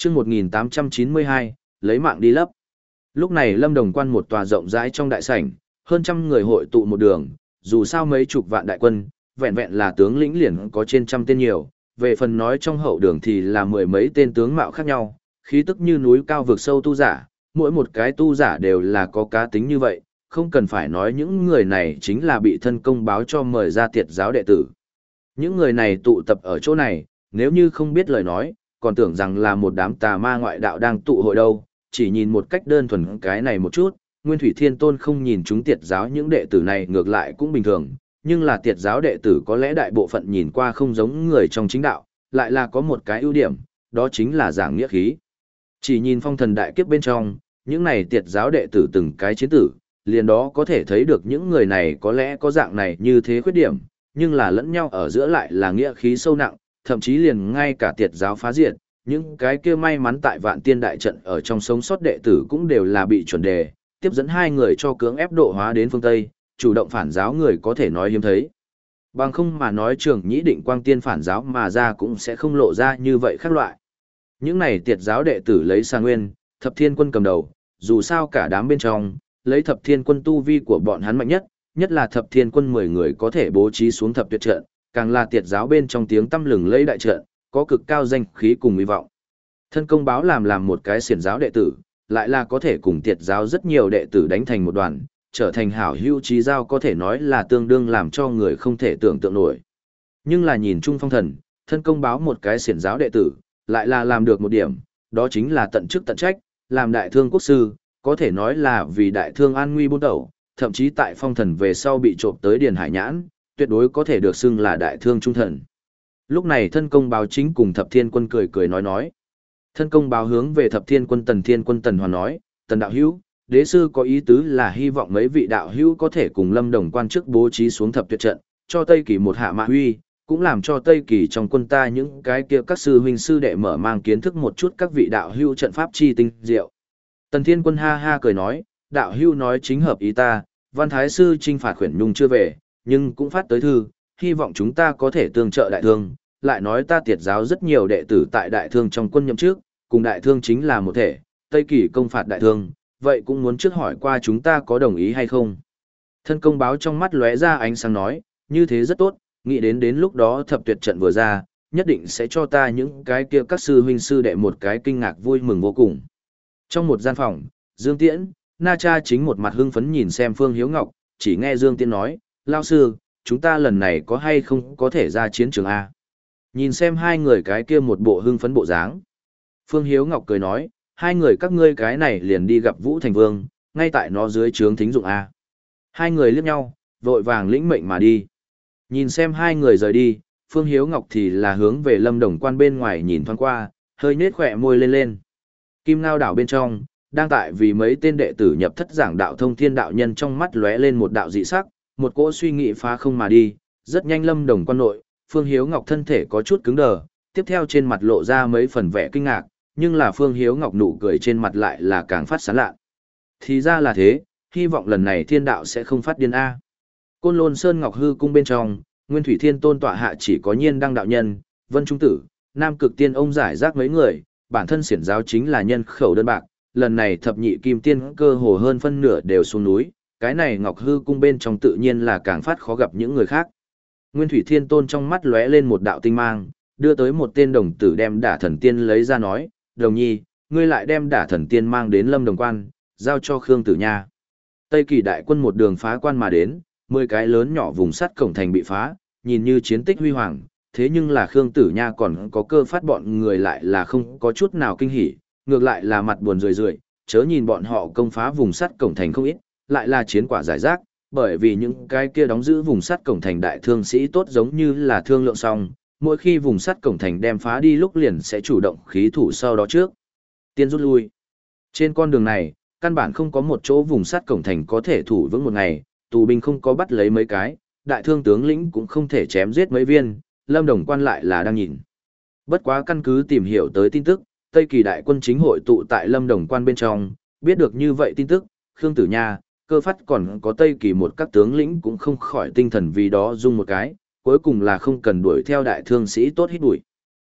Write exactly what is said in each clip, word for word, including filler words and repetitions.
chương một nghìn tám trăm chín mươi hai, lấy mạng đi lấp. Lúc này Lâm Đồng Quan một tòa rộng rãi trong đại sảnh, hơn trăm người hội tụ một đường, dù sao mấy chục vạn đại quân, vẹn vẹn là tướng lĩnh liền có trên trăm tên nhiều, về phần nói trong hậu đường thì là mười mấy tên tướng mạo khác nhau, khí tức như núi cao vực sâu tu giả, mỗi một cái tu giả đều là có cá tính như vậy, không cần phải nói những người này chính là bị thân công báo cho mời ra tiệt giáo đệ tử. Những người này tụ tập ở chỗ này, nếu như không biết lời nói, còn tưởng rằng là một đám tà ma ngoại đạo đang tụ hội đâu, chỉ nhìn một cách đơn thuần cái này một chút, Nguyên Thủy Thiên Tôn không nhìn chúng tiệt giáo những đệ tử này ngược lại cũng bình thường, nhưng là tiệt giáo đệ tử có lẽ đại bộ phận nhìn qua không giống người trong chính đạo, lại là có một cái ưu điểm, đó chính là giảng nghĩa khí. Chỉ nhìn phong thần đại kiếp bên trong, những này tiệt giáo đệ tử từng cái chiến tử, liền đó có thể thấy được những người này có lẽ có dạng này như thế khuyết điểm, nhưng là lẫn nhau ở giữa lại là nghĩa khí sâu nặng, thậm chí liền ngay cả tiệt giáo phá diệt, những cái kia may mắn tại vạn tiên đại trận ở trong sống sót đệ tử cũng đều là bị chuẩn đề, tiếp dẫn hai người cho cưỡng ép độ hóa đến phương Tây, chủ động phản giáo người có thể nói hiếm thấy. Bằng không mà nói Trường Nhĩ Định Quang Tiên phản giáo mà ra cũng sẽ không lộ ra như vậy khác loại. Những này tiệt giáo đệ tử lấy Sa Nguyên, Thập Thiên Quân cầm đầu, dù sao cả đám bên trong, lấy Thập Thiên Quân tu vi của bọn hắn mạnh nhất, nhất là Thập Thiên Quân mười người có thể bố trí xuống thập tuyệt trận, càng là tiệt giáo bên trong tiếng tăm lừng lấy đại trận, có cực cao danh khí cùng hy vọng. Thân công báo làm làm một cái xiển giáo đệ tử, lại là có thể cùng tiệt giáo rất nhiều đệ tử đánh thành một đoàn, trở thành hảo hữu trí giao có thể nói là tương đương làm cho người không thể tưởng tượng nổi. Nhưng là nhìn chung phong thần, thân công báo một cái xiển giáo đệ tử, lại là làm được một điểm, đó chính là tận chức tận trách, làm đại thương quốc sư, có thể nói là vì đại thương an nguy buôn đầu, thậm chí tại phong thần về sau bị trộm tới Điền Hải Nhãn, tuyệt đối có thể được xưng là đại thương trung thần. Lúc này thân công báo chính cùng Thập Thiên Quân cười cười nói nói. Thân công báo hướng về Thập Thiên Quân Tần Thiên Quân Tần Hoàn nói, Tần đạo hữu, đế sư có ý tứ là hy vọng mấy vị đạo hữu có thể cùng Lâm Đồng Quan chức bố trí xuống thập tuyệt trận, cho Tây Kỳ một hạ mạ huy, cũng làm cho Tây Kỳ trong quân ta những cái kia các sư huynh sư đệ mở mang kiến thức một chút các vị đạo hữu trận pháp chi tinh diệu. Tần Thiên Quân ha ha cười nói, đạo hữu nói chính hợp ý ta, Văn Thái sư trinh phạt khuyển nhung chưa về, nhưng cũng phát tới thư, hy vọng chúng ta có thể tương trợ đại thương, lại nói ta tiệt giáo rất nhiều đệ tử tại đại thương trong quân nhậm trước, cùng đại thương chính là một thể, Tây Kỳ công phạt đại thương, vậy cũng muốn trước hỏi qua chúng ta có đồng ý hay không. Thân công báo trong mắt lóe ra ánh sáng nói, như thế rất tốt, nghĩ đến đến lúc đó thập tuyệt trận vừa ra, nhất định sẽ cho ta những cái kia các sư huynh sư đệ một cái kinh ngạc vui mừng vô cùng. Trong một gian phòng, Dương Tiễn, Na Cha chính một mặt hưng phấn nhìn xem Phương Hiếu Ngọc, chỉ nghe Dương Tiễn nói, lao sư, chúng ta lần này có hay không có thể ra chiến trường A. Nhìn xem hai người cái kia một bộ hưng phấn bộ dáng. Phương Hiếu Ngọc cười nói, hai người các ngươi cái này liền đi gặp Vũ Thành Vương, ngay tại nó dưới trướng thính dụng A. Hai người liếc nhau, vội vàng lĩnh mệnh mà đi. Nhìn xem hai người rời đi, Phương Hiếu Ngọc thì là hướng về Lâm Đồng Quan bên ngoài nhìn thoáng qua, hơi nết khỏe môi lên lên. Kim Ngao đảo bên trong, đang tại vì mấy tên đệ tử nhập thất giảng đạo thông thiên đạo nhân trong mắt lóe lên một đạo dị sắc, một cỗ suy nghĩ phá không mà đi, rất nhanh Lâm Đồng Quan nội, Phương Hiếu Ngọc thân thể có chút cứng đờ, tiếp theo trên mặt lộ ra mấy phần vẻ kinh ngạc, nhưng là Phương Hiếu Ngọc nụ cười trên mặt lại là càng phát sán lạ. Thì ra là thế, hy vọng lần này thiên đạo sẽ không phát điên A. Côn Lôn Sơn Ngọc Hư cung bên trong, Nguyên Thủy Thiên Tôn tọa hạ chỉ có Nhiên Đăng đạo nhân, Vân Trung Tử, Nam Cực Tiên ông giải rác mấy người, bản thân xiển giáo chính là nhân khẩu đơn bạc, lần này thập nhị kim tiên cơ hồ hơn phân nửa đều xuống núi, cái này Ngọc Hư cung bên trong tự nhiên là càng phát khó gặp những người khác. Nguyên Thủy Thiên Tôn trong mắt lóe lên một đạo tinh mang, đưa tới một tên đồng tử đem Đả Thần Tiên lấy ra nói, đồng nhi, ngươi lại đem Đả Thần Tiên mang đến Lâm Đồng Quan, giao cho Khương Tử Nha. Tây Kỳ đại quân một đường phá quan mà đến, mười cái lớn nhỏ vùng sắt cổng thành bị phá, nhìn như chiến tích huy hoàng, thế nhưng là Khương Tử Nha còn có cơ phát bọn người lại là không có chút nào kinh hỉ, ngược lại là mặt buồn rười rượi, chớ nhìn bọn họ công phá vùng sắt cổng thành không ít, lại là chiến quả giải rác, bởi vì những cái kia đóng giữ vùng sắt cổng thành đại thương sĩ tốt giống như là thương lượng xong, mỗi khi vùng sắt cổng thành đem phá đi lúc liền sẽ chủ động khí thủ sau đó trước tiên rút lui. Trên con đường này, căn bản không có một chỗ vùng sắt cổng thành có thể thủ vững một ngày, tù binh không có bắt lấy mấy cái, đại thương tướng lĩnh cũng không thể chém giết mấy viên, Lâm Đồng Quan lại là đang nhìn. Bất quá căn cứ tìm hiểu tới tin tức, Tây Kỳ đại quân chính hội tụ tại Lâm Đồng Quan bên trong, biết được như vậy tin tức, Khương Tử Nha, Cơ Phát còn có Tây Kỳ một các tướng lĩnh cũng không khỏi tinh thần vì đó rung một cái, cuối cùng là không cần đuổi theo đại thương sĩ tốt hít đuổi.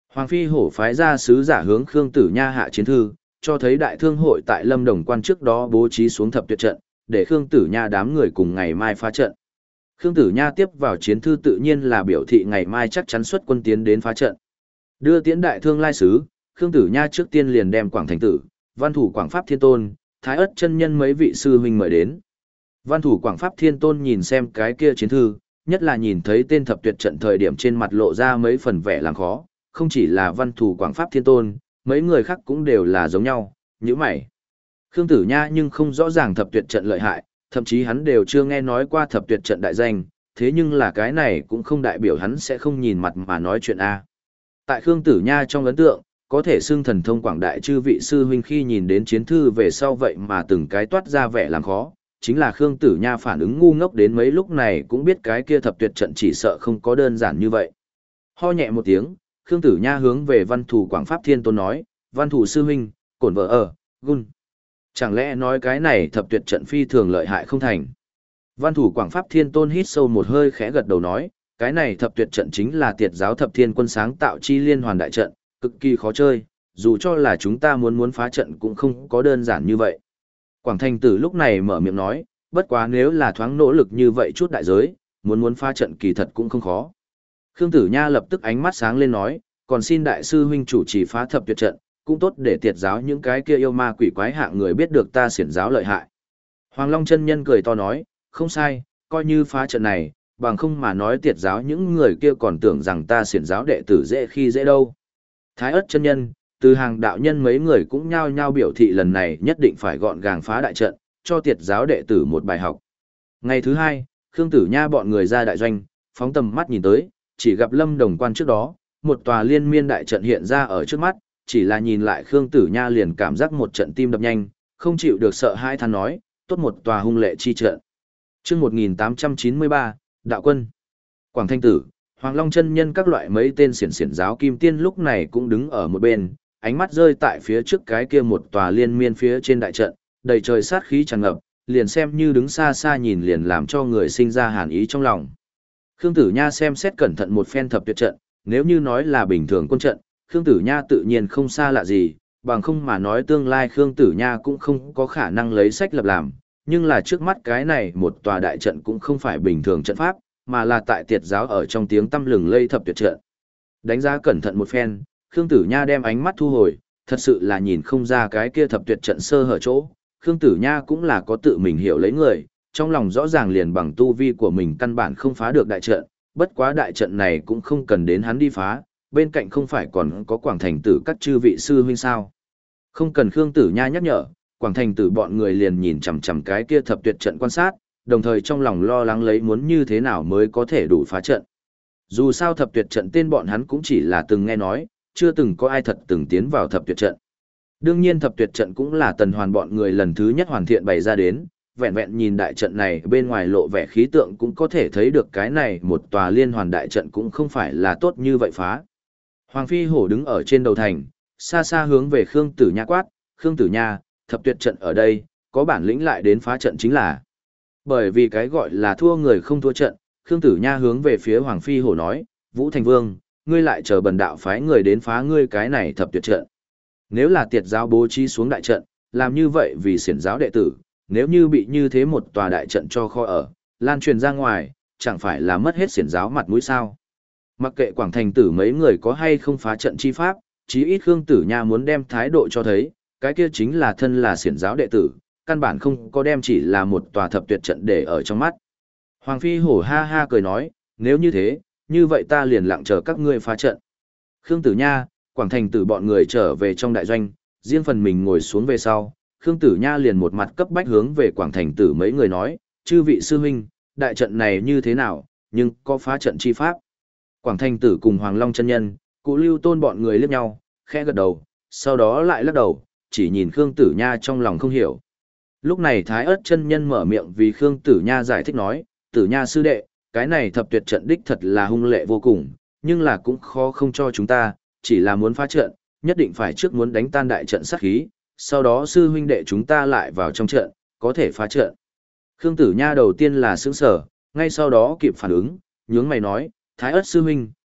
Hoàng Phi Hổ phái ra sứ giả hướng Khương Tử Nha hạ chiến thư, cho thấy đại thương hội tại Lâm Đồng quan trước đó bố trí xuống thập tuyệt trận, để Khương Tử Nha đám người cùng ngày mai phá trận. Khương Tử Nha tiếp vào chiến thư tự nhiên là biểu thị ngày mai chắc chắn xuất quân tiến đến phá trận. Đưa tiễn đại thương lai sứ, Khương Tử Nha trước tiên liền đem Quảng Thành Tử, Văn Thủ Quảng Pháp Thiên Tôn, Thái Ất chân nhân mấy vị sư huynh mời đến. Văn Thủ Quảng Pháp Thiên Tôn nhìn xem cái kia chiến thư, nhất là nhìn thấy tên thập tuyệt trận thời điểm trên mặt lộ ra mấy phần vẻ làm khó, không chỉ là Văn Thủ Quảng Pháp Thiên Tôn, mấy người khác cũng đều là giống nhau, như mày. Khương Tử Nha nhưng không rõ ràng thập tuyệt trận lợi hại, thậm chí hắn đều chưa nghe nói qua thập tuyệt trận đại danh, thế nhưng là cái này cũng không đại biểu hắn sẽ không nhìn mặt mà nói chuyện A. Tại Khương Tử Nha trong ấn tượng, có thể xưng thần thông quảng đại chư vị sư huynh khi nhìn đến chiến thư về sau vậy mà từng cái toát ra vẻ làm khó, chính là Khương Tử Nha phản ứng ngu ngốc đến mấy lúc này cũng biết cái kia thập tuyệt trận chỉ sợ không có đơn giản như vậy. Ho nhẹ một tiếng, Khương Tử Nha hướng về Văn Thủ Quảng Pháp Thiên Tôn nói, Văn Thủ sư huynh, cổn vợ ở, gun. Chẳng lẽ nói cái này thập tuyệt trận phi thường lợi hại không thành? Văn Thủ Quảng Pháp Thiên Tôn hít sâu một hơi khẽ gật đầu nói, cái này thập tuyệt trận chính là tiệt giáo thập thiên quân sáng tạo chi liên hoàn đại trận, cực kỳ khó chơi, dù cho là chúng ta muốn muốn phá trận cũng không có đơn giản như vậy. Quảng Thành Tử lúc này mở miệng nói, bất quá nếu là thoáng nỗ lực như vậy chút đại giới, muốn muốn phá trận kỳ thật cũng không khó. Khương Tử Nha lập tức ánh mắt sáng lên nói, còn xin đại sư huynh chủ trì phá thập tuyệt trận, cũng tốt để tiệt giáo những cái kia yêu ma quỷ quái hạng người biết được ta xiển giáo lợi hại. Hoàng Long chân nhân cười to nói, không sai, coi như phá trận này, bằng không mà nói tiệt giáo những người kia còn tưởng rằng ta xiển giáo đệ tử dễ khi dễ đâu. Thái Ất chân nhân, từ hàng đạo nhân mấy người cũng nhao nhao biểu thị lần này nhất định phải gọn gàng phá đại trận, cho tiệt giáo đệ tử một bài học. Ngày thứ hai, Khương Tử Nha bọn người ra đại doanh, phóng tầm mắt nhìn tới, chỉ gặp Lâm Đồng quan trước đó, một tòa liên miên đại trận hiện ra ở trước mắt, chỉ là nhìn lại Khương Tử Nha liền cảm giác một trận tim đập nhanh, không chịu được sợ hai than nói, tốt một tòa hung lệ chi trận. Chương một nghìn tám trăm chín mươi ba, Đạo quân. Quảng Thanh Tử, Hoàng Long chân nhân các loại mấy tên xiển xiển giáo kim tiên lúc này cũng đứng ở một bên, ánh mắt rơi tại phía trước cái kia một tòa liên miên phía trên đại trận, đầy trời sát khí tràn ngập, liền xem như đứng xa xa nhìn liền làm cho người sinh ra hàn ý trong lòng. Khương Tử Nha xem xét cẩn thận một phen thập tuyệt trận, nếu như nói là bình thường quân trận, Khương Tử Nha tự nhiên không xa lạ gì, bằng không mà nói tương lai Khương Tử Nha cũng không có khả năng lấy sách lập làm, nhưng là trước mắt cái này một tòa đại trận cũng không phải bình thường trận pháp, mà là tại tiệt giáo ở trong tiếng tăm lừng lây thập tuyệt trận. Đánh giá cẩn thận một phen, Khương Tử Nha đem ánh mắt thu hồi, thật sự là nhìn không ra cái kia thập tuyệt trận sơ hở chỗ. Khương Tử Nha cũng là có tự mình hiểu lấy người, trong lòng rõ ràng liền bằng tu vi của mình căn bản không phá được đại trận, bất quá đại trận này cũng không cần đến hắn đi phá, bên cạnh không phải còn có Quảng Thành Tử các chư vị sư huynh sao. Không cần Khương Tử Nha nhắc nhở, Quảng Thành Tử bọn người liền nhìn chằm chằm cái kia thập tuyệt trận quan sát, đồng thời trong lòng lo lắng lấy muốn như thế nào mới có thể đủ phá trận. Dù sao thập tuyệt trận tên bọn hắn cũng chỉ là từng nghe nói, chưa từng có ai thật từng tiến vào thập tuyệt trận. Đương nhiên thập tuyệt trận cũng là Tần Hoàn bọn người lần thứ nhất hoàn thiện bày ra đến, vẹn vẹn nhìn đại trận này bên ngoài lộ vẻ khí tượng cũng có thể thấy được cái này một tòa liên hoàn đại trận cũng không phải là tốt như vậy phá. Hoàng Phi Hổ đứng ở trên đầu thành, xa xa hướng về Khương Tử Nha quát, Khương Tử Nha, thập tuyệt trận ở đây, có bản lĩnh lại đến phá trận chính là. Bởi vì cái gọi là thua người không thua trận, Khương Tử Nha hướng về phía Hoàng Phi Hổ nói, Vũ Thành Vương, ngươi lại chờ bần đạo phái người đến phá ngươi cái này thập tuyệt trận. Nếu là tiệt giáo bố trí xuống đại trận, làm như vậy vì xiển giáo đệ tử, nếu như bị như thế một tòa đại trận cho kho ở, lan truyền ra ngoài, chẳng phải là mất hết xiển giáo mặt mũi sao. Mặc kệ Quảng Thành Tử mấy người có hay không phá trận chi pháp, chí ít Khương Tử Nha muốn đem thái độ cho thấy, cái kia chính là thân là xiển giáo đệ tử, căn bản không có đem chỉ là một tòa thập tuyệt trận để ở trong mắt. Hoàng Phi Hổ ha ha cười nói, nếu như thế, như vậy ta liền lặng chờ các ngươi phá trận. Khương Tử Nha, Quảng Thành Tử bọn người trở về trong đại doanh, riêng phần mình ngồi xuống về sau, Khương Tử Nha liền một mặt cấp bách hướng về Quảng Thành Tử mấy người nói, chư vị sư huynh, đại trận này như thế nào, nhưng có phá trận chi pháp. Quảng Thành Tử cùng Hoàng Long chân nhân, Cụ Lưu Tôn bọn người liếc nhau, khẽ gật đầu, sau đó lại lắc đầu, chỉ nhìn Khương Tử Nha trong lòng không hiểu. Lúc này Thái Ất chân nhân mở miệng vì Khương Tử Nha giải thích nói, Tử Nha sư đệ, cái này thập tuyệt trận đích thật là hung lệ vô cùng, nhưng là cũng khó không cho chúng ta, chỉ là muốn phá trận, nhất định phải trước muốn đánh tan đại trận sát khí, sau đó sư huynh đệ chúng ta lại vào trong trận, có thể phá trận. Khương Tử Nha đầu tiên là sững sờ, ngay sau đó kịp phản ứng, nhướng mày nói, Thái Ất sư huynh,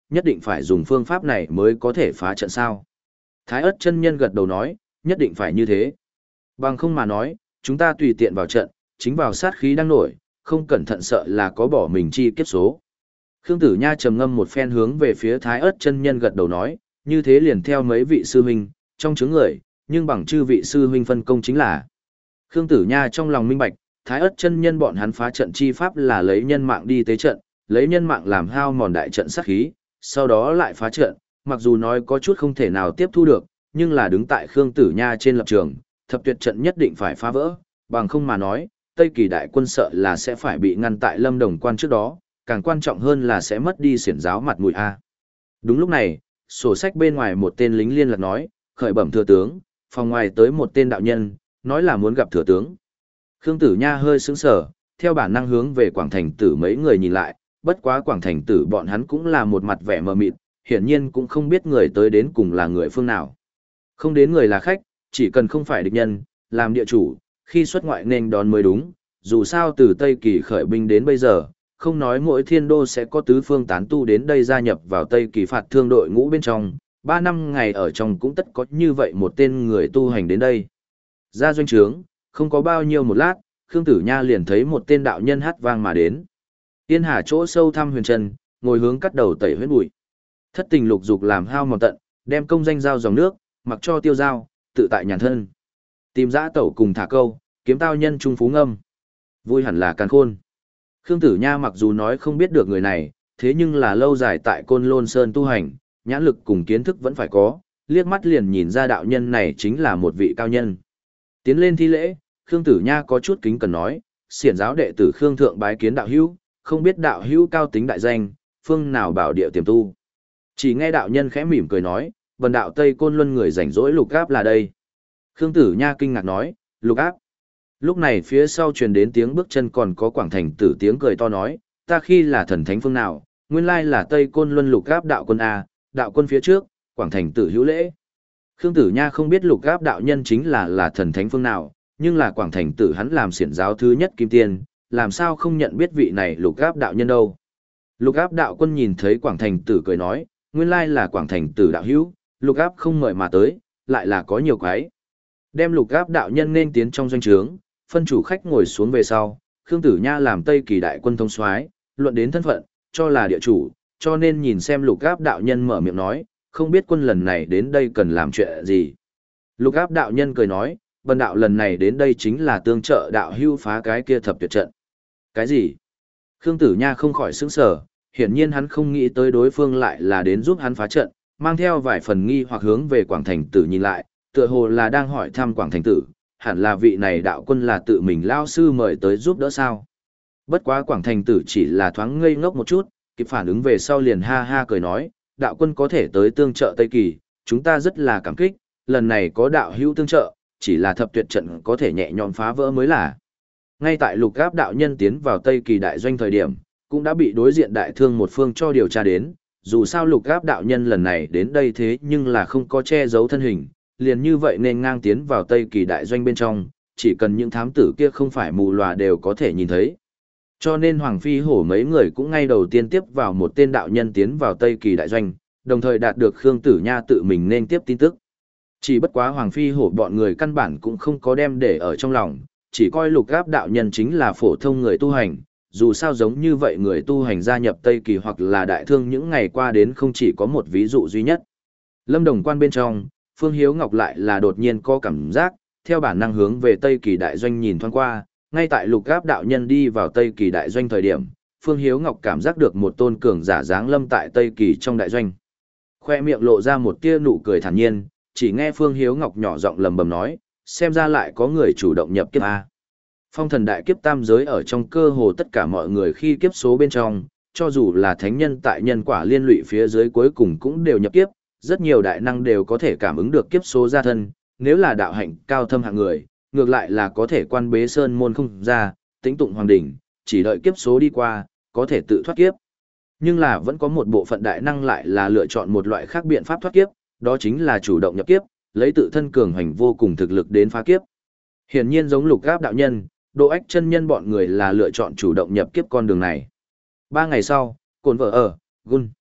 nhất định phải dùng phương pháp này mới có thể phá trận sao? Thái ớt chân nhân gật đầu nói, nhất định phải như thế. Bằng không mà nói, chúng ta tùy tiện vào trận, chính vào sát khí đang nổi, không cẩn thận sợ là có bỏ mình chi kiếp số. Khương Tử Nha trầm ngâm một phen hướng về phía Thái ớt chân nhân gật đầu nói, như thế liền theo mấy vị sư huynh, trong chướng người, nhưng bằng chư vị sư huynh phân công chính là. Khương Tử Nha trong lòng minh bạch, Thái ớt chân nhân bọn hắn phá trận chi pháp là lấy nhân mạng đi tế trận, lấy nhân mạng làm hao mòn đại trận sát khí, sau đó lại phá trận, mặc dù nói có chút không thể nào tiếp thu được, nhưng là đứng tại Khương Tử Nha trên lập trường, thập tuyệt trận nhất định phải phá vỡ, bằng không mà nói, Tây Kỳ đại quân sợ là sẽ phải bị ngăn tại Lâm Đồng quan trước đó, càng quan trọng hơn là sẽ mất đi xiển giáo mặt mũi a. Đúng lúc này, sổ sách bên ngoài một tên lính liên lạc nói, khởi bẩm thừa tướng, phòng ngoài tới một tên đạo nhân, nói là muốn gặp thừa tướng. Khương Tử Nha hơi sững sờ, theo bản năng hướng về Quảng Thành Tử mấy người nhìn lại, bất quá Quảng Thành Tử bọn hắn cũng là một mặt vẻ mờ mịt, hiển nhiên cũng không biết người tới đến cùng là người phương nào. Không đến người là khách, chỉ cần không phải địch nhân, làm địa chủ, khi xuất ngoại nên đón mới đúng, dù sao từ Tây Kỳ khởi binh đến bây giờ, không nói mỗi thiên đô sẽ có tứ phương tán tu đến đây gia nhập vào Tây Kỳ phạt thương đội ngũ bên trong, ba năm ngày ở trong cũng tất có như vậy một tên người tu hành đến đây. Ra doanh trướng, không có bao nhiêu một lát, Khương Tử Nha liền thấy một tên đạo nhân hát vang mà đến. Tiên Hà chỗ sâu thăm huyền trần, ngồi hướng cắt đầu tẩy huyết bụi. Thất tình lục dục làm hao mòn tận, đem công danh giao dòng nước, mặc cho tiêu giao, tự tại nhàn thân. Tìm dã tẩu cùng thả câu, kiếm tao nhân trung phú ngâm. Vui hẳn là càn khôn. Khương Tử Nha mặc dù nói không biết được người này, thế nhưng là lâu dài tại Côn Lôn Sơn tu hành, nhãn lực cùng kiến thức vẫn phải có, liếc mắt liền nhìn ra đạo nhân này chính là một vị cao nhân. Tiến lên thi lễ, Khương Tử Nha có chút kính cần nói, xiển giáo đệ tử Khương Thượng bái kiến đạo hữu, không biết đạo hữu cao tính đại danh, phương nào bảo địa tiềm tu. Chỉ nghe đạo nhân khẽ mỉm cười nói, vần đạo Tây Côn Luân người rảnh rỗi lục áp là đây. Khương Tử Nha kinh ngạc nói, lục áp. Lúc này phía sau truyền đến tiếng bước chân còn có Quảng Thành Tử tiếng cười to nói, ta khi là thần thánh phương nào, nguyên lai là Tây Côn Luân lục áp đạo quân A, đạo quân phía trước, Quảng Thành Tử hữu lễ. Khương Tử Nha không biết lục áp đạo nhân chính là là thần thánh phương nào, nhưng là Quảng Thành Tử hắn làm xiển giáo thứ nhất kim tiên, làm sao không nhận biết vị này lục áp đạo nhân đâu. Lục áp đạo quân nhìn thấy Quảng Thành Tử cười nói, nguyên lai là Quảng Thành Tử đạo hữu, lục áp không mời mà tới, lại là có nhiều cái. Đem lục áp đạo nhân nên tiến trong doanh trướng, phân chủ khách ngồi xuống về sau, Khương Tử Nha làm Tây Kỳ đại quân thông soái, luận đến thân phận, cho là địa chủ, cho nên nhìn xem lục áp đạo nhân mở miệng nói, không biết quân lần này đến đây cần làm chuyện gì. Lục áp đạo nhân cười nói, bần đạo lần này đến đây chính là tương trợ đạo hưu phá cái kia thập tuyệt trận. Cái gì? Khương Tử Nha không khỏi sững sờ, hiển nhiên hắn không nghĩ tới đối phương lại là đến giúp hắn phá trận, mang theo vài phần nghi hoặc hướng về Quảng Thành Tử nhìn lại, tựa hồ là đang hỏi thăm Quảng Thành Tử, hẳn là vị này đạo quân là tự mình lao sư mời tới giúp đỡ sao. Bất quá Quảng Thành Tử chỉ là thoáng ngây ngốc một chút, kịp phản ứng về sau liền ha ha cười nói, đạo quân có thể tới tương trợ Tây Kỳ, chúng ta rất là cảm kích, lần này có đạo hữu tương trợ, chỉ là thập tuyệt trận có thể nhẹ nhõm phá vỡ mới là. Ngay tại lục áp đạo nhân tiến vào Tây Kỳ đại doanh thời điểm, cũng đã bị đối diện đại thương một phương cho điều tra đến, dù sao lục áp đạo nhân lần này đến đây thế nhưng là không có che giấu thân hình, liền như vậy nên ngang tiến vào Tây Kỳ đại doanh bên trong, chỉ cần những thám tử kia không phải mù lòa đều có thể nhìn thấy. Cho nên Hoàng Phi Hổ mấy người cũng ngay đầu tiên tiếp vào một tên đạo nhân tiến vào Tây Kỳ đại doanh, đồng thời đạt được Khương Tử Nha tự mình nên tiếp tin tức. Chỉ bất quá Hoàng Phi Hổ bọn người căn bản cũng không có đem để ở trong lòng, chỉ coi lục áp đạo nhân chính là phổ thông người tu hành, dù sao giống như vậy người tu hành gia nhập Tây Kỳ hoặc là đại thương những ngày qua đến không chỉ có một ví dụ duy nhất. Lâm Đồng quan bên trong, Phương Hiếu Ngọc lại là đột nhiên có cảm giác, theo bản năng hướng về Tây Kỳ đại doanh nhìn thoáng qua, ngay tại lục áp đạo nhân đi vào Tây Kỳ đại doanh thời điểm, Phương Hiếu Ngọc cảm giác được một tôn cường giả dáng lâm tại Tây Kỳ trong đại doanh. Khoe miệng lộ ra một tia nụ cười thản nhiên, chỉ nghe Phương Hiếu Ngọc nhỏ giọng lầm bầm nói, xem ra lại có người chủ động nhập kiếp A. Phong thần đại kiếp tam giới ở trong cơ hồ tất cả mọi người khi kiếp số bên trong, cho dù là thánh nhân tại nhân quả liên lụy phía dưới cuối cùng cũng đều nhập kiếp, rất nhiều đại năng đều có thể cảm ứng được kiếp số gia thân, nếu là đạo hạnh cao thâm hạng người, ngược lại là có thể quan bế sơn môn không ra, tĩnh tụng hoàng đỉnh, chỉ đợi kiếp số đi qua, có thể tự thoát kiếp. Nhưng là vẫn có một bộ phận đại năng lại là lựa chọn một loại khác biện pháp thoát kiếp, đó chính là chủ động nhập kiếp, lấy tự thân cường hành vô cùng thực lực đến phá kiếp. Hiển nhiên giống lục áp đạo nhân, Độ Ách chân nhân bọn người là lựa chọn chủ động nhập kiếp con đường này. Ba ngày sau, cồn vợ ở, gun.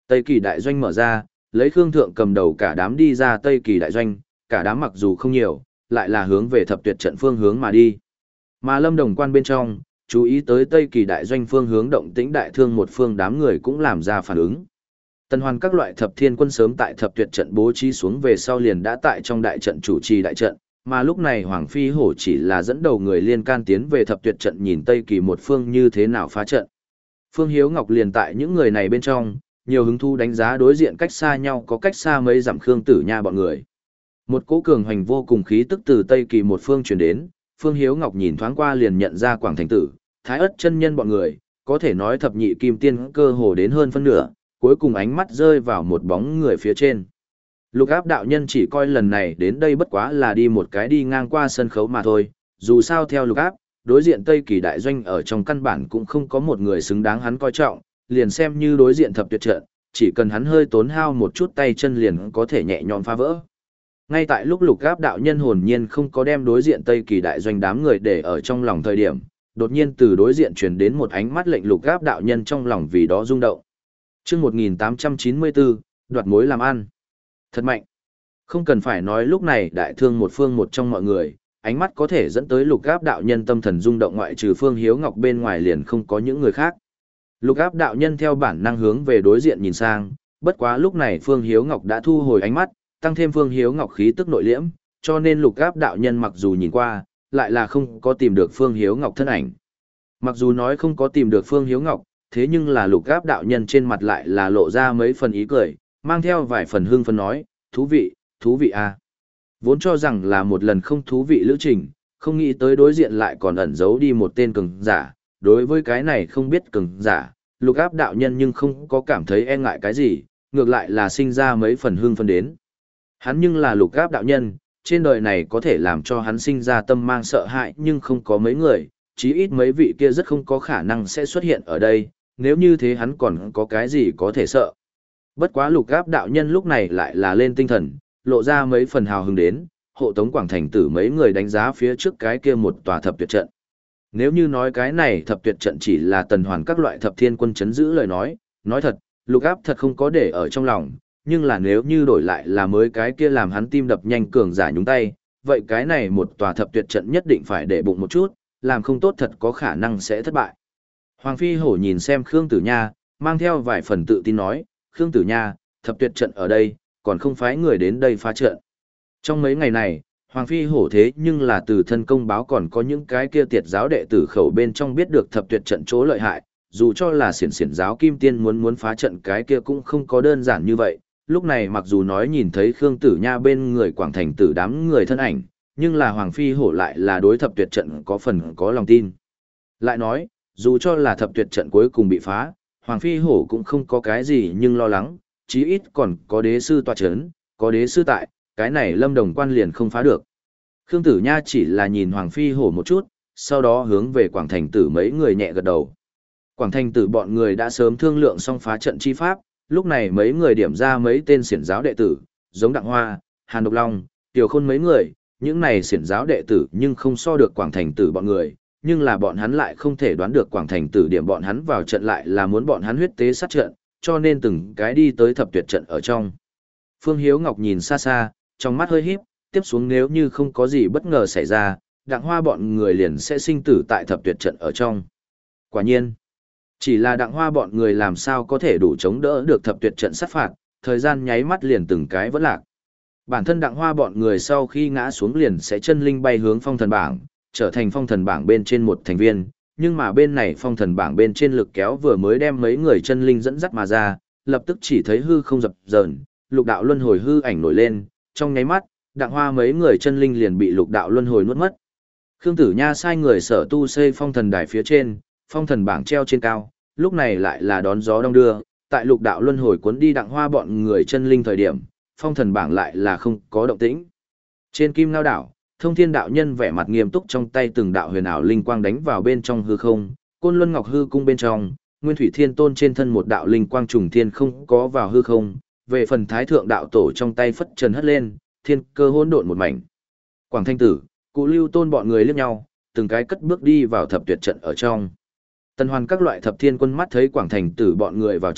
Tây Kỳ đại doanh mở ra, lấy Khương Thượng cầm đầu cả đám đi ra Tây Kỳ đại doanh, cả đám mặc dù không nhiều, lại là hướng về thập tuyệt trận phương hướng mà đi. Mà Lâm Đồng Quan bên trong, chú ý tới Tây Kỳ đại doanh phương hướng động tĩnh đại thương một phương đám người cũng làm ra phản ứng. Tần Hoàn các loại thập thiên quân sớm tại thập tuyệt trận bố trí xuống về sau liền đã tại trong đại trận chủ trì đại trận, mà lúc này Hoàng Phi Hổ chỉ là dẫn đầu người liên can tiến về thập tuyệt trận nhìn Tây Kỳ một phương như thế nào phá trận. Phương Hiếu Ngọc liền tại những người này bên trong, nhiều hứng thú đánh giá đối diện cách xa nhau có cách xa mấy dặm Khương Tử Nha bọn người. Một cỗ cường hoành vô cùng khí tức từ Tây Kỳ một phương truyền đến, Phương Hiếu Ngọc nhìn thoáng qua liền nhận ra Quảng Thành Tử, Thái Ất chân nhân bọn người, có thể nói thập nhị kim tiên cơ hồ đến hơn phân nửa, cuối cùng ánh mắt rơi vào một bóng người phía trên. Lục Áp đạo nhân chỉ coi lần này đến đây bất quá là đi một cái đi ngang qua sân khấu mà thôi, dù sao theo Lục Áp, đối diện Tây Kỳ đại doanh ở trong căn bản cũng không có một người xứng đáng hắn coi trọng, liền xem như đối diện thập tuyệt trận, chỉ cần hắn hơi tốn hao một chút tay chân liền có thể nhẹ nhõm phá vỡ. Ngay tại lúc Lục Áp đạo nhân hồn nhiên không có đem đối diện Tây Kỳ đại doanh đám người để ở trong lòng thời điểm, đột nhiên từ đối diện truyền đến một ánh mắt lệnh Lục Áp đạo nhân trong lòng vì đó rung động. Chương một nghìn tám trăm chín mươi bốn, đoạt mối làm ăn. Thật mạnh. Không cần phải nói lúc này đại thương một phương một trong mọi người, ánh mắt có thể dẫn tới Lục Áp đạo nhân tâm thần rung động ngoại trừ Phương Hiếu Ngọc bên ngoài liền không có những người khác. Lục Áp đạo nhân theo bản năng hướng về đối diện nhìn sang, bất quá lúc này Phương Hiếu Ngọc đã thu hồi ánh mắt, tăng thêm Phương Hiếu Ngọc khí tức nội liễm, cho nên Lục Áp đạo nhân mặc dù nhìn qua, lại là không có tìm được Phương Hiếu Ngọc thân ảnh. Mặc dù nói không có tìm được Phương Hiếu Ngọc, thế nhưng là Lục Áp đạo nhân trên mặt lại là lộ ra mấy phần ý cười, mang theo vài phần hưng phấn nói, thú vị, thú vị à. Vốn cho rằng là một lần không thú vị lữ trình, không nghĩ tới đối diện lại còn ẩn giấu đi một tên cường giả, đối với cái này không biết cường giả, Lục Áp đạo nhân nhưng không có cảm thấy e ngại cái gì, ngược lại là sinh ra mấy phần hưng phấn đến. Hắn nhưng là Lục Áp đạo nhân, trên đời này có thể làm cho hắn sinh ra tâm mang sợ hãi nhưng không có mấy người, chí ít mấy vị kia rất không có khả năng sẽ xuất hiện ở đây, nếu như thế hắn còn có cái gì có thể sợ. Bất quá Lục Áp đạo nhân lúc này lại là lên tinh thần, lộ ra mấy phần hào hứng đến, hộ tống Quảng Thành Tử mấy người đánh giá phía trước cái kia một tòa thập tuyệt trận. Nếu như nói cái này thập tuyệt trận chỉ là Tần Hoàn các loại thập thiên quân chấn giữ lời nói, nói thật, Lục Áp thật không có để ở trong lòng, nhưng là nếu như đổi lại là mới cái kia làm hắn tim đập nhanh cường giả nhúng tay, vậy cái này một tòa thập tuyệt trận nhất định phải để bụng một chút, làm không tốt thật có khả năng sẽ thất bại. Hoàng Phi Hổ nhìn xem Khương Tử Nha, mang theo vài phần tự tin nói, Khương Tử Nha, thập tuyệt trận ở đây, còn không phái người đến đây phá trận. Trong mấy ngày này, Hoàng Phi Hổ thế nhưng là từ thân công báo còn có những cái kia tiệt giáo đệ tử khẩu bên trong biết được thập tuyệt trận chỗ lợi hại, dù cho là xiển xiển giáo kim tiên muốn muốn phá trận cái kia cũng không có đơn giản như vậy. Lúc này mặc dù nói nhìn thấy Khương Tử Nha bên người Quảng Thành Tử đám người thân ảnh, nhưng là Hoàng Phi Hổ lại là đối thập tuyệt trận có phần có lòng tin. Lại nói, dù cho là thập tuyệt trận cuối cùng bị phá, Hoàng Phi Hổ cũng không có cái gì nhưng lo lắng, chí ít còn có đế sư tọa chấn, có đế sư tại, cái này Lâm Đồng Quan liền không phá được. Khương Tử Nha chỉ là nhìn Hoàng Phi Hổ một chút, sau đó hướng về Quảng Thành Tử mấy người nhẹ gật đầu. Quảng Thành Tử bọn người đã sớm thương lượng xong phá trận chi pháp, lúc này mấy người điểm ra mấy tên xiển giáo đệ tử, giống Đặng Hoa, Hàn Độc Long, Tiểu Khôn mấy người, những này xiển giáo đệ tử nhưng không so được Quảng Thành Tử bọn người, nhưng là bọn hắn lại không thể đoán được Quảng Thành Tử điểm bọn hắn vào trận lại là muốn bọn hắn huyết tế sát trận, cho nên từng cái đi tới thập tuyệt trận ở trong. Phương Hiếu Ngọc nhìn xa xa, trong mắt hơi híp, tiếp xuống nếu như không có gì bất ngờ xảy ra, Đặng Hoa bọn người liền sẽ sinh tử tại thập tuyệt trận ở trong. Quả nhiên, chỉ là Đặng Hoa bọn người làm sao có thể đủ chống đỡ được thập tuyệt trận sát phạt, thời gian nháy mắt liền từng cái vỡ lạc. Bản thân Đặng Hoa bọn người sau khi ngã xuống liền sẽ chân linh bay hướng phong thần bảng, trở thành phong thần bảng bên trên một thành viên, nhưng mà bên này phong thần bảng bên trên lực kéo vừa mới đem mấy người chân linh dẫn dắt mà ra, lập tức chỉ thấy hư không dập dờn, lục đạo luân hồi hư ảnh nổi lên, trong nháy mắt, Đặng Hoa mấy người chân linh liền bị lục đạo luân hồi nuốt mất. Khương Tử Nha sai người sở tu xây phong thần đài phía trên, phong thần bảng treo trên cao, lúc này lại là đón gió đông đưa, tại lục đạo luân hồi cuốn đi Đặng Hoa bọn người chân linh thời điểm, phong thần bảng lại là không có động tĩnh. Trên kim ngao đảo, Thông Thiên đạo nhân vẻ mặt nghiêm túc trong tay từng đạo huyền ảo linh quang đánh vào bên trong hư không, Côn Luân Ngọc hư cung bên trong, Nguyên Thủy Thiên Tôn trên thân một đạo linh quang trùng thiên không có vào hư không, về phần Thái thượng đạo tổ trong tay phất trần hất lên, thiên cơ hỗn độn một mảnh. Quảng Thanh Tử, Cụ Lưu Tôn bọn người liếc nhau, từng cái cất bước đi vào thập tuyệt trận ở trong. Tần Hoàn các loại thập thiên quân mắt thấy Quảng Thành Tử bọn người vào trận,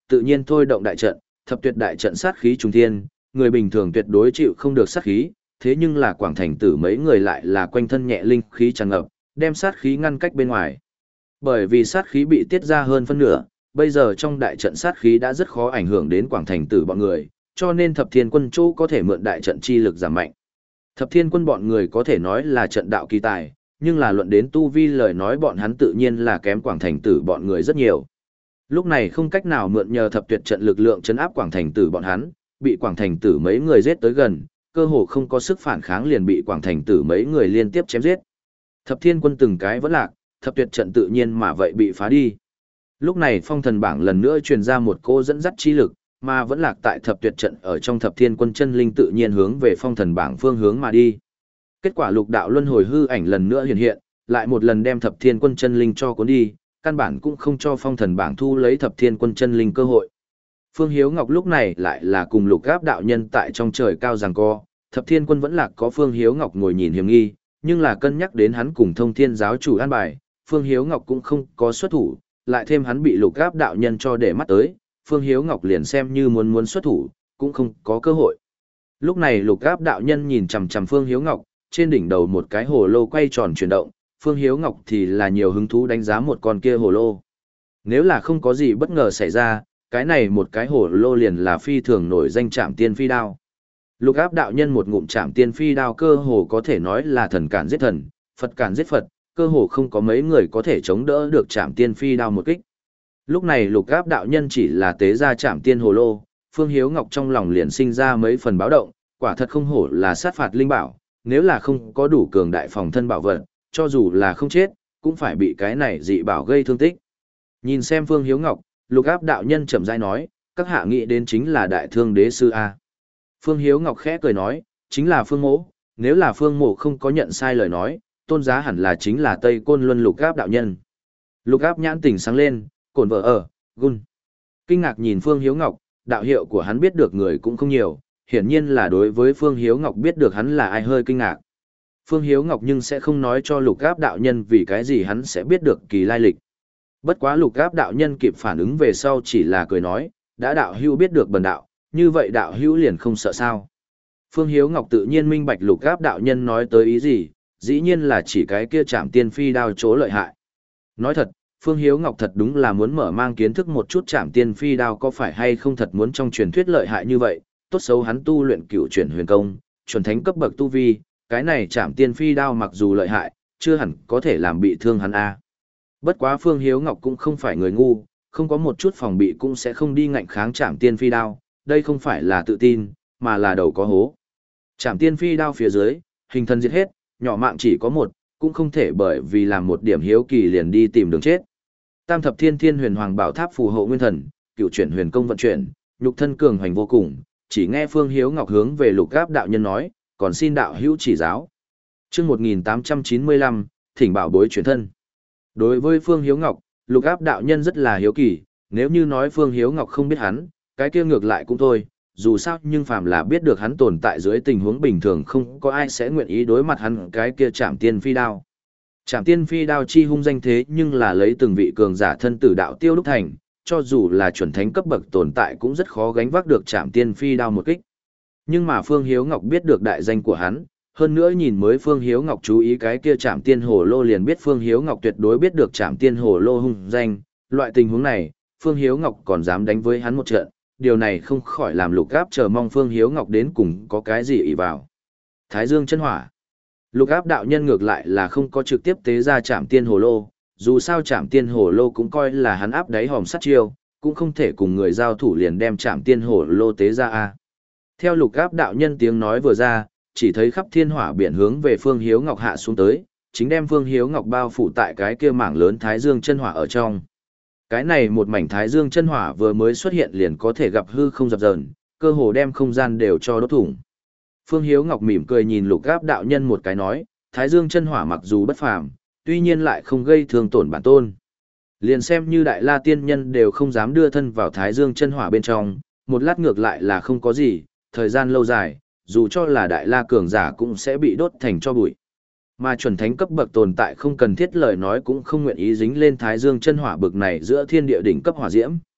tự nhiên thôi động đại trận, thập tuyệt đại trận sát khí trùng thiên, người bình thường tuyệt đối chịu không được sát khí, thế nhưng là Quảng Thành Tử mấy người lại là quanh thân nhẹ linh khí tràn ngập, đem sát khí ngăn cách bên ngoài. Bởi vì sát khí bị tiết ra hơn phân nửa, bây giờ trong đại trận sát khí đã rất khó ảnh hưởng đến Quảng Thành Tử bọn người, cho nên Thập Thiên Quân chỗ có thể mượn đại trận chi lực giảm mạnh. Thập Thiên Quân bọn người có thể nói là trận đạo kỳ tài, nhưng là luận đến tu vi lời nói bọn hắn tự nhiên là kém Quảng Thành Tử bọn người rất nhiều. Lúc này không cách nào mượn nhờ thập tuyệt trận lực lượng chấn áp Quảng Thành Tử bọn hắn, bị Quảng Thành Tử mấy người giết tới gần, cơ hồ không có sức phản kháng liền bị Quảng Thành Tử mấy người liên tiếp chém giết. Thập Thiên Quân từng cái vẫn lạc, thập tuyệt trận tự nhiên mà vậy bị phá đi. Lúc này phong thần bảng lần nữa truyền ra một cô dẫn dắt chi lực, mà vẫn lạc tại thập tuyệt trận ở trong Thập Thiên Quân chân linh tự nhiên hướng về phong thần bảng phương hướng mà đi. Kết quả lục đạo luân hồi hư ảnh lần nữa hiện hiện, lại một lần đem Thập Thiên Quân chân linh cho cuốn đi, căn bản cũng không cho phong thần bảng thu lấy Thập Thiên Quân chân linh cơ hội. Phương Hiếu Ngọc lúc này lại là cùng lục gáp đạo nhân tại trong trời cao giằng co, Thập Thiên Quân vẫn lạc có Phương Hiếu Ngọc ngồi nhìn hiểm nghi, nhưng là cân nhắc đến hắn cùng Thông Thiên giáo chủ an bài, Phương Hiếu Ngọc cũng không có xuất thủ, lại thêm hắn bị lục gáp đạo nhân cho để mắt tới, Phương Hiếu Ngọc liền xem như muốn muốn xuất thủ, cũng không có cơ hội. Lúc này lục gáp đạo nhân nhìn chằm chằm Phương Hiếu Ngọc, trên đỉnh đầu một cái hồ lô quay tròn chuyển động, Phương Hiếu Ngọc thì là nhiều hứng thú đánh giá một con kia hồ lô. Nếu là không có gì bất ngờ xảy ra, cái này một cái hồ lô liền là phi thường nổi danh Trảm Tiên Phi Đao. Lục áp đạo nhân một ngụm Trảm Tiên Phi Đao cơ hồ có thể nói là thần cản giết thần, Phật cản giết Phật, cơ hồ không có mấy người có thể chống đỡ được Trảm Tiên Phi Đao một kích. Lúc này lục áp đạo nhân chỉ là tế ra Trảm Tiên hồ lô, Phương Hiếu Ngọc trong lòng liền sinh ra mấy phần báo động, quả thật không hổ là sát phạt linh bảo, nếu là không có đủ cường đại phòng thân bảo vật, cho dù là không chết, cũng phải bị cái này dị bảo gây thương tích. Nhìn xem Phương Hiếu Ngọc, lục áp đạo nhân chậm rãi nói, các hạ nghĩ đến chính là đại thương đế sư A. Phương Hiếu Ngọc khẽ cười nói, chính là Phương Mỗ, nếu là Phương Mỗ không có nhận sai lời nói, tôn giá hẳn là chính là Tây Côn Luân lục áp đạo nhân. Lục áp nhãn tỉnh sáng lên, cổn vợ ở, gun. Kinh ngạc nhìn Phương Hiếu Ngọc, đạo hiệu của hắn biết được người cũng không nhiều, hiển nhiên là đối với Phương Hiếu Ngọc biết được hắn là ai hơi kinh ngạc. Phương Hiếu Ngọc nhưng sẽ không nói cho lục áp đạo nhân vì cái gì hắn sẽ biết được kỳ lai lịch. Bất quá lục áp đạo nhân kịp phản ứng về sau chỉ là cười nói, đã đạo hữu biết được bần đạo, như vậy đạo hữu liền không sợ sao. Phương Hiếu Ngọc tự nhiên minh bạch lục áp đạo nhân nói tới ý gì, dĩ nhiên là chỉ cái kia Trảm Tiên Phi Đao chỗ lợi hại. Nói thật, Phương Hiếu Ngọc thật đúng là muốn mở mang kiến thức một chút Trảm Tiên Phi Đao có phải hay không thật muốn trong truyền thuyết lợi hại như vậy, tốt xấu hắn tu luyện cửu chuyển huyền công, chuẩn thánh cấp bậc tu vi, cái này Trảm Tiên Phi Đao mặc dù lợi hại, chưa hẳn có thể làm bị thương hắn a. Bất quá Phương Hiếu Ngọc cũng không phải người ngu, không có một chút phòng bị cũng sẽ không đi ngạnh kháng Trảm Tiên Phi Đao, đây không phải là tự tin, mà là đầu có hố. Trảm Tiên Phi Đao phía dưới, hình thân giết hết, nhỏ mạng chỉ có một, cũng không thể bởi vì làm một điểm hiếu kỳ liền đi tìm đường chết. Tam thập thiên thiên huyền hoàng bảo tháp phù hộ nguyên thần, cựu chuyển huyền công vận chuyển, nhục thân cường hoành vô cùng, chỉ nghe Phương Hiếu Ngọc hướng về lục áp đạo nhân nói, còn xin đạo hữu chỉ giáo. Chương một nghìn tám trăm chín mươi lăm, thỉnh bảo bối chuyển thân. Đối với Phương Hiếu Ngọc, lục áp đạo nhân rất là hiếu kỳ, nếu như nói Phương Hiếu Ngọc không biết hắn, cái kia ngược lại cũng thôi, dù sao nhưng phàm là biết được hắn tồn tại dưới tình huống bình thường không có ai sẽ nguyện ý đối mặt hắn cái kia Trảm Tiên Phi Đao. Trảm Tiên Phi Đao chi hung danh thế nhưng là lấy từng vị cường giả thân tử đạo tiêu đúc thành, cho dù là chuẩn thánh cấp bậc tồn tại cũng rất khó gánh vác được Trảm Tiên Phi Đao một kích. Nhưng mà Phương Hiếu Ngọc biết được đại danh của hắn, hơn nữa nhìn mới Phương Hiếu Ngọc chú ý cái kia Trảm Tiên Hồ Lô liền biết Phương Hiếu Ngọc tuyệt đối biết được Trảm Tiên Hồ Lô hung danh, loại tình huống này, Phương Hiếu Ngọc còn dám đánh với hắn một trận, điều này không khỏi làm lục áp chờ mong Phương Hiếu Ngọc đến cùng có cái gì ỷ vào. Thái Dương chân hỏa. Lục áp đạo nhân ngược lại là không có trực tiếp tế ra Trảm Tiên Hồ Lô, dù sao Trảm Tiên Hồ Lô cũng coi là hắn áp đáy hòm sát chiêu, cũng không thể cùng người giao thủ liền đem Trảm Tiên Hồ Lô tế ra a. Theo lục áp đạo nhân tiếng nói vừa ra, chỉ thấy khắp thiên hỏa biển hướng về Phương Hiếu Ngọc hạ xuống tới, chính đem Phương Hiếu Ngọc bao phủ tại cái kia mảng lớn Thái Dương chân hỏa ở trong. Cái này một mảnh Thái Dương chân hỏa vừa mới xuất hiện liền có thể gặp hư không dập dờn, cơ hồ đem không gian đều cho đốt thủng. Phương Hiếu Ngọc mỉm cười nhìn lục áp đạo nhân một cái nói, Thái Dương chân hỏa mặc dù bất phàm, tuy nhiên lại không gây thương tổn bản tôn. Liền xem như Đại La tiên nhân đều không dám đưa thân vào Thái Dương chân hỏa bên trong, một lát ngược lại là không có gì, thời gian lâu dài, dù cho là Đại La cường giả cũng sẽ bị đốt thành cho bụi. Mà chuẩn thánh cấp bậc tồn tại không cần thiết lời nói cũng không nguyện ý dính lên Thái Dương chân hỏa bực này giữa thiên địa đỉnh cấp hỏa diễm.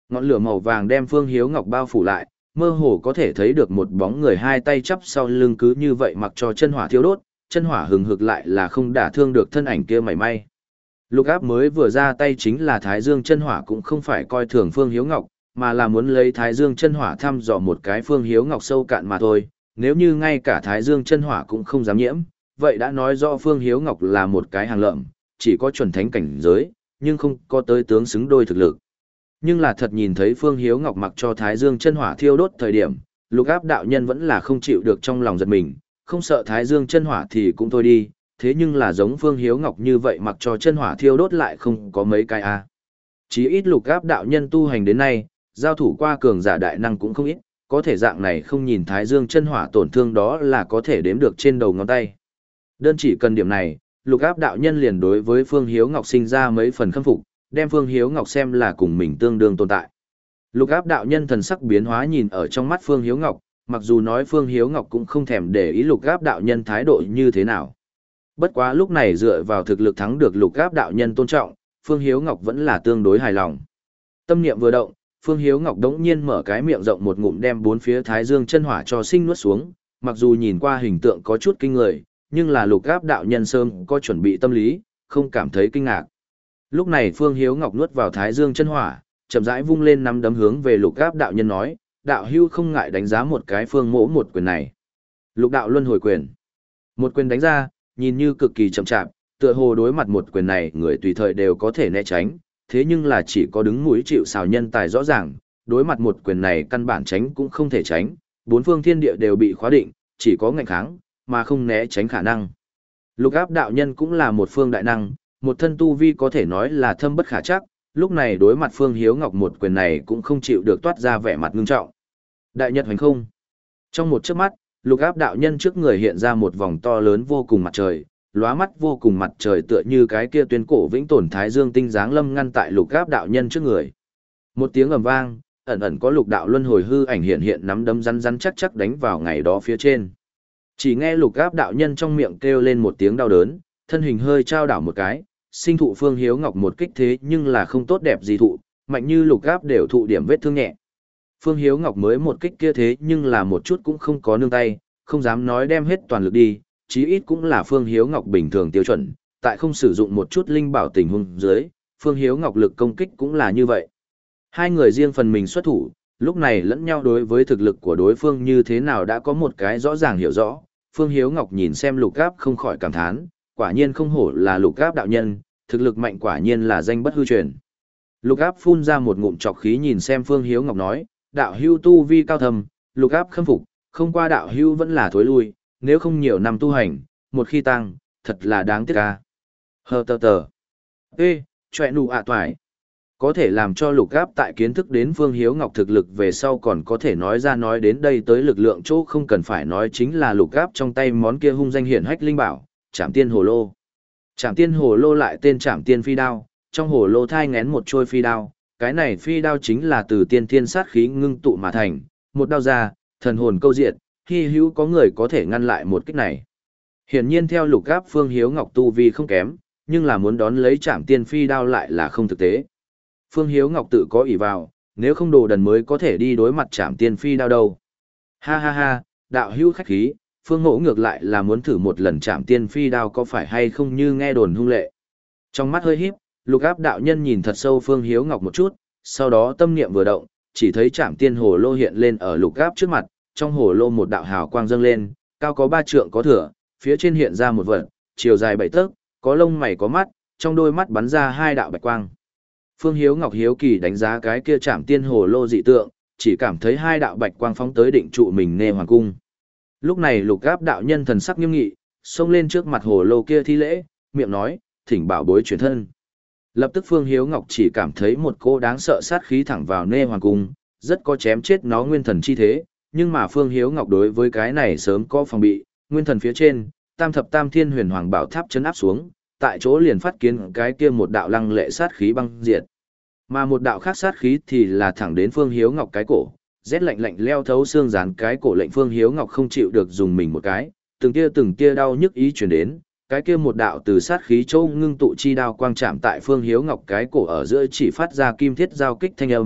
Ngọn lửa màu vàng đem Phương Hiếu Ngọc bao phủ lại, mơ hồ có thể thấy được một bóng người hai tay chắp sau lưng cứ như vậy mặc cho chân hỏa thiêu đốt, chân hỏa hừng hực lại là không đả thương được thân ảnh kia mảy may. Lục Áp mới vừa ra tay chính là Thái Dương chân hỏa cũng không phải coi thường Phương Hiếu Ngọc, mà là muốn lấy Thái Dương chân hỏa thăm dò một cái Phương Hiếu Ngọc sâu cạn mà thôi, nếu như ngay cả Thái Dương chân hỏa cũng không dám nhiễm, vậy đã nói rõ Phương Hiếu Ngọc là một cái hàng lợm, chỉ có chuẩn thánh cảnh giới, nhưng không có tới tướng xứng đôi thực lực. Nhưng là thật nhìn thấy Phương Hiếu Ngọc mặc cho Thái Dương chân hỏa thiêu đốt thời điểm, Lục Áp đạo nhân vẫn là không chịu được trong lòng giật mình, không sợ Thái Dương chân hỏa thì cũng thôi đi, thế nhưng là giống Phương Hiếu Ngọc như vậy mặc cho chân hỏa thiêu đốt lại không có mấy cái a. Chí ít Lục Áp đạo nhân tu hành đến nay, giao thủ qua cường giả đại năng cũng không ít, có thể dạng này không nhìn Thái Dương chân hỏa tổn thương đó là có thể đếm được trên đầu ngón tay. Đơn chỉ cần điểm này, Lục Áp đạo nhân liền đối với Phương Hiếu Ngọc sinh ra mấy phần khâm phục, đem Phương Hiếu Ngọc xem là cùng mình tương đương tồn tại. Lục Áp đạo nhân thần sắc biến hóa nhìn ở trong mắt Phương Hiếu Ngọc, mặc dù nói Phương Hiếu Ngọc cũng không thèm để ý Lục Áp đạo nhân thái độ như thế nào. Bất quá lúc này dựa vào thực lực thắng được Lục Áp đạo nhân tôn trọng, Phương Hiếu Ngọc vẫn là tương đối hài lòng. Tâm niệm vừa động, Phương Hiếu Ngọc đống nhiên mở cái miệng rộng một ngụm đem bốn phía Thái Dương chân hỏa cho sinh nuốt xuống, mặc dù nhìn qua hình tượng có chút kinh người, nhưng là Lục Áp đạo nhân sớm có chuẩn bị tâm lý, không cảm thấy kinh ngạc. Lúc này Phương Hiếu Ngọc nuốt vào Thái Dương chân hỏa, chậm rãi vung lên nắm đấm hướng về Lục Áp đạo nhân nói, đạo hưu không ngại đánh giá một cái phương mỗ một quyền này. Lục đạo luân hồi quyền. Một quyền đánh ra, nhìn như cực kỳ chậm chạp, tựa hồ đối mặt một quyền này người tùy thời đều có thể né tránh, thế nhưng là chỉ có đứng mũi chịu sào nhân tài rõ ràng, đối mặt một quyền này căn bản tránh cũng không thể tránh, bốn phương thiên địa đều bị khóa định, chỉ có ngạnh kháng, mà không né tránh khả năng. Lục Áp đạo nhân cũng là một phương đại năng, một thân tu vi có thể nói là thâm bất khả trắc, lúc này đối mặt Phương Hiếu Ngọc một quyền này cũng không chịu được toát ra vẻ mặt ngưng trọng. Đại nhật hoành không. Trong một chớp mắt, Lục Áp đạo nhân trước người hiện ra một vòng to lớn vô cùng mặt trời, lóa mắt vô cùng mặt trời tựa như cái kia tuyên cổ vĩnh tồn Thái Dương tinh dáng lâm ngăn tại Lục Áp đạo nhân trước người. Một tiếng ầm vang, ẩn ẩn có lục đạo luân hồi hư ảnh hiện hiện nắm đấm rắn rắn chắc chắc đánh vào ngày đó phía trên. Chỉ nghe Lục Áp đạo nhân trong miệng kêu lên một tiếng đau đớn, thân hình hơi trao đảo một cái, sinh thụ Phương Hiếu Ngọc một kích thế nhưng là không tốt đẹp gì thụ, mạnh như Lục Áp đều thụ điểm vết thương nhẹ. Phương Hiếu Ngọc mới một kích kia thế nhưng là một chút cũng không có nương tay, không dám nói đem hết toàn lực đi, chí ít cũng là Phương Hiếu Ngọc bình thường tiêu chuẩn, tại không sử dụng một chút linh bảo tình huống dưới, Phương Hiếu Ngọc lực công kích cũng là như vậy. Hai người riêng phần mình xuất thủ, lúc này lẫn nhau đối với thực lực của đối phương như thế nào đã có một cái rõ ràng hiểu rõ, Phương Hiếu Ngọc nhìn xem Lục Áp không khỏi cảm thán, quả nhiên không hổ là Lục Áp đạo nhân, thực lực mạnh quả nhiên là danh bất hư truyền. Lục Áp phun ra một ngụm trọc khí nhìn xem Phương Hiếu Ngọc nói, đạo hưu tu vi cao thầm, Lục Áp khâm phục, không qua đạo hưu vẫn là thối lui, nếu không nhiều năm tu hành, một khi tăng, thật là đáng tiếc ca. Hờ tờ tờ. Ê, chọe nụ ạ toài. Có thể làm cho Lục Áp tại kiến thức đến Phương Hiếu Ngọc thực lực về sau còn có thể nói ra nói đến đây tới lực lượng chỗ không cần phải nói chính là Lục Áp trong tay món kia hung danh hiển hách linh bảo, Trảm Tiên Hồ Lô. Trảm Tiên Hồ Lô lại tên Trảm Tiên Phi Đao, trong hồ lô thai ngén một trôi phi đao, cái này phi đao chính là từ tiên thiên sát khí ngưng tụ mà thành, một đao ra, thần hồn câu diệt, hy hữu có người có thể ngăn lại một kích này. Hiển nhiên theo Lục Áp Phương Hiếu Ngọc tu vi không kém, nhưng là muốn đón lấy Trảm Tiên Phi Đao lại là không thực tế. Phương Hiếu Ngọc tự có ỷ vào, nếu không đồ đần mới có thể đi đối mặt Trảm Tiên Phi Đao đâu. Ha ha ha, đạo hữu khách khí, Phương Mỗ ngược lại là muốn thử một lần Trảm Tiên Phi Đao có phải hay không như nghe đồn hung lệ. Trong mắt hơi híp, Lục Áp đạo nhân nhìn thật sâu Phương Hiếu Ngọc một chút, sau đó tâm niệm vừa động, chỉ thấy Trảm Tiên Hồ Lô hiện lên ở Lục Áp trước mặt, trong hồ lô một đạo hào quang dâng lên, cao có ba trượng có thửa, phía trên hiện ra một vật, chiều dài bảy tấc, có lông mày có mắt, trong đôi mắt bắn ra hai đạo bạch quang. Phương Hiếu Ngọc hiếu kỳ đánh giá cái kia Trảm Tiên Hồ Lô dị tượng, chỉ cảm thấy hai đạo bạch quang phóng tới định trụ mình Nê Hoàng cung. Lúc này Lục Áp đạo nhân thần sắc nghiêm nghị, xông lên trước mặt hồ lô kia thi lễ, miệng nói, thỉnh bảo bối chuyển thân. Lập tức Phương Hiếu Ngọc chỉ cảm thấy một cô đáng sợ sát khí thẳng vào Nê Hoàng cung, rất có chém chết nó nguyên thần chi thế, nhưng mà Phương Hiếu Ngọc đối với cái này sớm có phòng bị, nguyên thần phía trên, tam thập tam thiên huyền hoàng bảo tháp chấn áp xuống, tại chỗ liền phát kiến cái kia một đạo lăng lệ sát khí băng diệt. Mà một đạo khác sát khí thì là thẳng đến Phương Hiếu Ngọc cái cổ, rét lạnh lạnh leo thấu xương dán cái cổ lệnh Phương Hiếu Ngọc không chịu được dùng mình một cái, từng tia từng tia đau nhức ý truyền đến, cái kia một đạo từ sát khí châu ngưng tụ chi đao quang chạm tại Phương Hiếu Ngọc cái cổ ở giữa chỉ phát ra kim thiết giao kích thanh âm,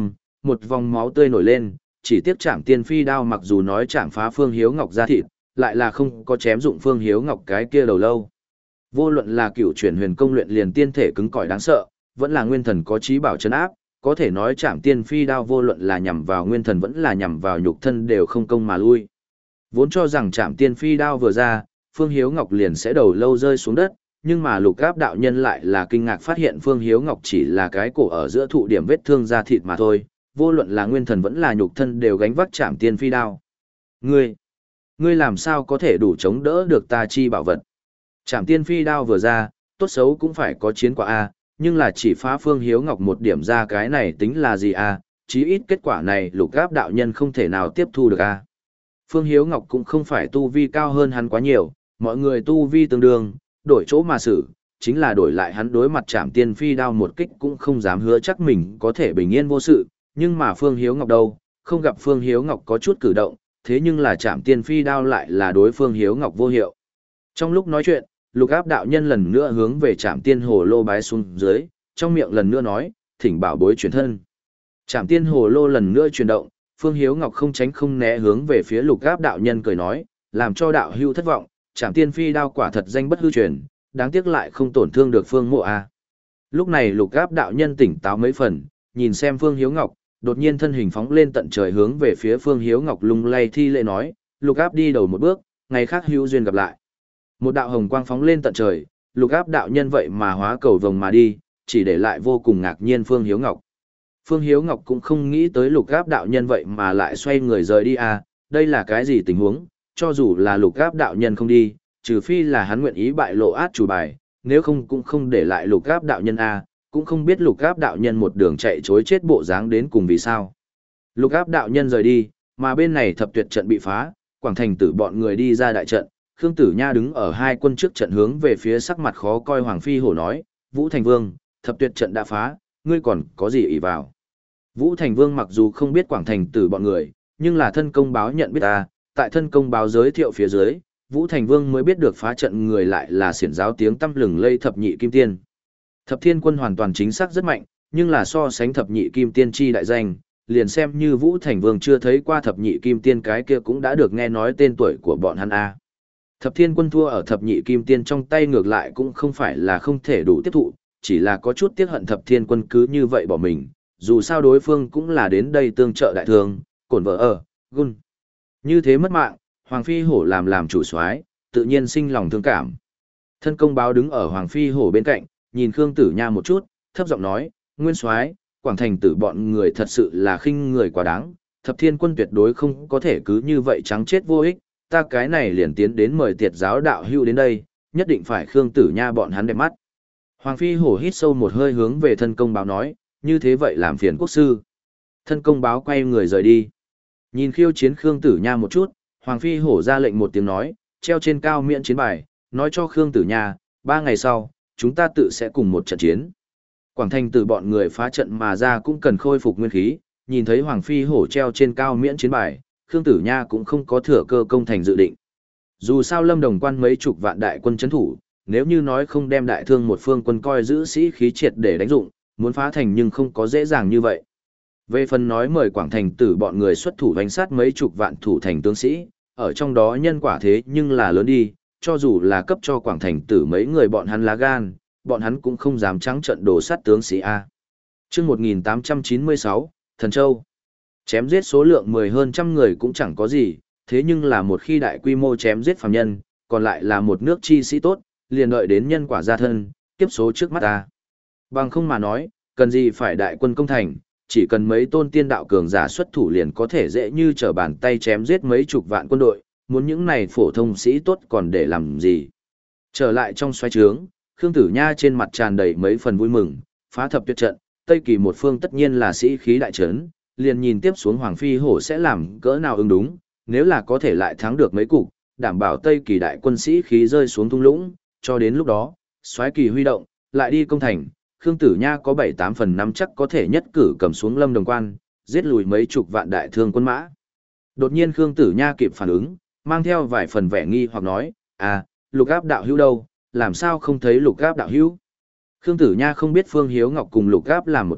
một vòng máu tươi nổi lên, chỉ tiếc Trảm Tiên Phi đao mặc dù nói chạm phá Phương Hiếu Ngọc ra thịt, lại là không có chém dụng Phương Hiếu Ngọc cái kia đầu lâu. Vô luận là cựu chuyển huyền công luyện liền tiên thể cứng cỏi đáng sợ, vẫn là nguyên thần có trí bảo trấn áp, có thể nói Trảm Tiên Phi đao vô luận là nhằm vào nguyên thần vẫn là nhằm vào nhục thân đều không công mà lui. Vốn cho rằng Trảm Tiên Phi đao vừa ra, Phương Hiếu Ngọc liền sẽ đầu lâu rơi xuống đất, nhưng mà Lục Áp đạo nhân lại là kinh ngạc phát hiện Phương Hiếu Ngọc chỉ là cái cổ ở giữa thụ điểm vết thương da thịt mà thôi, vô luận là nguyên thần vẫn là nhục thân đều gánh vác Trảm Tiên Phi đao. Ngươi, ngươi làm sao có thể đủ chống đỡ được ta chi bảo vật? Trảm Tiên Phi đao vừa ra, tốt xấu cũng phải có chiến quả a, nhưng là chỉ phá Phương Hiếu Ngọc một điểm ra cái này tính là gì a? Chí ít kết quả này Lục Áp đạo nhân không thể nào tiếp thu được a. Phương Hiếu Ngọc cũng không phải tu vi cao hơn hắn quá nhiều, mọi người tu vi tương đương, đổi chỗ mà xử, chính là đổi lại hắn đối mặt Trảm Tiên Phi đao một kích cũng không dám hứa chắc mình có thể bình yên vô sự, nhưng mà Phương Hiếu Ngọc đâu, không gặp Phương Hiếu Ngọc có chút cử động, thế nhưng là Trảm Tiên Phi đao lại là đối Phương Hiếu Ngọc vô hiệu. Trong lúc nói chuyện, Lục Áp đạo nhân lần nữa hướng về Trảm Tiên Hồ Lô bái xuống dưới, trong miệng lần nữa nói, thỉnh bảo bối chuyển thân. Trảm Tiên Hồ Lô lần nữa chuyển động, Phương Hiếu Ngọc không tránh không né hướng về phía Lục Áp đạo nhân cười nói, làm cho đạo hưu thất vọng, Trảm Tiên Phi đao quả thật danh bất hư truyền, đáng tiếc lại không tổn thương được Phương Mộ a. Lúc này Lục Áp đạo nhân tỉnh táo mấy phần, nhìn xem Phương Hiếu Ngọc, đột nhiên thân hình phóng lên tận trời hướng về phía Phương Hiếu Ngọc lung lay thi lễ nói, Lục Áp đi đầu một bước, ngày khác hữu duyên gặp lại. Một đạo hồng quang phóng lên tận trời, Lục Áp đạo nhân vậy mà hóa cầu vồng mà đi, chỉ để lại vô cùng ngạc nhiên Phương Hiếu Ngọc. Phương Hiếu Ngọc cũng không nghĩ tới Lục Áp đạo nhân vậy mà lại xoay người rời đi à, đây là cái gì tình huống, cho dù là Lục Áp đạo nhân không đi, trừ phi là hắn nguyện ý bại lộ át chủ bài, nếu không cũng không để lại Lục Áp đạo nhân à, cũng không biết Lục Áp đạo nhân một đường chạy chối chết bộ dáng đến cùng vì sao. Lục Áp đạo nhân rời đi, mà bên này thập tuyệt trận bị phá, Quảng Thành Tử bọn người đi ra đại trận, Khương Tử Nha đứng ở hai quân trước trận hướng về phía sắc mặt khó coi Hoàng Phi Hổ nói, Vũ Thành Vương, thập tuyệt trận đã phá, ngươi còn có gì ỷ vào? Vũ Thành Vương mặc dù không biết Quảng Thành Tử bọn người, nhưng là thân công báo nhận biết ta, tại thân công báo giới thiệu phía dưới, Vũ Thành Vương mới biết được phá trận người lại là xiển giáo tiếng tăm lừng lây thập nhị kim tiên. Thập thiên quân hoàn toàn chính xác rất mạnh, nhưng là so sánh thập nhị kim tiên chi đại danh, liền xem như Vũ Thành Vương chưa thấy qua thập nhị kim tiên cái kia cũng đã được nghe nói tên tuổi của bọn hắn a. Thập thiên quân thua ở thập nhị kim tiên trong tay ngược lại cũng không phải là không thể đủ tiếp thụ, chỉ là có chút tiếc hận thập thiên quân cứ như vậy bỏ mình, dù sao đối phương cũng là đến đây tương trợ đại thương, cổn vợ ở, gun. Như thế mất mạng, Hoàng Phi Hổ làm làm chủ soái, tự nhiên sinh lòng thương cảm. Thân công báo đứng ở Hoàng Phi Hổ bên cạnh, nhìn Khương Tử Nha một chút, thấp giọng nói, Nguyên soái, Quảng Thành Tử bọn người thật sự là khinh người quá đáng, thập thiên quân tuyệt đối không có thể cứ như vậy trắng chết vô ích, ta cái này liền tiến đến mời tiệt giáo đạo hữu đến đây, nhất định phải Khương Tử Nha bọn hắn đẹp mắt. Hoàng Phi Hổ hít sâu một hơi hướng về thân công báo nói, như thế vậy làm phiền quốc sư. Thân công báo quay người rời đi. Nhìn khiêu chiến Khương Tử Nha một chút, Hoàng Phi Hổ ra lệnh một tiếng nói, treo trên cao miễn chiến bài, nói cho Khương Tử Nha, ba ngày sau, chúng ta tự sẽ cùng một trận chiến. Quảng Thành Tử bọn người phá trận mà ra cũng cần khôi phục nguyên khí, nhìn thấy Hoàng Phi Hổ treo trên cao miễn chiến bài, Khương Tử Nha cũng không có thừa cơ công thành dự định. Dù sao Lâm Đồng Quan mấy chục vạn đại quân chấn thủ, nếu như nói không đem đại thương một phương quân coi giữ sĩ khí triệt để đánh dụng, muốn phá thành nhưng không có dễ dàng như vậy. Về phần nói mời Quảng Thành Tử bọn người xuất thủ đánh sát mấy chục vạn thủ thành tướng sĩ, ở trong đó nhân quả thế nhưng là lớn đi, cho dù là cấp cho Quảng Thành Tử mấy người bọn hắn lá gan, bọn hắn cũng không dám trắng trận đổ sát tướng sĩ A. Trước một nghìn tám trăm chín mươi sáu, Thần Châu. Chém giết số lượng mười hơn trăm người cũng chẳng có gì, thế nhưng là một khi đại quy mô chém giết phàm nhân, còn lại là một nước chi sĩ tốt, liền đợi đến nhân quả gia thân, kiếp số trước mắt ta. Bằng không mà nói, cần gì phải đại quân công thành, chỉ cần mấy tôn tiên đạo cường giả xuất thủ liền có thể dễ như trở bàn tay chém giết mấy chục vạn quân đội, muốn những này phổ thông sĩ tốt còn để làm gì. Trở lại trong xoáy trướng, Khương Tử Nha trên mặt tràn đầy mấy phần vui mừng, phá thập tuyệt trận, Tây Kỳ một phương tất nhiên là sĩ khí đại trấn, liền nhìn tiếp xuống Hoàng Phi Hổ sẽ làm cỡ nào ứng đúng, nếu là có thể lại thắng được mấy cục, đảm bảo Tây Kỳ đại quân sĩ khí rơi xuống thung lũng, cho đến lúc đó, soái kỳ huy động, lại đi công thành, Khương Tử Nha có bảy tám phần năm chắc có thể nhất cử cầm xuống Lâm Đồng Quan, giết lùi mấy chục vạn đại thương quân mã. Đột nhiên Khương Tử Nha kịp phản ứng, mang theo vài phần vẻ nghi hoặc nói, à, Lục Áp đạo hữu đâu, làm sao không thấy Lục Áp đạo hữu? Khương Tử Nha không biết Phương Hiếu Ngọc cùng Lục Áp làm một trận,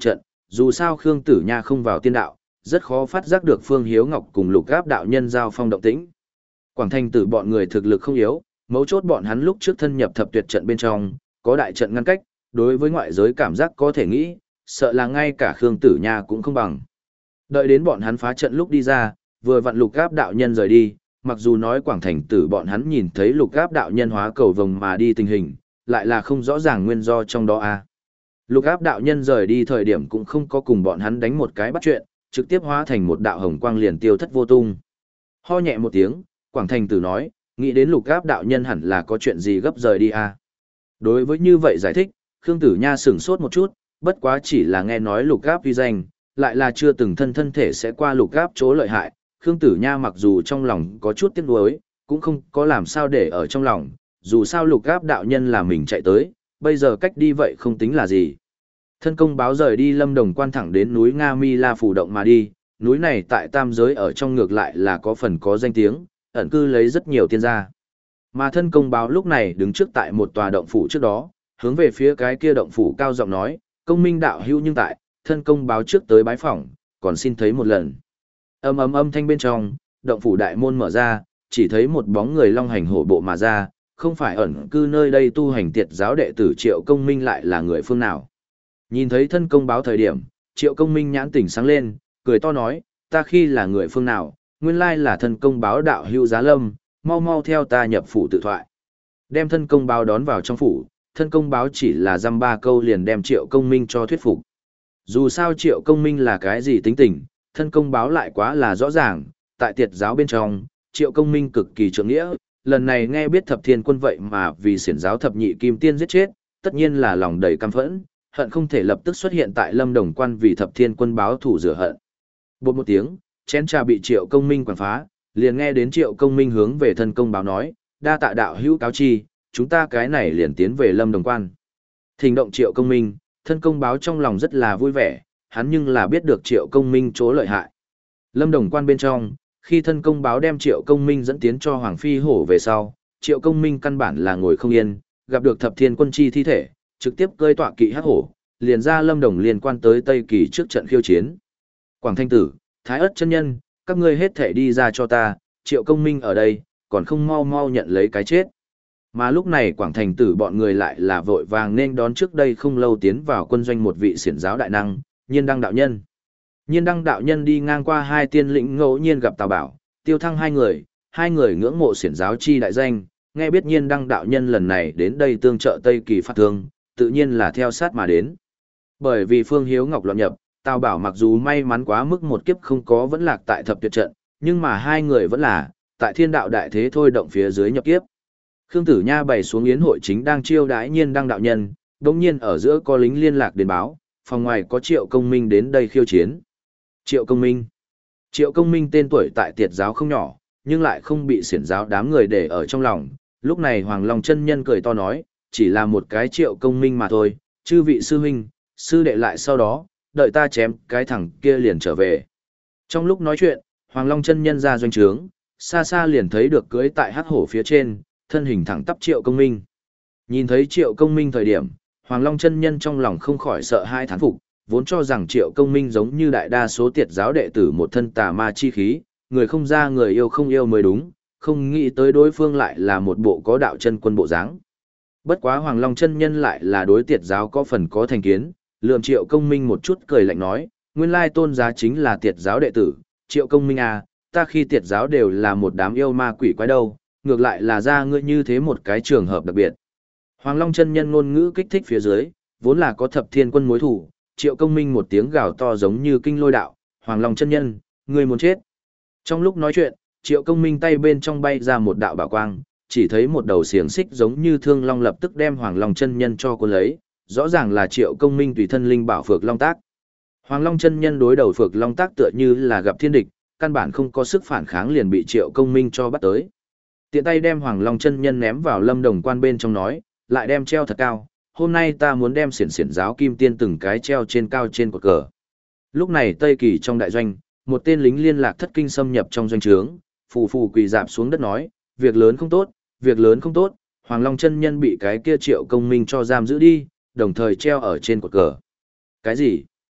dù sao Khương Tử Nha không vào tiên đạo, rất khó phát giác được Phương Hiếu Ngọc cùng Lục Áp đạo nhân giao phong động tĩnh. Quảng Thành Tử bọn người thực lực không yếu, mấu chốt bọn hắn lúc trước thân nhập thập tuyệt trận bên trong, có đại trận ngăn cách, đối với ngoại giới cảm giác có thể nghĩ, sợ là ngay cả Khương Tử Nha cũng không bằng. Đợi đến bọn hắn phá trận lúc đi ra, vừa vặn Lục Áp đạo nhân rời đi, mặc dù nói Quảng Thành Tử bọn hắn nhìn thấy Lục Áp đạo nhân hóa cầu vồng mà đi tình hình, lại là không rõ ràng nguyên do trong đó a. Lục Áp đạo nhân rời đi thời điểm cũng không có cùng bọn hắn đánh một cái bắt chuyện, trực tiếp hóa thành một đạo hồng quang liền tiêu thất vô tung. Ho nhẹ một tiếng, Quảng Thành Tử nói, nghĩ đến Lục Áp đạo nhân hẳn là có chuyện gì gấp rời đi a. Đối với như vậy giải thích, Khương Tử Nha sửng sốt một chút, bất quá chỉ là nghe nói Lục Áp uy danh, lại là chưa từng thân thân thể sẽ qua Lục Áp chỗ lợi hại. Khương Tử Nha mặc dù trong lòng có chút tiếc nuối, cũng không có làm sao để ở trong lòng, dù sao Lục Áp đạo nhân là mình chạy tới, bây giờ cách đi vậy không tính là gì. Thân công báo rời đi Lâm Đồng quan thẳng đến núi Nga Mi La phủ động mà đi, núi này tại tam giới ở trong ngược lại là có phần có danh tiếng, ẩn cư lấy rất nhiều tiên gia. Mà thân công báo lúc này đứng trước tại một tòa động phủ trước đó, hướng về phía cái kia động phủ cao giọng nói, công minh đạo hữu nhưng tại, thân công báo trước tới bái phỏng, còn xin thấy một lần. Âm ấm âm thanh bên trong, động phủ đại môn mở ra, chỉ thấy một bóng người long hành hổ bộ mà ra, không phải ẩn cư nơi đây tu hành tiệt giáo đệ tử Triệu Công Minh lại là người phương nào. Nhìn thấy thân công báo thời điểm, Triệu Công Minh nhãn tỉnh sáng lên, cười to nói, ta khi là người phương nào, nguyên lai là thân công báo đạo hữu Giá Lâm, mau mau theo ta nhập phủ tự thoại. Đem thân công báo đón vào trong phủ, thân công báo chỉ là dăm ba câu liền đem Triệu Công Minh cho thuyết phục. Dù sao Triệu Công Minh là cái gì tính tình, thân công báo lại quá là rõ ràng, tại tiệt giáo bên trong, Triệu Công Minh cực kỳ trượng nghĩa, lần này nghe biết thập thiên quân vậy mà vì xiển giáo thập nhị kim tiên giết chết, tất nhiên là lòng đầy căm phẫn, hận không thể lập tức xuất hiện tại Lâm Đồng quan vì thập thiên quân báo thủ rửa hận. Bột một tiếng, chén trà bị Triệu Công Minh quẳng phá, liền nghe đến Triệu Công Minh hướng về thân công báo nói, đa tạ đạo hữu cáo chi, chúng ta cái này liền tiến về Lâm Đồng quan. Thỉnh động Triệu Công Minh, thân công báo trong lòng rất là vui vẻ, hắn nhưng là biết được Triệu Công Minh chỗ lợi hại. Lâm Đồng quan bên trong, khi thân công báo đem Triệu Công Minh dẫn tiến cho Hoàng Phi Hổ về sau, Triệu Công Minh căn bản là ngồi không yên, gặp được thập thiên quân chi thi thể, trực tiếp cơi tọa kỵ hắc hổ, liền ra Lâm Đồng liên quan tới Tây Kỳ trước trận khiêu chiến. Quảng Thanh Tử, Thái Ất chân nhân, các ngươi hết thể đi ra cho ta, Triệu Công Minh ở đây, còn không mau mau nhận lấy cái chết. Mà lúc này Quảng Thành Tử bọn người lại là vội vàng nên đón trước đây không lâu tiến vào quân doanh một vị xiển giáo đại năng, Nhiên Đăng đạo nhân. Nhiên Đăng đạo nhân đi ngang qua hai tiên lĩnh ngẫu nhiên gặp Tào Bảo, Tiêu Thăng hai người, hai người ngưỡng mộ xiển giáo chi đại danh, nghe biết Nhiên Đăng đạo nhân lần này đến đây tương trợ Tây Kỳ phát thương, tự nhiên là theo sát mà đến. Bởi vì Phương Hiếu Ngọc loạn nhập, Tào Bảo mặc dù may mắn quá mức một kiếp không có vẫn lạc tại thập tuyệt trận, nhưng mà hai người vẫn là tại thiên đạo đại thế thôi động phía dưới nhập kiếp. Khương Tử Nha bày xuống yến hội chính đang chiêu đãi Nhiên Đăng đạo nhân, đột nhiên ở giữa có lính liên lạc đến báo, phòng ngoài có Triệu Công Minh đến đây khiêu chiến. Triệu Công Minh. Triệu Công Minh tên tuổi tại tiệt giáo không nhỏ, nhưng lại không bị xiển giáo đám người để ở trong lòng. Lúc này Hoàng Long chân nhân cười to nói, chỉ là một cái Triệu Công Minh mà thôi, chư vị sư huynh, sư đệ lại sau đó, đợi ta chém cái thằng kia liền trở về. Trong lúc nói chuyện, Hoàng Long chân nhân ra doanh trướng, xa xa liền thấy được cưỡi tại hắc hổ phía trên, thân hình thẳng tắp Triệu Công Minh. Nhìn thấy Triệu Công Minh thời điểm, Hoàng Long chân nhân trong lòng không khỏi sợ hai thán phục, vốn cho rằng Triệu Công Minh giống như đại đa số tiệt giáo đệ tử một thân tà ma chi khí, người không ra người yêu không yêu mới đúng, không nghĩ tới đối phương lại là một bộ có đạo chân quân bộ dáng. Bất quá Hoàng Long chân nhân lại là đối tiệt giáo có phần có thành kiến, lườm Triệu Công Minh một chút cười lạnh nói, nguyên lai tôn giá chính là tiệt giáo đệ tử, Triệu Công Minh à, ta khi tiệt giáo đều là một đám yêu ma quỷ quái đâu, ngược lại là ra ngươi như thế một cái trường hợp đặc biệt. Hoàng Long chân nhân ngôn ngữ kích thích phía dưới, vốn là có thập thiên quân mối thủ, Triệu Công Minh một tiếng gào to giống như kinh lôi đạo, Hoàng Long chân nhân, ngươi muốn chết. Trong lúc nói chuyện, Triệu Công Minh tay bên trong bay ra một đạo bảo quang, chỉ thấy một đầu xiềng xích giống như thương long lập tức đem Hoàng Long chân nhân cho cuốn lấy, rõ ràng là Triệu Công Minh tùy thân linh bảo Phược Long Tác. Hoàng Long chân nhân đối đầu Phược Long Tác tựa như là gặp thiên địch, căn bản không có sức phản kháng liền bị Triệu Công Minh cho bắt tới. Tiện tay đem Hoàng Long chân nhân ném vào Lâm Đồng quan bên trong nói, lại đem treo thật cao, hôm nay ta muốn đem xiển xiển giáo kim tiên từng cái treo trên cao trên cột cờ. Lúc này Tây Kỳ trong đại doanh, một tên lính liên lạc thất kinh xâm nhập trong doanh trướng, phù phù quỳ dạp xuống đất nói, việc lớn không tốt, việc lớn không tốt, Hoàng Long chân nhân bị cái kia Triệu Công Minh cho giam giữ đi, đồng thời treo ở trên cột cờ. Cái gì?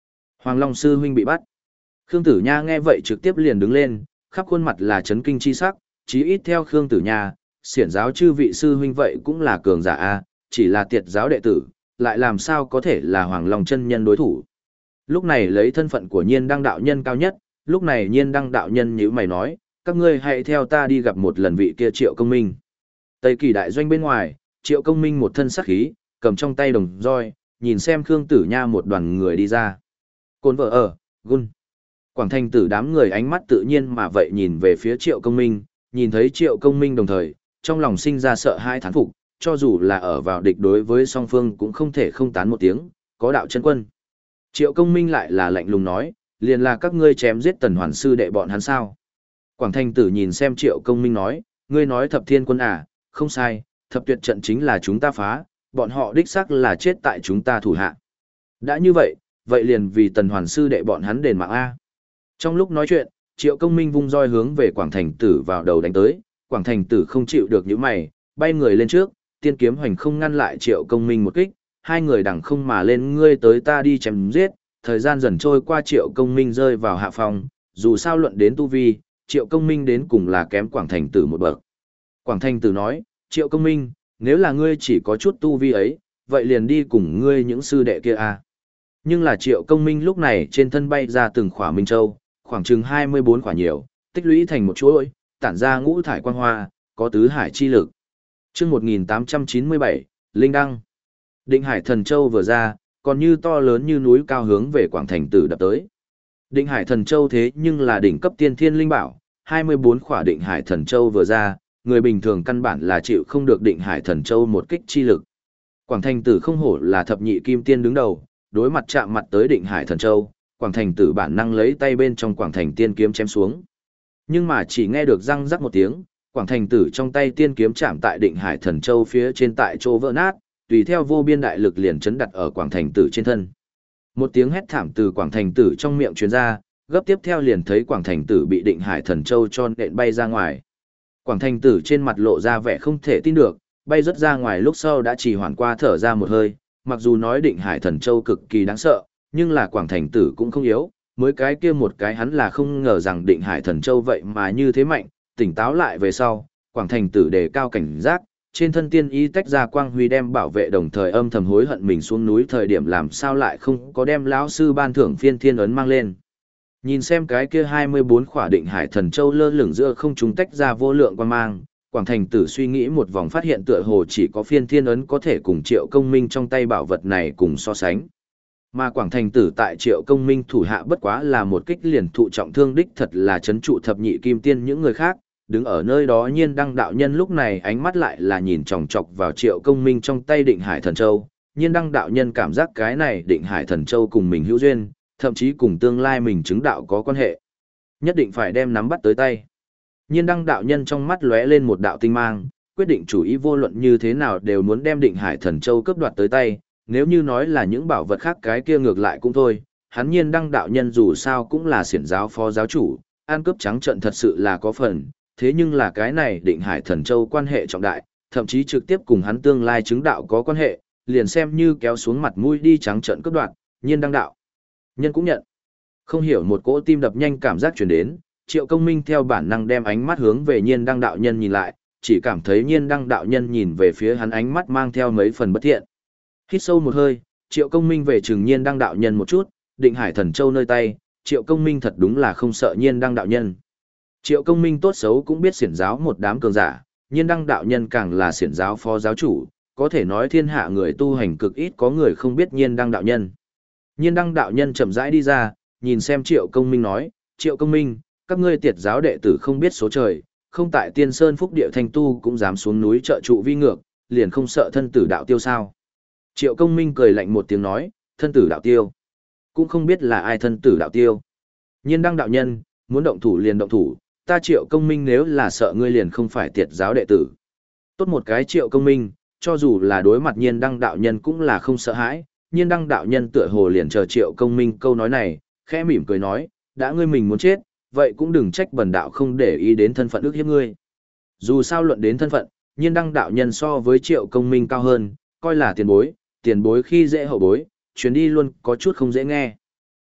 Hoàng Long sư huynh bị bắt. Khương Tử Nha nghe vậy trực tiếp liền đứng lên, khắp khuôn mặt là chấn kinh chi sắc, chí ít theo Khương Tử Nha, xiển giáo chư vị sư huynh vậy cũng là cường giả a, chỉ là tiệt giáo đệ tử, lại làm sao có thể là Hoàng Long chân nhân đối thủ. Lúc này lấy thân phận của Nhiên Đăng đạo nhân cao nhất, lúc này Nhiên Đăng đạo nhân nhíu mày nói, các ngươi hãy theo ta đi gặp một lần vị kia Triệu Công Minh. Tây Kỳ đại doanh bên ngoài, Triệu Công Minh một thân sắc khí, cầm trong tay đồng roi, nhìn xem Khương Tử Nha một đoàn người đi ra. Côn vợ ở, gun. Quảng Thành Tử đám người ánh mắt tự nhiên mà vậy nhìn về phía Triệu Công Minh, nhìn thấy Triệu Công Minh đồng thời, trong lòng sinh ra sợ hãi thán phục, cho dù là ở vào địch đối với song phương cũng không thể không tán một tiếng, có đạo chân quân. Triệu Công Minh lại là lạnh lùng nói, liền là các ngươi chém giết Tần Hoàn sư đệ bọn hắn sao. Quảng Thành Tử nhìn xem Triệu Công Minh nói, ngươi nói thập thiên quân à, không sai, thập tuyệt trận chính là chúng ta phá, bọn họ đích xác là chết tại chúng ta thủ hạ. Đã như vậy, vậy liền vì Tần Hoàn sư đệ bọn hắn đền mạng A. Trong lúc nói chuyện, Triệu Công Minh vung roi hướng về Quảng Thành Tử vào đầu đánh tới, Quảng Thành Tử không chịu được những mày, bay người lên trước, tiên kiếm hoành không ngăn lại Triệu Công Minh một kích, hai người đằng không mà lên ngươi tới ta đi chém giết, thời gian dần trôi qua Triệu Công Minh rơi vào hạ phòng, dù sao luận đến tu vi, Triệu Công Minh đến cùng là kém Quảng Thành Tử một bậc. Quảng Thành Tử nói, Triệu Công Minh, nếu là ngươi chỉ có chút tu vi ấy, vậy liền đi cùng ngươi những sư đệ kia à. Nhưng là Triệu Công Minh lúc này trên thân bay ra từng khỏa Minh Châu, khoảng chừng hai mươi bốn khỏa nhiều, tích lũy thành một chuỗi, tản ra ngũ thải quang hoa, có tứ hải chi lực. Chương một nghìn tám trăm chín mươi bảy, Linh Đăng. Định Hải Thần Châu vừa ra, còn như to lớn như núi cao hướng về Quảng Thành Tử đập tới. Định Hải Thần Châu thế nhưng là đỉnh cấp tiên thiên linh bảo, hai mươi bốn khỏa Định Hải Thần Châu vừa ra, người bình thường căn bản là chịu không được Định Hải Thần Châu một kích chi lực. Quảng Thành Tử không hổ là thập nhị kim tiên đứng đầu, đối mặt chạm mặt tới Định Hải Thần Châu, Quảng Thành Tử bản năng lấy tay bên trong Quảng Thành tiên kiếm chém xuống. Nhưng mà chỉ nghe được răng rắc một tiếng, Quảng Thành Tử trong tay tiên kiếm chạm tại Định Hải Thần Châu phía trên tại chỗ vỡ nát, tùy theo vô biên đại lực liền chấn đặt ở Quảng Thành Tử trên thân. Một tiếng hét thảm từ Quảng Thành Tử trong miệng truyền ra, gấp tiếp theo liền thấy Quảng Thành Tử bị Định Hải Thần Châu cho nện bay ra ngoài. Quảng Thành Tử trên mặt lộ ra vẻ không thể tin được, bay rất ra ngoài lúc sau đã chỉ hoàn qua thở ra một hơi, mặc dù nói Định Hải Thần Châu cực kỳ đáng sợ, nhưng là Quảng Thành Tử cũng không yếu, mới cái kia một cái hắn là không ngờ rằng Định Hải Thần Châu vậy mà như thế mạnh, tỉnh táo lại về sau, Quảng Thành Tử đề cao cảnh giác, trên thân tiên y tách ra quang huy đem bảo vệ đồng thời âm thầm hối hận mình xuống núi thời điểm làm sao lại không có đem lão sư ban thưởng phiên thiên ấn mang lên. Nhìn xem cái kia hai mươi bốn khỏa Định Hải Thần Châu lơ lửng giữa không trung tách ra vô lượng quang mang, Quảng Thành Tử suy nghĩ một vòng phát hiện tựa hồ chỉ có phiên thiên ấn có thể cùng Triệu Công Minh trong tay bảo vật này cùng so sánh. Mà Quảng Thành Tử tại Triệu Công Minh thủ hạ bất quá là một kích liền thụ trọng thương đích thật là chấn trụ thập nhị kim tiên những người khác, đứng ở nơi đó Nhiên Đăng đạo nhân lúc này ánh mắt lại là nhìn chòng chọc vào Triệu Công Minh trong tay Định Hải Thần Châu. Nhiên Đăng đạo nhân cảm giác cái này Định Hải Thần Châu cùng mình hữu duyên, thậm chí cùng tương lai mình chứng đạo có quan hệ. Nhất định phải đem nắm bắt tới tay. Nhiên Đăng đạo nhân trong mắt lóe lên một đạo tinh mang, quyết định chủ ý vô luận như thế nào đều muốn đem Định Hải Thần Châu cướp đoạt tới tay, nếu như nói là những bảo vật khác cái kia ngược lại cũng thôi, hắn Nhiên Đăng đạo nhân dù sao cũng là xiển giáo phó giáo chủ, ăn cướp trắng trợn thật sự là có phần, thế nhưng là cái này Định Hải Thần Châu quan hệ trọng đại, thậm chí trực tiếp cùng hắn tương lai chứng đạo có quan hệ, liền xem như kéo xuống mặt mũi đi trắng trợn cướp đoạt, Nhiên Đăng đạo nhân cũng nhận. Không hiểu một cỗ tim đập nhanh cảm giác truyền đến, Triệu Công Minh theo bản năng đem ánh mắt hướng về Nhiên Đăng đạo nhân nhìn lại, chỉ cảm thấy Nhiên Đăng đạo nhân nhìn về phía hắn ánh mắt mang theo mấy phần bất thiện. Hít sâu một hơi, Triệu Công Minh về chừng Nhiên Đăng đạo nhân một chút, Định Hải Thần Châu nơi tay, Triệu Công Minh thật đúng là không sợ Nhiên Đăng đạo nhân. Triệu Công Minh tốt xấu cũng biết xiển giáo một đám cường giả, Nhiên Đăng đạo nhân càng là xiển giáo phó giáo chủ, có thể nói thiên hạ người tu hành cực ít có người không biết Nhiên Đăng đạo nhân. Nhiên Đăng đạo nhân chậm rãi đi ra, nhìn xem Triệu Công Minh nói, Triệu Công Minh, các ngươi tiệt giáo đệ tử không biết số trời, không tại Tiên Sơn Phúc Địa Thanh Tu cũng dám xuống núi trợ trụ vi ngược, liền không sợ thân tử đạo tiêu sao. Triệu Công Minh cười lạnh một tiếng nói, thân tử đạo tiêu. Cũng không biết là ai thân tử đạo tiêu. Nhiên Đăng đạo nhân, muốn động thủ liền động thủ, ta Triệu Công Minh nếu là sợ ngươi liền không phải tiệt giáo đệ tử. Tốt một cái Triệu Công Minh, cho dù là đối mặt Nhiên Đăng đạo nhân cũng là không sợ hãi, Nhiên Đăng đạo nhân tựa hồ liền chờ Triệu Công Minh câu nói này, khẽ mỉm cười nói, đã ngươi mình muốn chết, vậy cũng đừng trách bần đạo không để ý đến thân phận ước hiếp ngươi. Dù sao luận đến thân phận, Nhiên Đăng đạo nhân so với Triệu Công Minh cao hơn, coi là tiền bối, tiền bối khi dễ hậu bối, chuyến đi luôn có chút không dễ nghe.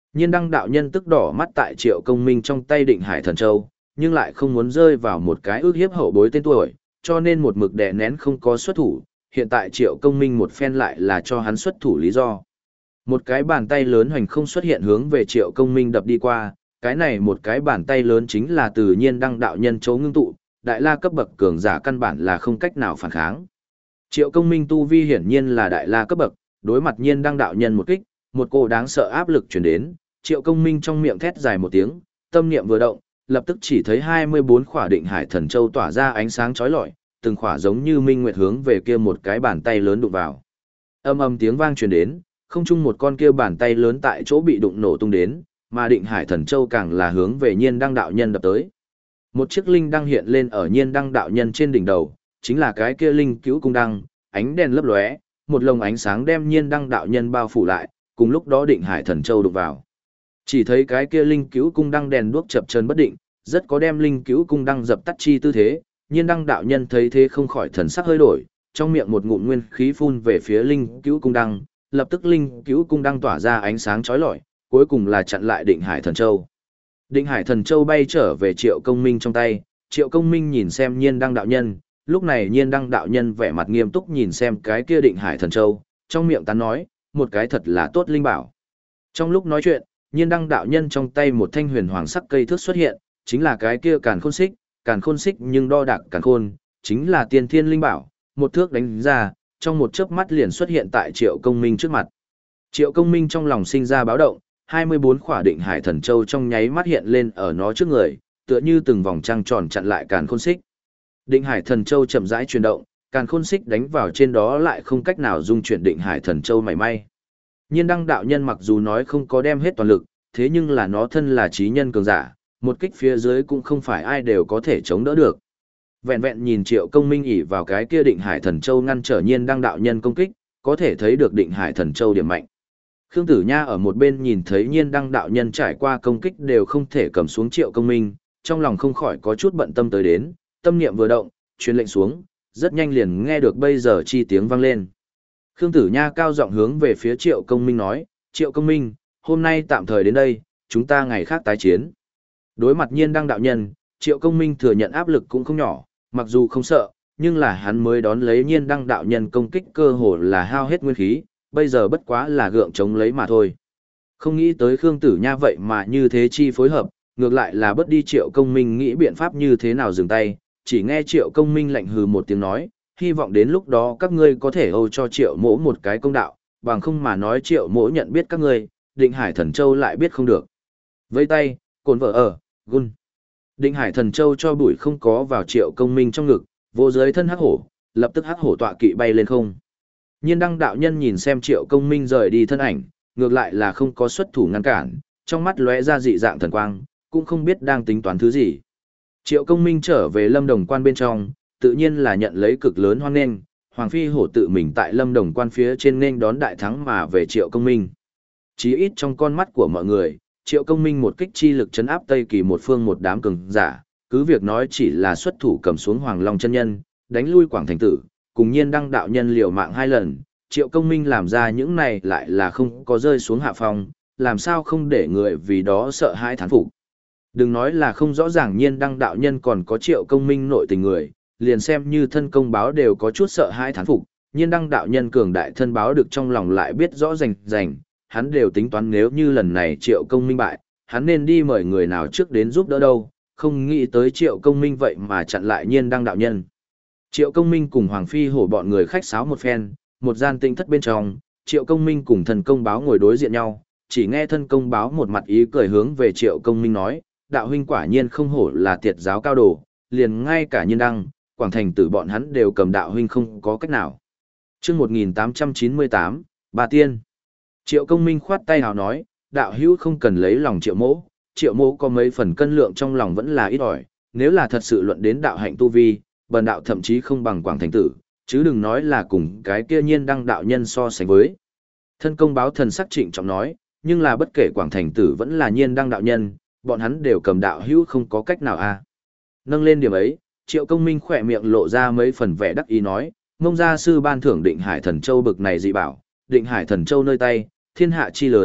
Nhiên đăng đạo nhân tức đỏ mắt tại Triệu Công Minh trong tay Định Hải Thần Châu, nhưng lại không muốn rơi vào một cái ước hiếp hậu bối tên tuổi, cho nên một mực đè nén không có xuất thủ, hiện tại Triệu Công Minh một phen lại là cho hắn xuất thủ lý do. Một cái bàn tay lớn hoành không xuất hiện hướng về Triệu Công Minh đập đi qua, cái này một cái bàn tay lớn chính là từ Nhiên đăng đạo nhân chấu ngưng tụ, đại la cấp bậc cường giả căn bản là không cách nào phản kháng. Triệu Công Minh tu vi hiển nhiên là đại la cấp bậc, đối mặt Nhiên đăng đạo nhân một kích, một cô đáng sợ áp lực truyền đến, Triệu Công Minh trong miệng thét dài một tiếng, tâm niệm vừa động, lập tức chỉ thấy hai mươi bốn khỏa Định Hải Thần Châu tỏa ra ánh sáng chói lọi, từng khỏa giống như minh nguyệt hướng về kia một cái bàn tay lớn đụng vào. Âm âm tiếng vang truyền đến, không chung một con kia bàn tay lớn tại chỗ bị đụng nổ tung đến, mà Định Hải Thần Châu càng là hướng về Nhiên đăng đạo nhân đập tới. Một chiếc linh đăng hiện lên ở Nhiên đăng đạo nhân trên đỉnh đầu, chính là cái kia linh cứu cung đăng, ánh đèn lấp lóe, một lồng ánh sáng đem Nhiên đăng đạo nhân bao phủ lại, cùng lúc đó Định Hải Thần Châu đụng vào. Chỉ thấy cái kia linh cứu cung đăng đèn đuốc chập chờn bất định, rất có đem linh cứu cung đăng dập tắt chi tư thế, Nhiên đăng đạo nhân thấy thế không khỏi thần sắc hơi đổi, trong miệng một ngụm nguyên khí phun về phía linh cứu cung đăng, lập tức linh cứu cung đăng tỏa ra ánh sáng chói lọi, cuối cùng là chặn lại Định Hải Thần Châu. Định Hải Thần Châu bay trở về Triệu Công Minh trong tay, Triệu Công Minh nhìn xem Nhiên đăng đạo nhân, lúc này Nhiên đăng đạo nhân vẻ mặt nghiêm túc nhìn xem cái kia Định Hải Thần Châu, trong miệng tán nói, một cái thật là tốt linh bảo. Trong lúc nói chuyện, Nhiên đăng đạo nhân trong tay một thanh huyền hoàng sắc cây thước xuất hiện, chính là cái kia càn khôn xích, càn khôn xích nhưng đo đạc càn khôn, chính là tiên thiên linh bảo, một thước đánh ra, trong một chớp mắt liền xuất hiện tại Triệu Công Minh trước mặt. Triệu Công Minh trong lòng sinh ra báo động, hai mươi bốn khỏa Định Hải Thần Châu trong nháy mắt hiện lên ở nó trước người, tựa như từng vòng trăng tròn chặn lại càn khôn xích. Định Hải Thần Châu chậm rãi chuyển động, càn khôn xích đánh vào trên đó lại không cách nào dung chuyển Định Hải Thần Châu mảy may. Nhiên đăng đạo nhân mặc dù nói không có đem hết toàn lực, thế nhưng là nó thân là trí nhân cường giả, một kích phía dưới cũng không phải ai đều có thể chống đỡ được. Vẹn vẹn nhìn Triệu Công Minh ỷ vào cái kia Định Hải Thần Châu ngăn trở Nhiên đăng đạo nhân công kích, có thể thấy được Định Hải Thần Châu điểm mạnh. Khương Tử Nha ở một bên nhìn thấy Nhiên đăng đạo nhân trải qua công kích đều không thể cầm xuống Triệu Công Minh, trong lòng không khỏi có chút bận tâm tới đến, tâm niệm vừa động, truyền lệnh xuống, rất nhanh liền nghe được bây giờ chi tiếng vang lên. Khương Tử Nha cao giọng hướng về phía Triệu Công Minh nói, Triệu Công Minh, hôm nay tạm thời đến đây, chúng ta ngày khác tái chiến. Đối mặt Nhiên đăng đạo nhân, Triệu Công Minh thừa nhận áp lực cũng không nhỏ, mặc dù không sợ, nhưng là hắn mới đón lấy Nhiên đăng đạo nhân công kích cơ hồ là hao hết nguyên khí, bây giờ bất quá là gượng chống lấy mà thôi. Không nghĩ tới Khương Tử Nha vậy mà như thế chi phối hợp, ngược lại là bất đi Triệu Công Minh nghĩ biện pháp như thế nào dừng tay, chỉ nghe Triệu Công Minh lạnh hừ một tiếng nói, hy vọng đến lúc đó các ngươi có thể âu cho Triệu Mỗ một cái công đạo, bằng không mà nói Triệu Mỗ nhận biết các ngươi, Định Hải Thần Châu lại biết không được. Vây tay, cồn vợ ở, gun. Định Hải Thần Châu cho bụi không có vào Triệu Công Minh trong ngực, vô dưới thân hắc hổ, lập tức hắc hổ tọa kỵ bay lên không. Nhiên đăng đạo nhân nhìn xem Triệu Công Minh rời đi thân ảnh, ngược lại là không có xuất thủ ngăn cản, trong mắt lóe ra dị dạng thần quang, cũng không biết đang tính toán thứ gì. Triệu Công Minh trở về Lâm Đồng Quan bên trong, tự nhiên là nhận lấy cực lớn hoan nghênh, Hoàng Phi Hổ tự mình tại Lâm Đồng Quan phía trên nên đón đại thắng mà về Triệu Công Minh. Chí ít trong con mắt của mọi người, Triệu Công Minh một kích chi lực chấn áp Tây Kỳ một phương một đám cường giả, cứ việc nói chỉ là xuất thủ cầm xuống Hoàng Long chân nhân, đánh lui Quảng Thành Tử, cùng Nhiên đăng đạo nhân liều mạng hai lần, Triệu Công Minh làm ra những này lại là không có rơi xuống hạ phong, làm sao không để người vì đó sợ hãi thán phục. Đừng nói là không rõ ràng Nhiên đăng đạo nhân còn có Triệu Công Minh nội tình người, liền xem như thân công báo đều có chút sợ hãi thán phục, Nhiên đăng đạo nhân cường đại thân báo được trong lòng lại biết rõ rành rành, hắn đều tính toán nếu như lần này Triệu Công Minh bại, hắn nên đi mời người nào trước đến giúp đỡ đâu, không nghĩ tới Triệu Công Minh vậy mà chặn lại Nhiên đăng đạo nhân. Triệu Công Minh cùng Hoàng Phi Hổ bọn người khách sáo một phen, một gian tinh thất bên trong, Triệu Công Minh cùng thần công báo ngồi đối diện nhau, chỉ nghe thân công báo một mặt ý cười hướng về Triệu Công Minh nói, đạo huynh quả nhiên không hổ là tiệt giáo cao đồ, liền ngay cả Nhiên đăng, Quảng Thành Tử bọn hắn đều cầm đạo huynh không có cách nào. Chương một nghìn tám trăm chín mươi tám, Bà Tiên. Triệu Công Minh khoát tay hào nói, đạo hữu không cần lấy lòng Triệu Mỗ, Triệu Mỗ có mấy phần cân lượng trong lòng vẫn là ít ỏi, nếu là thật sự luận đến đạo hạnh tu vi, bần đạo thậm chí không bằng Quảng Thành Tử, chứ đừng nói là cùng cái kia Nhiên đăng đạo nhân so sánh với. Thân công báo thần sắc trịnh trọng nói, nhưng là bất kể Quảng Thành Tử vẫn là Nhiên đăng đạo nhân, bọn hắn đều cầm đạo hữu không có cách nào a. À. Nâng lên điểm ấy, Triệu Công Minh khỏe miệng lộ ra mấy phần vẻ đắc ý nói, Mông gia sư ban thưởng Định Hải Thần Châu bực này dị bảo, Định Hải Thần Châu nơi tay, thiên hạ chi lớn,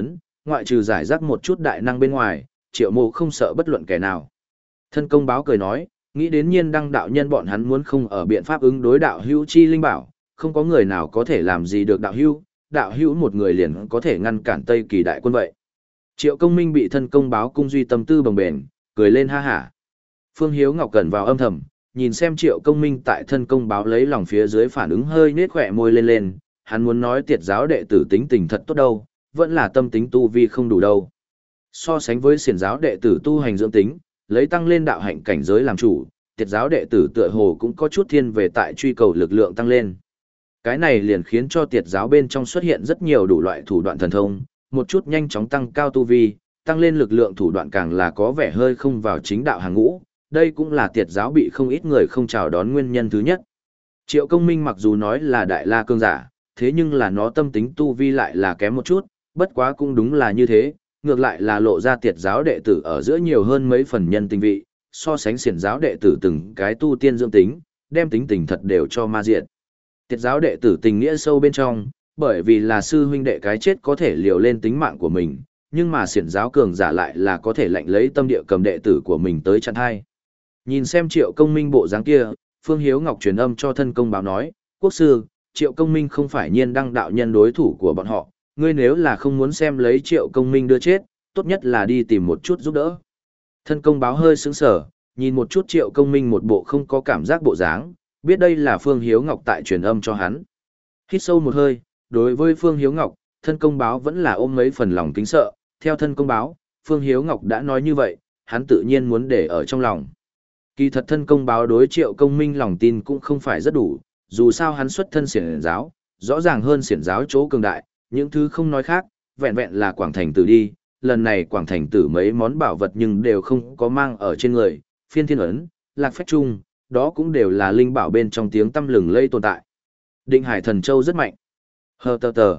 ngoại trừ giải rác một chút đại năng bên ngoài, triệu mộ không sợ bất luận kẻ nào. Thân công báo cười nói, nghĩ đến nhiên đăng đạo nhân bọn hắn muốn không ở biện pháp ứng đối đạo hữu chi linh bảo, không có người nào có thể làm gì được đạo hữu, đạo hữu một người liền có thể ngăn cản Tây Kỳ đại quân vậy. Triệu Công Minh bị thân công báo cung duy tâm tư bồng bềnh, cười lên ha hả. Phương Hiếu Ngọc cẩn vào âm thầm, nhìn xem Triệu Công Minh tại thân công báo lấy lòng phía dưới phản ứng hơi nết khỏe môi lên lên, hắn muốn nói tiệt giáo đệ tử tính tình thật tốt đâu, vẫn là tâm tính tu vi không đủ đâu. So sánh với xiển giáo đệ tử tu hành dưỡng tính, lấy tăng lên đạo hạnh cảnh giới làm chủ, tiệt giáo đệ tử tựa hồ cũng có chút thiên về tại truy cầu lực lượng tăng lên. Cái này liền khiến cho tiệt giáo bên trong xuất hiện rất nhiều đủ loại thủ đoạn thần thông, một chút nhanh chóng tăng cao tu vi, tăng lên lực lượng thủ đoạn càng là có vẻ hơi không vào chính đạo hàng ngũ, đây cũng là tiệt giáo bị không ít người không chào đón nguyên nhân thứ nhất. Triệu Công Minh mặc dù nói là đại la cương giả, thế nhưng là nó tâm tính tu vi lại là kém một chút, bất quá cũng đúng là như thế, ngược lại là lộ ra tiệt giáo đệ tử ở giữa nhiều hơn mấy phần nhân tình vị, so sánh xiển giáo đệ tử từng cái tu tiên dưỡng tính, đem tính tình thật đều cho ma diệt. Tiệt giáo đệ tử tình nghĩa sâu bên trong, bởi vì là sư huynh đệ cái chết có thể liều lên tính mạng của mình, nhưng mà xiển giáo cường giả lại là có thể lạnh lấy tâm địa cầm đệ tử của mình tới chặn hai. Nhìn xem Triệu Công Minh bộ dáng kia, Phương Hiếu Ngọc truyền âm cho thân công báo nói, quốc sư, Triệu Công Minh không phải nhiên đăng đạo nhân đối thủ của bọn họ, ngươi nếu là không muốn xem lấy Triệu Công Minh đưa chết, tốt nhất là đi tìm một chút giúp đỡ. Thân công báo hơi sững sờ, nhìn một chút Triệu Công Minh một bộ không có cảm giác bộ dáng, biết đây là Phương Hiếu Ngọc tại truyền âm cho hắn. Hít sâu một hơi, đối với Phương Hiếu Ngọc, thân công báo vẫn là ôm mấy phần lòng kính sợ, theo thân công báo, Phương Hiếu Ngọc đã nói như vậy, hắn tự nhiên muốn để ở trong lòng. Kỳ thật thân công báo đối Triệu Công Minh lòng tin cũng không phải rất đủ, dù sao hắn xuất thân xiển giáo, rõ ràng hơn xiển giáo chỗ cường đại, những thứ không nói khác, vẹn vẹn là Quảng Thành Tử đi, lần này Quảng Thành Tử mấy món bảo vật nhưng đều không có mang ở trên người, phiên thiên ấn, lạc phách trung, đó cũng đều là linh bảo bên trong tiếng tăm lừng lây tồn tại. Định Hải Thần Châu rất mạnh. Hờ tờ tờ.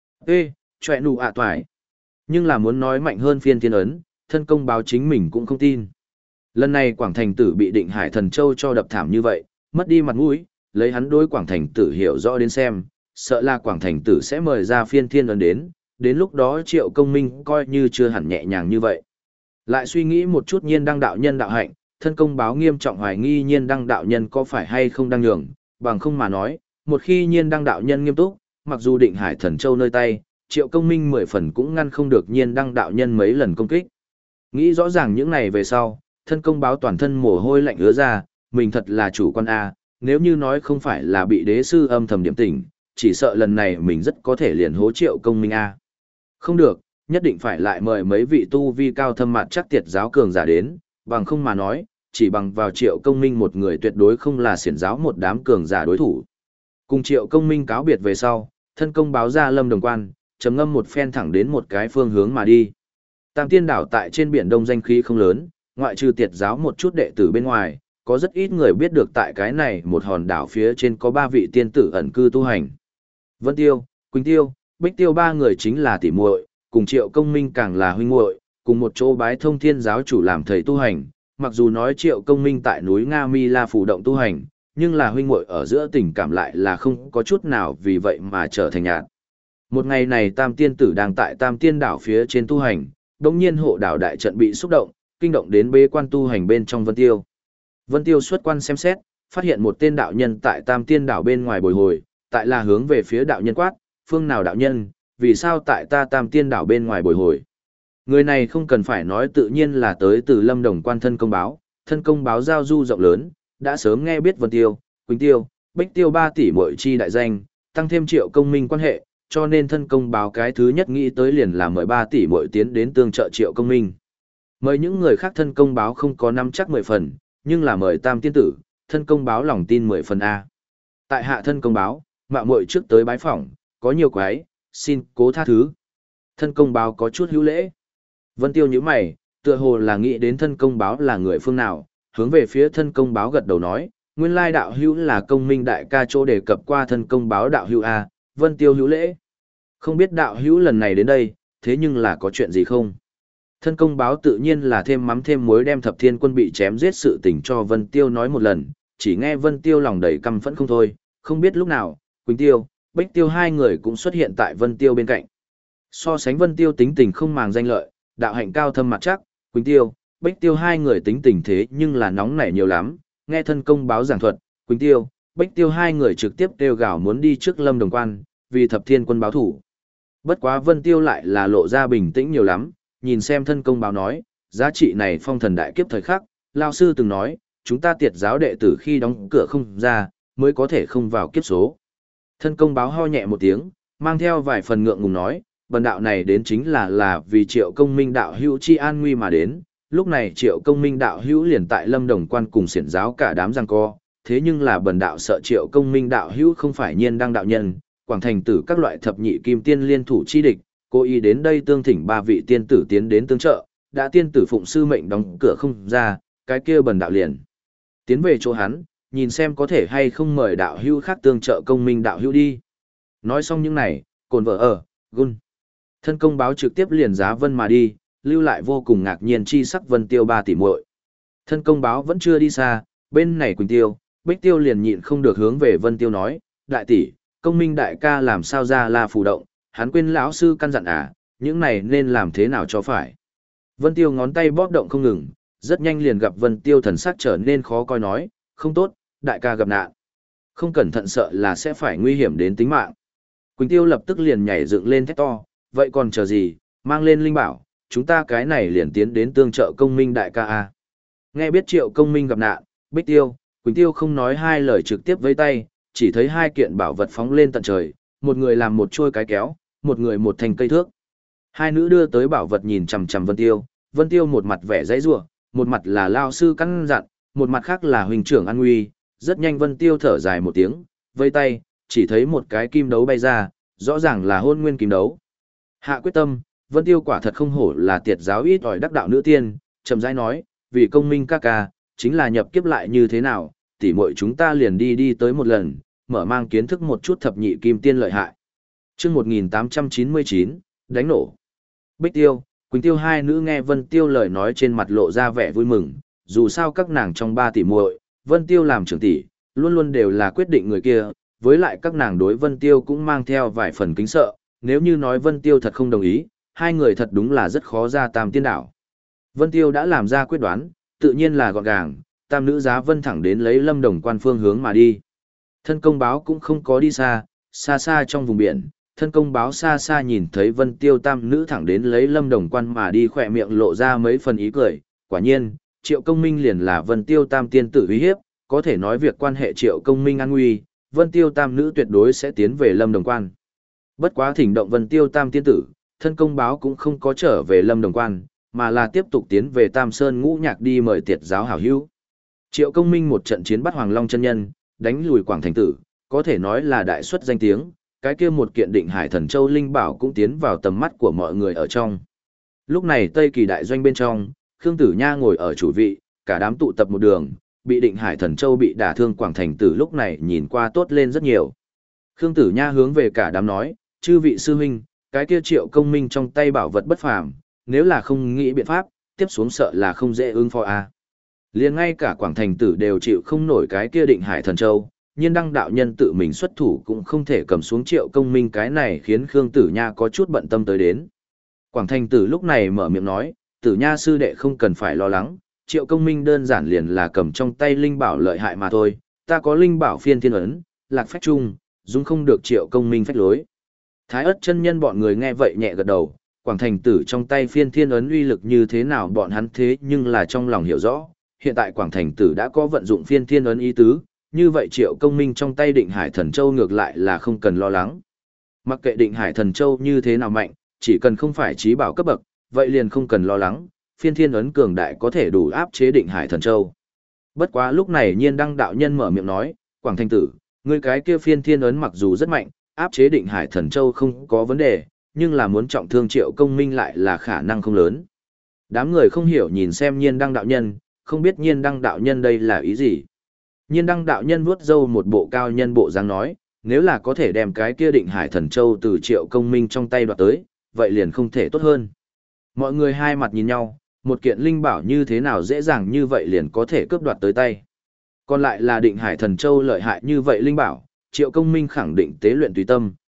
Ê, chọe nụ ạ toài. Nhưng là muốn nói mạnh hơn phiên thiên ấn, thân công báo chính mình cũng không tin. Lần này Quảng Thành Tử bị Định Hải Thần Châu cho đập thảm như vậy, mất đi mặt mũi, lấy hắn đối Quảng Thành Tử hiểu rõ đến xem, sợ là Quảng Thành Tử sẽ mời ra phiên thiên ấn đến, đến lúc đó Triệu Công Minh coi như chưa hẳn nhẹ nhàng như vậy. Lại suy nghĩ một chút nhiên đăng đạo nhân đạo hạnh, thân công báo nghiêm trọng hoài nghi nhiên đăng đạo nhân có phải hay không đang nhường, bằng không mà nói, một khi nhiên đăng đạo nhân nghiêm túc, mặc dù Định Hải Thần Châu nơi tay, Triệu Công Minh mười phần cũng ngăn không được nhiên đăng đạo nhân mấy lần công kích. Nghĩ rõ ràng những này về sau, thân công báo toàn thân mồ hôi lạnh ứa ra, mình thật là chủ quan A, nếu như nói không phải là bị đế sư âm thầm điểm tỉnh, chỉ sợ lần này mình rất có thể liền hố Triệu Công Minh A. Không được, nhất định phải lại mời mấy vị tu vi cao thâm mặt chắc tiệt giáo cường giả đến, bằng không mà nói, chỉ bằng vào Triệu Công Minh một người tuyệt đối không là xiển giáo một đám cường giả đối thủ. Cùng Triệu Công Minh cáo biệt về sau, thân công báo ra Lâm Đồng Quan, trầm ngâm một phen thẳng đến một cái phương hướng mà đi. Tam Tiên đảo tại trên biển Đông danh khí không lớn, ngoại trừ tiệt giáo một chút đệ tử bên ngoài, có rất ít người biết được tại cái này một hòn đảo phía trên có ba vị tiên tử ẩn cư tu hành. Vân Tiêu, Quỳnh Tiêu, Bích Tiêu ba người chính là tỷ muội, cùng Triệu Công Minh càng là huynh muội, cùng một chỗ bái thông thiên giáo chủ làm thầy tu hành. Mặc dù nói Triệu Công Minh tại núi Nga Mi La phủ động tu hành, nhưng là huynh muội ở giữa tình cảm lại là không có chút nào vì vậy mà trở thành nhạt. Một ngày này Tam Tiên tử đang tại Tam Tiên đảo phía trên tu hành, đột nhiên hộ đảo đại trận bị xúc động, kinh động đến bế quan tu hành bên trong Vân Tiêu. Vân Tiêu xuất quan xem xét, phát hiện một tên đạo nhân tại Tam Tiên đảo bên ngoài bồi hồi, tại là hướng về phía đạo nhân quát, phương nào đạo nhân, vì sao tại ta Tam Tiên đảo bên ngoài bồi hồi. Người này không cần phải nói tự nhiên là tới từ Lâm Đồng Quan thân công báo, thân công báo giao du rộng lớn, đã sớm nghe biết Vân Tiêu, Quỳnh Tiêu, Bích Tiêu ba tỷ muội chi đại danh, tăng thêm Triệu Công Minh quan hệ, cho nên thân công báo cái thứ nhất nghĩ tới liền là mời ba tỷ muội tiến đến tương trợ Triệu Công Minh. Mời những người khác thân công báo không có năm chắc mười phần, nhưng là mời Tam Tiên tử, thân công báo lòng tin mười phần A. Tại hạ thân công báo, mạo muội trước tới bái phỏng, có nhiều quái, xin cố tha thứ. Thân công báo có chút hữu lễ. Vân Tiêu nhíu mày, tựa hồ là nghĩ đến thân công báo là người phương nào, hướng về phía thân công báo gật đầu nói, nguyên lai đạo hữu là Công Minh đại ca chỗ đề cập qua thân công báo đạo hữu A, Vân Tiêu hữu lễ. Không biết đạo hữu lần này đến đây, thế nhưng là có chuyện gì không? Thân công báo tự nhiên là thêm mắm thêm muối đem thập thiên quân bị chém giết sự tình cho Vân Tiêu nói một lần, chỉ nghe Vân Tiêu lòng đầy căm phẫn không thôi, không biết lúc nào, Quỳnh Tiêu, Bích Tiêu hai người cũng xuất hiện tại Vân Tiêu bên cạnh. So sánh Vân Tiêu tính tình không màng danh lợi, đạo hạnh cao thâm mặt chắc, Quỳnh Tiêu, Bích Tiêu hai người tính tình thế nhưng là nóng nảy nhiều lắm, nghe thân công báo giảng thuật, Quỳnh Tiêu, Bích Tiêu hai người trực tiếp kêu gào muốn đi trước Lâm Đồng Quan, vì thập thiên quân báo thủ. Bất quá Vân Tiêu lại là lộ ra bình tĩnh nhiều lắm, nhìn xem thân công báo nói, giá trị này phong thần đại kiếp thời khắc, Lao sư từng nói, chúng ta tiệt giáo đệ tử khi đóng cửa không ra, mới có thể không vào kiếp số. Thân công báo ho nhẹ một tiếng, mang theo vài phần ngượng ngùng nói, bần đạo này đến chính là là vì triệu công minh đạo hữu chi an nguy mà đến, lúc này triệu công minh đạo hữu liền tại Lâm Đồng Quan cùng xiển giáo cả đám giằng co, thế nhưng là bần đạo sợ triệu công minh đạo hữu không phải nhiên đăng đạo nhân, quảng thành tử các loại thập nhị kim tiên liên thủ chi địch, cố ý đến đây tương thỉnh ba vị tiên tử tiến đến tương trợ, đã tiên tử phụng sư mệnh đóng cửa không ra, cái kia bần đạo liền tiến về chỗ hắn, nhìn xem có thể hay không mời đạo hữu khác tương trợ công minh đạo hữu đi. Nói xong những này, cồn vợ ở, gun. Thân công báo trực tiếp liền giá Vân mà đi, lưu lại vô cùng ngạc nhiên chi sắc Vân Tiêu ba tỷ muội. Thân công báo vẫn chưa đi xa, bên này Quỳnh Tiêu, Bích Tiêu liền nhịn không được hướng về Vân Tiêu nói, đại tỷ, công minh đại ca làm sao ra là phù động, hắn quên lão sư căn dặn à, những này nên làm thế nào cho phải. Vân Tiêu ngón tay bóp động không ngừng, rất nhanh liền gặp Vân Tiêu thần sắc trở nên khó coi nói, không tốt, đại ca gặp nạn. Không cẩn thận sợ là sẽ phải nguy hiểm đến tính mạng. Quỳnh Tiêu lập tức liền nhảy dựng lên thét to, vậy còn chờ gì, mang lên linh bảo, chúng ta cái này liền tiến đến tương trợ công minh đại ca a. Nghe biết triệu công minh gặp nạn, Bích Tiêu, Quỳnh Tiêu không nói hai lời trực tiếp với tay, chỉ thấy hai kiện bảo vật phóng lên tận trời, một người làm một chuôi cái kéo, một người một thanh cây thước. Hai nữ đưa tới bảo vật nhìn chằm chằm Vân Tiêu, Vân Tiêu một mặt vẻ dãy rủa, một mặt là lao sư căn dặn, một mặt khác là huynh trưởng an nguy, rất nhanh Vân Tiêu thở dài một tiếng, vây tay, chỉ thấy một cái kim đấu bay ra, rõ ràng là hôn nguyên kim đấu. Hạ quyết tâm, Vân Tiêu quả thật không hổ là tiệt giáo ít ỏi đắc đạo nữ tiên, chậm rãi nói, vì công minh ca ca, chính là nhập kiếp lại như thế nào, tỉ muội chúng ta liền đi đi tới một lần, mở mang kiến thức một chút thập nhị kim tiên lợi hại. Chương một nghìn tám trăm chín mươi chín, đánh nổ. Bích Tiêu, Quỳnh Tiêu hai nữ nghe Vân Tiêu lời nói trên mặt lộ ra vẻ vui mừng, dù sao các nàng trong ba tỷ muội, Vân Tiêu làm trưởng tỷ, luôn luôn đều là quyết định người kia, với lại các nàng đối Vân Tiêu cũng mang theo vài phần kính sợ, nếu như nói Vân Tiêu thật không đồng ý, hai người thật đúng là rất khó ra tam tiên đảo. Vân Tiêu đã làm ra quyết đoán, tự nhiên là gọn gàng, tam nữ giá Vân thẳng đến lấy Lâm Đồng Quan phương hướng mà đi. Thân công báo cũng không có đi xa, xa xa trong vùng biển, thân công báo xa xa nhìn thấy Vân Tiêu tam nữ thẳng đến lấy Lâm Đồng Quan mà đi, khỏe miệng lộ ra mấy phần ý cười, quả nhiên, Triệu Công Minh liền là Vân Tiêu tam tiên tử uy hiếp, có thể nói việc quan hệ Triệu Công Minh an nguy, Vân Tiêu tam nữ tuyệt đối sẽ tiến về Lâm Đồng Quan. Bất quá thỉnh động Vân Tiêu tam tiên tử, thân công báo cũng không có trở về Lâm Đồng Quan, mà là tiếp tục tiến về Tam Sơn Ngũ Nhạc đi mời tiệt giáo hảo hữu. Triệu Công Minh một trận chiến bắt Hoàng Long chân nhân, đánh lùi Quảng Thành tử, có thể nói là đại xuất danh tiếng, cái kia một kiện Định Hải Thần Châu linh bảo cũng tiến vào tầm mắt của mọi người ở trong. Lúc này Tây Kỳ đại doanh bên trong, Khương Tử Nha ngồi ở chủ vị, cả đám tụ tập một đường, bị Định Hải Thần Châu bị đả thương Quảng Thành tử lúc này nhìn qua tốt lên rất nhiều. Khương Tử Nha hướng về cả đám nói, chư vị sư huynh, cái kia Triệu Công Minh trong tay bảo vật bất phàm, nếu là không nghĩ biện pháp, tiếp xuống sợ là không dễ ứng phó a. Liền ngay cả Quảng Thành tử đều chịu không nổi cái kia Định Hải Thần Châu, nhiên đăng đạo nhân tự mình xuất thủ cũng không thể cầm xuống Triệu Công Minh, cái này khiến Khương Tử Nha có chút bận tâm tới đến. Quảng Thành tử lúc này mở miệng nói, Tử Nha sư đệ không cần phải lo lắng, Triệu Công Minh đơn giản liền là cầm trong tay linh bảo lợi hại mà thôi, ta có linh bảo phiên thiên ấn, lạc phách trung, dung không được Triệu Công Minh phách lối. Thái ất chân nhân bọn người nghe vậy nhẹ gật đầu, Quảng Thành tử trong tay phiên thiên ấn uy lực như thế nào bọn hắn thế nhưng là trong lòng hiểu rõ, hiện tại Quảng Thành tử đã có vận dụng phiên thiên ấn ý tứ, như vậy Triệu Công Minh trong tay Định Hải Thần Châu ngược lại là không cần lo lắng. Mặc kệ Định Hải Thần Châu như thế nào mạnh, chỉ cần không phải trí bảo cấp bậc, vậy liền không cần lo lắng, phiên thiên ấn cường đại có thể đủ áp chế Định Hải Thần Châu. Bất quá lúc này nhiên đăng đạo nhân mở miệng nói, Quảng Thành tử, ngươi cái kia phiên thiên ấn mặc dù rất mạnh, áp chế Định Hải Thần Châu không có vấn đề, nhưng là muốn trọng thương Triệu Công Minh lại là khả năng không lớn. Đám người không hiểu nhìn xem nhiên đăng đạo nhân, không biết nhiên đăng đạo nhân đây là ý gì. Nhiên đăng đạo nhân vuốt râu một bộ cao nhân bộ dáng nói, nếu là có thể đem cái kia Định Hải Thần Châu từ Triệu Công Minh trong tay đoạt tới, vậy liền không thể tốt hơn. Mọi người hai mặt nhìn nhau, một kiện linh bảo như thế nào dễ dàng như vậy liền có thể cướp đoạt tới tay. Còn lại là Định Hải Thần Châu lợi hại như vậy linh bảo, Triệu Công Minh khẳng định tế luyện tùy tâm,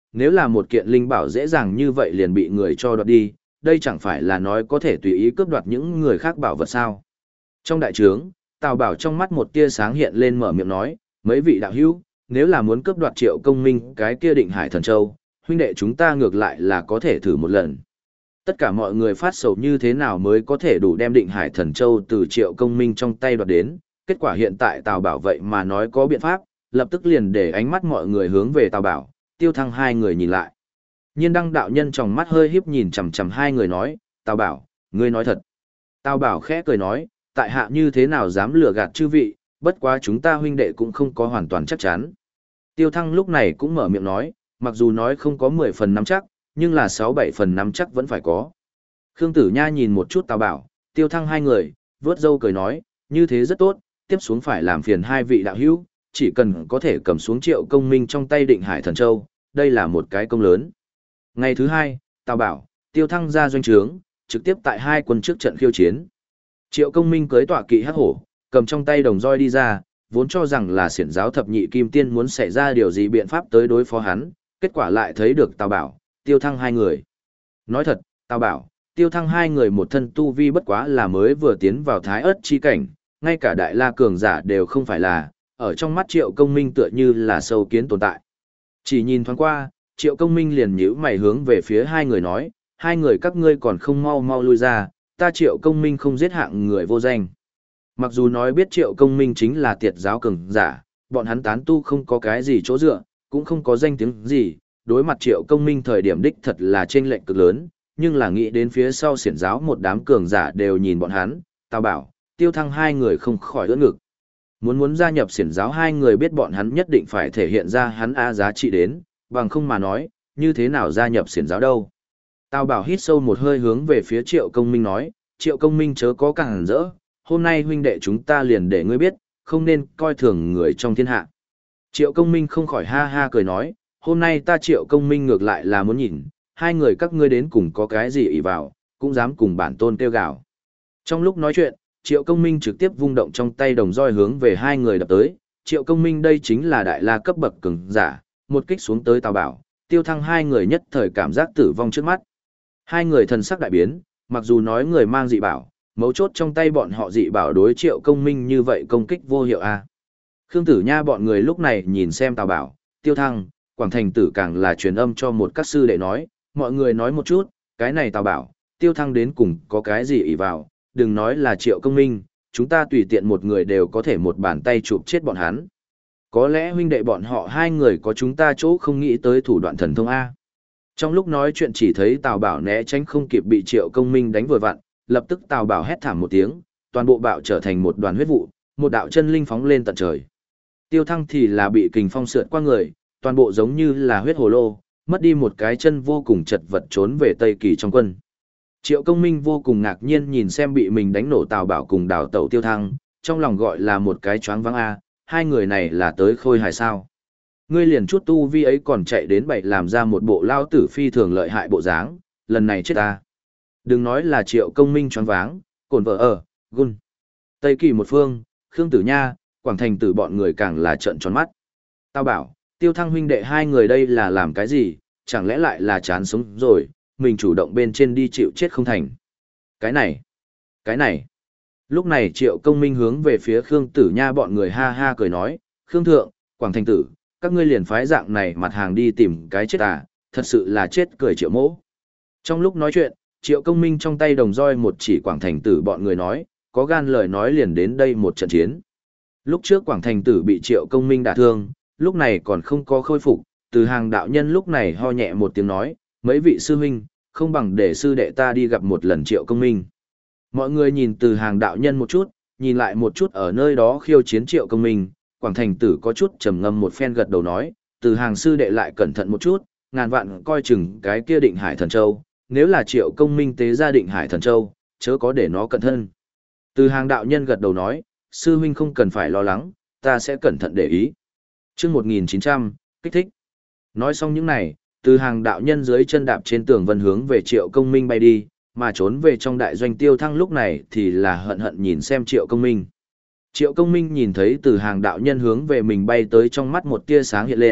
nếu là một kiện linh bảo dễ dàng như vậy liền bị người cho đoạt đi, đây chẳng phải là nói có thể tùy ý cướp đoạt những người khác bảo vật sao. Trong đại trướng, Tào Bảo trong mắt một tia sáng hiện lên mở miệng nói, mấy vị đạo hữu, nếu là muốn cướp đoạt Triệu Công Minh cái kia Định Hải Thần Châu, huynh đệ chúng ta ngược lại là có thể thử một lần. Tất cả mọi người phát sầu như thế nào mới có thể đủ đem Định Hải Thần Châu từ Triệu Công Minh trong tay đoạt đến, kết quả hiện tại Tào Bảo vậy mà nói có biện pháp, lập tức liền để ánh mắt mọi người hướng về Tào Bảo, Tiêu Thăng hai người nhìn lại. Nhiên Đăng đạo nhân trong mắt hơi híp nhìn chằm chằm hai người nói, Tào Bảo, ngươi nói thật. Tào Bảo khẽ cười nói, tại hạ như thế nào dám lừa gạt chư vị, bất quá chúng ta huynh đệ cũng không có hoàn toàn chắc chắn. Tiêu Thăng lúc này cũng mở miệng nói, mặc dù nói không có mười phần nắm chắc, nhưng là sáu bảy phần nắm chắc vẫn phải có. Khương Tử Nha nhìn một chút Tào Bảo, Tiêu Thăng hai người, vớt râu cười nói, như thế rất tốt, tiếp xuống phải làm phiền hai vị đạo hữu, chỉ cần có thể cầm xuống Triệu Công Minh trong tay Định Hải Thần Châu, đây là một cái công lớn. Ngày thứ hai, Tào Bảo, Tiêu Thăng ra doanh trướng, trực tiếp tại hai quân trước trận khiêu chiến. Triệu Công Minh cưới tọa kỵ hắc hổ, cầm trong tay đồng roi đi ra, vốn cho rằng là xiển giáo thập nhị kim tiên muốn xảy ra điều gì biện pháp tới đối phó hắn, kết quả lại thấy được Tào Bảo, Tiêu Thăng hai người. Nói thật, Tào Bảo, Tiêu Thăng hai người một thân tu vi bất quá là mới vừa tiến vào thái ớt chi cảnh, ngay cả đại la cường giả đều không phải là, ở trong mắt Triệu Công Minh tựa như là sâu kiến tồn tại. Chỉ nhìn thoáng qua, Triệu Công Minh liền nhíu mày hướng về phía hai người nói, hai người các ngươi còn không mau mau lui ra, ta Triệu Công Minh không giết hạng người vô danh. Mặc dù nói biết Triệu Công Minh chính là tiệt giáo cường giả, bọn hắn tán tu không có cái gì chỗ dựa, cũng không có danh tiếng gì, đối mặt Triệu Công Minh thời điểm đích thật là chênh lệch cực lớn, nhưng là nghĩ đến phía sau xiển giáo một đám cường giả đều nhìn bọn hắn, Tào Bảo, Tiêu Thăng hai người không khỏi ưỡn ngực. Muốn muốn gia nhập xiển giáo hai người biết bọn hắn nhất định phải thể hiện ra hắn a giá trị đến, bằng không mà nói, như thế nào gia nhập xiển giáo đâu. Tào Bảo hít sâu một hơi hướng về phía Triệu Công Minh nói, Triệu Công Minh chớ có càng hẳn rỡ, hôm nay huynh đệ chúng ta liền để ngươi biết, không nên coi thường người trong thiên hạ. Triệu Công Minh không khỏi ha ha cười nói, hôm nay ta Triệu Công Minh ngược lại là muốn nhìn, hai người các ngươi đến cùng có cái gì ỷ vào, cũng dám cùng bản tôn kêu gào. Trong lúc nói chuyện, Triệu Công Minh trực tiếp vung động trong tay đồng roi hướng về hai người đập tới, Triệu Công Minh đây chính là đại la cấp bậc cường giả, một kích xuống tới Tào Bảo, Tiêu Thăng hai người nhất thời cảm giác tử vong trước mắt. Hai người thần sắc đại biến, mặc dù nói người mang dị bảo, mấu chốt trong tay bọn họ dị bảo đối Triệu Công Minh như vậy công kích vô hiệu a. À. Khương Tử Nha bọn người lúc này nhìn xem Tào Bảo, Tiêu Thăng, Quảng Thành Tử càng là truyền âm cho một các sư đệ nói, mọi người nói một chút, cái này Tào Bảo, Tiêu Thăng đến cùng có cái gì ỷ vào, đừng nói là Triệu Công Minh, chúng ta tùy tiện một người đều có thể một bàn tay chụp chết bọn hắn. Có lẽ huynh đệ bọn họ hai người có chúng ta chỗ không nghĩ tới thủ đoạn thần thông A. Trong lúc nói chuyện chỉ thấy Tào Bảo né tránh không kịp bị Triệu Công Minh đánh vừa vặn, lập tức Tào Bảo hét thảm một tiếng, toàn bộ bạo trở thành một đoàn huyết vụ, một đạo chân linh phóng lên tận trời. Tiêu Thăng thì là bị kình phong sượt qua người, toàn bộ giống như là huyết hồ lô, mất đi một cái chân vô cùng chật vật trốn về Tây Kỳ trong quân. Triệu Công Minh vô cùng ngạc nhiên nhìn xem bị mình đánh nổ Tào Bảo cùng đào tẩu Tiêu Thăng, trong lòng gọi là một cái choáng váng a, hai người này là tới khôi hài sao? Ngươi liền chút tu vi ấy còn chạy đến bậy làm ra một bộ lao tử phi thường lợi hại bộ dáng, lần này chết ta. Đừng nói là Triệu Công Minh choáng váng, cồn vợ ở, gun. Tây Kỳ một phương, Khương Tử Nha, Quảng Thành Tử bọn người càng là trợn tròn mắt. Tao bảo, Tiêu Thăng huynh đệ hai người đây là làm cái gì, chẳng lẽ lại là chán sống rồi, mình chủ động bên trên đi chịu chết không thành. Cái này, cái này. Lúc này Triệu Công Minh hướng về phía Khương Tử Nha bọn người ha ha cười nói, Khương Thượng, Quảng Thành Tử, các ngươi liền phái dạng này mặt hàng đi tìm cái chết à, thật sự là chết cười Triệu Mỗ. Trong lúc nói chuyện, Triệu Công Minh trong tay đồng roi một chỉ Quảng Thành Tử bọn người nói, có gan lời nói liền đến đây một trận chiến. Lúc trước Quảng Thành Tử bị Triệu Công Minh đả thương, lúc này còn không có khôi phục, từ hàng đạo nhân lúc này ho nhẹ một tiếng nói, mấy vị sư huynh, không bằng để sư đệ ta đi gặp một lần Triệu Công Minh. Mọi người nhìn từ hàng đạo nhân một chút, nhìn lại một chút ở nơi đó khiêu chiến Triệu Công Minh, Quảng Thành Tử có chút trầm ngâm một phen gật đầu nói, từ hàng sư đệ lại cẩn thận một chút, ngàn vạn coi chừng cái kia Định Hải Thần Châu, nếu là Triệu Công Minh tế ra Định Hải Thần Châu, chớ có để nó cẩn thân. Từ hàng đạo nhân gật đầu nói, sư huynh không cần phải lo lắng, ta sẽ cẩn thận để ý. Chương một nghìn chín trăm, kích thích. Nói xong những này, từ hàng đạo nhân dưới chân đạp trên tường vân hướng về Triệu Công Minh bay đi, mà trốn về trong đại doanh Tiêu Thăng lúc này thì là hận hận nhìn xem Triệu Công Minh. Triệu Công Minh nhìn thấy từ hàng đạo nhân hướng về mình bay tới trong mắt một tia sáng hiện lên,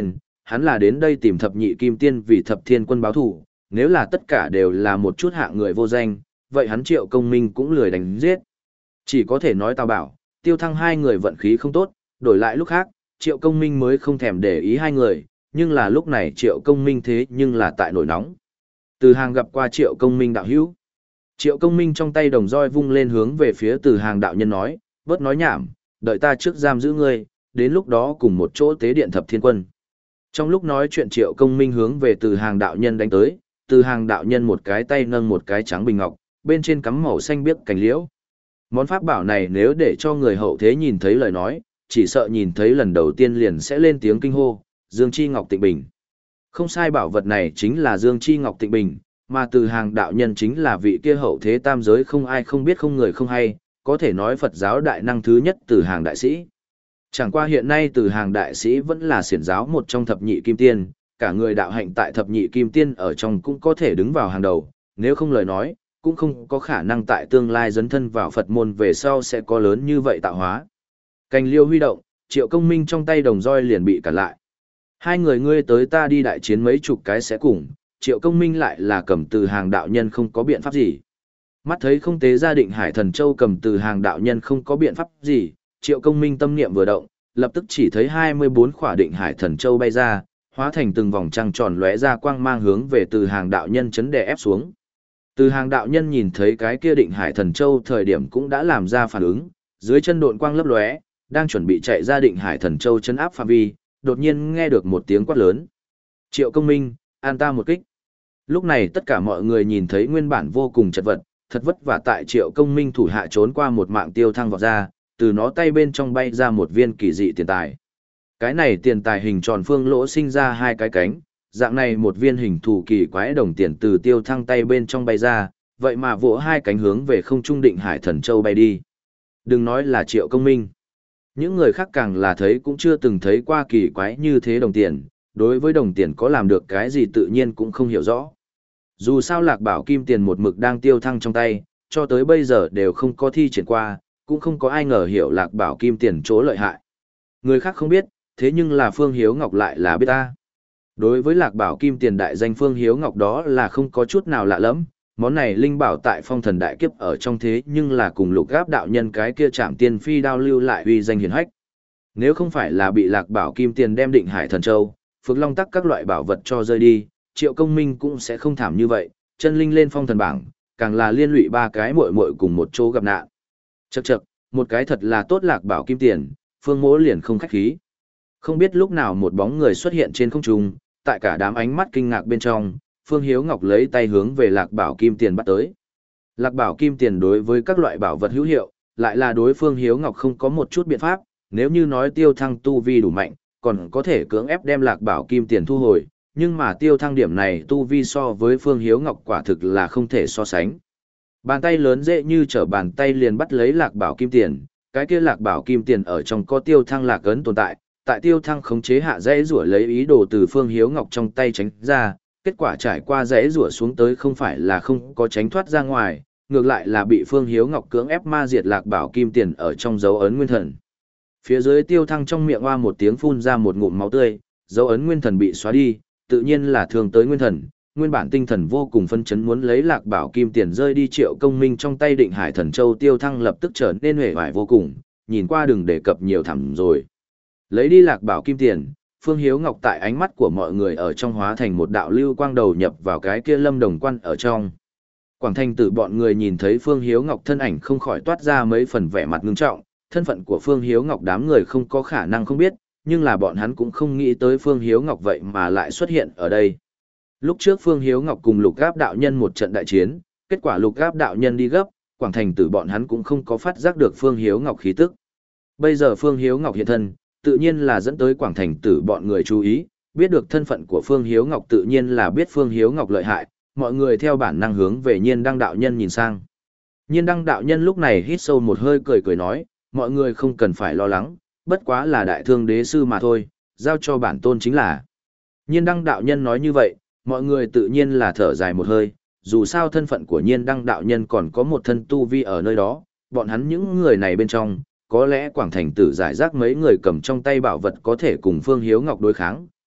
hắn là đến đây tìm thập nhị kim tiên vì thập thiên quân báo thù, nếu là tất cả đều là một chút hạng người vô danh, vậy hắn Triệu Công Minh cũng lười đánh giết. Chỉ có thể nói Tào Bảo, Tiêu Thăng hai người vận khí không tốt, đổi lại lúc khác, Triệu Công Minh mới không thèm để ý hai người, nhưng là lúc này Triệu Công Minh thế nhưng là tại nổi nóng. Từ Hàng gặp qua Triệu Công Minh đạo hữu. Triệu Công Minh trong tay đồng roi vung lên hướng về phía Từ Hàng đạo nhân nói, bớt nói nhảm, đợi ta trước giam giữ ngươi, đến lúc đó cùng một chỗ tế điện thập thiên quân. Trong lúc nói chuyện Triệu Công Minh hướng về Từ Hàng đạo nhân đánh tới, Từ Hàng đạo nhân một cái tay nâng một cái trắng bình ngọc, bên trên cắm màu xanh biếc cành liễu. Món pháp bảo này nếu để cho người hậu thế nhìn thấy lời nói, chỉ sợ nhìn thấy lần đầu tiên liền sẽ lên tiếng kinh hô, Dương Chi Ngọc Tịnh Bình. Không sai, bảo vật này chính là Dương Chi Ngọc Tịnh Bình, mà Từ Hàng đạo nhân chính là vị kia hậu thế tam giới không ai không biết không người không hay, có thể nói Phật giáo đại năng thứ nhất Từ Hàng đại sĩ. Chẳng qua hiện nay Từ Hàng đại sĩ vẫn là xiển giáo một trong thập nhị kim tiên, cả người đạo hạnh tại thập nhị kim tiên ở trong cũng có thể đứng vào hàng đầu, nếu không lời nói, cũng không có khả năng tại tương lai dấn thân vào Phật môn về sau sẽ có lớn như vậy tạo hóa. Cành liêu huy động, Triệu Công Minh trong tay đồng roi liền bị cản lại. Hai người ngươi tới ta đi đại chiến mấy chục cái sẽ cùng, Triệu Công Minh lại là cầm Từ Hàng đạo nhân không có biện pháp gì. Mắt thấy không tế gia Định Hải Thần Châu cầm Từ Hàng đạo nhân không có biện pháp gì, Triệu Công Minh tâm niệm vừa động, lập tức chỉ thấy hai mươi bốn khỏa Định Hải Thần Châu bay ra, hóa thành từng vòng trăng tròn lóe ra quang mang hướng về Từ Hàng đạo nhân chấn đè ép xuống. Từ Hàng đạo nhân nhìn thấy cái kia Định Hải Thần Châu thời điểm cũng đã làm ra phản ứng, dưới chân độn quang lấp lóe, đang chuẩn bị chạy ra Định Hải Thần Châu chấn áp phạm vi, đột nhiên nghe được một tiếng quát lớn. Triệu Công Minh, an ta một kích. Lúc này tất cả mọi người nhìn thấy nguyên bản vô cùng chật vật, thật vất vả tại Triệu Công Minh thủ hạ trốn qua một mạng Tiêu Thăng vọt ra, từ nó tay bên trong bay ra một viên kỳ dị tiền tài. Cái này tiền tài hình tròn phương lỗ sinh ra hai cái cánh, dạng này một viên hình thù kỳ quái đồng tiền từ Tiêu Thăng tay bên trong bay ra, vậy mà vỗ hai cánh hướng về không trung Định Hải Thần Châu bay đi. Đừng nói là Triệu Công Minh. Những người khác càng là thấy cũng chưa từng thấy qua kỳ quái như thế đồng tiền, đối với đồng tiền có làm được cái gì tự nhiên cũng không hiểu rõ. Dù sao Lạc Bảo Kim Tiền một mực đang Tiêu Thăng trong tay, cho tới bây giờ đều không có thi triển qua, cũng không có ai ngờ hiểu Lạc Bảo Kim Tiền chỗ lợi hại. Người khác không biết, thế nhưng là Phương Hiếu Ngọc lại là biết ta. Đối với Lạc Bảo Kim Tiền đại danh Phương Hiếu Ngọc đó là không có chút nào lạ lẫm, món này linh bảo tại Phong Thần đại kiếp ở trong thế nhưng là cùng Lục Gáp đạo nhân cái kia Trảm Tiên Phi đao lưu lại uy danh hiển hách. Nếu không phải là bị Lạc Bảo Kim Tiền đem Định Hải Thần Châu, Phước Long Tắc các loại bảo vật cho rơi đi, Triệu Công Minh cũng sẽ không thảm như vậy, chân linh lên Phong Thần bảng, càng là liên lụy ba cái muội muội cùng một chỗ gặp nạn. Chậc chậc, một cái thật là tốt Lạc Bảo Kim Tiền, Phương Mỗ liền không khách khí. Không biết lúc nào một bóng người xuất hiện trên không trung, tại cả đám ánh mắt kinh ngạc bên trong, Phương Hiếu Ngọc lấy tay hướng về Lạc Bảo Kim Tiền bắt tới. Lạc Bảo Kim Tiền đối với các loại bảo vật hữu hiệu, lại là đối Phương Hiếu Ngọc không có một chút biện pháp, nếu như nói Tiêu Thăng tu vi đủ mạnh, còn có thể cưỡng ép đem Lạc Bảo Kim Tiền thu hồi, nhưng mà Tiêu Thăng điểm này tu vi so với Phương Hiếu Ngọc quả thực là không thể so sánh. Bàn tay lớn dễ như trở bàn tay liền bắt lấy Lạc Bảo Kim Tiền, cái kia Lạc Bảo Kim Tiền ở trong có Tiêu Thăng lạc ấn tồn tại, tại Tiêu Thăng khống chế hạ dãy rủa lấy ý đồ từ Phương Hiếu Ngọc trong tay tránh ra, kết quả trải qua dãy rủa xuống tới không phải là không có tránh thoát ra ngoài, ngược lại là bị Phương Hiếu Ngọc cưỡng ép ma diệt Lạc Bảo Kim Tiền ở trong dấu ấn nguyên thần. Phía dưới Tiêu Thăng trong miệng oa một tiếng phun ra một ngụm máu tươi, dấu ấn nguyên thần bị xóa đi, tự nhiên là thương tới nguyên thần, nguyên bản tinh thần vô cùng phân chấn muốn lấy Lạc Bảo Kim Tiền rơi đi Triệu Công Minh trong tay Định Hải Thần Châu. Tiêu Thăng lập tức trở nên uể oải vô cùng, nhìn qua đừng đề cập nhiều thẳm rồi. Lấy đi Lạc Bảo Kim Tiền, Phương Hiếu Ngọc tại ánh mắt của mọi người ở trong hóa thành một đạo lưu quang đầu nhập vào cái kia Lâm Đồng Quan ở trong. Quảng Thành Tử bọn người nhìn thấy Phương Hiếu Ngọc thân ảnh không khỏi toát ra mấy phần vẻ mặt ngưng trọng, thân phận của Phương Hiếu Ngọc đám người không có khả năng không biết, nhưng là bọn hắn cũng không nghĩ tới Phương Hiếu Ngọc vậy mà lại xuất hiện ở đây. Lúc trước Phương Hiếu Ngọc cùng Lục Gáp đạo nhân một trận đại chiến, kết quả Lục Gáp đạo nhân đi gấp, Quảng Thành Tử bọn hắn cũng không có phát giác được Phương Hiếu Ngọc khí tức. Bây giờ Phương Hiếu Ngọc hiện thân, tự nhiên là dẫn tới Quảng Thành Tử bọn người chú ý, biết được thân phận của Phương Hiếu Ngọc tự nhiên là biết Phương Hiếu Ngọc lợi hại, mọi người theo bản năng hướng về Nhiên Đăng đạo nhân nhìn sang. Nhiên Đăng đạo nhân lúc này hít sâu một hơi cười cười nói, mọi người không cần phải lo lắng, bất quá là đại thương đế sư mà thôi, giao cho bản tôn chính là. Nhiên Đăng đạo nhân nói như vậy, mọi người tự nhiên là thở dài một hơi, dù sao thân phận của Nhiên Đăng đạo nhân còn có một thân tu vi ở nơi đó, bọn hắn những người này bên trong, có lẽ Quảng Thành Tử giải rác mấy người cầm trong tay bảo vật có thể cùng Phương Hiếu Ngọc đối kháng,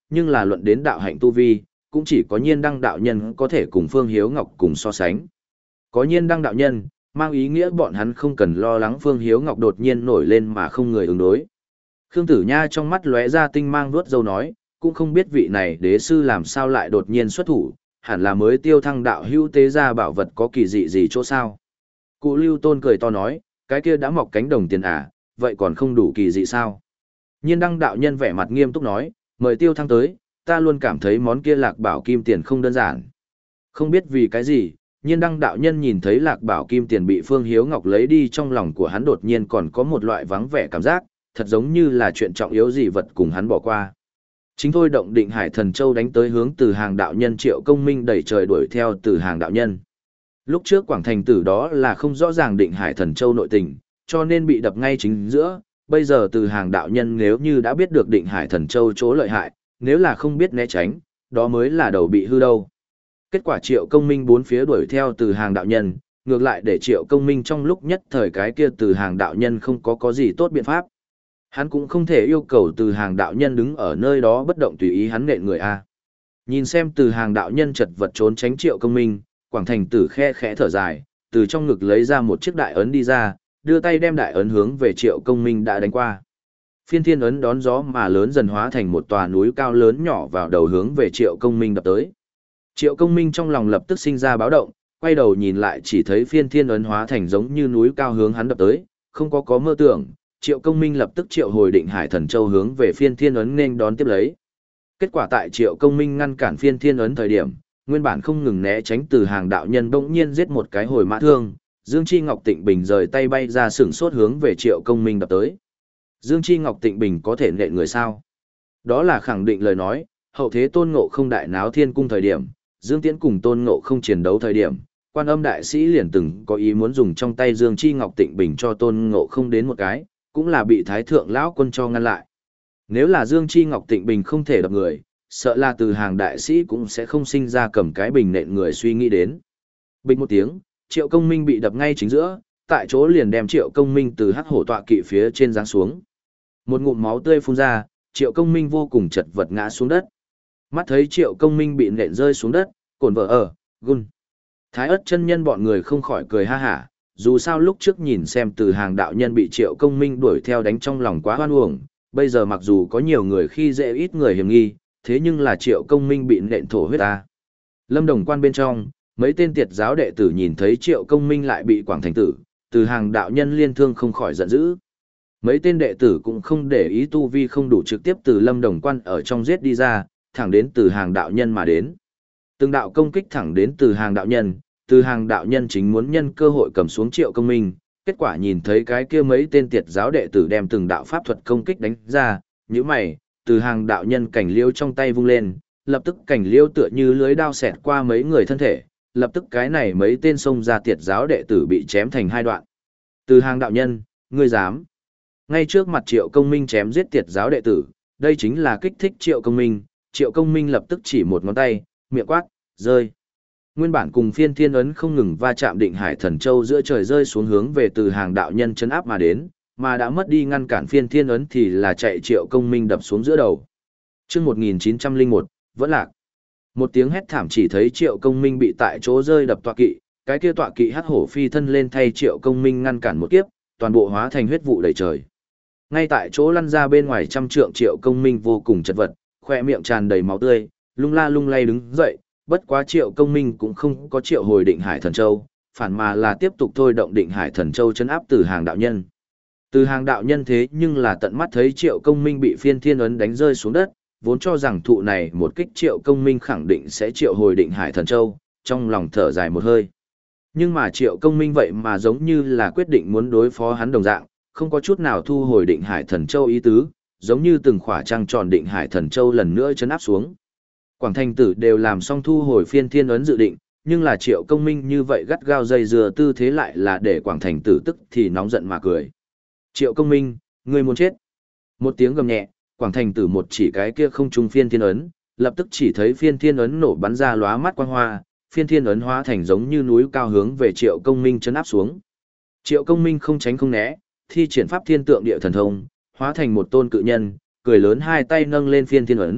nhưng là luận đến đạo hạnh tu vi, cũng chỉ có Nhiên Đăng đạo nhân có thể cùng Phương Hiếu Ngọc cùng so sánh. Có Nhiên Đăng đạo nhân, mang ý nghĩa bọn hắn không cần lo lắng Phương Hiếu Ngọc đột nhiên nổi lên mà không người ứng đối. Khương Tử Nha trong mắt lóe ra tinh mang vuốt râu nói, cũng không biết vị này đế sư làm sao lại đột nhiên xuất thủ, hẳn là mới tiêu thăng đạo hữu tế ra bảo vật có kỳ dị gì chỗ sao. Cụ Lưu Tôn cười to nói, cái kia đã mọc cánh đồng tiền à, vậy còn không đủ kỳ dị sao. Nhiên Đăng đạo nhân vẻ mặt nghiêm túc nói, mời tiêu thăng tới, ta luôn cảm thấy món kia lạc bảo kim tiền không đơn giản. Không biết vì cái gì, Nhiên Đăng đạo nhân nhìn thấy lạc bảo kim tiền bị Phương Hiếu Ngọc lấy đi, trong lòng của hắn đột nhiên còn có một loại vắng vẻ cảm giác, thật giống như là chuyện trọng yếu gì vật cùng hắn bỏ qua. Chính thôi động Định Hải Thần Châu đánh tới hướng Từ Hàng đạo nhân Triệu Công Minh đẩy trời đuổi theo Từ Hàng đạo nhân. Lúc trước Quảng Thành Tử đó là không rõ ràng Định Hải Thần Châu nội tình, cho nên bị đập ngay chính giữa. Bây giờ Từ Hàng đạo nhân nếu như đã biết được Định Hải Thần Châu chỗ lợi hại, nếu là không biết né tránh, đó mới là đầu bị hư đâu. Kết quả Triệu Công Minh bốn phía đuổi theo Từ Hàng đạo nhân, ngược lại để Triệu Công Minh trong lúc nhất thời cái kia Từ Hàng đạo nhân không có có gì tốt biện pháp. Hắn cũng không thể yêu cầu Từ Hàng đạo nhân đứng ở nơi đó bất động tùy ý hắn nện người a. Nhìn xem Từ Hàng đạo nhân chật vật trốn tránh Triệu Công Minh, Quảng Thành Tử khe khẽ thở dài, từ trong ngực lấy ra một chiếc đại ấn đi ra, đưa tay đem đại ấn hướng về Triệu Công Minh đã đánh qua. Phiên thiên ấn đón gió mà lớn dần hóa thành một tòa núi cao lớn nhỏ vào đầu hướng về Triệu Công Minh đập tới. Triệu Công Minh trong lòng lập tức sinh ra báo động, quay đầu nhìn lại chỉ thấy phiên thiên ấn hóa thành giống như núi cao hướng hắn đập tới, không có có mơ tưởng, Triệu Công Minh lập tức triệu hồi Định Hải Thần Châu hướng về phiên thiên ấn nên đón tiếp lấy. Kết quả tại Triệu Công Minh ngăn cản phiên thiên ấn thời điểm, nguyên bản không ngừng né tránh Từ Hàng đạo nhân bỗng nhiên giết một cái hồi mã thương, Dương Chi Ngọc Tịnh Bình rời tay bay ra sửng sốt hướng về Triệu Công Minh đập tới. Dương Chi Ngọc Tịnh Bình có thể nện người sao? Đó là khẳng định lời nói, hậu thế Tôn Ngộ Không đại náo thiên cung thời điểm, Dương Tiễn cùng Tôn Ngộ Không chiến đấu thời điểm, Quan Âm đại sĩ liền từng có ý muốn dùng trong tay Dương Chi Ngọc Tịnh Bình cho Tôn Ngộ Không đến một cái, cũng là bị Thái Thượng lão quân cho ngăn lại. Nếu là Dương Chi Ngọc Tịnh Bình không thể đập người, sợ là Từ Hàng đại sĩ cũng sẽ không sinh ra cầm cái bình nện người suy nghĩ đến. Bình một tiếng, Triệu Công Minh bị đập ngay chính giữa, tại chỗ liền đem Triệu Công Minh từ hắc hổ tọa kỵ phía trên giáng xuống. Một ngụm máu tươi phun ra, Triệu Công Minh vô cùng chật vật ngã xuống đất. Mắt thấy Triệu Công Minh bị nện rơi xuống đất, cồn vợ ở, gun. Thái Ức chân nhân bọn người không khỏi cười ha hả, dù sao lúc trước nhìn xem Từ Hàng đạo nhân bị Triệu Công Minh đuổi theo đánh trong lòng quá hoan uổng, bây giờ mặc dù có nhiều người khi dễ ít người hiểm nghi, thế nhưng là Triệu Công Minh bị nện thổ huyết ta. Lâm Đồng Quan bên trong, mấy tên tiệt giáo đệ tử nhìn thấy Triệu Công Minh lại bị Quảng Thành Tử, Từ Hàng đạo nhân liên thương không khỏi giận dữ. Mấy tên đệ tử cũng không để ý tu vi không đủ trực tiếp từ Lâm Đồng Quan ở trong giết đi ra, thẳng đến Từ Hàng đạo nhân mà đến. Từng đạo công kích thẳng đến Từ Hàng đạo nhân, Từ Hàng đạo nhân chính muốn nhân cơ hội cầm xuống Triệu Công Minh, kết quả nhìn thấy cái kia mấy tên tiệt giáo đệ tử đem từng đạo pháp thuật công kích đánh ra, nhíu mày, Từ Hàng đạo nhân cảnh liêu trong tay vung lên, lập tức cảnh liêu tựa như lưới đao xẹt qua mấy người thân thể, lập tức cái này mấy tên xông ra tiệt giáo đệ tử bị chém thành hai đoạn. Từ Hàng đạo nhân, ngươi dám? Ngay trước mặt Triệu Công Minh chém giết tiệt giáo đệ tử, đây chính là kích thích Triệu Công Minh, Triệu Công Minh lập tức chỉ một ngón tay, miệng quát, rơi. Nguyên bản cùng phiên thiên ấn không ngừng va chạm Định Hải Thần Châu giữa trời rơi xuống hướng về Từ Hàng đạo nhân chấn áp mà đến, mà đã mất đi ngăn cản phiên thiên ấn thì là chạy Triệu Công Minh đập xuống giữa đầu. Chương một nghìn chín trăm lẻ một, vẫn lạc. Một tiếng hét thảm chỉ thấy Triệu Công Minh bị tại chỗ rơi đập tọa kỵ, cái kia tọa kỵ hắc hổ phi thân lên thay Triệu Công Minh ngăn cản một kiếp, toàn bộ hóa thành huyết vụ đầy trời. Ngay tại chỗ lăn ra bên ngoài trăm trượng Triệu Công Minh vô cùng chật vật, khoe miệng tràn đầy máu tươi, lung la lung lay đứng dậy, bất quá Triệu Công Minh cũng không có triệu hồi Định Hải Thần Châu, phản mà là tiếp tục thôi động Định Hải Thần Châu chấn áp Từ Hàng đạo nhân. Từ Hàng đạo nhân thế nhưng là tận mắt thấy Triệu Công Minh bị phiên thiên ấn đánh rơi xuống đất, vốn cho rằng thụ này một kích Triệu Công Minh khẳng định sẽ triệu hồi Định Hải Thần Châu, trong lòng thở dài một hơi. Nhưng mà Triệu Công Minh vậy mà giống như là quyết định muốn đối phó hắn đồng dạng, không có chút nào thu hồi Định Hải Thần Châu ý tứ, giống như từng khỏa trăng tròn Định Hải Thần Châu lần nữa chấn áp xuống. Quảng Thành Tử đều làm xong thu hồi phiên thiên ấn dự định, nhưng là Triệu Công Minh như vậy gắt gao dây dừa tư thế lại là để Quảng Thành Tử tức thì nóng giận mà cười. Triệu Công Minh, ngươi muốn chết. Một tiếng gầm nhẹ, Quảng Thành Tử một chỉ cái kia không trung phiên thiên ấn, lập tức chỉ thấy phiên thiên ấn nổ bắn ra lóa mắt quang hoa, phiên thiên ấn hóa thành giống như núi cao hướng về Triệu Công Minh chấn áp xuống. Triệu Công Minh không tránh không né, thi triển pháp thiên tượng địa thần thông, hóa thành một tôn cự nhân, cười lớn hai tay nâng lên phiên thiên ấn,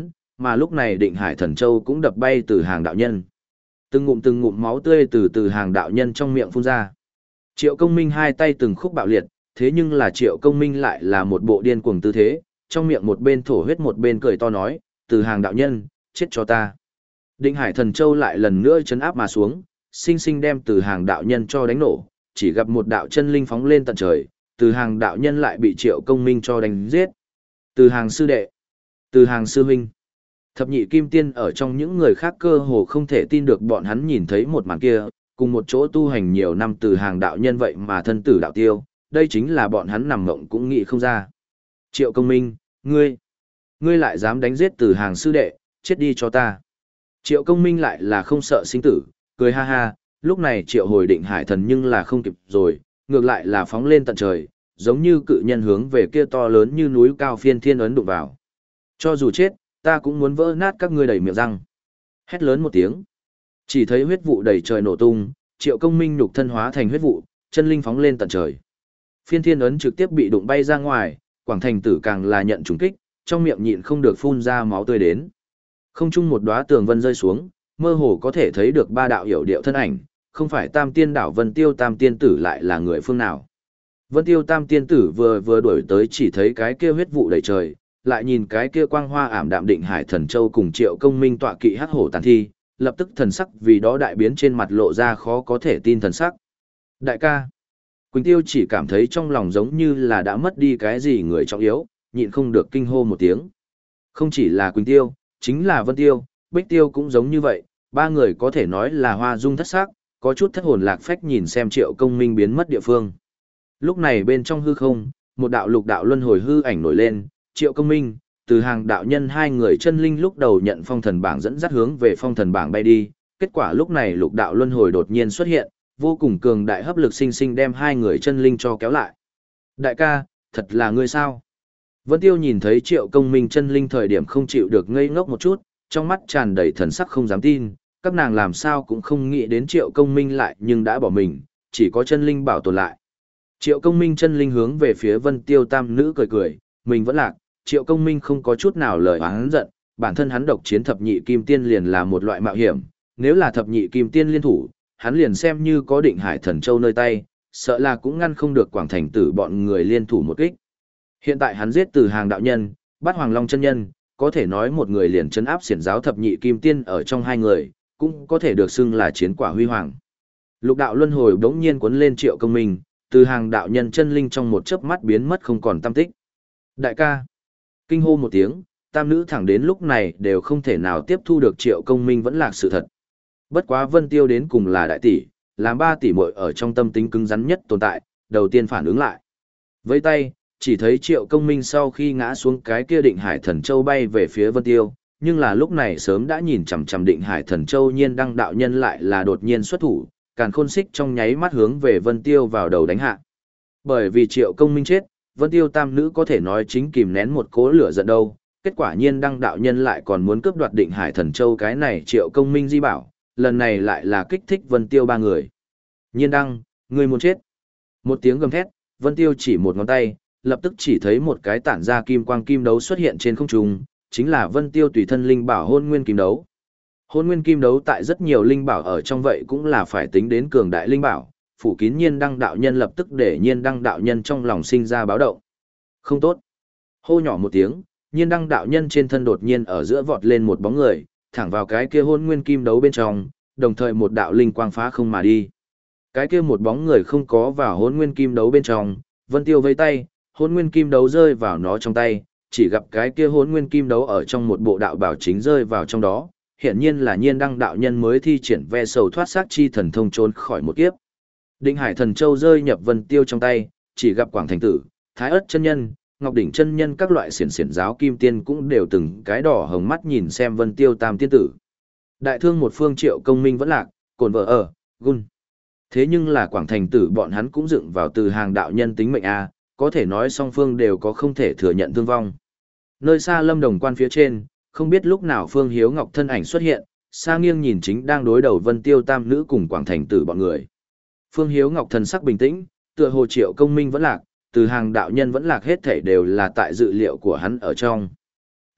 mà lúc này Định Hải Thần Châu cũng đập bay từ hàng đạo nhân. Từng ngụm từng ngụm máu tươi từ từ hàng đạo nhân trong miệng phun ra. Triệu Công Minh hai tay từng khúc bạo liệt, thế nhưng là Triệu Công Minh lại là một bộ điên cuồng tư thế, trong miệng một bên thổ huyết một bên cười to nói, từ hàng đạo nhân, chết cho ta. Định Hải Thần Châu lại lần nữa chấn áp mà xuống, sinh sinh đem từ hàng đạo nhân cho đánh nổ, chỉ gặp một đạo chân linh phóng lên tận trời, từ hàng đạo nhân lại bị Triệu Công Minh cho đánh giết. Từ hàng sư đệ, từ hàng sư huynh. Thập nhị kim tiên ở trong những người khác cơ hồ không thể tin được bọn hắn nhìn thấy một màn kia, cùng một chỗ tu hành nhiều năm từ hàng đạo nhân vậy mà thân tử đạo tiêu, đây chính là bọn hắn nằm mộng cũng nghĩ không ra. Triệu Công Minh, ngươi, ngươi lại dám đánh giết từ hàng sư đệ, chết đi cho ta. Triệu Công Minh lại là không sợ sinh tử, cười ha ha, lúc này Triệu hồi Định Hải Thần nhưng là không kịp rồi, ngược lại là phóng lên tận trời, giống như cự nhân hướng về kia to lớn như núi cao phiên thiên ấn đụng vào. Cho dù chết, ta cũng muốn vỡ nát các ngươi đầy miệng răng. Hét lớn một tiếng. Chỉ thấy huyết vụ đầy trời nổ tung, Triệu Công Minh nhục thân hóa thành huyết vụ, chân linh phóng lên tận trời. Phiên thiên ấn trực tiếp bị đụng bay ra ngoài, Quảng Thành Tử càng là nhận trùng kích, trong miệng nhịn không được phun ra máu tươi đến. Không trung một đóa tường vân rơi xuống, mơ hồ có thể thấy được ba đạo hiểu điệu thân ảnh, không phải Tam Tiên đảo Vân Tiêu Tam Tiên tử lại là người phương nào. Vân Tiêu Tam Tiên tử vừa vừa đuổi tới chỉ thấy cái kia huyết vụ đầy trời, lại nhìn cái kia quang hoa ảm đạm Định Hải Thần Châu cùng Triệu Công Minh tọa kỵ hắc hổ tàn thi, lập tức thần sắc vì đó đại biến trên mặt lộ ra khó có thể tin thần sắc. Đại ca, Quỳnh Tiêu chỉ cảm thấy trong lòng giống như là đã mất đi cái gì người trọng yếu, nhịn không được kinh hô một tiếng. Không chỉ là Quỳnh Tiêu, chính là Vân Tiêu, Bích Tiêu cũng giống như vậy, ba người có thể nói là hoa dung thất sắc, có chút thất hồn lạc phách nhìn xem Triệu Công Minh biến mất địa phương. Lúc này bên trong hư không, một đạo lục đạo luân hồi hư ảnh nổi lên, Triệu Công Minh, từ hàng đạo nhân hai người chân linh lúc đầu nhận phong thần bảng dẫn dắt hướng về phong thần bảng bay đi, kết quả lúc này lục đạo luân hồi đột nhiên xuất hiện, vô cùng cường đại hấp lực sinh sinh đem hai người chân linh cho kéo lại. Đại ca, thật là ngươi sao? Vân Tiêu nhìn thấy Triệu Công Minh chân linh thời điểm không chịu được ngây ngốc một chút, trong mắt tràn đầy thần sắc không dám tin, các nàng làm sao cũng không nghĩ đến Triệu Công Minh lại nhưng đã bỏ mình, chỉ có chân linh bảo tồn lại. Triệu Công Minh chân linh hướng về phía Vân Tiêu tam nữ cười cười, mình vẫn lạc, Triệu Công Minh không có chút nào lời oán giận, bản thân hắn độc chiến thập nhị kim tiên liền là một loại mạo hiểm, nếu là thập nhị kim tiên liên thủ, hắn liền xem như có Định Hải Thần Châu nơi tay, sợ là cũng ngăn không được Quảng Thành Tử bọn người liên thủ một kích. Hiện tại hắn giết từ hàng đạo nhân, bắt Hoàng Long chân nhân, có thể nói một người liền trấn áp xiển giáo thập nhị kim tiên ở trong hai người, cũng có thể được xưng là chiến quả huy hoàng. Lục đạo luân hồi bỗng nhiên cuốn lên Triệu Công Minh, từ hàng đạo nhân chân linh trong một chớp mắt biến mất không còn tăm tích. Đại ca, kinh hô một tiếng, tam nữ thẳng đến lúc này đều không thể nào tiếp thu được Triệu Công Minh vẫn là sự thật. Bất quá Vân Tiêu đến cùng là đại tỷ, làm ba tỷ muội ở trong tâm tính cứng rắn nhất tồn tại, đầu tiên phản ứng lại. Với tay, chỉ thấy Triệu Công Minh sau khi ngã xuống cái kia Định Hải Thần Châu bay về phía Vân Tiêu, nhưng là lúc này sớm đã nhìn chằm chằm Định Hải Thần Châu nhiên đăng đạo nhân lại là đột nhiên xuất thủ, càn khôn xích trong nháy mắt hướng về Vân Tiêu vào đầu đánh hạ. Bởi vì Triệu Công Minh chết, Vân Tiêu tam nữ có thể nói chính kìm nén một cỗ lửa giận đâu, kết quả nhiên đăng đạo nhân lại còn muốn cướp đoạt Định Hải Thần Châu cái này Triệu Công Minh di bảo, lần này lại là kích thích Vân Tiêu ba người. Nhiên đăng, ngươi muốn chết. Một tiếng gầm thét, Vân Tiêu chỉ một ngón tay, lập tức chỉ thấy một cái tản ra kim quang kim đấu xuất hiện trên không trung, chính là Vân Tiêu tùy thân linh bảo Hôn Nguyên Kim Đấu. Hôn Nguyên Kim Đấu tại rất nhiều linh bảo ở trong vậy cũng là phải tính đến cường đại linh bảo, phủ kín nhiên đăng đạo nhân lập tức để nhiên đăng đạo nhân trong lòng sinh ra báo động. Không tốt. Hô nhỏ một tiếng, nhiên đăng đạo nhân trên thân đột nhiên ở giữa vọt lên một bóng người, thẳng vào cái kia Hôn Nguyên Kim Đấu bên trong, đồng thời một đạo linh quang phá không mà đi. Cái kia một bóng người không có vào Hôn Nguyên Kim Đấu bên trong, Vân Tiêu vây tay, Hôn Nguyên Kim Đấu rơi vào nó trong tay, chỉ gặp cái kia Hôn Nguyên Kim Đấu ở trong một bộ đạo bảo chính rơi vào trong đó, hiển nhiên là nhiên đăng đạo nhân mới thi triển ve sầu thoát xác chi thần thông trốn khỏi một kiếp. Định Hải Thần Châu rơi nhập Vân Tiêu trong tay, chỉ gặp Quảng Thành Tử, Thái Ất chân nhân, Ngọc Đỉnh chân nhân các loại xiển xiển giáo kim tiên cũng đều từng cái đỏ hồng mắt nhìn xem Vân Tiêu tam tiên tử. Đại thương một phương Triệu Công Minh vẫn lạc, cồn vợ ở, gun. Thế nhưng là Quảng Thành Tử bọn hắn cũng dựng vào từ hàng đạo nhân tính mệnh a, có thể nói song phương đều có không thể thừa nhận thương vong. Nơi xa Lâm Đồng Quan phía trên, không biết lúc nào Phương Hiếu Ngọc thân ảnh xuất hiện, xa nghiêng nhìn chính đang đối đầu Vân Tiêu tam nữ cùng Quảng Thành Tử bọn người. Phương Hiếu Ngọc thần sắc bình tĩnh, tựa hồ Triệu Công Minh vẫn lạc, từ hàng đạo nhân vẫn lạc hết thảy đều là tại dự liệu của hắn ở trong.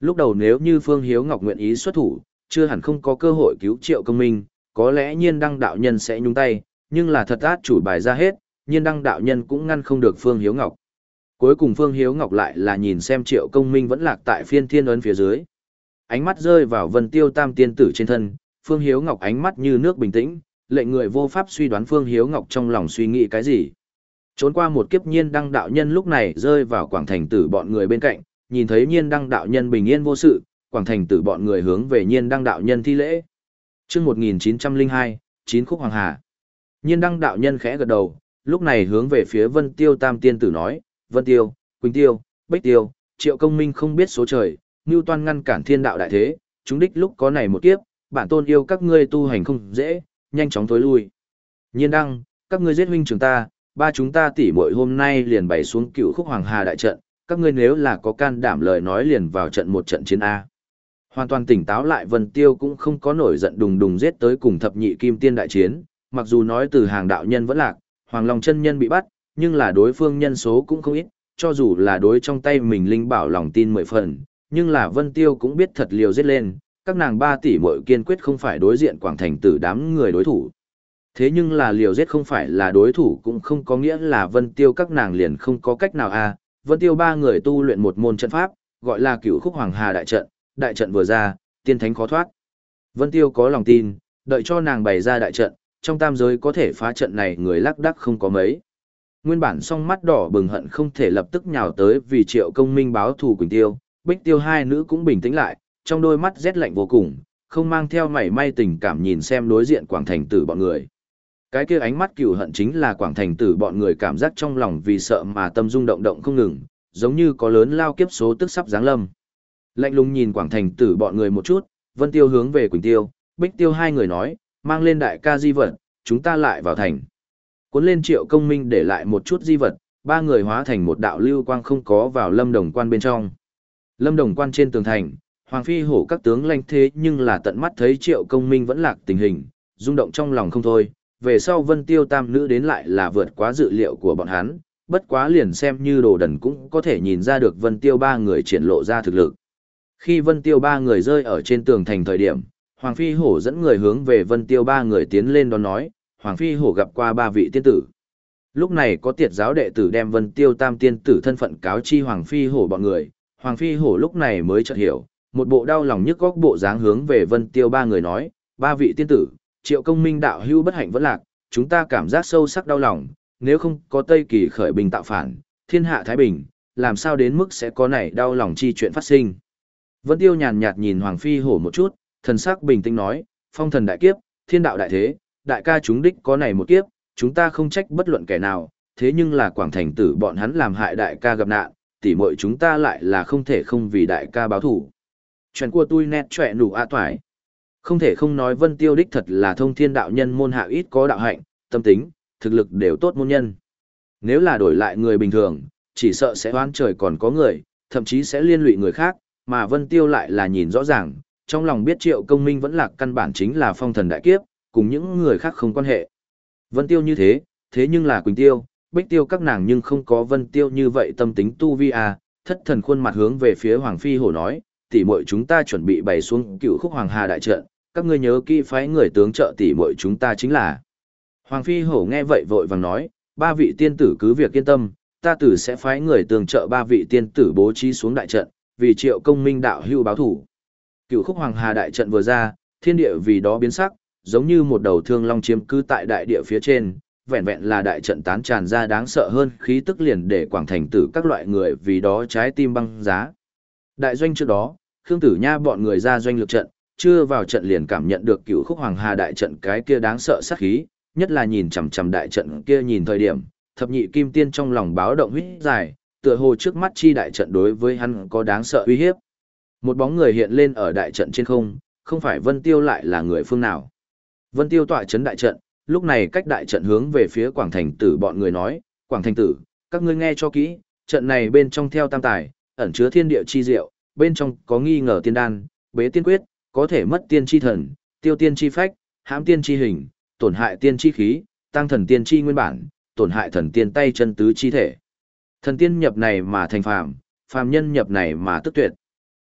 Lúc đầu nếu như Phương Hiếu Ngọc nguyện ý xuất thủ, chưa hẳn không có cơ hội cứu Triệu Công Minh, có lẽ Nhiên Đăng đạo nhân sẽ nhúng tay, nhưng là thật át chủ bài ra hết, Nhiên Đăng đạo nhân cũng ngăn không được Phương Hiếu Ngọc. Cuối cùng Phương Hiếu Ngọc lại là nhìn xem Triệu Công Minh vẫn lạc tại phiên thiên ấn phía dưới. Ánh mắt rơi vào Vân Tiêu Tam tiên tử trên thân, Phương Hiếu Ngọc ánh mắt như nước bình tĩnh, lệnh người vô pháp suy đoán Phương Hiếu Ngọc trong lòng suy nghĩ cái gì. Trốn qua một kiếp Nhiên Đăng đạo nhân lúc này rơi vào Quảng Thành Tử bọn người bên cạnh, nhìn thấy Nhiên Đăng đạo nhân bình yên vô sự, Quảng Thành Tử bọn người hướng về Nhiên Đăng đạo nhân thi lễ. Chương một nghìn chín trăm lẻ hai, Chín khúc hoàng hà. Nhiên Đăng đạo nhân khẽ gật đầu, lúc này hướng về phía Vân Tiêu Tam tiên tử nói, Vân Tiêu, Quỳnh Tiêu, Bích Tiêu, Triệu Công Minh không biết số trời, mưu toan ngăn cản thiên đạo đại thế, chúng đích lúc có này một kiếp, bản tôn yêu các ngươi tu hành không dễ, nhanh chóng tối lui. Nhiên Đăng, các ngươi giết huynh trưởng ta, ba chúng ta tỷ muội hôm nay liền bày xuống cựu khúc hoàng hà đại trận, các ngươi nếu là có can đảm lời nói liền vào trận một trận chiến A. Hoàn toàn tỉnh táo lại Vân Tiêu cũng không có nổi giận đùng đùng giết tới cùng thập nhị kim tiên đại chiến, mặc dù nói từ hàng đạo nhân vẫn lạc, Hoàng Long chân nhân bị bắt, nhưng là đối phương nhân số cũng không ít, cho dù là đối trong tay mình linh bảo lòng tin mười phần, nhưng là Vân Tiêu cũng biết thật liều giết lên, các nàng ba tỷ muội kiên quyết không phải đối diện Quảng Thành Tử đám người đối thủ. Thế nhưng là liều giết không phải là đối thủ cũng không có nghĩa là Vân Tiêu các nàng liền không có cách nào a. Vân Tiêu ba người tu luyện một môn trận pháp, gọi là Cửu Khúc Hoàng Hà đại trận, đại trận vừa ra, tiên thánh khó thoát. Vân Tiêu có lòng tin, đợi cho nàng bày ra đại trận, trong tam giới có thể phá trận này người lác đác không có mấy. Nguyên bản song mắt đỏ bừng hận không thể lập tức nhào tới vì Triệu Công Minh báo thù Quỳnh Tiêu, Bích Tiêu hai nữ cũng bình tĩnh lại, trong đôi mắt rét lạnh vô cùng, không mang theo mảy may tình cảm nhìn xem đối diện Quảng Thành Tử bọn người. Cái kia ánh mắt cừu hận chính là Quảng Thành Tử bọn người cảm giác trong lòng vì sợ mà tâm rung động động không ngừng, giống như có lớn lao kiếp số tức sắp giáng lâm. Lạnh lùng nhìn Quảng Thành Tử bọn người một chút, Vân Tiêu hướng về Quỳnh Tiêu, Bích Tiêu hai người nói, mang lên đại ca di vật, chúng ta lại vào thành. Cuốn lên Triệu Công Minh để lại một chút di vật, ba người hóa thành một đạo lưu quang không có vào Lâm Đồng Quan bên trong. Lâm Đồng Quan trên tường thành, Hoàng Phi Hổ các tướng lãnh thế nhưng là tận mắt thấy Triệu Công Minh vẫn lạc tình hình, rung động trong lòng không thôi. Về sau Vân Tiêu tam nữ đến lại là vượt quá dự liệu của bọn hắn, bất quá liền xem như đồ đần cũng có thể nhìn ra được Vân Tiêu ba người triển lộ ra thực lực. Khi Vân Tiêu ba người rơi ở trên tường thành thời điểm, Hoàng Phi Hổ dẫn người hướng về Vân Tiêu ba người tiến lên đón nói, Hoàng Phi Hổ gặp qua ba vị tiên tử. Lúc này có tiệt giáo đệ tử đem Vân Tiêu tam tiên tử thân phận cáo chi Hoàng Phi Hổ bọn người, Hoàng Phi Hổ lúc này mới chợt hiểu, một bộ đau lòng nhức góc bộ dáng hướng về Vân Tiêu ba người nói, ba vị tiên tử, Triệu Công Minh đạo hữu bất hạnh vẫn lạc, chúng ta cảm giác sâu sắc đau lòng, nếu không có Tây Kỳ khởi bình tạo phản, thiên hạ thái bình, làm sao đến mức sẽ có này đau lòng chi chuyện phát sinh. Vân Tiêu nhàn nhạt nhìn Hoàng Phi Hổ một chút, thần sắc bình tĩnh nói, phong thần đại kiếp, thiên đạo đại thế, đại ca chúng đích có này một kiếp, chúng ta không trách bất luận kẻ nào, thế nhưng là Quảng Thành Tử bọn hắn làm hại đại ca gặp nạn, tỉ muội chúng ta lại là không thể không vì đại ca báo thủ. Chuyện của tôi nét trẻ nụ a toại. Không thể không nói Vân Tiêu đích thật là thông thiên đạo nhân môn hạ ít có đạo hạnh, tâm tính, thực lực đều tốt môn nhân. Nếu là đổi lại người bình thường, chỉ sợ sẽ oan trời còn có người, thậm chí sẽ liên lụy người khác, mà Vân Tiêu lại là nhìn rõ ràng, trong lòng biết Triệu Công Minh vẫn là căn bản chính là phong thần đại kiếp, cùng những người khác không quan hệ. Vân Tiêu như thế, thế nhưng là Quỳnh Tiêu, Bích Tiêu các nàng nhưng không có Vân Tiêu như vậy tâm tính tu vi à, thất thần khuôn mặt hướng về phía Hoàng Phi Hổ nói, tỷ muội chúng ta chuẩn bị bày xuống Cửu Khúc Hoàng Hà đại trận, các ngươi nhớ kỹ phái người tướng trợ tỷ muội chúng ta chính là. Hoàng Phi Hổ nghe vậy vội vàng nói, ba vị tiên tử cứ việc yên tâm, ta tử sẽ phái người tương trợ ba vị tiên tử bố trí xuống đại trận, vì Triệu Công Minh đạo hưu báo thủ. Cửu Khúc Hoàng Hà đại trận vừa ra, thiên địa vì đó biến sắc, giống như một đầu thương long chiếm cứ tại đại địa phía trên, vẹn vẹn là đại trận tán tràn ra đáng sợ hơn khí tức liền để Quảng Thành Tử các loại người vì đó trái tim băng giá. Đại doanh trước đó, Khương Tử Nha bọn người ra doanh lực trận, chưa vào trận liền cảm nhận được Cửu Khúc Hoàng Hà đại trận cái kia đáng sợ sát khí, nhất là nhìn chằm chằm đại trận kia nhìn thời điểm, thập nhị kim tiên trong lòng báo động huyết dài, tựa hồ trước mắt chi đại trận đối với hắn có đáng sợ uy hiếp. Một bóng người hiện lên ở đại trận trên không, không phải Vân Tiêu lại là người phương nào. Vân Tiêu tọa chấn đại trận, lúc này cách đại trận hướng về phía Quảng Thành Tử bọn người nói, Quảng Thành Tử, các ngươi nghe cho kỹ, trận này bên trong theo tam tài, ẩn chứa thiên địa chi diệu, bên trong có nghi ngờ tiên đan, bế tiên quyết, có thể mất tiên chi thần, tiêu tiên chi phách, hãm tiên chi hình, tổn hại tiên chi khí, tăng thần tiên chi nguyên bản, tổn hại thần tiên tay chân tứ chi thể. Thần tiên nhập này mà thành phàm, phàm nhân nhập này mà tức tuyệt.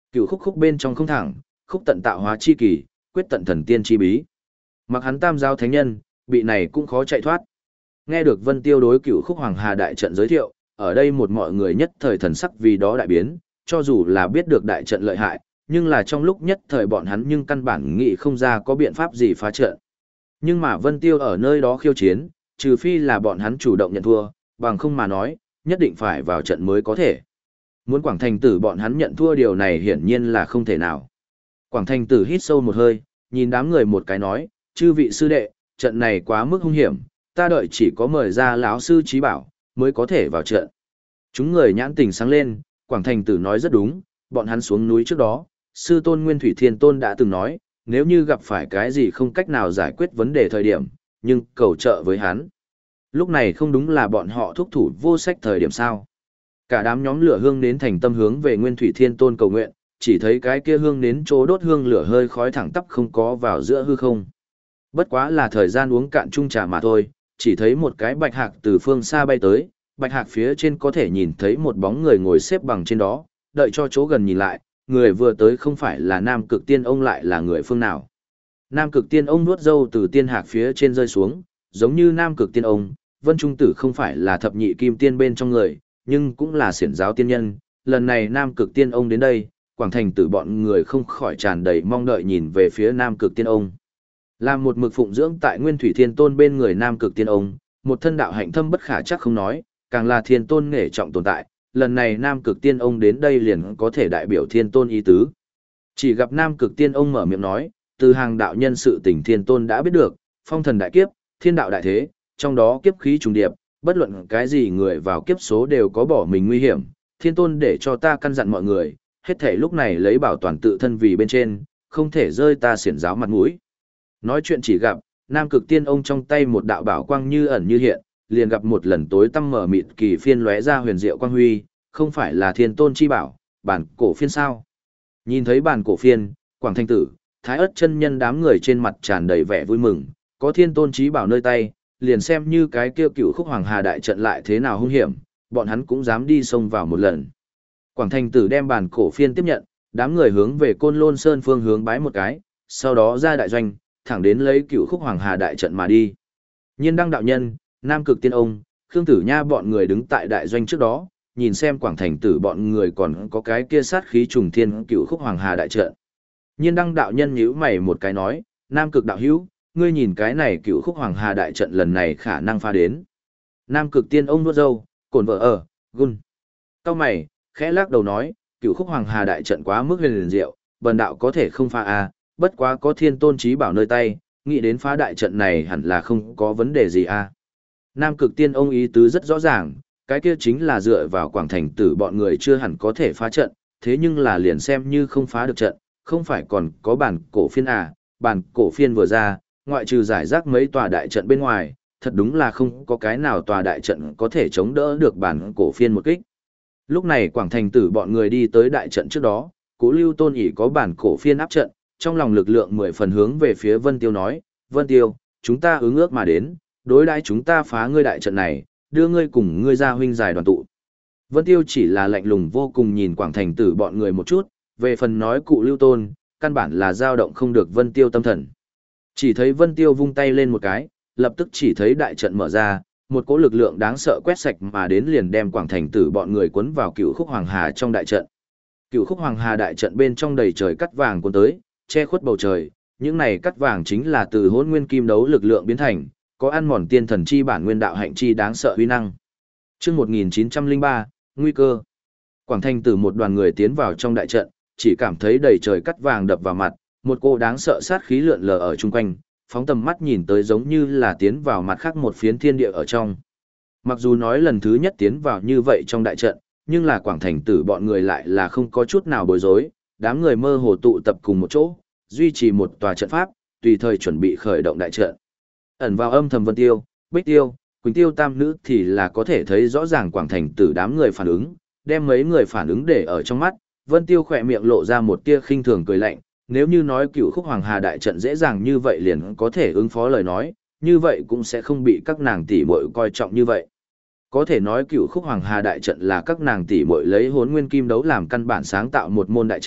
Cựu khúc khúc bên trong không thẳng, khúc tận tạo hóa chi kỳ, quyết tận thần tiên chi bí. Mặc hắn tam giáo thánh nhân, bị này cũng khó chạy thoát. Nghe được Vân Tiêu đối cựu khúc hoàng hà đại trận giới thiệu, ở đây một mọi người nhất thời thần sắc vì đó đại biến, cho dù là biết được đại trận lợi hại, nhưng là trong lúc nhất thời bọn hắn nhưng căn bản nghĩ không ra có biện pháp gì phá trận. Nhưng mà Vân Tiêu ở nơi đó khiêu chiến, trừ phi là bọn hắn chủ động nhận thua, bằng không mà nói, nhất định phải vào trận mới có thể. Muốn Quảng Thành Tử bọn hắn nhận thua điều này hiển nhiên là không thể nào. Quảng Thành Tử hít sâu một hơi, nhìn đám người một cái nói, chư vị sư đệ, trận này quá mức hung hiểm, ta đợi chỉ có mời ra lão sư trí bảo, mới có thể vào trận. Chúng người nhãn tình sáng lên, Quảng Thành Tử nói rất đúng, bọn hắn xuống núi trước đó, sư tôn Nguyên Thủy Thiên Tôn đã từng nói, nếu như gặp phải cái gì không cách nào giải quyết vấn đề thời điểm, nhưng cầu trợ với hắn. Lúc này không đúng là bọn họ thúc thủ vô sách thời điểm sao. Cả đám nhóm lửa hương nến thành tâm hướng về Nguyên Thủy Thiên Tôn cầu nguyện, chỉ thấy cái kia hương nến chỗ đốt hương lửa hơi khói thẳng tắp không có vào giữa hư không. Bất quá là thời gian uống cạn chung trà mà thôi, chỉ thấy một cái bạch hạc từ phương xa bay tới, bạch hạc phía trên có thể nhìn thấy một bóng người ngồi xếp bằng trên đó, đợi cho chỗ gần nhìn lại, người vừa tới không phải là Nam Cực Tiên ông lại là người phương nào. Nam Cực Tiên ông nuốt dâu từ tiên hạc phía trên rơi xuống, giống như Nam Cực Tiên ông, Vân Trung Tử không phải là thập nhị kim tiên bên trong người, nhưng cũng là xiển giáo tiên nhân. Lần này Nam Cực Tiên ông đến đây, Quảng Thành Tử bọn người không khỏi tràn đầy mong đợi nhìn về phía Nam Cực Tiên ông. Là một mực phụng dưỡng tại Nguyên Thủy Thiên Tôn bên người Nam Cực Tiên ông, một thân đạo hạnh thâm bất khả chắc không nói, càng là Thiên Tôn nghệ trọng tồn tại. Lần này Nam Cực Tiên ông đến đây liền có thể đại biểu Thiên Tôn ý tứ. Chỉ gặp Nam Cực Tiên ông mở miệng nói, từ hàng đạo nhân sự tình Thiên Tôn đã biết được, phong thần đại kiếp, thiên đạo đại thế, trong đó kiếp khí trùng điệp, bất luận cái gì người vào kiếp số đều có bỏ mình nguy hiểm. Thiên Tôn để cho ta căn dặn mọi người, hết thể lúc này lấy bảo toàn tự thân vì bên trên, không thể rơi ta xiển giáo mặt mũi. Nói chuyện chỉ gặp, Nam Cực Tiên ông trong tay một đạo bảo quang như ẩn như hiện, liền gặp một lần tối tăm mở mịt kỳ phiên lóe ra huyền diệu quang huy, không phải là Thiên Tôn chi bảo, bản cổ phiên sao? Nhìn thấy bản cổ phiên, Quảng Thành Tử, Thái Ức chân nhân đám người trên mặt tràn đầy vẻ vui mừng, có Thiên Tôn chí bảo nơi tay, liền xem như cái kia cựu khúc hoàng hà đại trận lại thế nào hung hiểm, bọn hắn cũng dám đi xông vào một lần. Quảng Thành Tử đem bản cổ phiên tiếp nhận, đám người hướng về Côn Lôn Sơn phương hướng bái một cái, sau đó ra đại doanh, thẳng đến lấy cựu khúc hoàng hà đại trận mà đi. Nhiên Đăng đạo nhân, Nam Cực Tiên ông, Khương Tử Nha bọn người đứng tại đại doanh trước đó, nhìn xem Quảng Thành Tử bọn người còn có cái kia sát khí trùng thiên cựu khúc hoàng hà đại trận. Nhiên Đăng đạo nhân nhíu mày một cái nói, Nam Cực đạo hữu, ngươi nhìn cái này cựu khúc hoàng hà đại trận lần này khả năng pha đến. Nam Cực Tiên ông nuốt râu, cồn vợ ở, gun. Cao mày, khẽ lắc đầu nói, cựu khúc hoàng hà đại trận quá mức huyền diệu, bần đạo có thể không pha a, bất quá có Thiên Tôn chí bảo nơi tay, nghĩ đến phá đại trận này hẳn là không có vấn đề gì a. Nam Cực Tiên ông ý tứ rất rõ ràng, cái kia chính là dựa vào Quảng Thành Tử bọn người chưa hẳn có thể phá trận, thế nhưng là liền xem như không phá được trận, không phải còn có bản cổ phiên à, bản cổ phiên vừa ra, ngoại trừ giải rác mấy tòa đại trận bên ngoài, thật đúng là không có cái nào tòa đại trận có thể chống đỡ được bản cổ phiên một kích. Lúc này Quảng Thành Tử bọn người đi tới đại trận trước đó, Cố Lưu Tôn ỷ có bản cổ phiên áp trận, trong lòng lực lượng mười phần hướng về phía Vân Tiêu nói, Vân Tiêu, chúng ta ứng ước mà đến, đối đãi chúng ta phá ngươi đại trận này, đưa ngươi cùng ngươi gia huynh giải đoàn tụ. Vân Tiêu chỉ là lạnh lùng vô cùng nhìn Quảng Thành Tử bọn người một chút, về phần nói Cụ Lưu Tôn, căn bản là dao động không được Vân Tiêu tâm thần. Chỉ thấy Vân Tiêu vung tay lên một cái, lập tức chỉ thấy đại trận mở ra, một cỗ lực lượng đáng sợ quét sạch mà đến liền đem Quảng Thành Tử bọn người cuốn vào Cửu Khúc Hoàng Hà trong đại trận. Cửu Khúc Hoàng Hà đại trận bên trong đầy trời cắt vàng cuốn tới, che khuất bầu trời, những này cắt vàng chính là từ Hỗn Nguyên Kim Đấu lực lượng biến thành, có ăn mòn tiên thần chi bản nguyên đạo hạnh chi đáng sợ uy năng. Chương một nghìn chín trăm lẻ ba, nguy cơ. Quảng Thành Tử một đoàn người tiến vào trong đại trận, chỉ cảm thấy đầy trời cắt vàng đập vào mặt, một cô đáng sợ sát khí lượn lờ ở chung quanh, phóng tầm mắt nhìn tới giống như là tiến vào mặt khác một phiến thiên địa ở trong. Mặc dù nói lần thứ nhất tiến vào như vậy trong đại trận, nhưng là Quảng Thành Tử bọn người lại là không có chút nào bối rối, đám người mơ hồ tụ tập cùng một chỗ, duy trì một tòa trận pháp, tùy thời chuẩn bị khởi động đại trận. Ẩn vào âm thầm Vân Tiêu, Bích Tiêu, Quỳnh Tiêu tam nữ thì là có thể thấy rõ ràng Quảng Thành Tử đám người phản ứng, đem mấy người phản ứng để ở trong mắt, Vân Tiêu khỏe miệng lộ ra một tia khinh thường cười lạnh, nếu như nói Cửu Khúc Hoàng Hà đại trận dễ dàng như vậy liền có thể ứng phó lời nói, như vậy cũng sẽ không bị các nàng tỷ muội coi trọng như vậy. Có thể nói Cửu Khúc Hoàng Hà đại trận là các nàng tỷ muội lấy Hỗn Nguyên Kim Đấu làm căn bản sáng tạo một môn đại trận,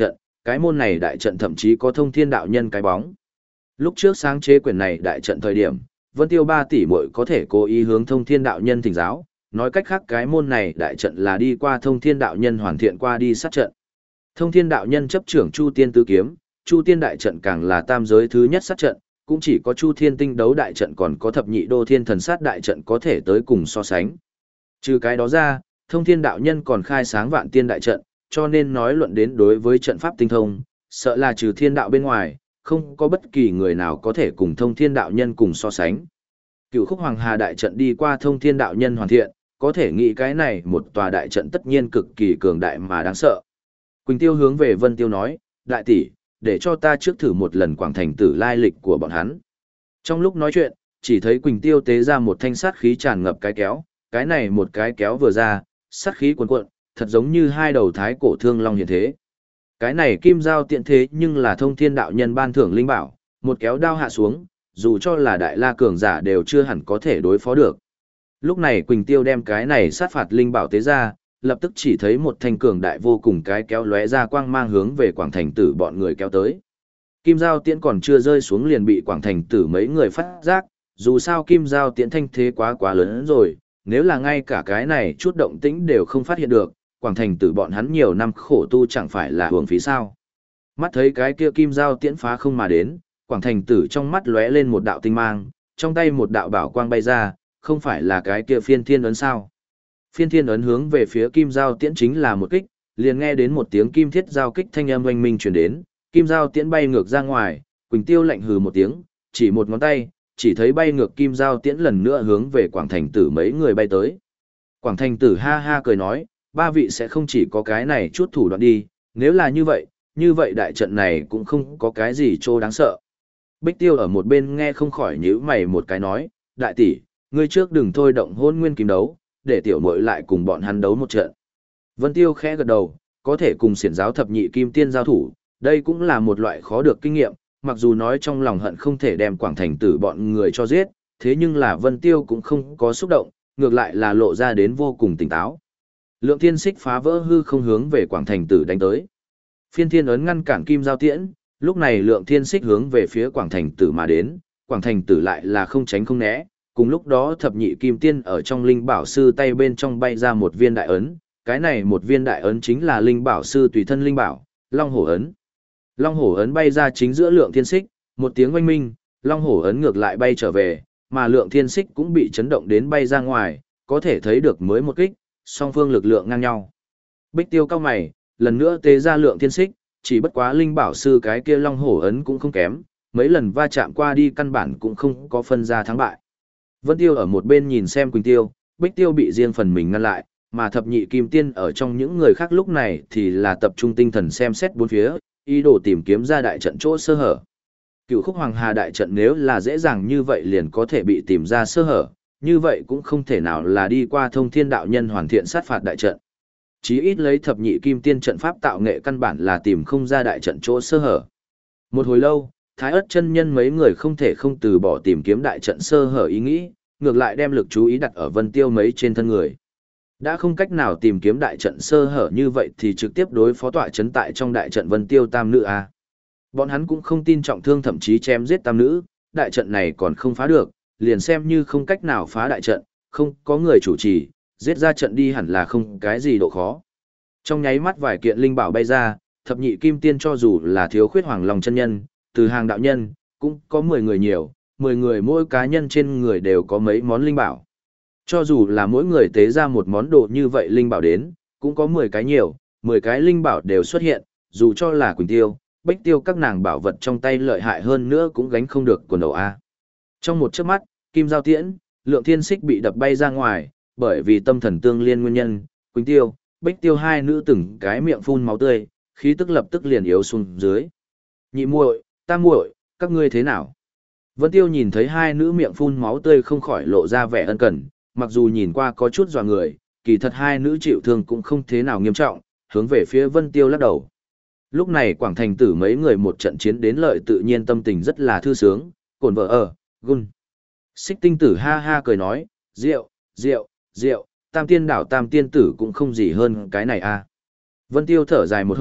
cái môn này đại trận thậm chí có thông thiên đạo nhân cái bóng. Lúc trước sáng chế quyển này đại trận thời điểm, Vân Tiêu ba tỷ muội có thể cố ý hướng thông thiên đạo nhân thỉnh giáo, nói cách khác cái môn này đại trận là đi qua thông thiên đạo nhân hoàn thiện qua đi sát trận. Thông thiên đạo nhân chấp trưởng Chu Tiên Tứ Kiếm, Chu Tiên đại trận càng là tam giới thứ nhất sát trận, cũng chỉ có Chu Thiên Tinh đấu đại trận còn có thập nhị đô thiên thần sát đại trận có thể tới cùng so sánh. Trừ cái đó ra, thông thiên đạo nhân còn khai sáng vạn tiên đại trận, cho nên nói luận đến đối với trận pháp tinh thông, sợ là trừ thiên đạo bên ngoài, không có bất kỳ người nào có thể cùng thông thiên đạo nhân cùng so sánh. Cựu khúc hoàng hà đại trận đi qua thông thiên đạo nhân hoàn thiện, có thể nghĩ cái này một tòa đại trận tất nhiên cực kỳ cường đại mà đáng sợ. Quỳnh Tiêu hướng về Vân Tiêu nói, đại tỷ, để cho ta trước thử một lần Quảng Thành Tử lai lịch của bọn hắn. Trong lúc nói chuyện, chỉ thấy Quỳnh Tiêu tế ra một thanh sát khí tràn ngập cái kéo, cái này một cái kéo vừa ra, sát khí cuồn cuộn, thật giống như hai đầu thái cổ thương long hiện thế. Cái này kim giao tiện thế nhưng là thông thiên đạo nhân ban thưởng linh bảo, một kéo đao hạ xuống, dù cho là đại la cường giả đều chưa hẳn có thể đối phó được. Lúc này Quỳnh Tiêu đem cái này sát phạt linh bảo tế ra, lập tức chỉ thấy một thanh cường đại vô cùng cái kéo lóe ra quang mang hướng về Quảng Thành Tử bọn người kéo tới. Kim giao tiễn còn chưa rơi xuống liền bị Quảng Thành Tử mấy người phát giác, dù sao kim giao tiễn thanh thế quá quá lớn rồi, nếu là ngay cả cái này chút động tĩnh đều không phát hiện được, Quảng Thành Tử bọn hắn nhiều năm khổ tu chẳng phải là hưởng phí sao. Mắt thấy cái kia kim giao tiễn phá không mà đến, Quảng Thành Tử trong mắt lóe lên một đạo tinh mang, trong tay một đạo bảo quang bay ra, không phải là cái kia phiên thiên ấn sao. Phiên thiên ấn hướng về phía kim giao tiễn chính là một kích, liền nghe đến một tiếng kim thiết giao kích thanh âm oanh minh truyền đến, kim giao tiễn bay ngược ra ngoài, Quỳnh Tiêu lạnh hừ một tiếng, chỉ một ngón tay, chỉ thấy bay ngược kim giao tiễn lần nữa hướng về Quảng Thành Tử mấy người bay tới. Quảng Thành Tử ha ha cười nói, ba vị sẽ không chỉ có cái này chút thủ đoạn đi, nếu là như vậy, như vậy đại trận này cũng không có cái gì trô đáng sợ. Bích Tiêu ở một bên nghe không khỏi nhíu mày một cái nói, đại tỷ, ngươi trước đừng thôi động hôn nguyên kim đấu, để tiểu muội lại cùng bọn hắn đấu một trận. Vân Tiêu khẽ gật đầu, có thể cùng xiển giáo thập nhị kim tiên giao thủ, đây cũng là một loại khó được kinh nghiệm, mặc dù nói trong lòng hận không thể đem Quảng Thành Tử bọn người cho giết, thế nhưng là Vân Tiêu cũng không có xúc động, ngược lại là lộ ra đến vô cùng tỉnh táo. Lượng thiên xích phá vỡ hư không hướng về Quảng Thành Tử đánh tới. Phiên thiên ấn ngăn cản kim giao tiễn, lúc này lượng thiên xích hướng về phía Quảng Thành Tử mà đến, Quảng Thành Tử lại là không tránh không né. Cùng lúc đó thập nhị kim tiên ở trong linh bảo sư tay bên trong bay ra một viên đại ấn, cái này một viên đại ấn chính là linh bảo sư tùy thân linh bảo, Long Hổ ấn. Long Hổ ấn bay ra chính giữa lượng thiên xích, một tiếng oanh minh, Long Hổ ấn ngược lại bay trở về, mà lượng thiên xích cũng bị chấn động đến bay ra ngoài, có thể thấy được mới một kích, song phương lực lượng ngang nhau. Bích Tiêu cao mày, lần nữa tế ra lượng thiên xích, chỉ bất quá linh bảo sư cái kia Long Hổ ấn cũng không kém, mấy lần va chạm qua đi căn bản cũng không có phân ra thắng bại. Vân Tiêu ở một bên nhìn xem Quỳnh Tiêu, Bích Tiêu bị riêng phần mình ngăn lại, mà thập nhị kim tiên ở trong những người khác lúc này thì là tập trung tinh thần xem xét bốn phía, ý đồ tìm kiếm ra đại trận chỗ sơ hở. Cựu khúc hoàng hà đại trận nếu là dễ dàng như vậy liền có thể bị tìm ra sơ hở, như vậy cũng không thể nào là đi qua thông thiên đạo nhân hoàn thiện sát phạt đại trận. Chí ít lấy thập nhị kim tiên trận pháp tạo nghệ căn bản là tìm không ra đại trận chỗ sơ hở. Một hồi lâu, Thái Ức chân nhân mấy người không thể không từ bỏ tìm kiếm đại trận sơ hở ý nghĩ, ngược lại đem lực chú ý đặt ở Vân Tiêu mấy trên thân người. Đã không cách nào tìm kiếm đại trận sơ hở như vậy thì trực tiếp đối phó tọa chấn tại trong đại trận Vân Tiêu tam nữ a. Bọn hắn cũng không tin trọng thương thậm chí chém giết tam nữ, đại trận này còn không phá được, liền xem như không cách nào phá đại trận, không có người chủ trì, giết ra trận đi hẳn là không cái gì độ khó. Trong nháy mắt vài kiện linh bảo bay ra, thập nhị kim tiên cho dù là thiếu khuyết hoàng long chân nhân, từ hàng đạo nhân, cũng có mười người nhiều, mười người mỗi cá nhân trên người đều có mấy món linh bảo. Cho dù là mỗi người tế ra một món đồ như vậy linh bảo đến, cũng có mười cái nhiều, mười cái linh bảo đều xuất hiện, dù cho là Quỳnh Tiêu, Bích Tiêu các nàng bảo vật trong tay lợi hại hơn nữa cũng gánh không được quần đầu A. Trong một chớp mắt, kim giao tiễn, lượng thiên xích bị đập bay ra ngoài, bởi vì tâm thần tương liên nguyên nhân, Quỳnh Tiêu, Bích Tiêu hai nữ từng cái miệng phun máu tươi, khí tức lập tức liền yếu xuống dưới. Nhị muội, tam muội, các ngươi thế nào? Vân Tiêu nhìn thấy hai nữ miệng phun máu tươi không khỏi lộ ra vẻ ân cần, mặc dù nhìn qua có chút dọa người, kỳ thật hai nữ chịu thương cũng không thế nào nghiêm trọng, hướng về phía Vân Tiêu lắc đầu. Lúc này Quảng Thành Tử mấy người một trận chiến đến lợi tự nhiên tâm tình rất là thư sướng, cồn vợ ở, gun. Xích Tinh Tử ha ha cười nói, rượu, rượu, rượu, tam tiên đảo tam tiên tử cũng không gì hơn cái này a. Vân Tiêu thở dài một hơi,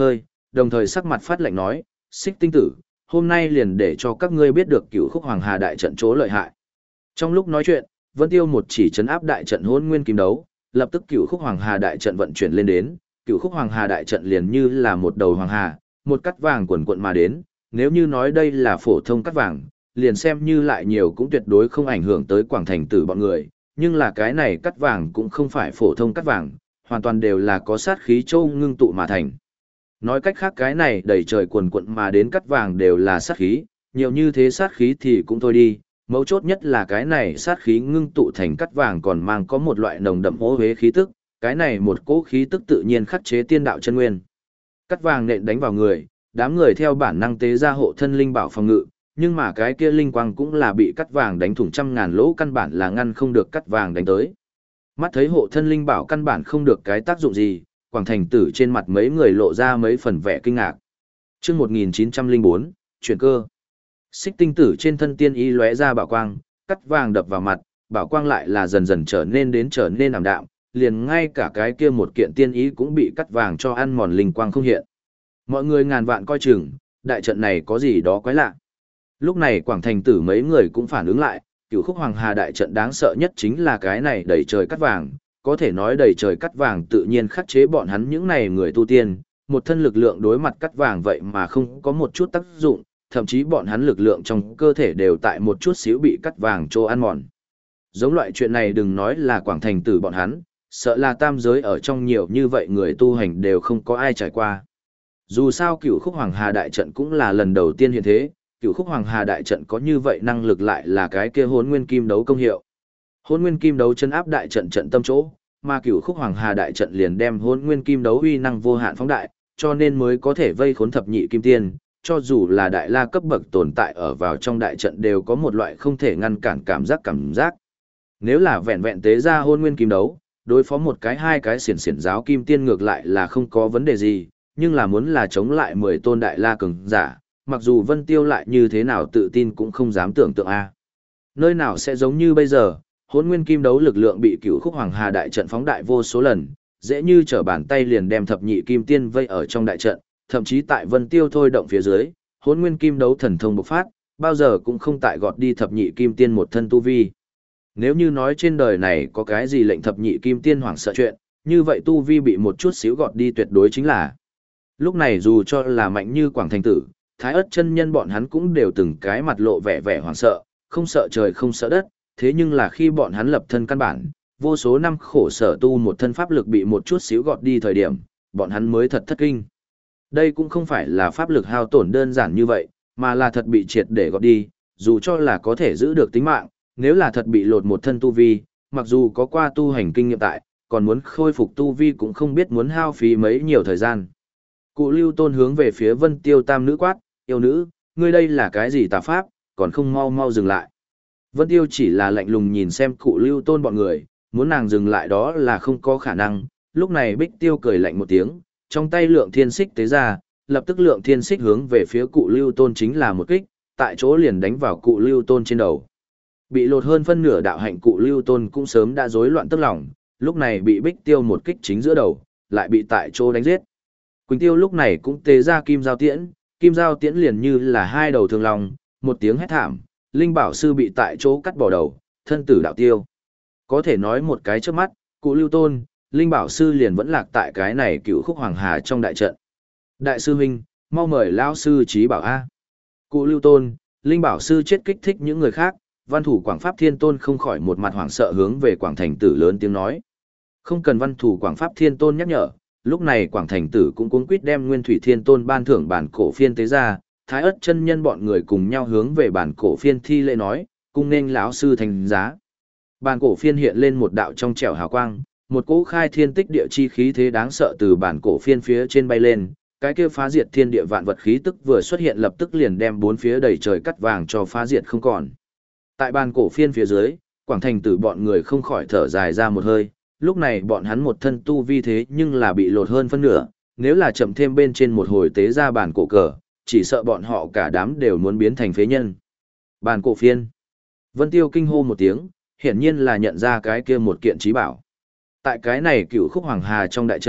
đồng thời sắc mặt phát lạnh nói, Xích Tinh Tử, hôm nay liền để cho các ngươi biết được Cửu Khúc Hoàng Hà đại trận chỗ lợi hại. Trong lúc nói chuyện, Vân Tiêu một chỉ trấn áp đại trận Hỗn Nguyên Kim Đấu, lập tức Cửu Khúc Hoàng Hà đại trận vận chuyển lên đến, Cửu Khúc Hoàng Hà đại trận liền như là một đầu hoàng hà, một cắt vàng quần quận mà đến, nếu như nói đây là phổ thông cắt vàng, liền xem như lại nhiều cũng tuyệt đối không ảnh hưởng tới Quảng Thành Tử bọn người, nhưng là cái này cắt vàng cũng không phải phổ thông cắt vàng, hoàn toàn đều là có sát khí châu ngưng tụ mà thành. Nói cách khác cái này đầy trời quần quận mà đến cắt vàng đều là sát khí, nhiều như thế sát khí thì cũng thôi đi, mấu chốt nhất là cái này sát khí ngưng tụ thành cắt vàng còn mang có một loại nồng đậm hố hế khí tức, cái này một cỗ khí tức tự nhiên khắc chế tiên đạo chân nguyên. Cắt vàng nện đánh vào người, đám người theo bản năng tế ra hộ thân linh bảo phòng ngự, nhưng mà cái kia linh quang cũng là bị cắt vàng đánh thủng trăm ngàn lỗ, căn bản là ngăn không được cắt vàng đánh tới. Mắt thấy hộ thân linh bảo căn bản không được cái tác dụng gì, Quảng Thành Tử trên mặt mấy người lộ ra mấy phần vẻ kinh ngạc. Chương một nghìn chín trăm lẻ bốn, chuyển cơ. Xích Tinh Tử trên thân tiên y lóe ra bảo quang, cắt vàng đập vào mặt, bảo quang lại là dần dần trở nên đến trở nên ảm đạm, liền ngay cả cái kia một kiện tiên ý cũng bị cắt vàng cho ăn mòn linh quang không hiện. Mọi người ngàn vạn coi chừng, đại trận này có gì đó quái lạ. Lúc này Quảng Thành Tử mấy người cũng phản ứng lại, Cửu Khúc Hoàng Hà đại trận đáng sợ nhất chính là cái này đầy trời cắt vàng, có thể nói đầy trời cắt vàng tự nhiên khắc chế bọn hắn những này người tu tiên, một thân lực lượng đối mặt cắt vàng vậy mà không có một chút tác dụng, thậm chí bọn hắn lực lượng trong cơ thể đều tại một chút xíu bị cắt vàng trô ăn mòn. Giống loại chuyện này đừng nói là Quảng Thành Tử bọn hắn, sợ là tam giới ở trong nhiều như vậy người tu hành đều không có ai trải qua. Dù sao Cửu Khúc Hoàng Hà đại trận cũng là lần đầu tiên hiện thế, Cửu Khúc Hoàng Hà đại trận có như vậy năng lực lại là cái kia Hỗn Nguyên Kim Đấu công hiệu. Hỗn Nguyên Kim Đấu chấn áp đại trận trận tâm chỗ, mà Cửu Khúc Hoàng Hà đại trận liền đem Hỗn Nguyên Kim Đấu uy năng vô hạn phóng đại, cho nên mới có thể vây khốn thập nhị kim tiên, cho dù là đại la cấp bậc tồn tại ở vào trong đại trận đều có một loại không thể ngăn cản cảm giác cảm giác. Nếu là vẹn vẹn tế ra Hỗn Nguyên Kim Đấu, đối phó một cái hai cái xiển xiển giáo kim tiên ngược lại là không có vấn đề gì, nhưng là muốn là chống lại mười tôn đại la cường giả, mặc dù Vân Tiêu lại như thế nào tự tin cũng không dám tưởng tượng a. Nơi nào sẽ giống như bây giờ, Hỗn Nguyên Kim Đấu lực lượng bị Cửu Khúc Hoàng Hà đại trận phóng đại vô số lần, dễ như trở bàn tay liền đem thập nhị kim tiên vây ở trong đại trận, thậm chí tại Vân Tiêu thôi động phía dưới, Hỗn Nguyên Kim Đấu thần thông bộc phát, bao giờ cũng không tại gọt đi thập nhị kim tiên một thân tu vi. Nếu như nói trên đời này có cái gì lệnh thập nhị kim tiên hoảng sợ chuyện, như vậy tu vi bị một chút xíu gọt đi tuyệt đối chính là. Lúc này dù cho là mạnh như Quảng Thành Tử, Thái Ức chân nhân bọn hắn cũng đều từng cái mặt lộ vẻ vẻ hoảng sợ, không sợ trời không sợ đất, thế nhưng là khi bọn hắn lập thân căn bản, vô số năm khổ sở tu một thân pháp lực bị một chút xíu gọt đi thời điểm, bọn hắn mới thật thất kinh. Đây cũng không phải là pháp lực hao tổn đơn giản như vậy, mà là thật bị triệt để gọt đi, dù cho là có thể giữ được tính mạng, nếu là thật bị lột một thân tu vi, mặc dù có qua tu hành kinh nghiệm tại, còn muốn khôi phục tu vi cũng không biết muốn hao phí mấy nhiều thời gian. Cụ Lưu Tôn hướng về phía Vân Tiêu tam nữ quát, yêu nữ, ngươi đây là cái gì tà pháp, còn không mau mau dừng lại. Vân Tiêu chỉ là lạnh lùng nhìn xem Cụ Lưu Tôn bọn người, muốn nàng dừng lại đó là không có khả năng. Lúc này Bích Tiêu cười lạnh một tiếng, trong tay lượng thiên xích tế ra, lập tức lượng thiên xích hướng về phía Cụ Lưu Tôn chính là một kích, tại chỗ liền đánh vào Cụ Lưu Tôn trên đầu. Bị lột hơn phân nửa đạo hạnh Cụ Lưu Tôn cũng sớm đã rối loạn tức lòng, lúc này bị Bích Tiêu một kích chính giữa đầu, lại bị tại chỗ đánh giết. Quỳnh Tiêu lúc này cũng tế ra kim giao tiễn, kim giao tiễn liền như là hai đầu thương long, một tiếng hét thảm, Linh Bảo Sư bị tại chỗ cắt bỏ đầu, thân tử đạo tiêu. Có thể nói một cái trước mắt, Cụ Lưu Tôn, Linh Bảo Sư liền vẫn lạc tại cái này Cửu Khúc Hoàng Hà trong đại trận. Đại sư huynh, mau mời lão sư trí bảo a. Cụ Lưu Tôn, Linh Bảo Sư chết kích thích những người khác, Văn Thủ Quảng Pháp Thiên Tôn không khỏi một mặt hoảng sợ hướng về Quảng Thành Tử lớn tiếng nói. Không cần Văn Thủ Quảng Pháp Thiên Tôn nhắc nhở, lúc này Quảng Thành Tử cũng cuống quýt đem Nguyên Thủy Thiên Tôn ban thưởng bản cổ phiên tế ra, Thái Ức chân nhân bọn người cùng nhau hướng về bản cổ phiên thi lễ nói, cung nên lão sư thành giá. Bản cổ phiên hiện lên một đạo trong trẻo hào quang, một cỗ khai thiên tích địa chi khí thế đáng sợ từ bản cổ phiên phía trên bay lên, cái kia phá diệt thiên địa vạn vật khí tức vừa xuất hiện lập tức liền đem bốn phía đầy trời cắt vàng cho phá diệt không còn. Tại bản cổ phiên phía dưới, Quảng Thành Tử bọn người không khỏi thở dài ra một hơi, lúc này bọn hắn một thân tu vi thế nhưng là bị lột hơn phân nửa, nếu là chậm thêm bên trên một hồi tế ra bản cổ cờ, chỉ sợ bọn họ cả đám đều muốn biến thành phế nhân. Bản cổ phiên. Vân Tiêu kinh hô một tiếng, hiển nhiên là nhận ra cái kia một kiện trí bảo. Tại cái này Cửu Khúc Hoàng Hà trong đại trận,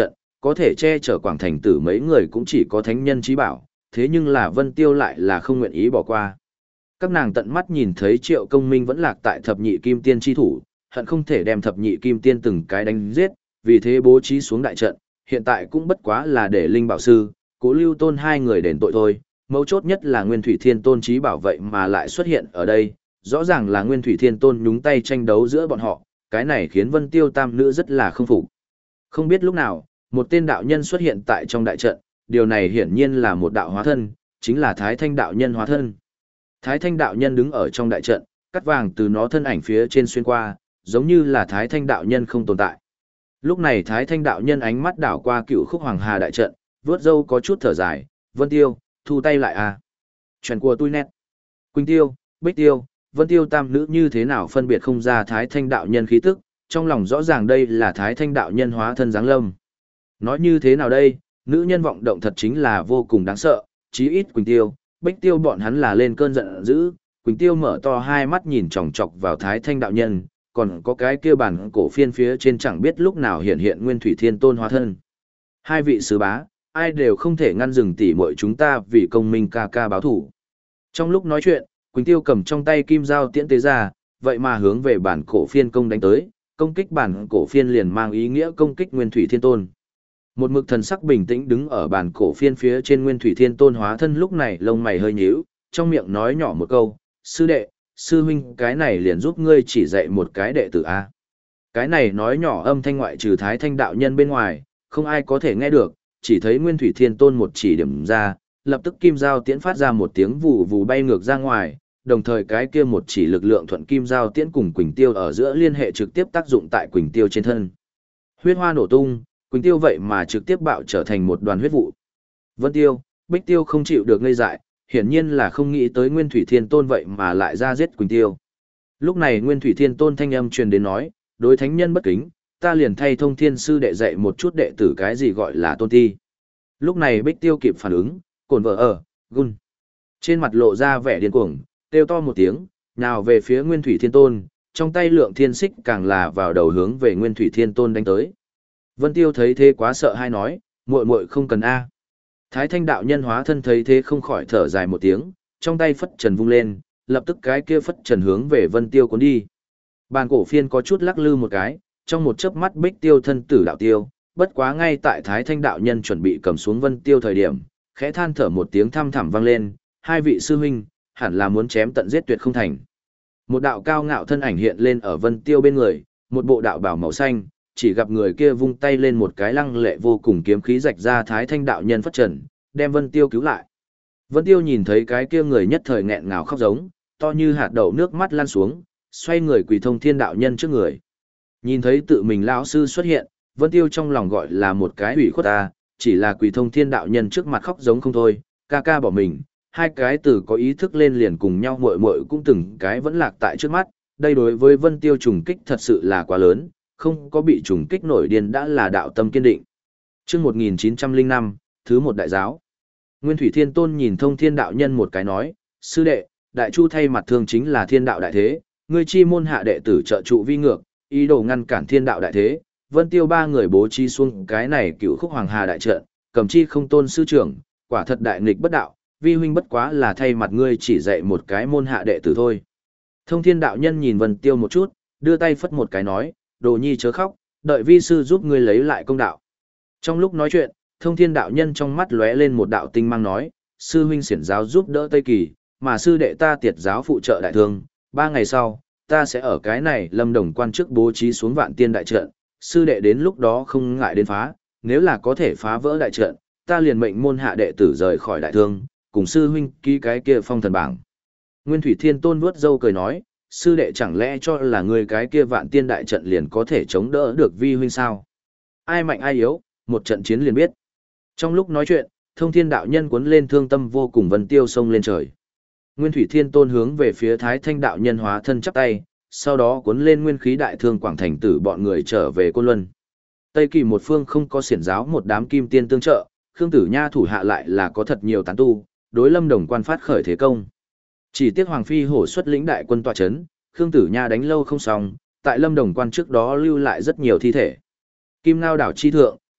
có thể che chở Quảng Thành Tử mấy người cũng chỉ có thánh nhân trí bảo, thế nhưng là Vân Tiêu lại là không nguyện ý bỏ qua. Các nàng tận mắt nhìn thấy Triệu Công Minh vẫn lạc tại thập nhị kim tiên chi thủ, hận không thể đem thập nhị kim tiên từng cái đánh giết, vì thế bố trí xuống đại trận, hiện tại cũng bất quá là để Linh Bảo Sư, Cố Lưu Tôn hai người đền tội thôi, mấu chốt nhất là Nguyên Thủy Thiên Tôn trí bảo vậy mà lại xuất hiện ở đây, rõ ràng là Nguyên Thủy Thiên Tôn nhúng tay tranh đấu giữa bọn họ, cái này khiến Vân Tiêu tam nữ rất là không phục. Không biết lúc nào, một tên đạo nhân xuất hiện tại trong đại trận, điều này hiển nhiên là một đạo hóa thân, chính là Thái Thanh đạo nhân hóa thân. Thái Thanh đạo nhân đứng ở trong đại trận, cắt vàng từ nó thân ảnh phía trên xuyên qua, giống như là Thái Thanh đạo nhân không tồn tại. Lúc này Thái Thanh đạo nhân ánh mắt đảo qua Cựu Khúc Hoàng Hà đại trận, vớt râu có chút thở dài, "Vân Tiêu, thu tay lại à? Chuyện của tôi nét." Quỳnh Tiêu, Bích Tiêu, Vân Tiêu tam nữ như thế nào phân biệt không ra Thái Thanh đạo nhân khí tức, trong lòng rõ ràng đây là Thái Thanh đạo nhân hóa thân dáng lâm. Nói như thế nào đây, nữ nhân vọng động thật chính là vô cùng đáng sợ, chí ít Quỳnh Tiêu, Bích Tiêu bọn hắn là lên cơn giận dữ, Quỳnh Tiêu mở to hai mắt nhìn chòng chọc vào Thái Thanh đạo nhân, còn có cái kia bản cổ phiên phía trên chẳng biết lúc nào hiện hiện Nguyên Thủy Thiên Tôn hóa thân. Hai vị sứ bá, ai đều không thể ngăn dừng tỉ muội chúng ta vì công minh ca ca báo thủ. Trong lúc nói chuyện, Quỳnh Tiêu cầm trong tay kim dao tiễn tế ra, vậy mà hướng về bản cổ phiên công đánh tới, công kích bản cổ phiên liền mang ý nghĩa công kích Nguyên Thủy Thiên Tôn. Một mực thần sắc bình tĩnh đứng ở bản cổ phiên phía trên Nguyên Thủy Thiên Tôn hóa thân lúc này lông mày hơi nhíu, trong miệng nói nhỏ một câu, "Sư đệ, sư huynh cái này liền giúp ngươi chỉ dạy một cái đệ tử a." Cái này nói nhỏ âm thanh ngoại trừ Thái Thanh đạo nhân bên ngoài, không ai có thể nghe được, chỉ thấy Nguyên Thủy Thiên Tôn một chỉ điểm ra, lập tức kim dao tiễn phát ra một tiếng vù vù bay ngược ra ngoài, đồng thời cái kia một chỉ lực lượng thuận kim dao tiễn cùng Quỳnh Tiêu ở giữa liên hệ trực tiếp tác dụng tại Quỳnh Tiêu trên thân. Huyết hoa nổ tung, Quỳnh Tiêu vậy mà trực tiếp bạo trở thành một đoàn huyết vụ. Vân Tiêu, Bích Tiêu không chịu được ngây dại, hiển nhiên là không nghĩ tới Nguyên Thủy Thiên Tôn vậy mà lại ra giết Quỳnh Tiêu. Lúc này Nguyên Thủy Thiên Tôn thanh âm truyền đến nói, đối thánh nhân bất kính, ta liền thay Thông Thiên sư đệ dạy một chút đệ tử cái gì gọi là tôn ti. Lúc này Bích Tiêu kịp phản ứng, cồn vợ ở, gun. Trên mặt lộ ra vẻ điên cuồng, kêu to một tiếng, nào về phía Nguyên Thủy Thiên Tôn, trong tay lượng thiên xích càng là vào đầu hướng về Nguyên Thủy Thiên Tôn đánh tới. Vân Tiêu thấy thế quá sợ hay nói, muội muội không cần a. Thái Thanh đạo nhân hóa thân thấy thế không khỏi thở dài một tiếng, trong tay phất trần vung lên, lập tức cái kia phất trần hướng về Vân Tiêu cuốn đi. Bàn cổ phiên có chút lắc lư một cái, trong một chớp mắt Bích Tiêu thân tử đạo tiêu, bất quá ngay tại Thái Thanh đạo nhân chuẩn bị cầm xuống Vân Tiêu thời điểm, khẽ than thở một tiếng thăm thẳm vang lên, hai vị sư huynh, hẳn là muốn chém tận giết tuyệt không thành. Một đạo cao ngạo thân ảnh hiện lên ở Vân Tiêu bên người, một bộ đạo bào màu xanh, chỉ gặp người kia vung tay lên một cái lăng lệ vô cùng kiếm khí rạch ra Thái Thanh đạo nhân phất trần, đem Vân Tiêu cứu lại. Vân Tiêu nhìn thấy cái kia người nhất thời nghẹn ngào khóc giống, to như hạt đậu nước mắt lăn xuống, xoay người quỳ Thông Thiên đạo nhân trước người. Nhìn thấy tự mình lão sư xuất hiện, Vân Tiêu trong lòng gọi là một cái ủy khuất ta, chỉ là quỳ Thông Thiên đạo nhân trước mặt khóc giống không thôi, ca ca bỏ mình, hai cái từ có ý thức lên liền cùng nhau muội muội cũng từng cái vẫn lạc tại trước mắt, đây đối với Vân Tiêu trùng kích thật sự là quá lớn, không có bị trùng kích nổi điên đã là đạo tâm kiên định. Chương một nghìn chín trăm lẻ năm, thứ một đại giáo. Nguyên Thủy Thiên Tôn nhìn Thông Thiên đạo nhân một cái nói, sư đệ, đại chu thay mặt thương chính là thiên đạo đại thế, ngươi chi môn hạ đệ tử trợ trụ vi ngược, ý đồ ngăn cản thiên đạo đại thế. Vân Tiêu ba người bố trí xuống cái này Cựu Khúc Hoàng Hà đại trận, cầm chi không tôn sư trưởng, quả thật đại nghịch bất đạo, vi huynh bất quá là thay mặt ngươi chỉ dạy một cái môn hạ đệ tử thôi. Thông Thiên đạo nhân nhìn Vân Tiêu một chút, đưa tay phất một cái nói, đồ nhi chớ khóc, đợi vi sư giúp ngươi lấy lại công đạo. Trong lúc nói chuyện, Thông Thiên đạo nhân trong mắt lóe lên một đạo tinh mang nói, sư huynh xiển giáo giúp đỡ Tây Kỳ, mà sư đệ ta tiệt giáo phụ trợ đại thương, ba ngày sau, ta sẽ ở cái này Lâm Đồng quan trước bố trí xuống vạn tiên đại trận, sư đệ đến lúc đó không ngại đến phá, nếu là có thể phá vỡ đại trận, ta liền mệnh môn hạ đệ tử rời khỏi đại thương, cùng sư huynh ký cái kia phong thần bảng. Nguyên Thủy Thiên Tôn vuốt râu cười nói, sư đệ chẳng lẽ cho là người cái kia vạn tiên đại trận liền có thể chống đỡ được vi huynh sao? Ai mạnh ai yếu, một trận chiến liền biết. Trong lúc nói chuyện, Thông Thiên đạo nhân cuốn lên thương tâm vô cùng Vân Tiêu sông lên trời. Nguyên Thủy Thiên Tôn hướng về phía Thái Thanh đạo nhân hóa thân chắp tay, sau đó cuốn lên nguyên khí đại thương Quảng Thành Tử bọn người trở về Côn Luân. Tây Kỳ một phương không có xiển giáo một đám kim tiên tương trợ, Khương Tử Nha thủ hạ lại là có thật nhiều tán tu, đối Lâm Đồng quan phát khởi thế công. Chỉ tiếc Hoàng Phi hổ xuất lĩnh đại quân tọa chấn, Khương Tử Nha đánh lâu không xong, tại Lâm Đồng quan trước đó lưu lại rất nhiều thi thể. Kim Ngao đảo chi thượng,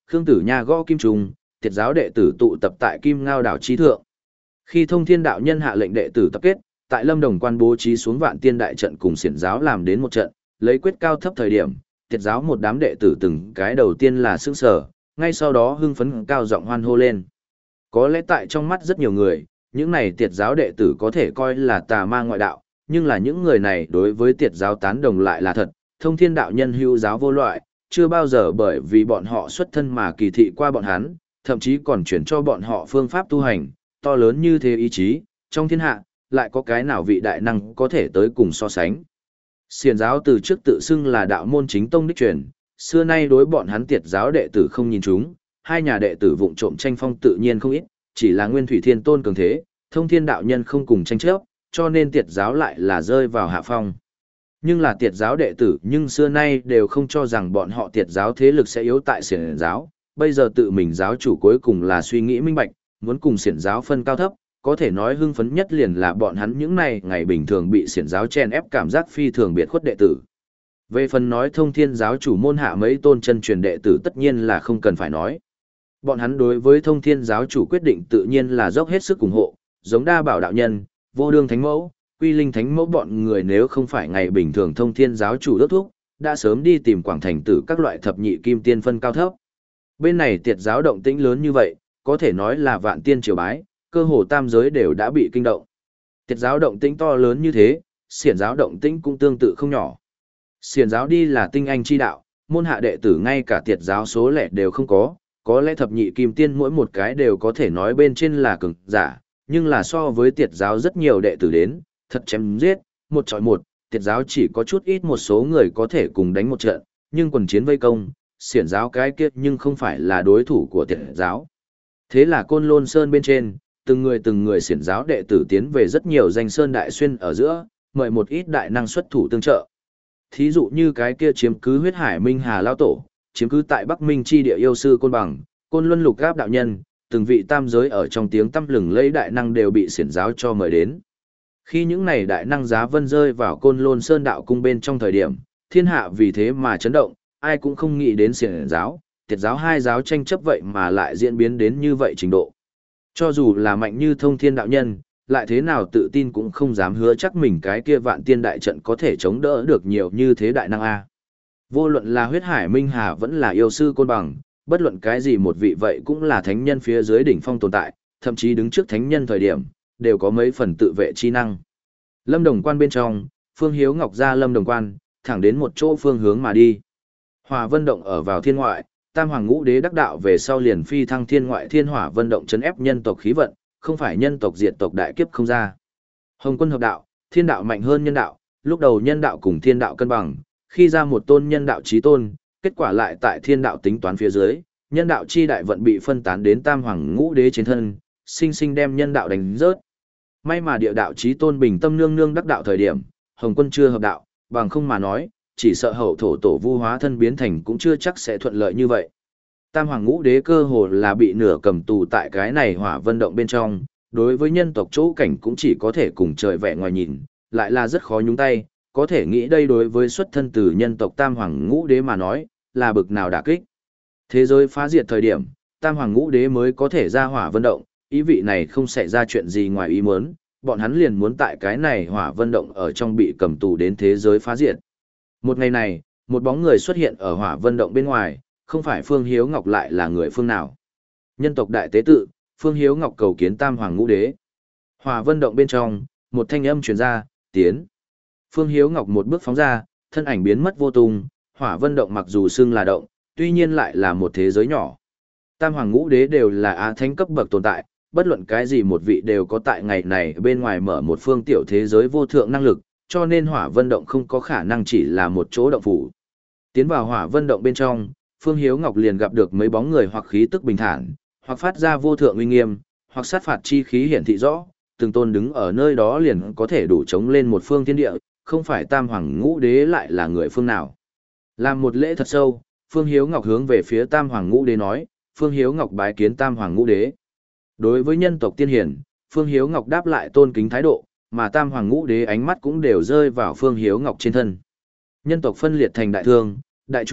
Khương Tử Nha gõ kim trùng, tiệt giáo đệ tử tụ tập tại Kim Ngao đảo chí thượng. Khi Thông Thiên đạo nhân hạ lệnh đệ tử tập kết, tại Lâm Đồng quan bố trí xuống Vạn Tiên đại trận cùng xiển giáo làm đến một trận, lấy quyết cao thấp thời điểm, tiệt giáo một đám đệ tử từng cái đầu tiên là sững sờ, ngay sau đó hưng phấn cao giọng hoan hô lên. Có lẽ tại trong mắt rất nhiều người, những này tiệt giáo đệ tử có thể coi là tà ma ngoại đạo, nhưng là những người này đối với tiệt giáo tán đồng lại là thật, Thông Thiên đạo nhân hữu giáo vô loại, chưa bao giờ bởi vì bọn họ xuất thân mà kỳ thị qua bọn hắn, thậm chí còn chuyển cho bọn họ phương pháp tu hành, to lớn như thế ý chí, trong thiên hạ, lại có cái nào vị đại năng có thể tới cùng so sánh. Xiển giáo từ trước tự xưng là đạo môn chính tông đích truyền, xưa nay đối bọn hắn tiệt giáo đệ tử không nhìn chúng, hai nhà đệ tử vụng trộm tranh phong tự nhiên không ít, chỉ là Nguyên Thủy Thiên Tôn cường thế, Thông Thiên đạo nhân không cùng tranh chấp, cho nên tiệt giáo lại là rơi vào hạ phong. Nhưng là tiệt giáo đệ tử nhưng xưa nay đều không cho rằng bọn họ tiệt giáo thế lực sẽ yếu tại xiển giáo, bây giờ tự mình giáo chủ cuối cùng là suy nghĩ minh bạch, muốn cùng xiển giáo phân cao thấp, có thể nói hưng phấn nhất liền là bọn hắn những này ngày bình thường bị xiển giáo chen ép cảm giác phi thường biệt khuất đệ tử. Về phần nói Thông Thiên giáo chủ môn hạ mấy tôn chân truyền đệ tử tất nhiên là không cần phải nói. Bọn hắn đối với Thông Thiên giáo chủ quyết định tự nhiên là dốc hết sức ủng hộ, giống Đa Bảo đạo nhân, Vô Đương thánh mẫu, Quy Linh thánh mẫu bọn người nếu không phải ngày bình thường Thông Thiên giáo chủ đốc thúc, đã sớm đi tìm Quảng Thành tử các loại thập nhị kim tiên phân cao thấp. Bên này tiệt giáo động tĩnh lớn như vậy, có thể nói là vạn tiên triều bái, cơ hồ tam giới đều đã bị kinh động. Tiệt giáo động tĩnh to lớn như thế, xiển giáo động tĩnh cũng tương tự không nhỏ. Xiển giáo đi là tinh anh chi đạo, môn hạ đệ tử ngay cả tiệt giáo số lẻ đều không có, có lẽ thập nhị kim tiên mỗi một cái đều có thể nói bên trên là cường giả, nhưng là so với tiệt giáo rất nhiều đệ tử đến, thật chém giết, một chọi một, tiệt giáo chỉ có chút ít một số người có thể cùng đánh một trận, nhưng quần chiến vây công, xiển giáo cái kia nhưng không phải là đối thủ của tiệt giáo. Thế là Côn Lôn Sơn bên trên, từng người từng người xiển giáo đệ tử tiến về rất nhiều danh sơn đại xuyên ở giữa, mời một ít đại năng xuất thủ tương trợ. Thí dụ như cái kia chiếm cứ huyết hải minh hà lao tổ, chiếm cứ tại Bắc Minh chi địa yêu sư Côn Bằng, Côn Luân Lục Gáp đạo nhân, từng vị tam giới ở trong tiếng tăm lừng lẫy đại năng đều bị xiển giáo cho mời đến. Khi những này đại năng giá vân rơi vào Côn Lôn Sơn đạo cung bên trong thời điểm, thiên hạ vì thế mà chấn động, ai cũng không nghĩ đến xiển giáo, tiệt giáo hai giáo tranh chấp vậy mà lại diễn biến đến như vậy trình độ. Cho dù là mạnh như Thông Thiên đạo nhân, lại thế nào tự tin cũng không dám hứa chắc mình cái kia vạn tiên đại trận có thể chống đỡ được nhiều như thế đại năng A. Vô luận là huyết hải minh hà vẫn là yêu sư Côn Bằng, bất luận cái gì một vị vậy cũng là thánh nhân phía dưới đỉnh phong tồn tại, thậm chí đứng trước thánh nhân thời điểm, đều có mấy phần tự vệ chi năng. Lâm Đồng quan bên trong, Phương Hiếu Ngọc ra Lâm Đồng quan, thẳng đến một chỗ phương hướng mà đi. Hỏa Vân động ở vào thiên ngoại, Tam Hoàng Ngũ Đế đắc đạo về sau liền phi thăng thiên ngoại thiên hỏa vân động chấn ép nhân tộc khí vận, không phải nhân tộc diệt tộc đại kiếp không ra. Hồng quân hợp đạo, thiên đạo mạnh hơn nhân đạo, lúc đầu nhân đạo cùng thiên đạo cân bằng, khi ra một tôn nhân đạo chí tôn, kết quả lại tại thiên đạo tính toán phía dưới, nhân đạo chi đại vận bị phân tán đến Tam Hoàng Ngũ Đế trên thân, sinh sinh đem nhân đạo đánh rớt. May mà địa đạo chí tôn bình tâm nương nương đắc đạo thời điểm, Hồng quân chưa hợp đạo, bằng không mà nói, chỉ sợ hậu thổ tổ vu hóa thân biến thành cũng chưa chắc sẽ thuận lợi như vậy. Tam Hoàng Ngũ Đế cơ hồ là bị nửa cầm tù tại cái này hỏa vân động bên trong, đối với nhân tộc chỗ cảnh cũng chỉ có thể cùng trời vẻ ngoài nhìn, lại là rất khó nhúng tay, có thể nghĩ đây đối với xuất thân từ nhân tộc Tam Hoàng Ngũ Đế mà nói, là bực nào đả kích. Thế giới phá diệt thời điểm, Tam Hoàng Ngũ Đế mới có thể ra hỏa vân động, ý vị này không xảy ra chuyện gì ngoài ý muốn, bọn hắn liền muốn tại cái này hỏa vân động ở trong bị cầm tù đến thế giới phá diệt. Một ngày này, một bóng người xuất hiện ở hỏa vân động bên ngoài, không phải Phương Hiếu Ngọc lại là người phương nào. Nhân tộc đại tế tự, Phương Hiếu Ngọc cầu kiến Tam Hoàng Ngũ Đế. Hỏa vân động bên trong, một thanh âm truyền ra, tiến. Phương Hiếu Ngọc một bước phóng ra, thân ảnh biến mất vô tung, hỏa vân động mặc dù xưng là động, tuy nhiên lại là một thế giới nhỏ. Tam Hoàng Ngũ Đế đều là á thánh cấp bậc tồn tại, bất luận cái gì một vị đều có tại ngày này bên ngoài mở một phương tiểu thế giới vô thượng năng lực, cho nên hỏa vân động không có khả năng chỉ là một chỗ động phủ. Tiến vào hỏa vân động bên trong, Phương Hiếu Ngọc liền gặp được mấy bóng người hoặc khí tức bình thản, hoặc phát ra vô thượng uy nghiêm, hoặc sát phạt chi khí hiển thị rõ, từng tôn đứng ở nơi đó liền có thể đủ chống lên một phương thiên địa, không phải Tam Hoàng Ngũ Đế lại là người phương nào. Làm một lễ thật sâu, Phương Hiếu Ngọc hướng về phía Tam Hoàng Ngũ Đế nói, Phương Hiếu Ngọc bái kiến Tam Hoàng Ngũ Đế. Đối với nhân tộc tiên hiển, Phương Hiếu Ngọc đáp lại tôn kính thái độ, mà Tam Hoàng Ngũ Đế ánh mắt cũng đều rơi vào Phương Hiếu Ngọc trên thân. Nhân tộc phân liệt thành Đại Thương, Đại Chu,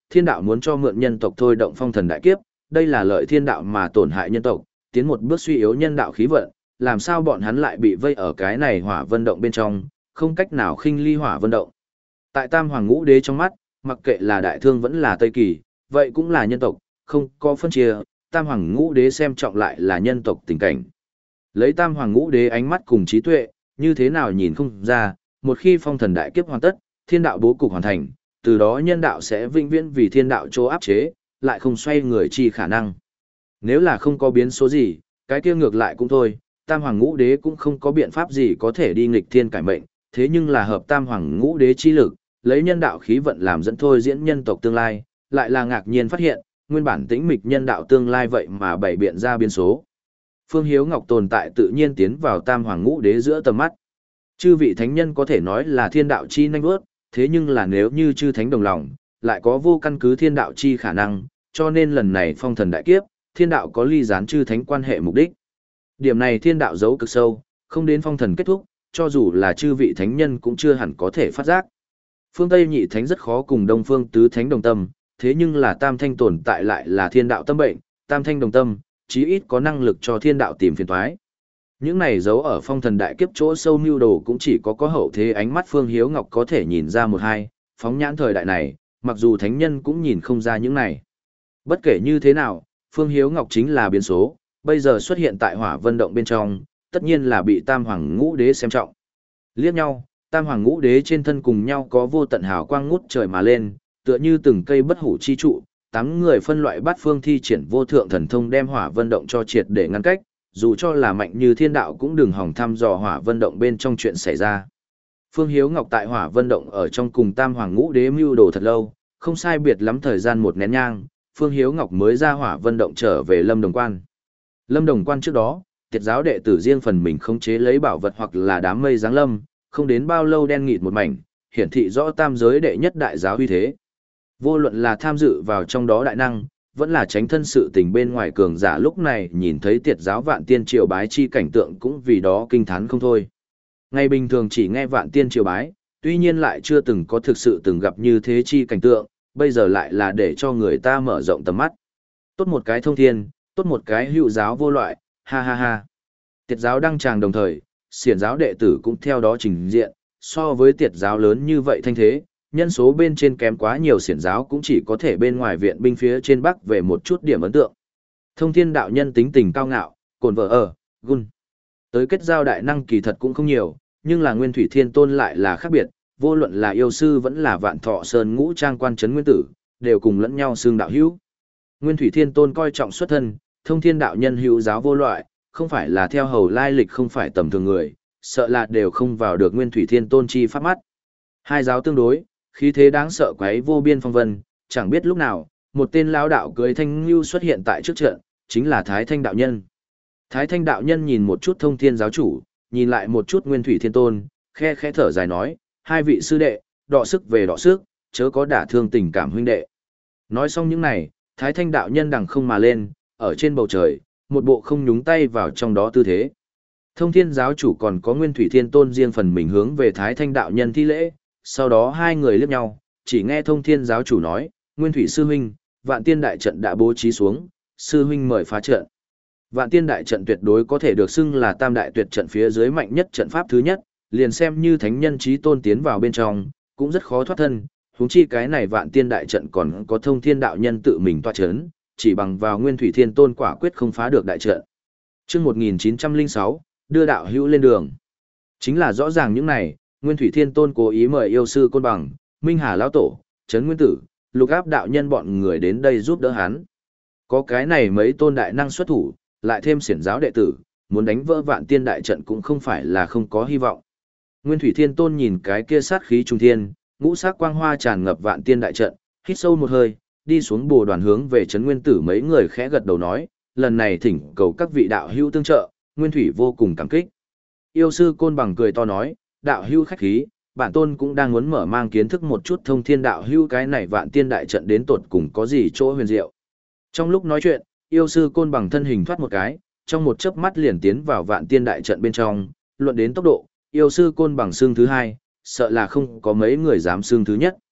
thiên đạo muốn cho mượn nhân tộc thôi động phong thần đại kiếp, đây là lợi thiên đạo mà tổn hại nhân tộc, tiến một bước suy yếu nhân đạo khí vận, làm sao bọn hắn lại bị vây ở cái này hỏa vân động bên trong, không cách nào khinh ly hỏa vân động. Tại Tam Hoàng Ngũ Đế trong mắt, mặc kệ là Đại Thương vẫn là Tây Kỳ, vậy cũng là nhân tộc, không có phân chia, Tam Hoàng Ngũ Đế xem trọng lại là nhân tộc tình cảnh. Lấy Tam Hoàng Ngũ Đế ánh mắt cùng trí tuệ, như thế nào nhìn không ra, một khi phong thần đại kiếp hoàn tất, thiên đạo bố cục hoàn thành, từ đó nhân đạo sẽ vĩnh viễn vì thiên đạo chỗ áp chế, lại không xoay người chi khả năng. Nếu là không có biến số gì, cái kia ngược lại cũng thôi, Tam Hoàng Ngũ Đế cũng không có biện pháp gì có thể đi nghịch thiên cải mệnh, thế nhưng là hợp Tam Hoàng Ngũ Đế chi lực, lấy nhân đạo khí vận làm dẫn thôi diễn nhân tộc tương lai, lại là ngạc nhiên phát hiện, nguyên bản tĩnh mịch nhân đạo tương lai vậy mà bày biện ra biến số. Phương Hiếu Ngọc tồn tại tự nhiên tiến vào Tam Hoàng Ngũ Đế giữa tầm mắt. Chư vị thánh nhân có thể nói là thiên đạo chi nhanh bước, thế nhưng là nếu như chư thánh đồng lòng, lại có vô căn cứ thiên đạo chi khả năng, cho nên lần này phong thần đại kiếp, thiên đạo có ly gián chư thánh quan hệ mục đích. Điểm này thiên đạo giấu cực sâu, không đến phong thần kết thúc, cho dù là chư vị thánh nhân cũng chưa hẳn có thể phát giác. Phương Tây nhị thánh rất khó cùng Đông Phương tứ thánh đồng tâm, thế nhưng là tam thanh tồn tại lại là thiên đạo tâm bệnh, tam thanh đồng tâm, chí ít có năng lực cho thiên đạo tìm phiền toái. Những này giấu ở phong thần đại kiếp chỗ sâu mưu đồ cũng chỉ có có hậu thế ánh mắt Phương Hiếu Ngọc có thể nhìn ra một hai, phóng nhãn thời đại này, mặc dù thánh nhân cũng nhìn không ra những này. Bất kể như thế nào, Phương Hiếu Ngọc chính là biến số, bây giờ xuất hiện tại hỏa vân động bên trong, tất nhiên là bị Tam Hoàng Ngũ Đế xem trọng. Liếc nhau, Tam Hoàng Ngũ Đế trên thân cùng nhau có vô tận hào quang ngút trời mà lên, tựa như từng cây bất hủ chi trụ, tám người phân loại bát phương thi triển vô thượng thần thông đem hỏa vân động cho triệt để ngăn cách, dù cho là mạnh như thiên đạo cũng đừng hòng thăm dò hỏa vân động bên trong chuyện xảy ra. Phương Hiếu Ngọc tại hỏa vân động ở trong cùng Tam Hoàng Ngũ Đế mưu đồ thật lâu, không sai biệt lắm thời gian một nén nhang, Phương Hiếu Ngọc mới ra hỏa vân động trở về Lâm Đồng Quan. Lâm Đồng Quan trước đó, tiệt giáo đệ tử riêng phần mình khống chế lấy bảo vật hoặc là đám mây giáng lâm, không đến bao lâu đen nghịt một mảnh, hiển thị rõ tam giới đệ nhất đại giáo uy thế. Vô luận là tham dự vào trong đó đại năng, vẫn là tránh thân sự tình bên ngoài cường giả lúc này nhìn thấy tiệt giáo vạn tiên triều bái chi cảnh tượng cũng vì đó kinh thán không thôi. Ngày bình thường chỉ nghe vạn tiên triều bái, tuy nhiên lại chưa từng có thực sự từng gặp như thế chi cảnh tượng, bây giờ lại là để cho người ta mở rộng tầm mắt. Tốt một cái thông thiên, tốt một cái hữu giáo vô loại, ha ha ha. Tiệt giáo đăng tràng đồng thời, xiển giáo đệ tử cũng theo đó trình diện, so với tiệt giáo lớn như vậy thanh thế, nhân số bên trên kém quá nhiều xiển giáo cũng chỉ có thể bên ngoài viện binh phía trên bắc về một chút điểm ấn tượng. Thông thiên đạo nhân tính tình cao ngạo, cồn vợ ở, gun. Tới kết giao đại năng kỳ thật cũng không nhiều, nhưng là Nguyên Thủy Thiên Tôn lại là khác biệt, vô luận là yêu sư vẫn là Vạn Thọ Sơn ngũ trang quan trấn nguyên tử, đều cùng lẫn nhau xương đạo hữu. Nguyên Thủy Thiên Tôn coi trọng xuất thân, thông thiên đạo nhân hữu giáo vô loại, không phải là theo hầu lai lịch không phải tầm thường người, sợ là đều không vào được Nguyên Thủy Thiên Tôn chi pháp mắt. Hai giáo tương đối, khí thế đáng sợ quấy vô biên phong vân, chẳng biết lúc nào, một tên lão đạo cưới thanh lưu xuất hiện tại trước trận, chính là Thái Thanh đạo nhân. Thái Thanh đạo nhân nhìn một chút thông thiên giáo chủ, nhìn lại một chút Nguyên Thủy Thiên Tôn, khe khẽ thở dài nói, hai vị sư đệ, đọ sức về đọ sức, chớ có đả thương tình cảm huynh đệ. Nói xong những này, Thái Thanh đạo nhân đằng không mà lên, ở trên bầu trời, một bộ không nhúng tay vào trong đó tư thế. Thông thiên giáo chủ còn có Nguyên Thủy Thiên Tôn riêng phần mình hướng về Thái Thanh đạo nhân thi lễ, sau đó hai người liếc nhau, chỉ nghe thông thiên giáo chủ nói, Nguyên Thủy sư huynh, vạn tiên đại trận đã bố trí xuống, sư huynh mời phá trận. Vạn tiên đại trận tuyệt đối có thể được xưng là tam đại tuyệt trận phía dưới mạnh nhất trận pháp thứ nhất, liền xem như thánh nhân trí tôn tiến vào bên trong, cũng rất khó thoát thân, huống chi cái này vạn tiên đại trận còn có thông thiên đạo nhân tự mình toa chấn, chỉ bằng vào Nguyên Thủy Thiên Tôn quả quyết không phá được đại trận. Chương một nghìn chín trăm lẻ sáu, đưa đạo hữu lên đường. Chính là rõ ràng những này, Nguyên Thủy Thiên Tôn cố ý mời yêu sư Côn Bằng, Minh Hà lão tổ, Trấn Nguyên Tử, Lục Áp đạo nhân bọn người đến đây giúp đỡ hắn. Có cái này mấy tôn đại năng xuất thủ, lại thêm xiển giáo đệ tử, muốn đánh vỡ vạn tiên đại trận cũng không phải là không có hy vọng. Nguyên Thủy Thiên Tôn nhìn cái kia sát khí trung thiên, ngũ sắc quang hoa tràn ngập vạn tiên đại trận, hít sâu một hơi, đi xuống bồ đoàn hướng về Trấn Nguyên Tử mấy người khẽ gật đầu nói, lần này thỉnh cầu các vị đạo hữu tương trợ, Nguyên Thủy vô cùng cảm kích. Yêu sư Côn Bằng cười to nói, đạo hữu khách khí, bản tôn cũng đang muốn mở mang kiến thức một chút thông thiên đạo hữu cái này vạn tiên đại trận đến tột cùng có gì chỗ huyền diệu. Trong lúc nói chuyện, yêu sư Côn Bằng thân hình thoát một cái, trong một chớp mắt liền tiến vào vạn tiên đại trận bên trong, luận đến tốc độ, yêu sư Côn Bằng xương thứ hai, sợ là không có mấy người dám xương thứ nhất.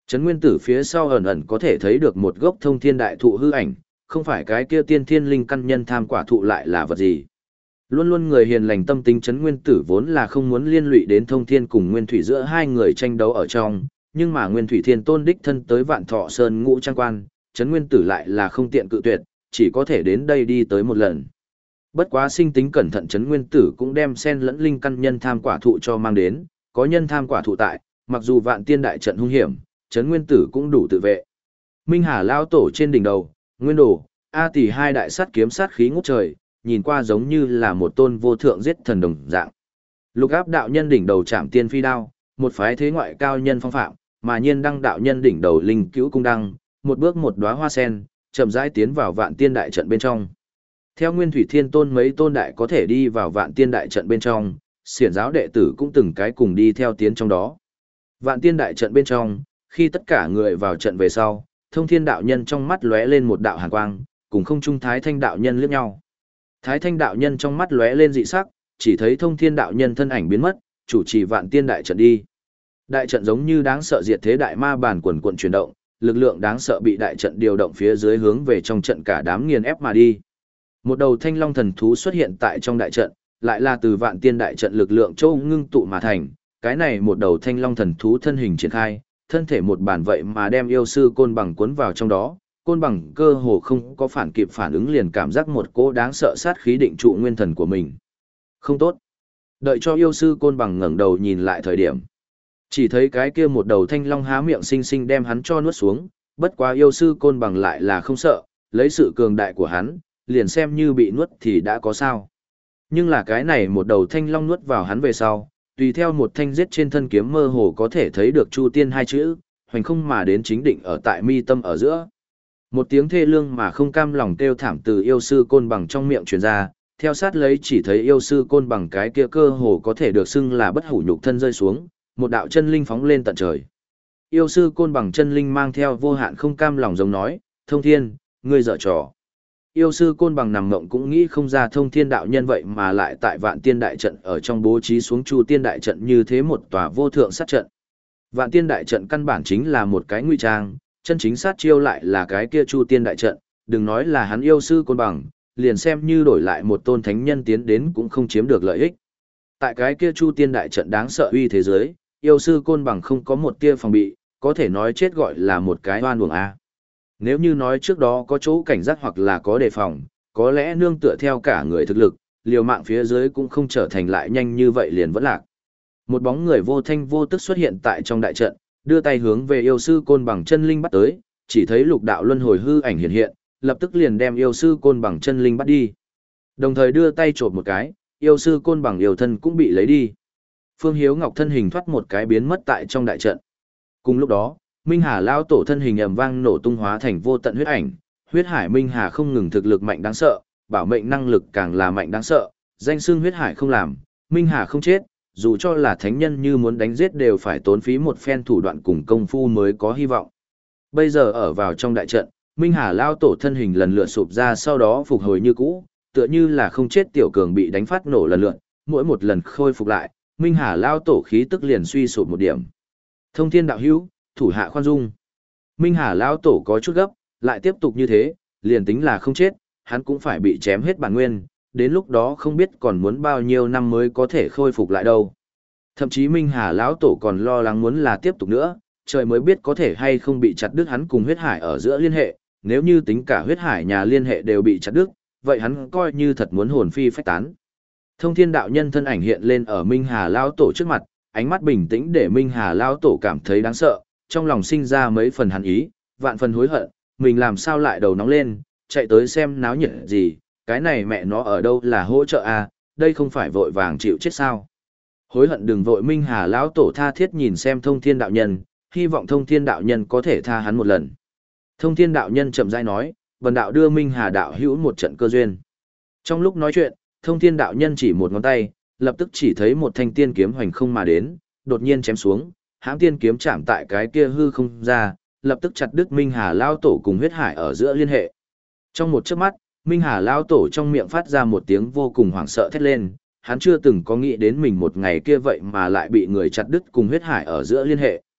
Trấn Nguyên Tử phía sau ẩn ẩn có thể thấy được một gốc thông thiên đại thụ hư ảnh, không phải cái kia tiên thiên linh căn nhân tham quả thụ lại là vật gì. Luôn luôn người hiền lành tâm tính Trấn Nguyên Tử vốn là không muốn liên lụy đến thông thiên cùng Nguyên Thủy giữa hai người tranh đấu ở trong, nhưng mà Nguyên Thủy Thiên Tôn đích thân tới Vạn Thọ Sơn ngũ trang quan, Trấn Nguyên Tử lại là không tiện cự tuyệt, chỉ có thể đến đây đi tới một lần. Bất quá sinh tính cẩn thận Trấn Nguyên Tử cũng đem sen lẫn linh căn nhân tham quả thụ cho mang đến, có nhân tham quả thụ tại, mặc dù vạn tiên đại trận hung hiểm, Trấn Nguyên Tử cũng đủ tự vệ. Minh Hà lao tổ trên đỉnh đầu, Nguyên Đồ, A Tỷ hai đại sát kiếm sát khí ngút trời, nhìn qua giống như là một tôn vô thượng giết thần đồng dạng. Lục Áp đạo nhân đỉnh đầu chạm tiên phi đao, một phái thế ngoại cao nhân phong phạm, mà Nhiên Đăng đạo nhân đỉnh đầu linh cữu cung đăng, một bước một đóa hoa sen, chậm rãi tiến vào vạn tiên đại trận bên trong. Theo Nguyên Thủy Thiên Tôn mấy tôn đại có thể đi vào vạn tiên đại trận bên trong, xiển giáo đệ tử cũng từng cái cùng đi theo tiến trong đó. Vạn tiên đại trận bên trong, khi tất cả người vào trận về sau, Thông Thiên đạo nhân trong mắt lóe lên một đạo hàn quang, cùng không trung Thái Thanh đạo nhân liếc nhau. Thái Thanh đạo nhân trong mắt lóe lên dị sắc, chỉ thấy Thông Thiên đạo nhân thân ảnh biến mất, chủ trì vạn tiên đại trận đi. Đại trận giống như đáng sợ diệt thế đại ma bản quần quần chuyển động, lực lượng đáng sợ bị đại trận điều động phía dưới hướng về trong trận cả đám nghiền ép mà đi. Một đầu thanh long thần thú xuất hiện tại trong đại trận, lại là từ vạn tiên đại trận lực lượng châu ngưng tụ mà thành. Cái này một đầu thanh long thần thú thân hình triển khai, thân thể một bản vậy mà đem yêu sư côn bằng cuốn vào trong đó. Côn bằng cơ hồ không có phản kịp phản ứng liền cảm giác một cỗ đáng sợ sát khí định trụ nguyên thần của mình. Không tốt. Đợi cho yêu sư côn bằng ngẩng đầu nhìn lại thời điểm. Chỉ thấy cái kia một đầu thanh long há miệng xinh xinh đem hắn cho nuốt xuống, bất quá yêu sư côn bằng lại là không sợ, lấy sự cường đại của hắn, liền xem như bị nuốt thì đã có sao. Nhưng là cái này một đầu thanh long nuốt vào hắn về sau, tùy theo một thanh giết trên thân kiếm mơ hồ có thể thấy được Chu Tiên hai chữ, hoành không mà đến chính định ở tại mi tâm ở giữa. Một tiếng thê lương mà không cam lòng kêu thảm từ yêu sư côn bằng trong miệng truyền ra, theo sát lấy chỉ thấy yêu sư côn bằng cái kia cơ hồ có thể được xưng là bất hủ nhục thân rơi xuống, một đạo chân linh phóng lên tận trời. Yêu sư côn bằng chân linh mang theo vô hạn không cam lòng giống nói, Thông Thiên, ngươi dở trò. Yêu sư côn bằng nằm mộng cũng nghĩ không ra Thông Thiên đạo nhân vậy mà lại tại vạn tiên đại trận ở trong bố trí xuống Chu Tiên đại trận như thế một tòa vô thượng sát trận. Vạn tiên đại trận căn bản chính là một cái nguy trang, chân chính sát chiêu lại là cái kia Chu Tiên đại trận, đừng nói là hắn yêu sư côn bằng, liền xem như đổi lại một tôn thánh nhân tiến đến cũng không chiếm được lợi ích. Tại cái kia Chu Tiên đại trận đáng sợ uy thế giới, yêu sư côn bằng không có một tia phòng bị, có thể nói chết gọi là một cái oan uổng a. Nếu như nói trước đó có chỗ cảnh giác hoặc là có đề phòng, có lẽ nương tựa theo cả người thực lực, liều mạng phía dưới cũng không trở thành lại nhanh như vậy liền vẫn lạc. Một bóng người vô thanh vô tức xuất hiện tại trong đại trận, đưa tay hướng về yêu sư côn bằng chân linh bắt tới, chỉ thấy lục đạo luân hồi hư ảnh hiện hiện, lập tức liền đem yêu sư côn bằng chân linh bắt đi. Đồng thời đưa tay chộp một cái, yêu sư côn bằng yêu thân cũng bị lấy đi. Phương Hiếu Ngọc thân hình thoát một cái biến mất tại trong đại trận. Cùng lúc đó, Minh Hà lao tổ thân hình ầm vang nổ tung hóa thành vô tận huyết ảnh, huyết hải Minh Hà không ngừng thực lực mạnh đáng sợ, bảo mệnh năng lực càng là mạnh đáng sợ, danh xưng huyết hải không làm, Minh Hà không chết, dù cho là thánh nhân như muốn đánh giết đều phải tốn phí một phen thủ đoạn cùng công phu mới có hy vọng. Bây giờ ở vào trong đại trận, Minh Hà lao tổ thân hình lần lượt sụp ra sau đó phục hồi như cũ, tựa như là không chết tiểu cường bị đánh phát nổ lần lượt, mỗi một lần khôi phục lại, Minh Hà lao tổ khí tức liền suy sụp một điểm. Thông Thiên đạo hữu, thủ hạ khoan dung. Minh Hà lao tổ có chút gấp, lại tiếp tục như thế, liền tính là không chết, hắn cũng phải bị chém hết bản nguyên, đến lúc đó không biết còn muốn bao nhiêu năm mới có thể khôi phục lại đâu. Thậm chí Minh Hà lão tổ còn lo lắng muốn là tiếp tục nữa, trời mới biết có thể hay không bị chặt đứt hắn cùng huyết hải ở giữa liên hệ, nếu như tính cả huyết hải nhà liên hệ đều bị chặt đứt, vậy hắn coi như thật muốn hồn phi phách tán. Thông Thiên đạo nhân thân ảnh hiện lên ở Minh Hà lão tổ trước mặt, ánh mắt bình tĩnh để Minh Hà lão tổ cảm thấy đáng sợ, trong lòng sinh ra mấy phần hắn ý, vạn phần hối hận, mình làm sao lại đầu nóng lên, chạy tới xem náo nhiệt gì, cái này mẹ nó ở đâu là hỗ trợ à, đây không phải vội vàng chịu chết sao. Hối hận đừng vội. Minh Hà lão tổ tha thiết nhìn xem Thông Thiên đạo nhân, hy vọng Thông Thiên đạo nhân có thể tha hắn một lần. Thông Thiên đạo nhân chậm rãi nói, bần đạo đưa Minh Hà đạo hữu một trận cơ duyên. Trong lúc nói chuyện, Thông Thiên đạo nhân chỉ một ngón tay, lập tức chỉ thấy một thanh tiên kiếm hoành không mà đến, đột nhiên chém xuống, hãng tiên kiếm chạm tại cái kia hư không ra, lập tức chặt đứt Minh Hà lão tổ cùng huyết hải ở giữa liên hệ. Trong một chớp mắt, Minh Hà lão tổ trong miệng phát ra một tiếng vô cùng hoảng sợ thét lên, hắn chưa từng có nghĩ đến mình một ngày kia vậy mà lại bị người chặt đứt cùng huyết hải ở giữa liên hệ.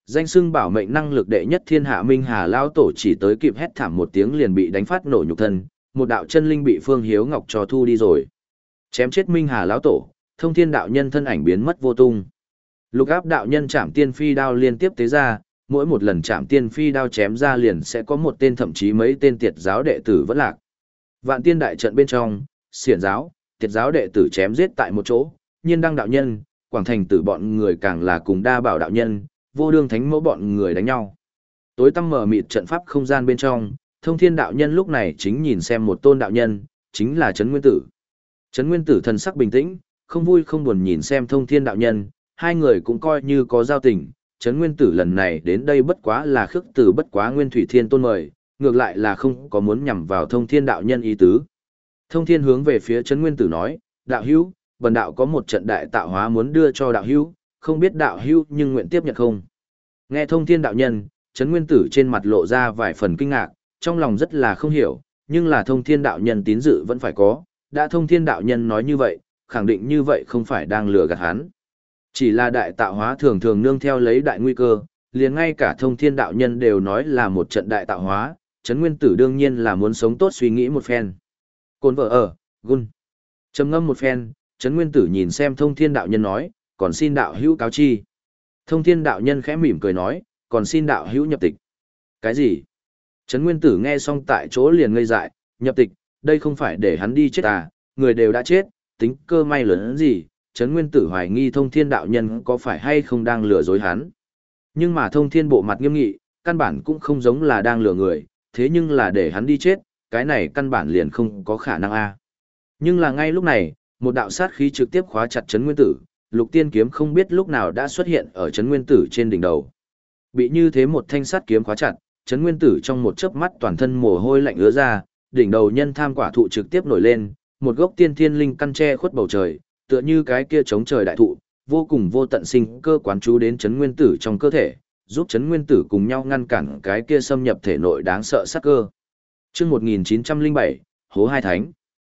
Danh xưng bảo mệnh năng lực đệ nhất thiên hạ Minh Hà lão tổ chỉ tới kịp hét thảm một tiếng liền bị đánh phát nổ nhục thân, một đạo chân linh bị Phương Hiếu Ngọc cho thu đi rồi. Chém chết Minh Hà lão tổ, Thông Thiên đạo nhân thân ảnh biến mất vô tung. Lục Áp đạo nhân chạm tiên phi đao liên tiếp tế ra, mỗi một lần chạm tiên phi đao chém ra liền sẽ có một tên thậm chí mấy tên tiệt giáo đệ tử vẫn lạc. Vạn tiên đại trận bên trong, xiển giáo, tiệt giáo đệ tử chém giết tại một chỗ, Nhiên Đăng đạo nhân, Quảng Thành tử bọn người càng là cùng Đa Bảo đạo nhân, Vô Đương thánh mẫu bọn người đánh nhau. Tối tăm mở mịt trận pháp không gian bên trong, Thông Thiên đạo nhân lúc này chính nhìn xem một tôn đạo nhân, chính là Trấn Nguyên Tử. Trấn Nguyên Tử thần sắc bình tĩnh, không vui không buồn nhìn xem Thông Thiên đạo nhân, hai người cũng coi như có giao tình. Trấn Nguyên Tử lần này đến đây bất quá là khước từ bất quá Nguyên Thủy Thiên Tôn mời, ngược lại là không có muốn nhằm vào Thông Thiên đạo nhân ý tứ. Thông Thiên hướng về phía Trấn Nguyên Tử nói, đạo hữu, bần đạo có một trận đại tạo hóa muốn đưa cho đạo hữu, không biết đạo hữu nhưng nguyện tiếp nhận không? Nghe Thông Thiên đạo nhân, Trấn Nguyên Tử trên mặt lộ ra vài phần kinh ngạc, trong lòng rất là không hiểu, nhưng là Thông Thiên đạo nhân tín dự vẫn phải có, đã Thông Thiên đạo nhân nói như vậy, khẳng định như vậy không phải đang lừa gạt hắn. Chỉ là đại tạo hóa thường thường nương theo lấy đại nguy cơ, liền ngay cả Thông Thiên đạo nhân đều nói là một trận đại tạo hóa, Trấn Nguyên Tử đương nhiên là muốn sống tốt suy nghĩ một phen. Côn vợ ở, gun. Trầm ngâm một phen, Trấn Nguyên Tử nhìn xem Thông Thiên đạo nhân nói, còn xin đạo hữu cáo chi. Thông Thiên đạo nhân khẽ mỉm cười nói, còn xin đạo hữu nhập tịch. Cái gì? Trấn Nguyên Tử nghe xong tại chỗ liền ngây dại, nhập tịch, đây không phải để hắn đi chết à, người đều đã chết, tính cơ may lớn hơn gì, Trấn Nguyên Tử hoài nghi Thông Thiên đạo nhân có phải hay không đang lừa dối hắn. Nhưng mà Thông Thiên bộ mặt nghiêm nghị, căn bản cũng không giống là đang lừa người, thế nhưng là để hắn đi chết, cái này căn bản liền không có khả năng a. Nhưng là ngay lúc này, một đạo sát khí trực tiếp khóa chặt Trấn Nguyên Tử, Lục Tiên kiếm không biết lúc nào đã xuất hiện ở Trấn Nguyên Tử trên đỉnh đầu. Bị như thế một thanh sát kiếm khóa chặt, Trấn Nguyên Tử trong một chớp mắt toàn thân mồ hôi lạnh ứa ra, đỉnh đầu nhân tham quả thụ trực tiếp nổi lên, một gốc tiên thiên linh căn che khuất bầu trời, tựa như cái kia chống trời đại thụ, vô cùng vô tận sinh cơ quán chú đến Trấn Nguyên Tử trong cơ thể, giúp Trấn Nguyên Tử cùng nhau ngăn cản cái kia xâm nhập thể nội đáng sợ sát cơ. Chương một nghìn chín trăm lẻ bảy, Hố Hai Thánh.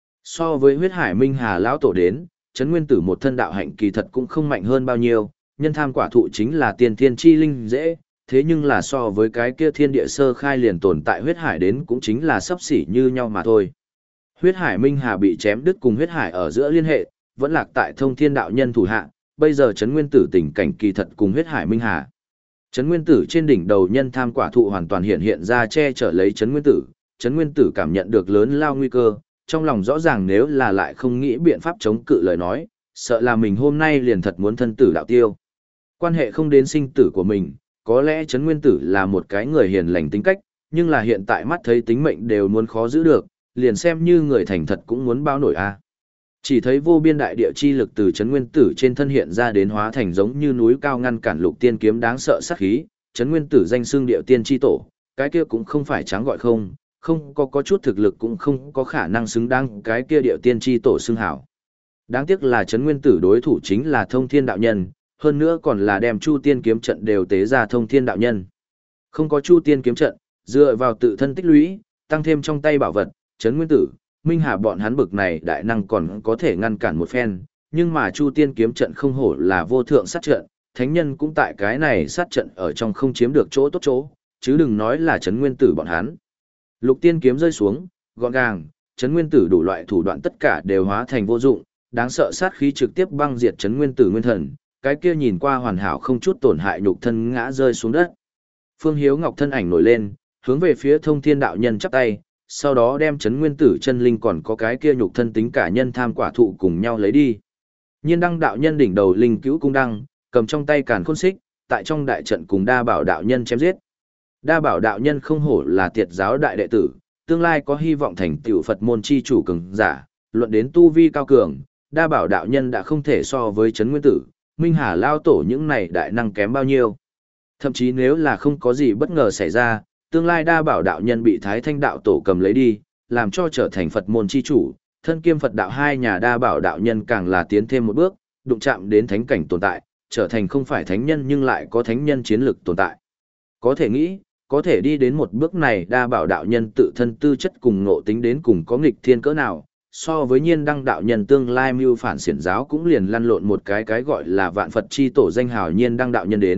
So với huyết hải Minh Hà lão tổ đến, Trấn Nguyên Tử một thân đạo hạnh kỳ thật cũng không mạnh hơn bao nhiêu, nhân tham quả thụ chính là tiên thiên chi linh dễ, thế nhưng là so với cái kia thiên địa sơ khai liền tồn tại huyết hải đến cũng chính là sấp xỉ như nhau mà thôi. Huyết hải Minh Hà bị chém đứt cùng huyết hải ở giữa liên hệ, vẫn lạc tại Thông Thiên đạo nhân thủ hạ, bây giờ Trấn Nguyên Tử tình cảnh kỳ thật cùng huyết hải Minh Hà. Trấn Nguyên Tử trên đỉnh đầu nhân tham quả thụ hoàn toàn hiện hiện ra che chở lấy Trấn Nguyên Tử, Trấn Nguyên Tử cảm nhận được lớn lao nguy cơ, trong lòng rõ ràng nếu là lại không nghĩ biện pháp chống cự lời nói, sợ là mình hôm nay liền thật muốn thân tử đạo tiêu. Quan hệ không đến sinh tử của mình, có lẽ Trấn Nguyên Tử là một cái người hiền lành tính cách, nhưng là hiện tại mắt thấy tính mệnh đều muốn khó giữ được, liền xem như người thành thật cũng muốn bao nổi a. Chỉ thấy vô biên đại địa chi lực từ Trấn Nguyên Tử trên thân hiện ra đến hóa thành giống như núi cao ngăn cản Lục Tiên kiếm đáng sợ sát khí, Trấn Nguyên Tử danh xưng điệu tiên chi tổ, cái kia cũng không phải trắng gọi không, không có có chút thực lực cũng không có khả năng xứng đáng cái kia điệu tiên chi tổ xưng hảo. Đáng tiếc là Trấn Nguyên Tử đối thủ chính là Thông Thiên đạo nhân, hơn nữa còn là đem Chu Tiên kiếm trận đều tế ra Thông Thiên đạo nhân. Không có Chu Tiên kiếm trận, dựa vào tự thân tích lũy, tăng thêm trong tay bảo vật, Trấn Nguyên Tử, Minh Hà bọn hắn bực này đại năng còn có thể ngăn cản một phen, nhưng mà Chu Tiên kiếm trận không hổ là vô thượng sát trận, thánh nhân cũng tại cái này sát trận ở trong không chiếm được chỗ tốt chỗ, chứ đừng nói là Trấn Nguyên Tử bọn hắn. Lục Tiên kiếm rơi xuống, gọn gàng, Trấn Nguyên Tử đủ loại thủ đoạn tất cả đều hóa thành vô dụng, đáng sợ sát khí trực tiếp băng diệt Trấn Nguyên Tử nguyên thần, cái kia nhìn qua hoàn hảo không chút tổn hại nhục thân ngã rơi xuống đất. Phương Hiếu Ngọc thân ảnh nổi lên, hướng về phía Thông Thiên đạo nhân chắp tay, sau đó đem Trấn Nguyên Tử chân linh còn có cái kia nhục thân tính cả nhân tham quả thụ cùng nhau lấy đi. Nhiên Đăng đạo nhân đỉnh đầu linh cứu cung đăng, cầm trong tay càn khôn xích, tại trong đại trận cùng Đa Bảo đạo nhân chém giết. Đa Bảo đạo nhân không hổ là tiệt giáo đại đệ tử, tương lai có hy vọng thành tựu Phật môn chi chủ cường giả, luận đến tu vi cao cường, Đa Bảo đạo nhân đã không thể so với Trấn Nguyên Tử, Minh Hà lao tổ những này đại năng kém bao nhiêu. Thậm chí nếu là không có gì bất ngờ xảy ra, tương lai Đa Bảo đạo nhân bị Thái Thanh đạo tổ cầm lấy đi, làm cho trở thành Phật môn chi chủ, thân kiêm Phật đạo hai nhà Đa Bảo đạo nhân càng là tiến thêm một bước, đụng chạm đến thánh cảnh tồn tại, trở thành không phải thánh nhân nhưng lại có thánh nhân chiến lực tồn tại. Có thể nghĩ, có thể đi đến một bước này Đa Bảo đạo nhân tự thân tư chất cùng ngộ tính đến cùng có nghịch thiên cỡ nào, so với Nhiên Đăng đạo nhân tương lai mưu phản xiển giáo cũng liền lăn lộn một cái cái gọi là vạn Phật chi tổ danh hào Nhiên Đăng đạo nhân đến,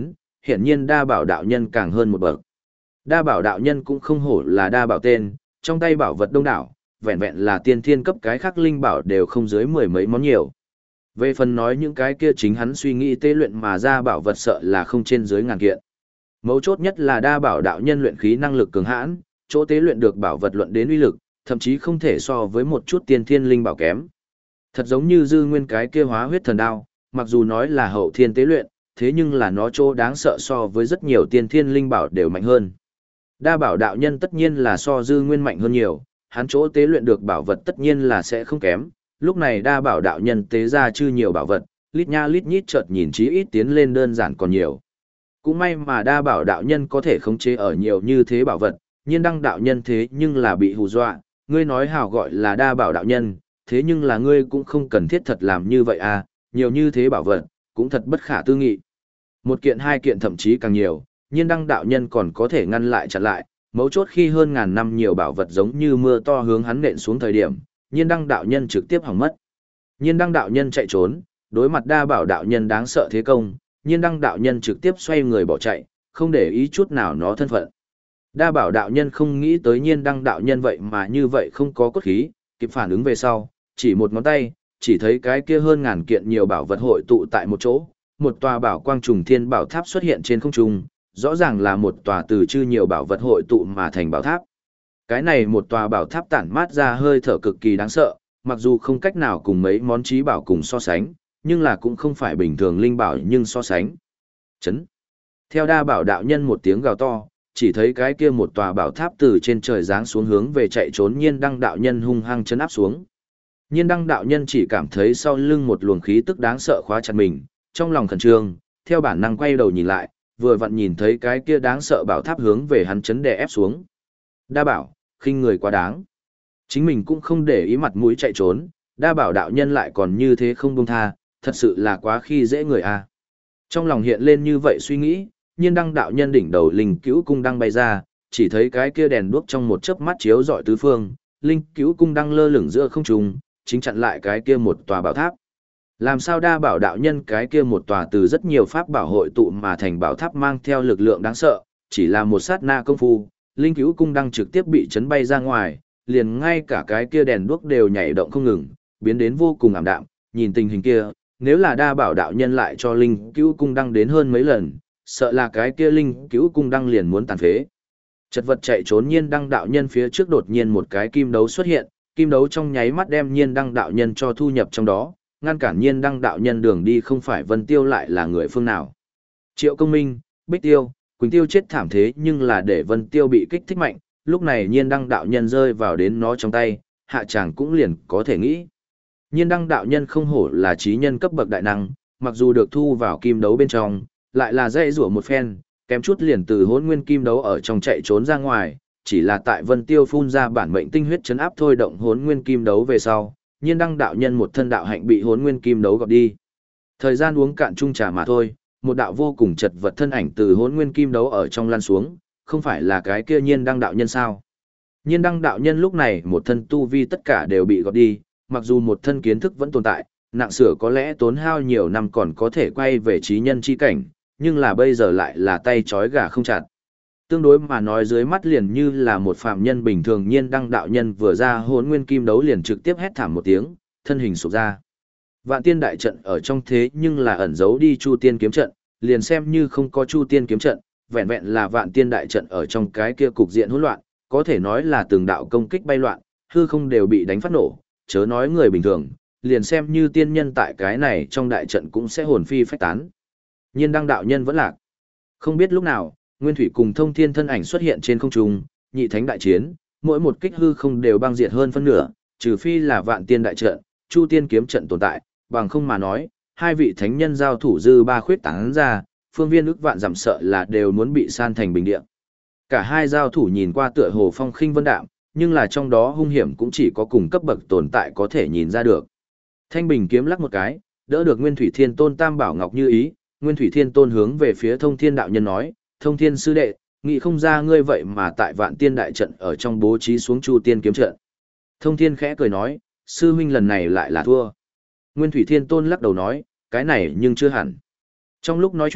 hiển nhiên đa bảo đạo nhân càng hơn một bậc. Đa bảo đạo nhân cũng không hổ là đa bảo tên, trong tay bảo vật đông đảo, vẹn vẹn là tiên thiên cấp cái khác linh bảo đều không dưới mười mấy món nhiều. Về phần nói những cái kia chính hắn suy nghĩ tế luyện mà ra bảo vật sợ là không trên dưới ngàn kiện. Mấu chốt nhất là đa bảo đạo nhân luyện khí năng lực cường hãn, chỗ tế luyện được bảo vật luận đến uy lực, thậm chí không thể so với một chút tiên thiên linh bảo kém. Thật giống như dư nguyên cái kia hóa huyết thần đao, mặc dù nói là hậu thiên tế luyện, thế nhưng là nó chỗ đáng sợ so với rất nhiều tiên thiên linh bảo đều mạnh hơn. Đa bảo đạo nhân tất nhiên là so dư nguyên mạnh hơn nhiều, hắn chỗ tế luyện được bảo vật tất nhiên là sẽ không kém. Lúc này đa bảo đạo nhân tế ra chư nhiều bảo vật, lít nha lít nhít chợt nhìn chí ít tiến lên đơn giản còn nhiều. Cũng may mà đa bảo đạo nhân có thể khống chế ở nhiều như thế bảo vật, nhiên đăng đạo nhân thế nhưng là bị hù dọa, ngươi nói hào gọi là đa bảo đạo nhân, thế nhưng là ngươi cũng không cần thiết thật làm như vậy à, nhiều như thế bảo vật, cũng thật bất khả tư nghị. Một kiện hai kiện thậm chí càng nhiều, nhiên đăng đạo nhân còn có thể ngăn lại chặn lại, mấu chốt khi hơn ngàn năm nhiều bảo vật giống như mưa to hướng hắn nện xuống thời điểm, nhiên đăng đạo nhân trực tiếp hỏng mất. Nhiên đăng đạo nhân chạy trốn, đối mặt đa bảo đạo nhân đáng sợ thế công, nhiên đăng đạo nhân trực tiếp xoay người bỏ chạy, không để ý chút nào nó thân phận. Đa bảo đạo nhân không nghĩ tới nhiên đăng đạo nhân vậy mà như vậy không có cốt khí, kịp phản ứng về sau, chỉ một ngón tay, chỉ thấy cái kia hơn ngàn kiện nhiều bảo vật hội tụ tại một chỗ, một tòa bảo quang trùng thiên bảo tháp xuất hiện trên không trung, rõ ràng là một tòa từ chư nhiều bảo vật hội tụ mà thành bảo tháp. Cái này một tòa bảo tháp tản mát ra hơi thở cực kỳ đáng sợ, mặc dù không cách nào cùng mấy món trí bảo cùng so sánh, nhưng là cũng không phải bình thường linh bảo nhưng so sánh. Chấn. Theo đa bảo đạo nhân một tiếng gào to, chỉ thấy cái kia một tòa bảo tháp từ trên trời giáng xuống hướng về chạy trốn nhiên đăng đạo nhân hung hăng chấn áp xuống. Nhiên đăng đạo nhân chỉ cảm thấy sau lưng một luồng khí tức đáng sợ khóa chặt mình, trong lòng khẩn trương, theo bản năng quay đầu nhìn lại, vừa vặn nhìn thấy cái kia đáng sợ bảo tháp hướng về hắn chấn đè ép xuống. Đa bảo, khinh người quá đáng. Chính mình cũng không để ý mặt mũi chạy trốn, đa bảo đạo nhân lại còn như thế không buông tha, thật sự là quá khi dễ người a. Trong lòng hiện lên như vậy suy nghĩ, nhiên đăng đạo nhân đỉnh đầu linh cữu cung đang bay ra, chỉ thấy cái kia đèn đuốc trong một chớp mắt chiếu rọi tứ phương, linh cữu cung đang lơ lửng giữa không trung, chính chặn lại cái kia một tòa bảo tháp. Làm sao đa bảo đạo nhân cái kia một tòa từ rất nhiều pháp bảo hội tụ mà thành bảo tháp mang theo lực lượng đáng sợ, chỉ là một sát na công phu, linh cữu cung đang trực tiếp bị chấn bay ra ngoài, liền ngay cả cái kia đèn đuốc đều nhảy động không ngừng, biến đến vô cùng ảm đạm, nhìn tình hình kia, nếu là đa bảo đạo nhân lại cho linh cữu cung đăng đến hơn mấy lần, sợ là cái kia linh cữu cung đăng liền muốn tàn phế. Chật vật chạy trốn nhiên đăng đạo nhân phía trước đột nhiên một cái kim đấu xuất hiện, kim đấu trong nháy mắt đem nhiên đăng đạo nhân cho thu nhập trong đó, ngăn cản nhiên đăng đạo nhân đường đi không phải Vân Tiêu lại là người phương nào. Triệu Công Minh, Bích Tiêu, Quỳnh Tiêu chết thảm thế nhưng là để Vân Tiêu bị kích thích mạnh, lúc này nhiên đăng đạo nhân rơi vào đến nó trong tay, hạ chàng cũng liền có thể nghĩ. Nhiên đăng đạo nhân không hổ là trí nhân cấp bậc đại năng, mặc dù được thu vào kim đấu bên trong, lại là dây rủa một phen, kém chút liền từ hỗn nguyên kim đấu ở trong chạy trốn ra ngoài, chỉ là tại Vân Tiêu phun ra bản mệnh tinh huyết chấn áp thôi động hỗn nguyên kim đấu về sau, nhiên đăng đạo nhân một thân đạo hạnh bị hỗn nguyên kim đấu gọt đi. Thời gian uống cạn chung trà mà thôi, một đạo vô cùng chật vật thân ảnh từ hỗn nguyên kim đấu ở trong lăn xuống, không phải là cái kia nhiên đăng đạo nhân sao? Nhiên đăng đạo nhân lúc này một thân tu vi tất cả đều bị gọt đi, mặc dù một thân kiến thức vẫn tồn tại, nặng sửa có lẽ tốn hao nhiều năm còn có thể quay về trí nhân chi cảnh, nhưng là bây giờ lại là tay trói gà không chặt. Tương đối mà nói dưới mắt liền như là một phạm nhân bình thường, nhiên đăng đạo nhân vừa ra hỗn nguyên kim đấu liền trực tiếp hét thảm một tiếng, thân hình sụp ra. Vạn tiên đại trận ở trong thế nhưng là ẩn giấu đi Chu Tiên kiếm trận, liền xem như không có Chu Tiên kiếm trận, vẹn vẹn là vạn tiên đại trận ở trong cái kia cục diện hỗn loạn, có thể nói là từng đạo công kích bay loạn, hư không đều bị đánh phát nổ, chớ nói người bình thường, liền xem như tiên nhân tại cái này trong đại trận cũng sẽ hồn phi phách tán. Nhiên đăng đạo nhân vẫn lạc. Không biết lúc nào, Nguyên Thủy cùng Thông Thiên thân ảnh xuất hiện trên không trung, nhị thánh đại chiến, mỗi một kích hư không đều băng diệt hơn phân nửa, trừ phi là vạn tiên đại trận, Chu Tiên kiếm trận tồn tại, bằng không mà nói, hai vị thánh nhân giao thủ dư ba khuyết tán ra, phương viên ức vạn giảm sợ là đều muốn bị san thành bình địa. Cả hai giao thủ nhìn qua tựa hồ phong khinh vân đạm, nhưng là trong đó hung hiểm cũng chỉ có cùng cấp bậc tồn tại có thể nhìn ra được. Thanh bình kiếm lắc một cái, đỡ được Nguyên Thủy Thiên Tôn Tam Bảo Ngọc như ý, Nguyên Thủy Thiên Tôn hướng về phía Thông Thiên đạo nhân nói, Thông Thiên sư đệ, nghĩ không ra ngươi vậy mà tại vạn tiên đại trận ở trong bố trí xuống Chu Tiên kiếm trận. Thông Thiên khẽ cười nói, sư huynh lần này lại là thua. Nguyên Thủy Thiên Tôn lắc đầu nói, cái này nhưng chưa hẳn. Trong lúc nói chuyện,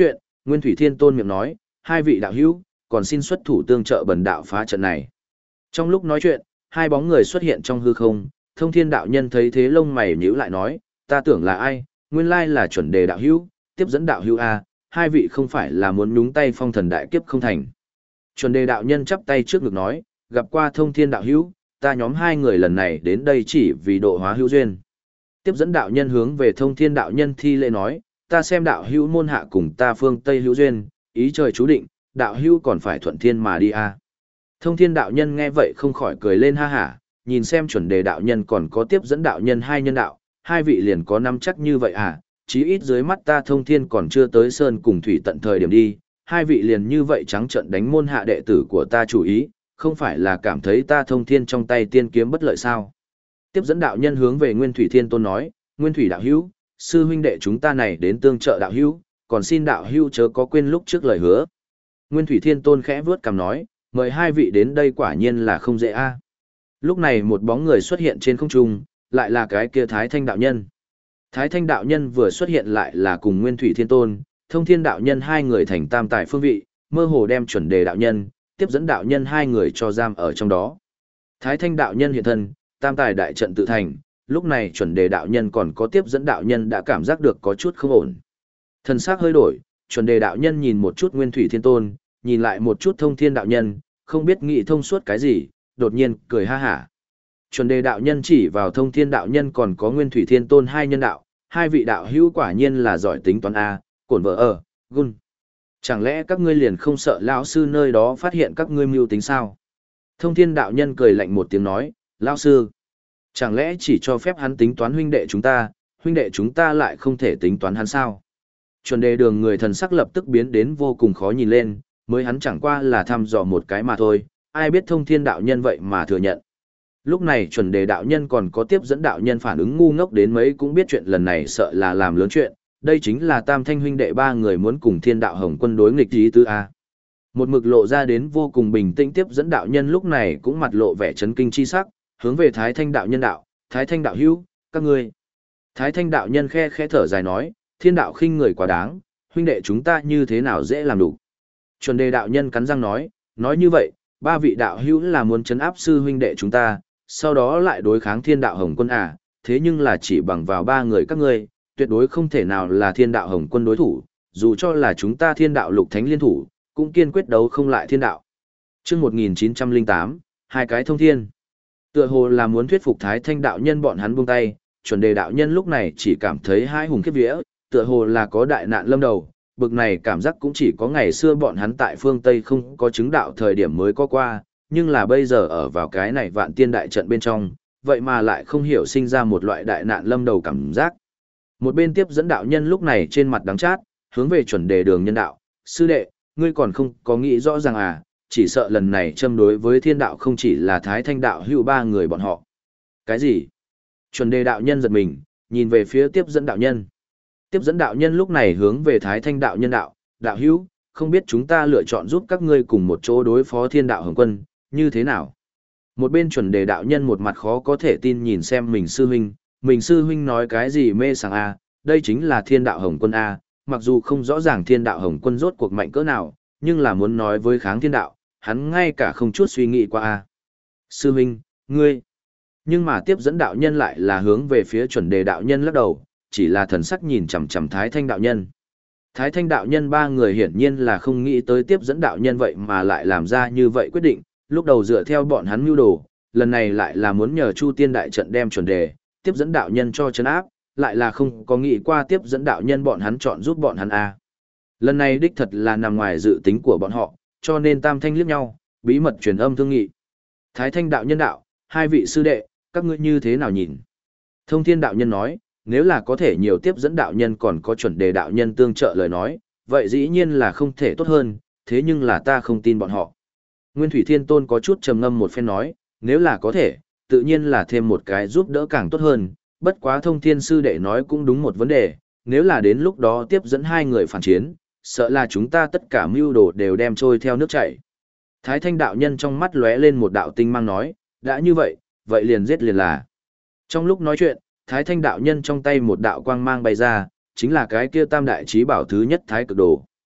Nguyên Thủy Thiên Tôn miệng nói, hai vị đạo hữu, còn xin xuất thủ tương trợ bần đạo phá trận này. Trong lúc nói chuyện, hai bóng người xuất hiện trong hư không, Thông Thiên đạo nhân thấy thế lông mày nhíu lại nói, ta tưởng là ai, nguyên lai là chuẩn đề đạo hữu, tiếp dẫn đạo hữu a, hai vị không phải là muốn nhúng tay phong thần đại kiếp không thành. Chuẩn đề đạo nhân chắp tay trước ngực nói, gặp qua Thông Thiên đạo hữu, ta nhóm hai người lần này đến đây chỉ vì độ hóa hữu duyên. Tiếp dẫn đạo nhân hướng về Thông Thiên đạo nhân thi lễ nói, ta xem đạo hữu môn hạ cùng ta phương Tây hữu duyên, ý trời chú định, đạo hữu còn phải thuận thiên mà đi a. Thông Thiên đạo nhân nghe vậy không khỏi cười lên ha hả, nhìn xem chuẩn đề đạo nhân còn có tiếp dẫn đạo nhân hai nhân đạo, hai vị liền có năm chắc như vậy à, chí ít dưới mắt ta Thông Thiên còn chưa tới sơn cùng thủy tận thời điểm đi, hai vị liền như vậy trắng trợn đánh môn hạ đệ tử của ta chủ ý, không phải là cảm thấy ta Thông Thiên trong tay tiên kiếm bất lợi sao. Tiếp dẫn đạo nhân hướng về Nguyên Thủy Thiên Tôn nói, Nguyên Thủy đạo hữu, sư huynh đệ chúng ta này đến tương trợ đạo hữu, còn xin đạo hữu chớ có quên lúc trước lời hứa. Nguyên Thủy Thiên Tôn khẽ vướt cằm nói, mời hai vị đến đây quả nhiên là không dễ a. Lúc này một bóng người xuất hiện trên không trung, lại là cái kia Thái Thanh đạo nhân. Thái Thanh đạo nhân vừa xuất hiện lại là cùng Nguyên Thủy Thiên Tôn, Thông Thiên đạo nhân hai người thành tam tài phương vị, mơ hồ đem chuẩn đề đạo nhân, tiếp dẫn đạo nhân hai người cho giam ở trong đó. Thái Thanh đạo nhân hiện thân, tam tài đại trận tự thành, lúc này chuẩn đề đạo nhân còn có tiếp dẫn đạo nhân đã cảm giác được có chút không ổn. Thần sắc hơi đổi, chuẩn đề đạo nhân nhìn một chút Nguyên Thủy Thiên Tôn, nhìn lại một chút Thông Thiên đạo nhân, không biết nghĩ thông suốt cái gì, đột nhiên cười ha hả. Chuẩn đề đạo nhân chỉ vào Thông Thiên đạo nhân còn có Nguyên Thủy Thiên Tôn hai nhân đạo, hai vị đạo hữu quả nhiên là giỏi tính toán a, cổn vợ ở, gun. Chẳng lẽ các ngươi liền không sợ lão sư nơi đó phát hiện các ngươi mưu tính sao? Thông Thiên đạo nhân cười lạnh một tiếng nói, lão sư, chẳng lẽ chỉ cho phép hắn tính toán huynh đệ chúng ta, huynh đệ chúng ta lại không thể tính toán hắn sao? Chuẩn đề đường người thần sắc lập tức biến đến vô cùng khó nhìn lên, mới hắn chẳng qua là thăm dò một cái mà thôi, ai biết Thông Thiên đạo nhân vậy mà thừa nhận. Lúc này chuẩn đề đạo nhân còn có tiếp dẫn đạo nhân phản ứng ngu ngốc đến mấy cũng biết chuyện lần này sợ là làm lớn chuyện, đây chính là tam thanh huynh đệ ba người muốn cùng thiên đạo hồng quân đối nghịch ý tứ A. Một mực lộ ra đến vô cùng bình tĩnh tiếp dẫn đạo nhân lúc này cũng mặt lộ vẻ chấn kinh chi sắc, hướng về Thái Thanh đạo nhân đạo, Thái Thanh đạo hữu, các ngươi. Thái Thanh đạo nhân khe khẽ thở dài nói, thiên đạo khinh người quá đáng, huynh đệ chúng ta như thế nào dễ làm đủ. Chuẩn đề đạo nhân cắn răng nói, nói như vậy, ba vị đạo hữu là muốn trấn áp sư huynh đệ chúng ta, sau đó lại đối kháng thiên đạo hồng quân à, thế nhưng là chỉ bằng vào ba người các ngươi, tuyệt đối không thể nào là thiên đạo hồng quân đối thủ, dù cho là chúng ta thiên đạo lục thánh liên thủ, cũng kiên quyết đấu không lại thiên đạo. Chương một nghìn chín trăm lẻ tám, hai cái thông thiên. Tựa hồ là muốn thuyết phục Thái Thanh đạo nhân bọn hắn buông tay, chuẩn đề đạo nhân lúc này chỉ cảm thấy hai hùng khiếp vía, tựa hồ là có đại nạn lâm đầu, bực này cảm giác cũng chỉ có ngày xưa bọn hắn tại phương Tây không có chứng đạo thời điểm mới có qua, nhưng là bây giờ ở vào cái này vạn tiên đại trận bên trong, vậy mà lại không hiểu sinh ra một loại đại nạn lâm đầu cảm giác. Một bên tiếp dẫn đạo nhân lúc này trên mặt đắng chát, hướng về chuẩn đề đường nhân đạo, sư đệ, ngươi còn không có nghĩ rõ ràng à, chỉ sợ lần này châm đối với thiên đạo không chỉ là Thái Thanh đạo hữu ba người bọn họ. Cái gì? Chuẩn đề đạo nhân giật mình, nhìn về phía tiếp dẫn đạo nhân. Tiếp dẫn đạo nhân lúc này hướng về Thái Thanh đạo nhân đạo, đạo hữu, không biết chúng ta lựa chọn giúp các ngươi cùng một chỗ đối phó thiên đạo hồng quân, như thế nào? Một bên chuẩn đề đạo nhân một mặt khó có thể tin nhìn xem mình sư huynh, mình sư huynh nói cái gì mê sảng a, đây chính là thiên đạo hồng quân a, mặc dù không rõ ràng thiên đạo hồng quân rốt cuộc mạnh cỡ nào, nhưng là muốn nói với kháng thiên đạo, hắn ngay cả không chút suy nghĩ qua a. Sư huynh, ngươi. Nhưng mà tiếp dẫn đạo nhân lại là hướng về phía chuẩn đề đạo nhân lắc đầu, chỉ là thần sắc nhìn chằm chằm Thái Thanh đạo nhân. Thái Thanh đạo nhân ba người hiển nhiên là không nghĩ tới tiếp dẫn đạo nhân vậy mà lại làm ra như vậy quyết định, lúc đầu dựa theo bọn hắn mưu đồ, lần này lại là muốn nhờ Chu Tiên đại trận đem chuẩn đề, tiếp dẫn đạo nhân cho trấn áp, lại là không có nghĩ qua tiếp dẫn đạo nhân bọn hắn chọn giúp bọn hắn a. Lần này đích thật là nằm ngoài dự tính của bọn họ, cho nên tam thanh liếc nhau, bí mật truyền âm thương nghị. Thái Thanh đạo nhân đạo, hai vị sư đệ, các ngươi như thế nào nhìn? Thông Thiên đạo nhân nói, nếu là có thể nhiều tiếp dẫn đạo nhân còn có chuẩn đề đạo nhân tương trợ lời nói, vậy dĩ nhiên là không thể tốt hơn, thế nhưng là ta không tin bọn họ. Nguyên Thủy Thiên Tôn có chút trầm ngâm một phen nói, nếu là có thể, tự nhiên là thêm một cái giúp đỡ càng tốt hơn, bất quá Thông Thiên sư đệ nói cũng đúng một vấn đề, nếu là đến lúc đó tiếp dẫn hai người phản chiến, sợ là chúng ta tất cả mưu đồ đều đem trôi theo nước chảy. Thái Thanh đạo nhân trong mắt lóe lên một đạo tinh mang nói, đã như vậy, vậy liền giết liền là. Trong lúc nói chuyện, Thái Thanh đạo nhân trong tay một đạo quang mang bay ra, chính là cái kia tam đại chí bảo thứ nhất Thái Cực Đồ.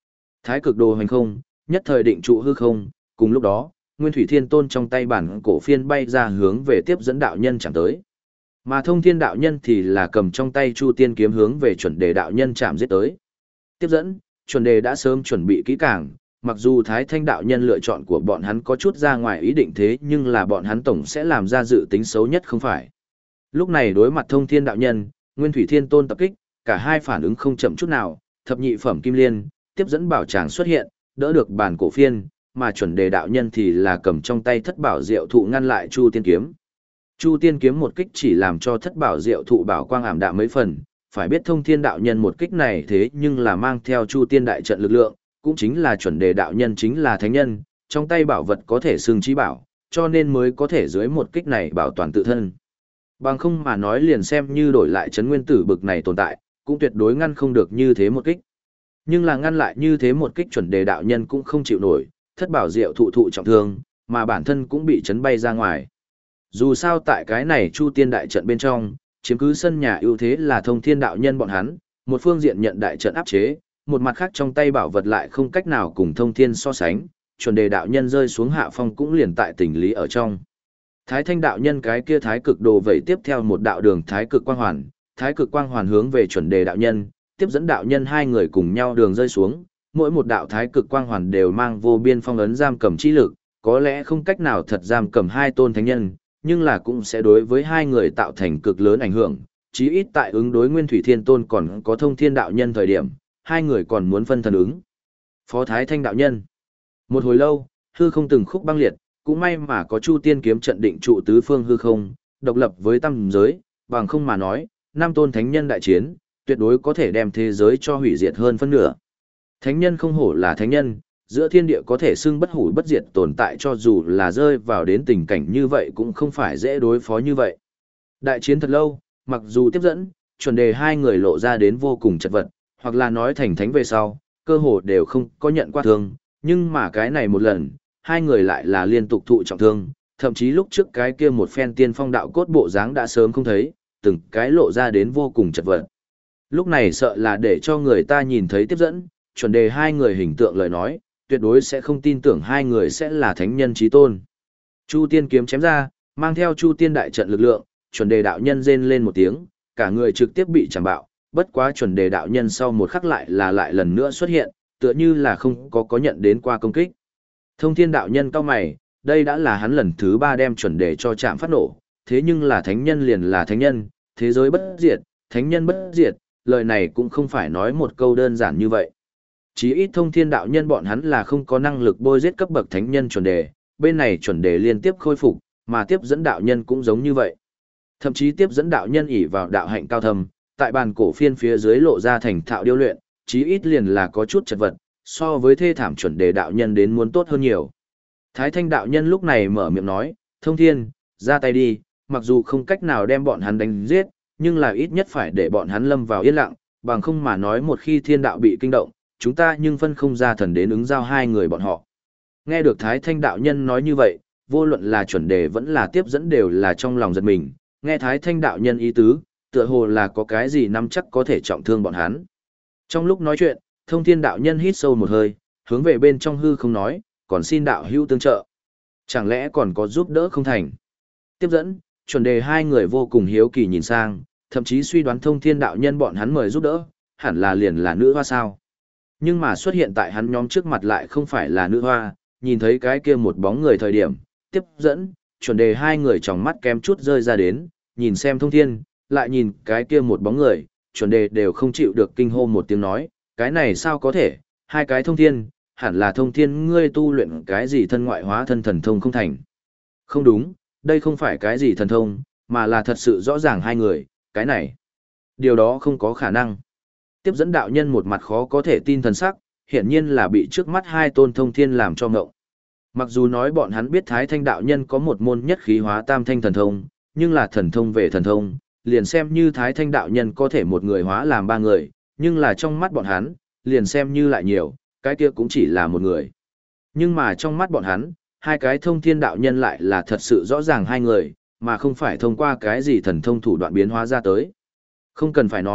Thái cực đồ hành không, nhất thời định trụ hư không, cùng lúc đó, Nguyên Thủy Thiên Tôn trong tay bản cổ phiên bay ra hướng về tiếp dẫn đạo nhân chạm tới. Mà Thông Thiên đạo nhân thì là cầm trong tay Chu Tiên kiếm hướng về chuẩn đề đạo nhân chạm giết tới. Tiếp dẫn, chuẩn đề đã sớm chuẩn bị kỹ càng, mặc dù Thái Thanh đạo nhân lựa chọn của bọn hắn có chút ra ngoài ý định thế nhưng là bọn hắn tổng sẽ làm ra dự tính xấu nhất không phải. Lúc này đối mặt Thông Thiên đạo nhân, Nguyên Thủy Thiên Tôn tập kích, cả hai phản ứng không chậm chút nào, thập nhị phẩm kim liên, tiếp dẫn bảo tràng xuất hiện, đỡ được bản cổ phiên, mà chuẩn đề đạo nhân thì là cầm trong tay thất bảo diệu thụ ngăn lại Chu Tiên kiếm. Chu Tiên kiếm một kích chỉ làm cho thất bảo diệu thụ bảo quang ảm đạm mấy phần, phải biết Thông Thiên đạo nhân một kích này thế nhưng là mang theo Chu Tiên đại trận lực lượng, cũng chính là chuẩn đề đạo nhân chính là thánh nhân, trong tay bảo vật có thể xưng chí bảo, cho nên mới có thể dưới một kích này bảo toàn tự thân. Bằng không mà nói liền xem như đổi lại chấn nguyên tử bực này tồn tại, cũng tuyệt đối ngăn không được như thế một kích. Nhưng là ngăn lại như thế một kích chuẩn đề đạo nhân cũng không chịu nổi, thất bảo diệu thụ thụ trọng thương, mà bản thân cũng bị chấn bay ra ngoài. Dù sao tại cái này Chu Tiên đại trận bên trong, chiếm cứ sân nhà ưu thế là Thông Thiên đạo nhân bọn hắn, một phương diện nhận đại trận áp chế, một mặt khác trong tay bảo vật lại không cách nào cùng Thông Thiên so sánh, chuẩn đề đạo nhân rơi xuống hạ phong cũng liền tại tình lý ở trong. Thái Thanh đạo nhân cái kia thái cực đồ vậy tiếp theo một đạo đường thái cực quang hoàn, thái cực quang hoàn hướng về chuẩn đề đạo nhân, tiếp dẫn đạo nhân hai người cùng nhau đường rơi xuống, mỗi một đạo thái cực quang hoàn đều mang vô biên phong ấn giam cầm chi lực, có lẽ không cách nào thật giam cầm hai tôn thánh nhân, nhưng là cũng sẽ đối với hai người tạo thành cực lớn ảnh hưởng, chí ít tại ứng đối Nguyên Thủy Thiên Tôn còn có Thông Thiên đạo nhân thời điểm, hai người còn muốn phân thần ứng. Phó Thái Thanh đạo nhân. Một hồi lâu, hư không từng khúc băng liệt, cũng may mà có Chu Tiên kiếm trận định trụ tứ phương hư không, độc lập với tam giới, bằng không mà nói, năm tôn thánh nhân đại chiến, tuyệt đối có thể đem thế giới cho hủy diệt hơn phân nửa. Thánh nhân không hổ là thánh nhân, giữa thiên địa có thể xưng bất hủ bất diệt tồn tại cho dù là rơi vào đến tình cảnh như vậy cũng không phải dễ đối phó như vậy. Đại chiến thật lâu, mặc dù tiếp dẫn, chuẩn đề hai người lộ ra đến vô cùng chật vật, hoặc là nói thành thánh về sau, cơ hồ đều không có nhận qua thương, nhưng mà cái này một lần, hai người lại là liên tục thụ trọng thương, thậm chí lúc trước cái kia một phen tiên phong đạo cốt bộ dáng đã sớm không thấy, từng cái lộ ra đến vô cùng chật vật. Lúc này sợ là để cho người ta nhìn thấy tiếp dẫn, chuẩn đề hai người hình tượng lời nói, tuyệt đối sẽ không tin tưởng hai người sẽ là thánh nhân chí tôn. Chu Tiên kiếm chém ra, mang theo Chu Tiên đại trận lực lượng, chuẩn đề đạo nhân rên lên một tiếng, cả người trực tiếp bị chạm bạo, bất quá chuẩn đề đạo nhân sau một khắc lại là lại lần nữa xuất hiện, tựa như là không có có nhận đến qua công kích. Thông Thiên đạo nhân cao mày, đây đã là hắn lần thứ ba đem chuẩn đề cho chạm phát nổ, thế nhưng là thánh nhân liền là thánh nhân, thế giới bất diệt, thánh nhân bất diệt, lời này cũng không phải nói một câu đơn giản như vậy. Chí ít Thông Thiên đạo nhân bọn hắn là không có năng lực bôi giết cấp bậc thánh nhân chuẩn đề, bên này chuẩn đề liên tiếp khôi phục, mà tiếp dẫn đạo nhân cũng giống như vậy. Thậm chí tiếp dẫn đạo nhân ỷ vào đạo hạnh cao thâm, tại bàn cổ phiên phía dưới lộ ra thành thạo điêu luyện, chí ít liền là có chút chật vật, so với thê thảm chuẩn đề đạo nhân đến muốn tốt hơn nhiều. Thái Thanh đạo nhân lúc này mở miệng nói, Thông Thiên, ra tay đi, mặc dù không cách nào đem bọn hắn đánh giết, nhưng là ít nhất phải để bọn hắn lâm vào yên lặng, bằng không mà nói một khi thiên đạo bị kinh động, chúng ta nhưng phân không ra thần đến ứng giao hai người bọn họ. Nghe được Thái Thanh đạo nhân nói như vậy, vô luận là chuẩn đề vẫn là tiếp dẫn đều là trong lòng giật mình, nghe Thái Thanh đạo nhân ý tứ, tựa hồ là có cái gì nắm chắc có thể trọng thương bọn hắn. Trong lúc nói chuyện, Thông Thiên đạo nhân hít sâu một hơi, hướng về bên trong hư không nói, còn xin đạo hữu tương trợ. Chẳng lẽ còn có giúp đỡ không thành? Tiếp dẫn, chuẩn đề hai người vô cùng hiếu kỳ nhìn sang, thậm chí suy đoán Thông Thiên đạo nhân bọn hắn mời giúp đỡ, hẳn là liền là nữ hoa sao. Nhưng mà xuất hiện tại hắn nhóm trước mặt lại không phải là nữ hoa, nhìn thấy cái kia một bóng người thời điểm, tiếp dẫn, chuẩn đề hai người trong mắt kém chút rơi ra đến, nhìn xem Thông Thiên, lại nhìn cái kia một bóng người, chuẩn đề đều không chịu được kinh hô một tiếng nói, cái này sao có thể, hai cái Thông Thiên, hẳn là Thông Thiên ngươi tu luyện cái gì thân ngoại hóa thân thần thông không thành. Không đúng, đây không phải cái gì thần thông, mà là thật sự rõ ràng hai người, cái này. Điều đó không có khả năng. Tiếp dẫn đạo nhân một mặt khó có thể tin thần sắc, hiển nhiên là bị trước mắt hai tôn Thông Thiên làm cho ngộng. Mặc dù nói bọn hắn biết Thái Thanh đạo nhân có một môn nhất khí hóa tam thanh thần thông, nhưng là thần thông về thần thông, liền xem như Thái Thanh đạo nhân có thể một người hóa làm ba người, nhưng là trong mắt bọn hắn, liền xem như lại nhiều, cái kia cũng chỉ là một người. Nhưng mà trong mắt bọn hắn, hai cái Thông Thiên đạo nhân lại là thật sự rõ ràng hai người, mà không phải thông qua cái gì thần thông thủ đoạn biến hóa ra tới. Không cần phải nói,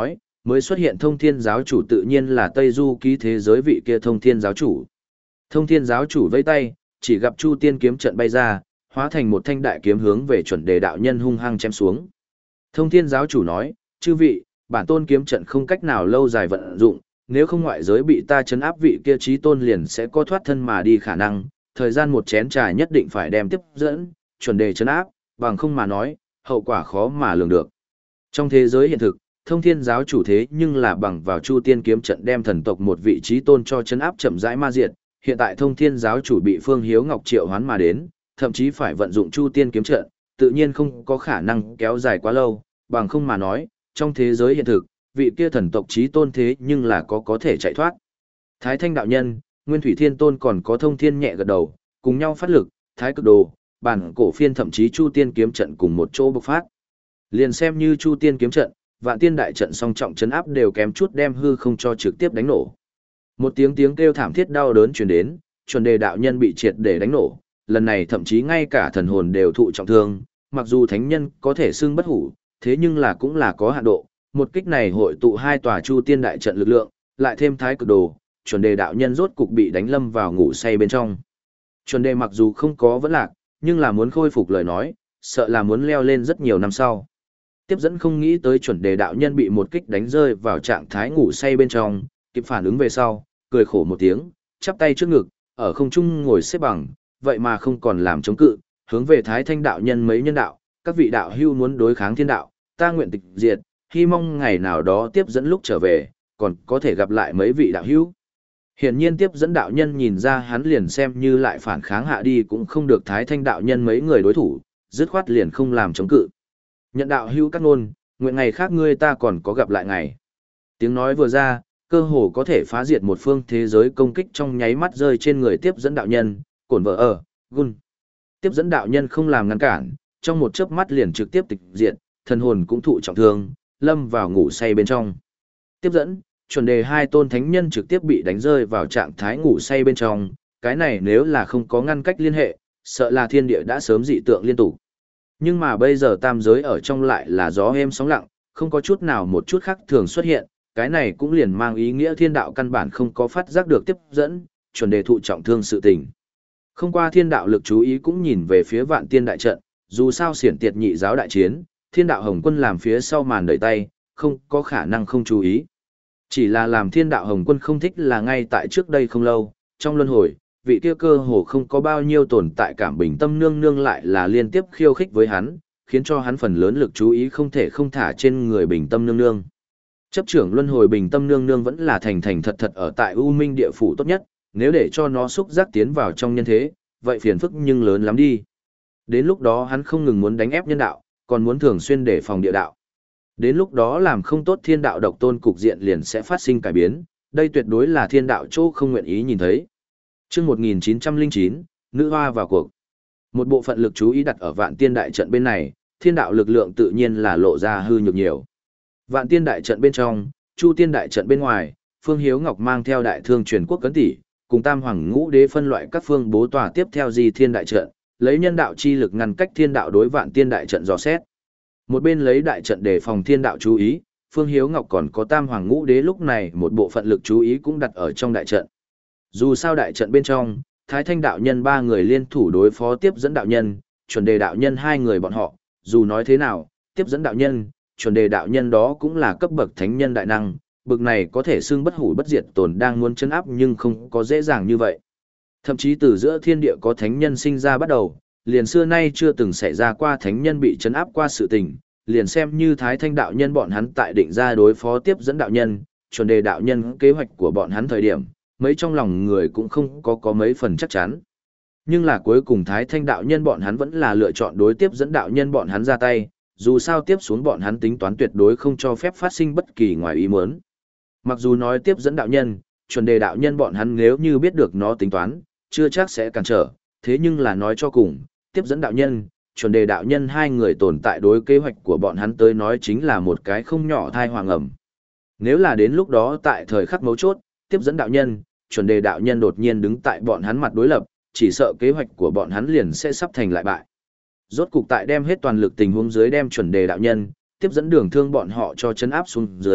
Mới xuất hiện thông thiên giáo chủ tự nhiên là Tây Du ký thế giới vị kia thông thiên giáo chủ. Thông thiên giáo chủ vẫy tay, chỉ gặp Chu Tiên kiếm trận bay ra, hóa thành một thanh đại kiếm hướng về chuẩn đề đạo nhân hung hăng chém xuống. Thông thiên giáo chủ nói, chư vị, bản tôn kiếm trận không cách nào lâu dài vận dụng, nếu không ngoại giới bị ta chấn áp vị kia trí tôn liền sẽ có thoát thân mà đi khả năng, thời gian một chén trà nhất định phải đem tiếp dẫn, chuẩn đề chấn áp, bằng không mà nói, hậu quả khó mà lường được. Trong thế giới hiện thực, thông thiên giáo chủ thế nhưng là bằng vào Chu Tiên kiếm trận đem thần tộc một vị trí tôn cho chấn áp chậm rãi ma diệt, hiện tại thông thiên giáo chủ bị Phương Hiếu Ngọc triệu hoán mà đến, thậm chí phải vận dụng Chu Tiên kiếm trận, tự nhiên không có khả năng kéo dài quá lâu, bằng không mà nói, trong thế giới hiện thực, vị kia thần tộc trí tôn thế nhưng là có có thể chạy thoát. Thái Thanh đạo nhân, Nguyên Thủy Thiên Tôn còn có Thông Thiên nhẹ gật đầu, cùng nhau phát lực, Thái Cực Đồ, bản cổ phiên thậm chí Chu Tiên kiếm trận cùng một chỗ bộc phát. Liền xem như Chu Tiên kiếm trận, Vạn Tiên đại trận song trọng chấn áp đều kém chút đem hư không cho trực tiếp đánh nổ. Một tiếng tiếng kêu thảm thiết đau đớn truyền đến, chuẩn đề đạo nhân bị triệt để đánh nổ, lần này thậm chí ngay cả thần hồn đều thụ trọng thương, mặc dù thánh nhân có thể xưng bất hủ, thế nhưng là cũng là có hạn độ, một kích này hội tụ hai tòa Chu Tiên đại trận lực lượng, lại thêm Thái Cực Đồ, chuẩn đề đạo nhân rốt cục bị đánh lâm vào ngủ say bên trong. Chuẩn đề mặc dù không có vẫn lạc, nhưng là muốn khôi phục lời nói, sợ là muốn leo lên rất nhiều năm sau. Tiếp dẫn không nghĩ tới chuẩn đề đạo nhân bị một kích đánh rơi vào trạng thái ngủ say bên trong, kịp phản ứng về sau, cười khổ một tiếng, chắp tay trước ngực, ở không trung ngồi xếp bằng, vậy mà không còn làm chống cự, hướng về Thái Thanh đạo nhân mấy nhân đạo, các vị đạo hưu muốn đối kháng thiên đạo, ta nguyện tịch diệt, hy mong ngày nào đó tiếp dẫn lúc trở về, còn có thể gặp lại mấy vị đạo hưu. Hiển nhiên tiếp dẫn đạo nhân nhìn ra hắn liền xem như lại phản kháng hạ đi cũng không được Thái Thanh đạo nhân mấy người đối thủ, dứt khoát liền không làm chống cự. Nhận đạo hưu các ngôn, nguyện ngày khác ngươi ta còn có gặp lại ngày. Tiếng nói vừa ra, cơ hồ có thể phá diệt một phương thế giới công kích trong nháy mắt rơi trên người tiếp dẫn đạo nhân, cổn vợ ở, gun. Tiếp dẫn đạo nhân không làm ngăn cản, trong một chớp mắt liền trực tiếp tịch diệt, thần hồn cũng thụ trọng thương, lâm vào ngủ say bên trong. Tiếp dẫn, chuẩn đề hai tôn thánh nhân trực tiếp bị đánh rơi vào trạng thái ngủ say bên trong, cái này nếu là không có ngăn cách liên hệ, sợ là thiên địa đã sớm dị tượng liên tục. Nhưng mà bây giờ tam giới ở trong lại là gió êm sóng lặng, không có chút nào một chút khác thường xuất hiện, cái này cũng liền mang ý nghĩa thiên đạo căn bản không có phát giác được tiếp dẫn, chuẩn đề thụ trọng thương sự tình. Không qua thiên đạo lực chú ý cũng nhìn về phía vạn tiên đại trận, dù sao xiển tiệt nhị giáo đại chiến, thiên đạo hồng quân làm phía sau màn đợi tay, không có khả năng không chú ý. Chỉ là làm thiên đạo hồng quân không thích là ngay tại trước đây không lâu, trong luân hồi, vị kia cơ hồ không có bao nhiêu tồn tại cảm bình tâm nương nương lại là liên tiếp khiêu khích với hắn, khiến cho hắn phần lớn lực chú ý không thể không thả trên người bình tâm nương nương. Chấp trưởng luân hồi bình tâm nương nương vẫn là thành thành thật thật ở tại U Minh địa phủ tốt nhất, nếu để cho nó xúc giác tiến vào trong nhân thế, vậy phiền phức nhưng lớn lắm đi. Đến lúc đó hắn không ngừng muốn đánh ép nhân đạo, còn muốn thường xuyên đề phòng địa đạo. Đến lúc đó làm không tốt thiên đạo độc tôn cục diện liền sẽ phát sinh cải biến, đây tuyệt đối là thiên đạo chỗ không nguyện ý nhìn thấy. Chương một nghìn chín trăm lẻ chín, nữ hoa vào cuộc. Một bộ phận lực chú ý đặt ở Vạn Tiên đại trận bên này, thiên đạo lực lượng tự nhiên là lộ ra hư nhược nhiều. Vạn Tiên đại trận bên trong, Chu Tiên đại trận bên ngoài, Phương Hiếu Ngọc mang theo đại thương truyền quốc cấn tỷ, cùng Tam Hoàng Ngũ Đế phân loại các phương bố tòa tiếp theo Di Thiên đại trận, lấy nhân đạo chi lực ngăn cách thiên đạo đối Vạn Tiên đại trận dò xét. Một bên lấy đại trận để phòng thiên đạo chú ý, Phương Hiếu Ngọc còn có Tam Hoàng Ngũ Đế lúc này một bộ phận lực chú ý cũng đặt ở trong đại trận. Dù sao đại trận bên trong, Thái Thanh đạo nhân ba người liên thủ đối phó tiếp dẫn đạo nhân, chuẩn đề đạo nhân hai người bọn họ, dù nói thế nào, tiếp dẫn đạo nhân, chuẩn đề đạo nhân đó cũng là cấp bậc thánh nhân đại năng, bậc này có thể xưng bất hủ bất diệt tồn đang muốn chấn áp nhưng không có dễ dàng như vậy. Thậm chí từ giữa thiên địa có thánh nhân sinh ra bắt đầu, liền xưa nay chưa từng xảy ra qua thánh nhân bị chấn áp qua sự tình, liền xem như Thái Thanh đạo nhân bọn hắn tại định ra đối phó tiếp dẫn đạo nhân, chuẩn đề đạo nhân kế hoạch của bọn hắn thời điểm, mấy trong lòng người cũng không có có mấy phần chắc chắn. Nhưng là cuối cùng Thái Thanh đạo nhân bọn hắn vẫn là lựa chọn đối tiếp dẫn đạo nhân bọn hắn ra tay, dù sao tiếp xuống bọn hắn tính toán tuyệt đối không cho phép phát sinh bất kỳ ngoài ý muốn. Mặc dù nói tiếp dẫn đạo nhân, chuẩn đề đạo nhân bọn hắn nếu như biết được nó tính toán, chưa chắc sẽ cản trở, thế nhưng là nói cho cùng, tiếp dẫn đạo nhân, chuẩn đề đạo nhân hai người tồn tại đối kế hoạch của bọn hắn tới nói chính là một cái không nhỏ thai hoàng ẩm. Nếu là đến lúc đó tại thời khắc mấu chốt, tiếp dẫn đạo nhân, chuẩn đề đạo nhân đột nhiên đứng tại bọn hắn mặt đối lập, chỉ sợ kế hoạch của bọn hắn liền sẽ sắp thành lại bại. Rốt cục tại đem hết toàn lực tình huống dưới đem chuẩn đề đạo nhân, tiếp dẫn đường thương bọn họ cho chấn áp xuống dưới,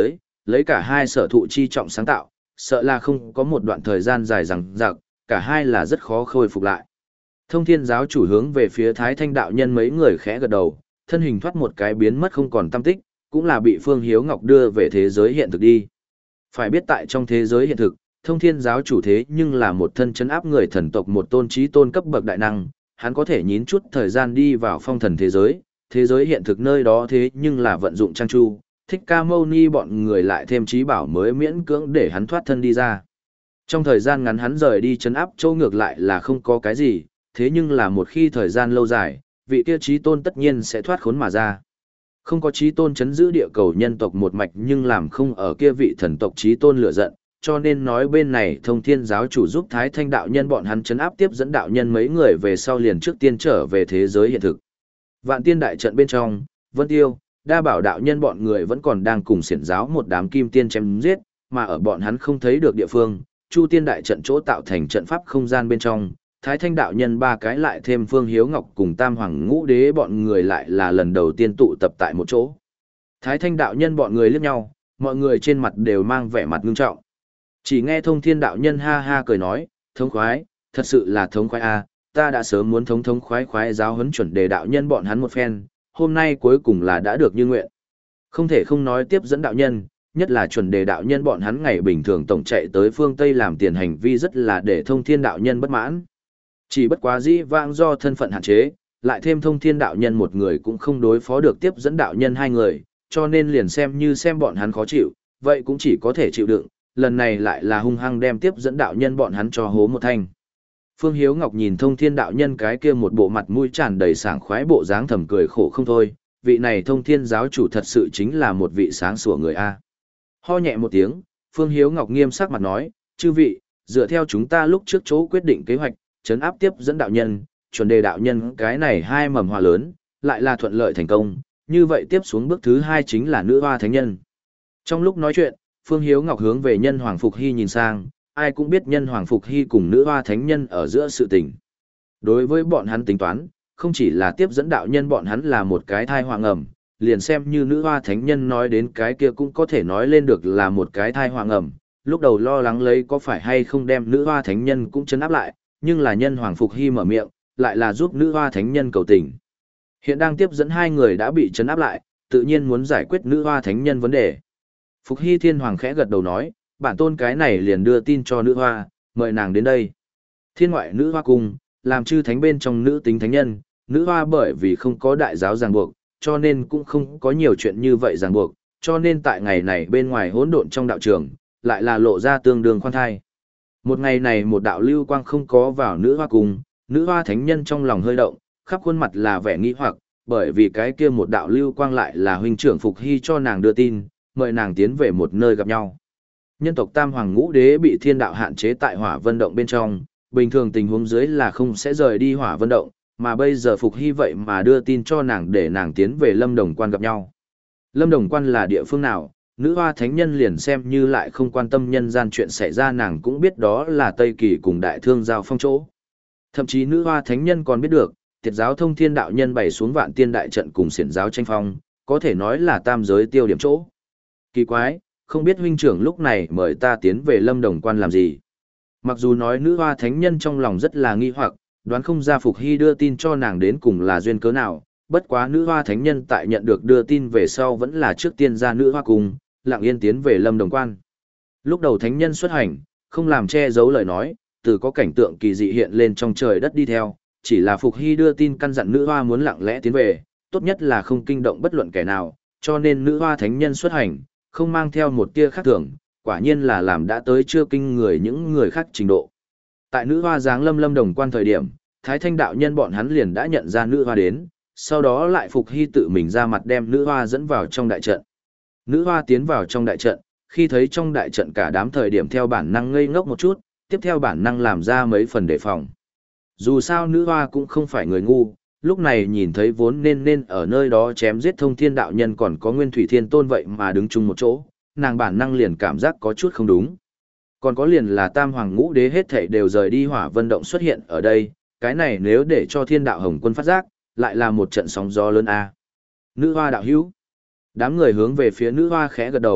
lấy cả hai sở thụ chi trọng sáng tạo, sợ là không có một đoạn thời gian dài rằng rạc, cả hai là rất khó khôi phục lại. Thông thiên giáo chủ hướng về phía Thái Thanh đạo nhân mấy người khẽ gật đầu, thân hình thoát một cái biến mất không còn tăm tích, cũng là bị Phương Hiếu Ngọc đưa về thế giới hiện thực đi. Phải biết tại trong thế giới hiện thực, thông thiên giáo chủ thế nhưng là một thân chấn áp người thần tộc một tôn trí tôn cấp bậc đại năng, hắn có thể nhín chút thời gian đi vào phong thần thế giới, thế giới hiện thực nơi đó thế nhưng là vận dụng trang chu, Thích Ca Mâu Ni bọn người lại thêm trí bảo mới miễn cưỡng để hắn thoát thân đi ra. Trong thời gian ngắn hắn rời đi chấn áp châu ngược lại là không có cái gì, thế nhưng là một khi thời gian lâu dài, vị kia trí tôn tất nhiên sẽ thoát khốn mà ra. Không có trí tôn chấn giữ địa cầu nhân tộc một mạch nhưng làm không ở kia vị thần tộc trí tôn lửa giận, cho nên nói bên này thông thiên giáo chủ giúp Thái Thanh đạo nhân bọn hắn chấn áp tiếp dẫn đạo nhân mấy người về sau liền trước tiên trở về thế giới hiện thực. Vạn tiên đại trận bên trong, Vân Tiêu, đa bảo đạo nhân bọn người vẫn còn đang cùng xiển giáo một đám kim tiên chém giết, mà ở bọn hắn không thấy được địa phương, Chu tiên đại trận chỗ tạo thành trận pháp không gian bên trong, Thái Thanh đạo nhân ba cái lại thêm Phương Hiếu Ngọc cùng Tam Hoàng Ngũ Đế bọn người lại là lần đầu tiên tụ tập tại một chỗ. Thái Thanh đạo nhân bọn người liếc nhau, mọi người trên mặt đều mang vẻ mặt ngưng trọng. Chỉ nghe Thông Thiên đạo nhân ha ha cười nói, thống khoái, thật sự là thống khoái a, ta đã sớm muốn thống thống khoái khoái giáo huấn chuẩn đề đạo nhân bọn hắn một phen, hôm nay cuối cùng là đã được như nguyện. Không thể không nói tiếp dẫn đạo nhân, nhất là chuẩn đề đạo nhân bọn hắn ngày bình thường tổng chạy tới phương Tây làm tiền hành vi rất là để Thông Thiên đạo nhân bất mãn. Chỉ bất quá dĩ vãng do thân phận hạn chế, lại thêm Thông Thiên đạo nhân một người cũng không đối phó được tiếp dẫn đạo nhân hai người, cho nên liền xem như xem bọn hắn khó chịu, vậy cũng chỉ có thể chịu đựng, lần này lại là hung hăng đem tiếp dẫn đạo nhân bọn hắn cho hố một thanh. Phương Hiếu Ngọc nhìn Thông Thiên đạo nhân cái kia một bộ mặt mũi tràn đầy sảng khoái bộ dáng thầm cười khổ không thôi, vị này Thông Thiên giáo chủ thật sự chính là một vị sáng sủa người a. Ho nhẹ một tiếng, Phương Hiếu Ngọc nghiêm sắc mặt nói, chư vị, dựa theo chúng ta lúc trước chỗ quyết định kế hoạch, trấn áp tiếp dẫn đạo nhân, chuẩn đề đạo nhân cái này hai mầm hoa lớn, lại là thuận lợi thành công, như vậy tiếp xuống bước thứ hai chính là nữ hoa thánh nhân. Trong lúc nói chuyện, Phương Hiếu Ngọc hướng về nhân Hoàng Phục Hy nhìn sang, ai cũng biết nhân Hoàng Phục Hy cùng nữ hoa thánh nhân ở giữa sự tình. Đối với bọn hắn tính toán, không chỉ là tiếp dẫn đạo nhân bọn hắn là một cái thai họa ngầm, liền xem như nữ hoa thánh nhân nói đến cái kia cũng có thể nói lên được là một cái thai họa ngầm. Lúc đầu lo lắng lấy có phải hay không đem nữ hoa thánh nhân cũng chấn áp lại, nhưng là nhân Hoàng Phục Hy mở miệng, lại là giúp nữ hoa thánh nhân cầu tình. Hiện đang tiếp dẫn hai người đã bị chấn áp lại, tự nhiên muốn giải quyết nữ hoa thánh nhân vấn đề. Phục Hy Thiên Hoàng khẽ gật đầu nói, bản tôn cái này liền đưa tin cho nữ hoa, mời nàng đến đây. Thiên ngoại nữ hoa cung, làm chư thánh bên trong nữ tính thánh nhân, nữ hoa bởi vì không có đại giáo ràng buộc, cho nên cũng không có nhiều chuyện như vậy ràng buộc, cho nên tại ngày này bên ngoài hỗn độn trong đạo trường, lại là lộ ra tương đương khoan thai. Một ngày này một đạo lưu quang không có vào nữ hoa cung, nữ hoa thánh nhân trong lòng hơi động, khắp khuôn mặt là vẻ nghi hoặc, bởi vì cái kia một đạo lưu quang lại là huynh trưởng Phục Hy cho nàng đưa tin, mời nàng tiến về một nơi gặp nhau. Nhân tộc Tam Hoàng Ngũ Đế bị thiên đạo hạn chế tại Hỏa Vân Động bên trong, bình thường tình huống dưới là không sẽ rời đi Hỏa Vân Động, mà bây giờ Phục Hy vậy mà đưa tin cho nàng để nàng tiến về Lâm Đồng Quan gặp nhau. Lâm Đồng Quan là địa phương nào, nữ hoa thánh nhân liền xem như lại không quan tâm nhân gian chuyện xảy ra nàng cũng biết đó là Tây Kỳ cùng Đại Thương giao phong chỗ. Thậm chí nữ hoa thánh nhân còn biết được, Tiệt giáo Thông Thiên đạo nhân bày xuống Vạn Tiên đại trận cùng xiển giáo tranh phong, có thể nói là tam giới tiêu điểm chỗ. Kỳ quái, không biết huynh trưởng lúc này mời ta tiến về Lâm Đồng Quan làm gì. Mặc dù nói nữ hoa thánh nhân trong lòng rất là nghi hoặc, đoán không ra Phục Hy đưa tin cho nàng đến cùng là duyên cớ nào, bất quá nữ hoa thánh nhân tại nhận được đưa tin về sau vẫn là trước tiên ra nữ hoa cùng, lặng yên tiến về Lâm Đồng Quan. Lúc đầu thánh nhân xuất hành, không làm che giấu lời nói, từ có cảnh tượng kỳ dị hiện lên trong trời đất đi theo, chỉ là Phục Hy đưa tin căn dặn nữ hoa muốn lặng lẽ tiến về, tốt nhất là không kinh động bất luận kẻ nào, cho nên nữ hoa thánh nhân xuất hành, không mang theo một tia khác thường, quả nhiên là làm đã tới chưa kinh người những người khác trình độ. Tại nữ hoa giáng lâm Lâm Đồng Quan thời điểm, Thái Thanh đạo nhân bọn hắn liền đã nhận ra nữ hoa đến, sau đó lại Phục Hy tự mình ra mặt đem nữ hoa dẫn vào trong đại trận. Nữ hoa tiến vào trong đại trận, khi thấy trong đại trận cả đám thời điểm theo bản năng ngây ngốc một chút, tiếp theo bản năng làm ra mấy phần đề phòng. Dù sao nữ hoa cũng không phải người ngu, lúc này nhìn thấy vốn nên nên ở nơi đó chém giết Thông Thiên đạo nhân còn có Nguyên Thủy Thiên Tôn vậy mà đứng chung một chỗ, nàng bản năng liền cảm giác có chút không đúng. Còn có liền là Tam Hoàng Ngũ Đế hết thảy đều rời đi Hỏa Vân Động xuất hiện ở đây, cái này nếu để cho Thiên Đạo Hồng Quân phát giác, lại là một trận sóng gió lớn a. Nữ hoa đạo hữu. Đám người hướng về phía nữ hoa khẽ gật đầu,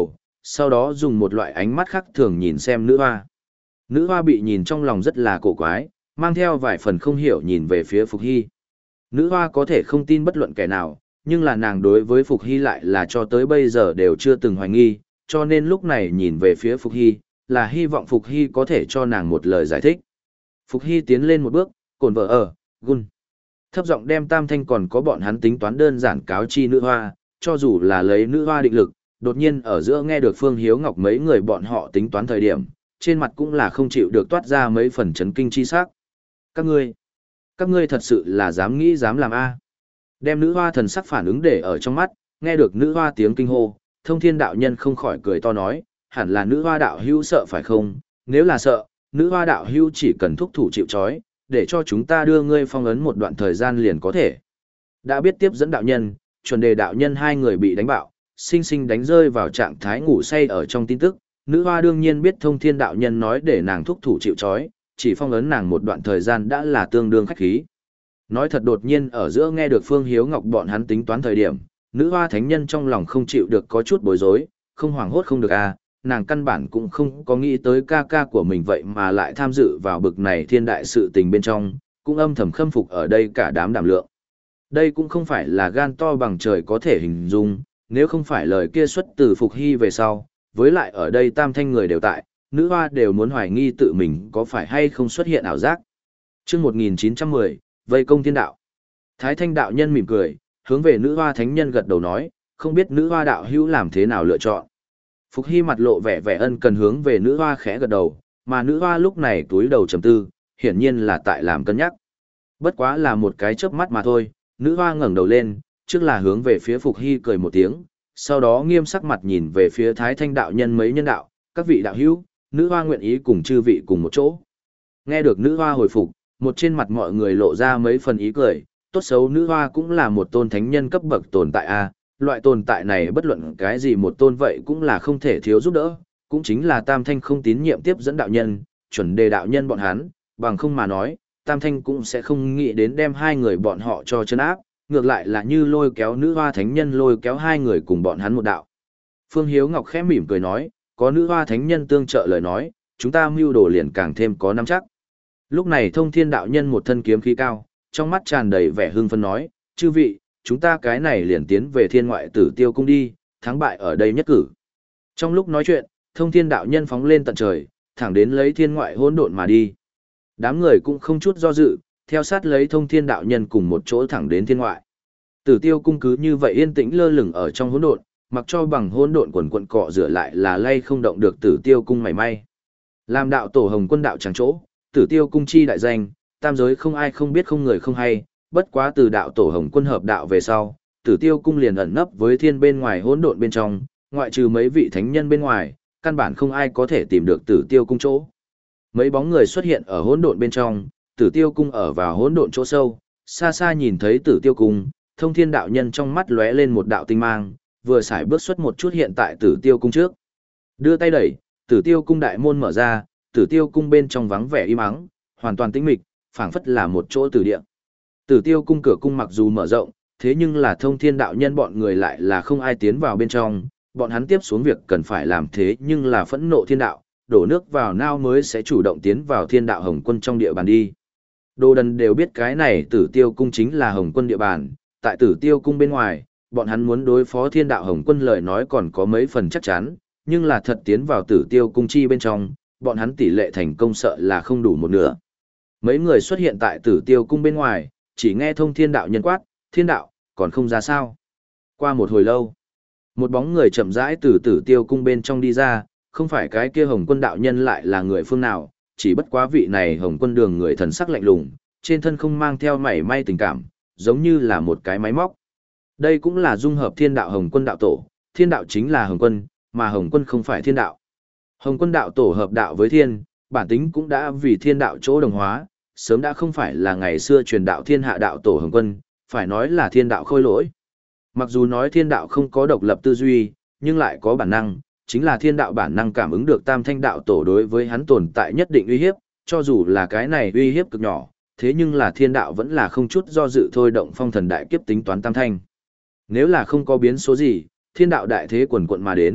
sau đó dùng một loại ánh mắt khác thường nhìn xem nữ hoa. Nữ hoa bị nhìn trong lòng rất là cổ quái, mang theo vài phần không hiểu nhìn về phía Phục Hy. Nữ hoa có thể không tin bất luận kẻ nào, nhưng là nàng đối với Phục Hy lại là cho tới bây giờ đều chưa từng hoài nghi, cho nên lúc này nhìn về phía Phục Hy, là hy vọng Phục Hy có thể cho nàng một lời giải thích. Phục Hy tiến lên một bước, cồn vợ ở, gun. Thấp giọng đem tam thanh còn có bọn hắn tính toán đơn giản cáo chi nữ hoa, cho dù là lấy nữ hoa định lực, đột nhiên ở giữa nghe được Phương Hiếu Ngọc mấy người bọn họ tính toán thời điểm, trên mặt cũng là không chịu được toát ra mấy phần chấn kinh chi sắc. Các ngươi, các ngươi thật sự là dám nghĩ dám làm a? Đem nữ hoa thần sắc phản ứng để ở trong mắt, nghe được nữ hoa tiếng kinh hô, Thông Thiên đạo nhân không khỏi cười to nói, hẳn là nữ hoa đạo hữu sợ phải không? Nếu là sợ, nữ hoa đạo hữu chỉ cần thúc thủ chịu trói, để cho chúng ta đưa ngươi phong ấn một đoạn thời gian liền có thể. Đã biết tiếp dẫn đạo nhân, chuẩn đề đạo nhân hai người bị đánh bạo, sinh sinh đánh rơi vào trạng thái ngủ say ở trong tin tức, nữ hoa đương nhiên biết Thông Thiên đạo nhân nói để nàng thúc thủ chịu trói, chỉ phong ấn nàng một đoạn thời gian đã là tương đương khách khí. Nói thật đột nhiên ở giữa nghe được Phương Hiếu Ngọc bọn hắn tính toán thời điểm, nữ hoa thánh nhân trong lòng không chịu được có chút bối rối, không hoảng hốt không được à, nàng căn bản cũng không có nghĩ tới ca ca của mình vậy mà lại tham dự vào bực này thiên đại sự tình bên trong, cũng âm thầm khâm phục ở đây cả đám đảm lượng. Đây cũng không phải là gan to bằng trời có thể hình dung, nếu không phải lời kia xuất từ Phục Hy về sau, với lại ở đây tam thanh người đều tại, nữ hoa đều muốn hoài nghi tự mình có phải hay không xuất hiện ảo giác. Trước một nghìn chín trăm mười, vây công thiên đạo. Thái thanh đạo nhân mỉm cười, hướng về nữ hoa thánh nhân gật đầu nói, không biết nữ hoa đạo hữu làm thế nào lựa chọn. Phục Hy mặt lộ vẻ vẻ ân cần hướng về nữ hoa khẽ gật đầu, mà nữ hoa lúc này túi đầu trầm tư, hiển nhiên là tại làm cân nhắc. Bất quá là một cái chớp mắt mà thôi, nữ hoa ngẩng đầu lên, trước là hướng về phía Phục Hy cười một tiếng, sau đó nghiêm sắc mặt nhìn về phía Thái Thanh đạo nhân mấy nhân đạo, các vị đạo hữu, nữ hoa nguyện ý cùng chư vị cùng một chỗ. Nghe được nữ hoa hồi phục, một trên mặt mọi người lộ ra mấy phần ý cười, tốt xấu nữ hoa cũng là một tôn thánh nhân cấp bậc tồn tại a, loại tồn tại này bất luận cái gì một tôn vậy cũng là không thể thiếu giúp đỡ, cũng chính là Tam Thanh không tín nhiệm tiếp dẫn đạo nhân, chuẩn đề đạo nhân bọn hắn, bằng không mà nói, Tam Thanh cũng sẽ không nghĩ đến đem hai người bọn họ cho chân áp, ngược lại là như lôi kéo nữ hoa thánh nhân lôi kéo hai người cùng bọn hắn một đạo. Phương Hiếu Ngọc khẽ mỉm cười nói, có nữ hoa thánh nhân tương trợ lời nói, chúng ta mưu đồ liền càng thêm có nắm chắc. Lúc này Thông Thiên đạo nhân một thân kiếm khí cao, trong mắt tràn đầy vẻ hưng phấn nói, chư vị, chúng ta cái này liền tiến về thiên ngoại tử tiêu cung đi, thắng bại ở đây nhất cử. Trong lúc nói chuyện, Thông Thiên đạo nhân phóng lên tận trời, thẳng đến lấy thiên ngoại hỗn độn mà đi. Đám người cũng không chút do dự, theo sát lấy Thông Thiên đạo nhân cùng một chỗ thẳng đến thiên ngoại. Tử tiêu cung cứ như vậy yên tĩnh lơ lửng ở trong hỗn độn, mặc cho bằng hỗn độn quần quần cọ rửa lại là lay không động được Tử tiêu cung mảy may. Làm đạo tổ Hồng Quân đạo chẳng chỗ, Tử tiêu cung chi đại danh, tam giới không ai không biết không người không hay, bất quá từ đạo tổ Hồng Quân hợp đạo về sau, Tử tiêu cung liền ẩn nấp với thiên bên ngoài hỗn độn bên trong, ngoại trừ mấy vị thánh nhân bên ngoài, căn bản không ai có thể tìm được Tử tiêu cung chỗ. Mấy bóng người xuất hiện ở hỗn độn bên trong, Tử tiêu cung ở vào hỗn độn chỗ sâu, xa xa nhìn thấy Tử tiêu cung, Thông Thiên đạo nhân trong mắt lóe lên một đạo tinh mang, vừa xài bước xuất một chút hiện tại Tử tiêu cung trước. Đưa tay đẩy, Tử tiêu cung đại môn mở ra, Tử tiêu cung bên trong vắng vẻ im ắng, hoàn toàn tĩnh mịch, phảng phất là một chỗ tử địa. Tử tiêu cung cửa cung mặc dù mở rộng, thế nhưng là Thông Thiên đạo nhân bọn người lại là không ai tiến vào bên trong, bọn hắn tiếp xuống việc cần phải làm thế nhưng là phẫn nộ thiên đạo, đổ nước vào nao mới sẽ chủ động tiến vào thiên đạo Hồng Quân trong địa bàn đi. Đồ đần đều biết cái này Tử tiêu cung chính là Hồng Quân địa bàn, tại Tử tiêu cung bên ngoài, bọn hắn muốn đối phó thiên đạo Hồng Quân lời nói còn có mấy phần chắc chắn, nhưng là thật tiến vào Tử tiêu cung chi bên trong, bọn hắn tỷ lệ thành công sợ là không đủ một nửa. Mấy người xuất hiện tại Tử tiêu cung bên ngoài, chỉ nghe Thông Thiên đạo nhân quát, thiên đạo, còn không ra sao. Qua một hồi lâu, một bóng người chậm rãi từ Tử tiêu cung bên trong đi ra, không phải cái kia Hồng Quân đạo nhân lại là người phương nào, chỉ bất quá vị này Hồng Quân đường người thần sắc lạnh lùng, trên thân không mang theo mảy may tình cảm, giống như là một cái máy móc. Đây cũng là dung hợp thiên đạo Hồng Quân đạo tổ, thiên đạo chính là Hồng Quân, mà Hồng Quân không phải thiên đạo. Hồng Quân đạo tổ hợp đạo với thiên, bản tính cũng đã vì thiên đạo chỗ đồng hóa, sớm đã không phải là ngày xưa truyền đạo thiên hạ đạo tổ Hồng Quân, phải nói là thiên đạo khôi lỗi. Mặc dù nói thiên đạo không có độc lập tư duy, nhưng lại có bản năng, chính là thiên đạo bản năng cảm ứng được tam thanh đạo tổ đối với hắn tồn tại nhất định uy hiếp, cho dù là cái này uy hiếp cực nhỏ, thế nhưng là thiên đạo vẫn là không chút do dự thôi động phong thần đại kiếp tính toán tam thanh. Nếu là không có biến số gì, thiên đạo đại thế quần quận mà đến,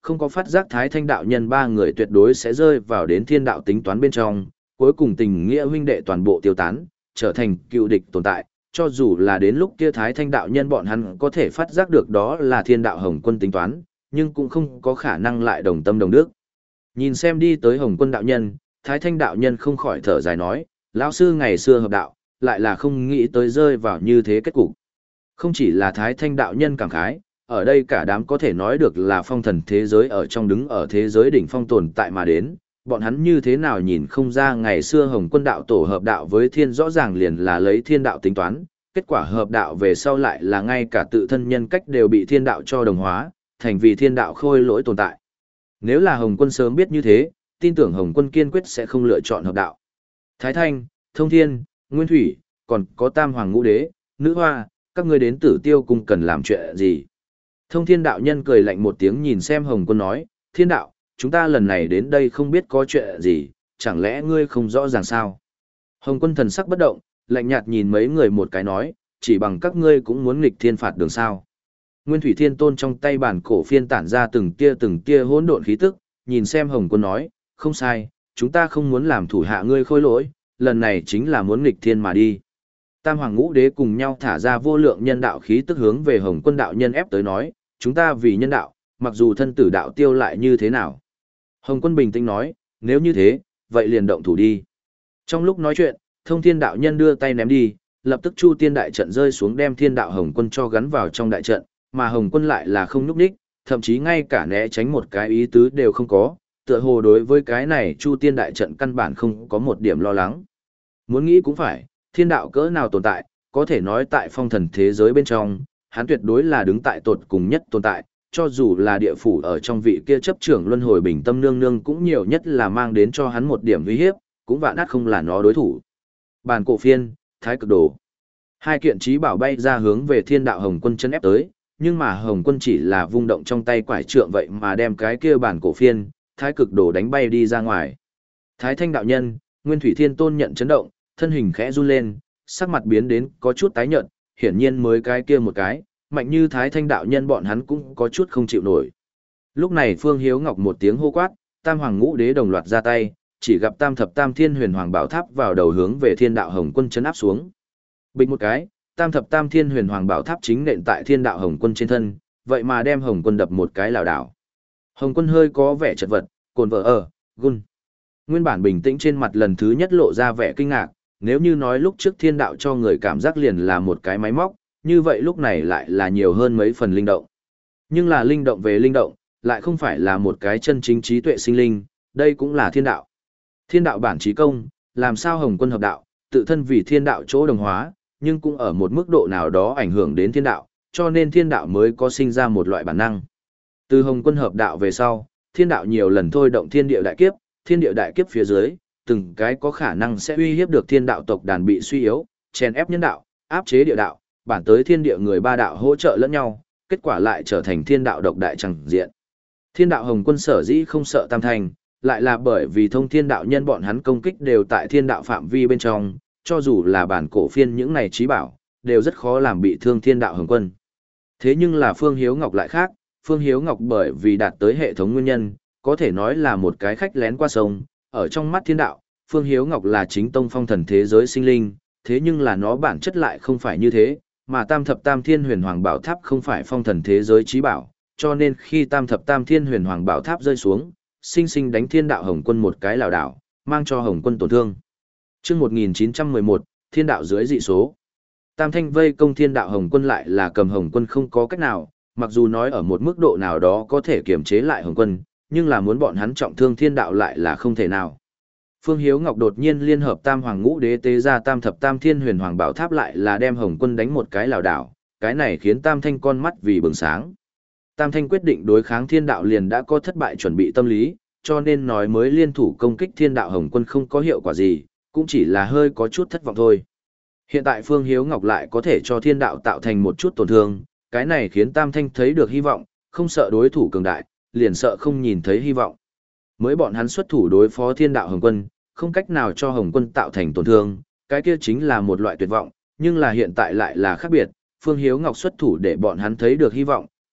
không có phát giác Thái Thanh đạo nhân ba người tuyệt đối sẽ rơi vào đến thiên đạo tính toán bên trong, cuối cùng tình nghĩa huynh đệ toàn bộ tiêu tán, trở thành cựu địch tồn tại, cho dù là đến lúc kia Thái Thanh đạo nhân bọn hắn có thể phát giác được đó là thiên đạo Hồng Quân tính toán, nhưng cũng không có khả năng lại đồng tâm đồng đức. Nhìn xem đi tới Hồng Quân đạo nhân, Thái Thanh đạo nhân không khỏi thở dài nói, lão sư ngày xưa hợp đạo, lại là không nghĩ tới rơi vào như thế kết cục. Không chỉ là Thái Thanh đạo nhân cảm khái, ở đây cả đám có thể nói được là phong thần thế giới ở trong đứng ở thế giới đỉnh phong tồn tại mà đến, bọn hắn như thế nào nhìn không ra ngày xưa Hồng Quân đạo tổ hợp đạo với thiên rõ ràng liền là lấy thiên đạo tính toán, kết quả hợp đạo về sau lại là ngay cả tự thân nhân cách đều bị thiên đạo cho đồng hóa, thành vì thiên đạo khôi lỗi tồn tại. Nếu là Hồng Quân sớm biết như thế, tin tưởng Hồng Quân kiên quyết sẽ không lựa chọn hợp đạo. Thái Thanh, Thông Thiên, Nguyên Thủy, còn có Tam Hoàng Ngũ Đế, Nữ Hoa, các ngươi đến Tử Tiêu cung cần làm chuyện gì? Thông Thiên đạo nhân cười lạnh một tiếng nhìn xem Hồng Quân nói, Thiên đạo, chúng ta lần này đến đây không biết có chuyện gì, chẳng lẽ ngươi không rõ ràng sao? Hồng Quân thần sắc bất động, lạnh nhạt nhìn mấy người một cái nói, chỉ bằng các ngươi cũng muốn nghịch thiên phạt đường sao? Nguyên Thủy Thiên Tôn trong tay bản cổ phiên tản ra từng tia từng tia hỗn độn khí tức, nhìn xem Hồng Quân nói, không sai, chúng ta không muốn làm thủ hạ ngươi khôi lỗi, lần này chính là muốn nghịch thiên mà đi. Tam Hoàng Ngũ Đế cùng nhau thả ra vô lượng nhân đạo khí tức hướng về Hồng Quân đạo nhân ép tới nói, chúng ta vì nhân đạo, mặc dù thân tử đạo tiêu lại như thế nào. Hồng Quân bình tĩnh nói, nếu như thế, vậy liền động thủ đi. Trong lúc nói chuyện, Thông Thiên đạo nhân đưa tay ném đi, lập tức Chu Tiên đại trận rơi xuống đem Thiên đạo Hồng Quân cho gắn vào trong đại trận, mà Hồng Quân lại là không nhúc nhích, thậm chí ngay cả né tránh một cái ý tứ đều không có, tựa hồ đối với cái này Chu Tiên đại trận căn bản không có một điểm lo lắng. Muốn nghĩ cũng phải, thiên đạo cỡ nào tồn tại, có thể nói tại phong thần thế giới bên trong, hắn tuyệt đối là đứng tại tột cùng nhất tồn tại, cho dù là địa phủ ở trong vị kia chấp trưởng luân hồi bình tâm nương nương cũng nhiều nhất là mang đến cho hắn một điểm uy hiếp, cũng vạn át không là nó đối thủ. Bàn cổ phiên, thái cực đồ. Hai kiện trí bảo bay ra hướng về thiên đạo Hồng Quân chân ép tới, nhưng mà Hồng Quân chỉ là vung động trong tay quải trượng vậy mà đem cái kia bản cổ phiên, thái cực đồ đánh bay đi ra ngoài. Thái Thanh đạo nhân, Nguyên Thủy Thiên Tôn nhận chấn động, thân hình khẽ run lên, sắc mặt biến đến có chút tái nhợt, hiển nhiên mới cái kia một cái, mạnh như Thái Thanh đạo nhân bọn hắn cũng có chút không chịu nổi. Lúc này Phương Hiếu Ngọc một tiếng hô quát, Tam Hoàng Ngũ Đế đồng loạt ra tay, chỉ gặp Tam Thập Tam Thiên Huyền Hoàng Bảo Tháp vào đầu hướng về Thiên đạo Hồng Quân chấn áp xuống. Bịch một cái, Tam Thập Tam Thiên Huyền Hoàng Bảo Tháp chính nện tại Thiên đạo Hồng Quân trên thân, vậy mà đem Hồng Quân đập một cái lảo đảo. Hồng Quân hơi có vẻ chật vật, cồn vợ ở, gun. Nguyên bản bình tĩnh trên mặt lần thứ nhất lộ ra vẻ kinh ngạc, nếu như nói lúc trước thiên đạo cho người cảm giác liền là một cái máy móc, như vậy lúc này lại là nhiều hơn mấy phần linh động. Nhưng là linh động về linh động, lại không phải là một cái chân chính trí tuệ sinh linh, đây cũng là thiên đạo. Thiên đạo bản trí công, làm sao Hồng Quân hợp đạo, tự thân vì thiên đạo chỗ đồng hóa, nhưng cũng ở một mức độ nào đó ảnh hưởng đến thiên đạo, cho nên thiên đạo mới có sinh ra một loại bản năng. Từ Hồng Quân hợp đạo về sau, thiên đạo nhiều lần thôi động thiên địa đại kiếp, thiên địa đại kiếp phía dưới, từng cái có khả năng sẽ uy hiếp được thiên đạo tộc đàn bị suy yếu, chèn ép nhân đạo, áp chế địa đạo, bản tới thiên địa người ba đạo hỗ trợ lẫn nhau, kết quả lại trở thành thiên đạo độc đại chẳng diện. Thiên đạo Hồng Quân sở dĩ không sợ Tam Thanh, lại là bởi vì thông thiên đạo nhân bọn hắn công kích đều tại thiên đạo phạm vi bên trong, cho dù là bản cổ phiên những này trí bảo, đều rất khó làm bị thương thiên đạo Hồng Quân. Thế nhưng là Phương Hiếu Ngọc lại khác, Phương Hiếu Ngọc bởi vì đạt tới hệ thống nguyên nhân, có thể nói là một cái khách lén qua sông, ở trong mắt thiên đạo, Phương Hiếu Ngọc là chính tông phong thần thế giới sinh linh, thế nhưng là nó bản chất lại không phải như thế, mà Tam Thập Tam Thiên Huyền Hoàng Bảo Tháp không phải phong thần thế giới trí bảo, cho nên khi Tam Thập Tam Thiên Huyền Hoàng Bảo Tháp rơi xuống, sinh sinh đánh thiên đạo Hồng Quân một cái lảo đảo, mang cho Hồng Quân tổn thương. Chương một nghìn chín trăm mười một, Thiên đạo dưới dị số. Tam Thanh vây công thiên đạo Hồng Quân lại là cầm Hồng Quân không có cách nào, mặc dù nói ở một mức độ nào đó có thể kiềm chế lại Hồng Quân, nhưng là muốn bọn hắn trọng thương thiên đạo lại là không thể nào. Phương Hiếu Ngọc đột nhiên liên hợp Tam Hoàng Ngũ Đế tế ra Tam Thập Tam Thiên Huyền Hoàng Bảo Tháp lại là đem Hồng Quân đánh một cái lảo đảo, cái này khiến Tam Thanh con mắt vì bừng sáng. Tam Thanh quyết định đối kháng thiên đạo liền đã có thất bại chuẩn bị tâm lý, cho nên nói mới liên thủ công kích thiên đạo Hồng Quân không có hiệu quả gì, cũng chỉ là hơi có chút thất vọng thôi. Hiện tại Phương Hiếu Ngọc lại có thể cho thiên đạo tạo thành một chút tổn thương, cái này khiến Tam Thanh thấy được hy vọng, không sợ đối thủ cường đại, liền sợ không nhìn thấy hy vọng. Mới bọn hắn xuất thủ đối phó thiên đạo Hồng Quân, không cách nào cho Hồng Quân tạo thành tổn thương, cái kia chính là một loại tuyệt vọng, nhưng là hiện tại lại là khác biệt, Phương Hiếu Ngọc xuất thủ để bọn hắn thấy được hy vọng,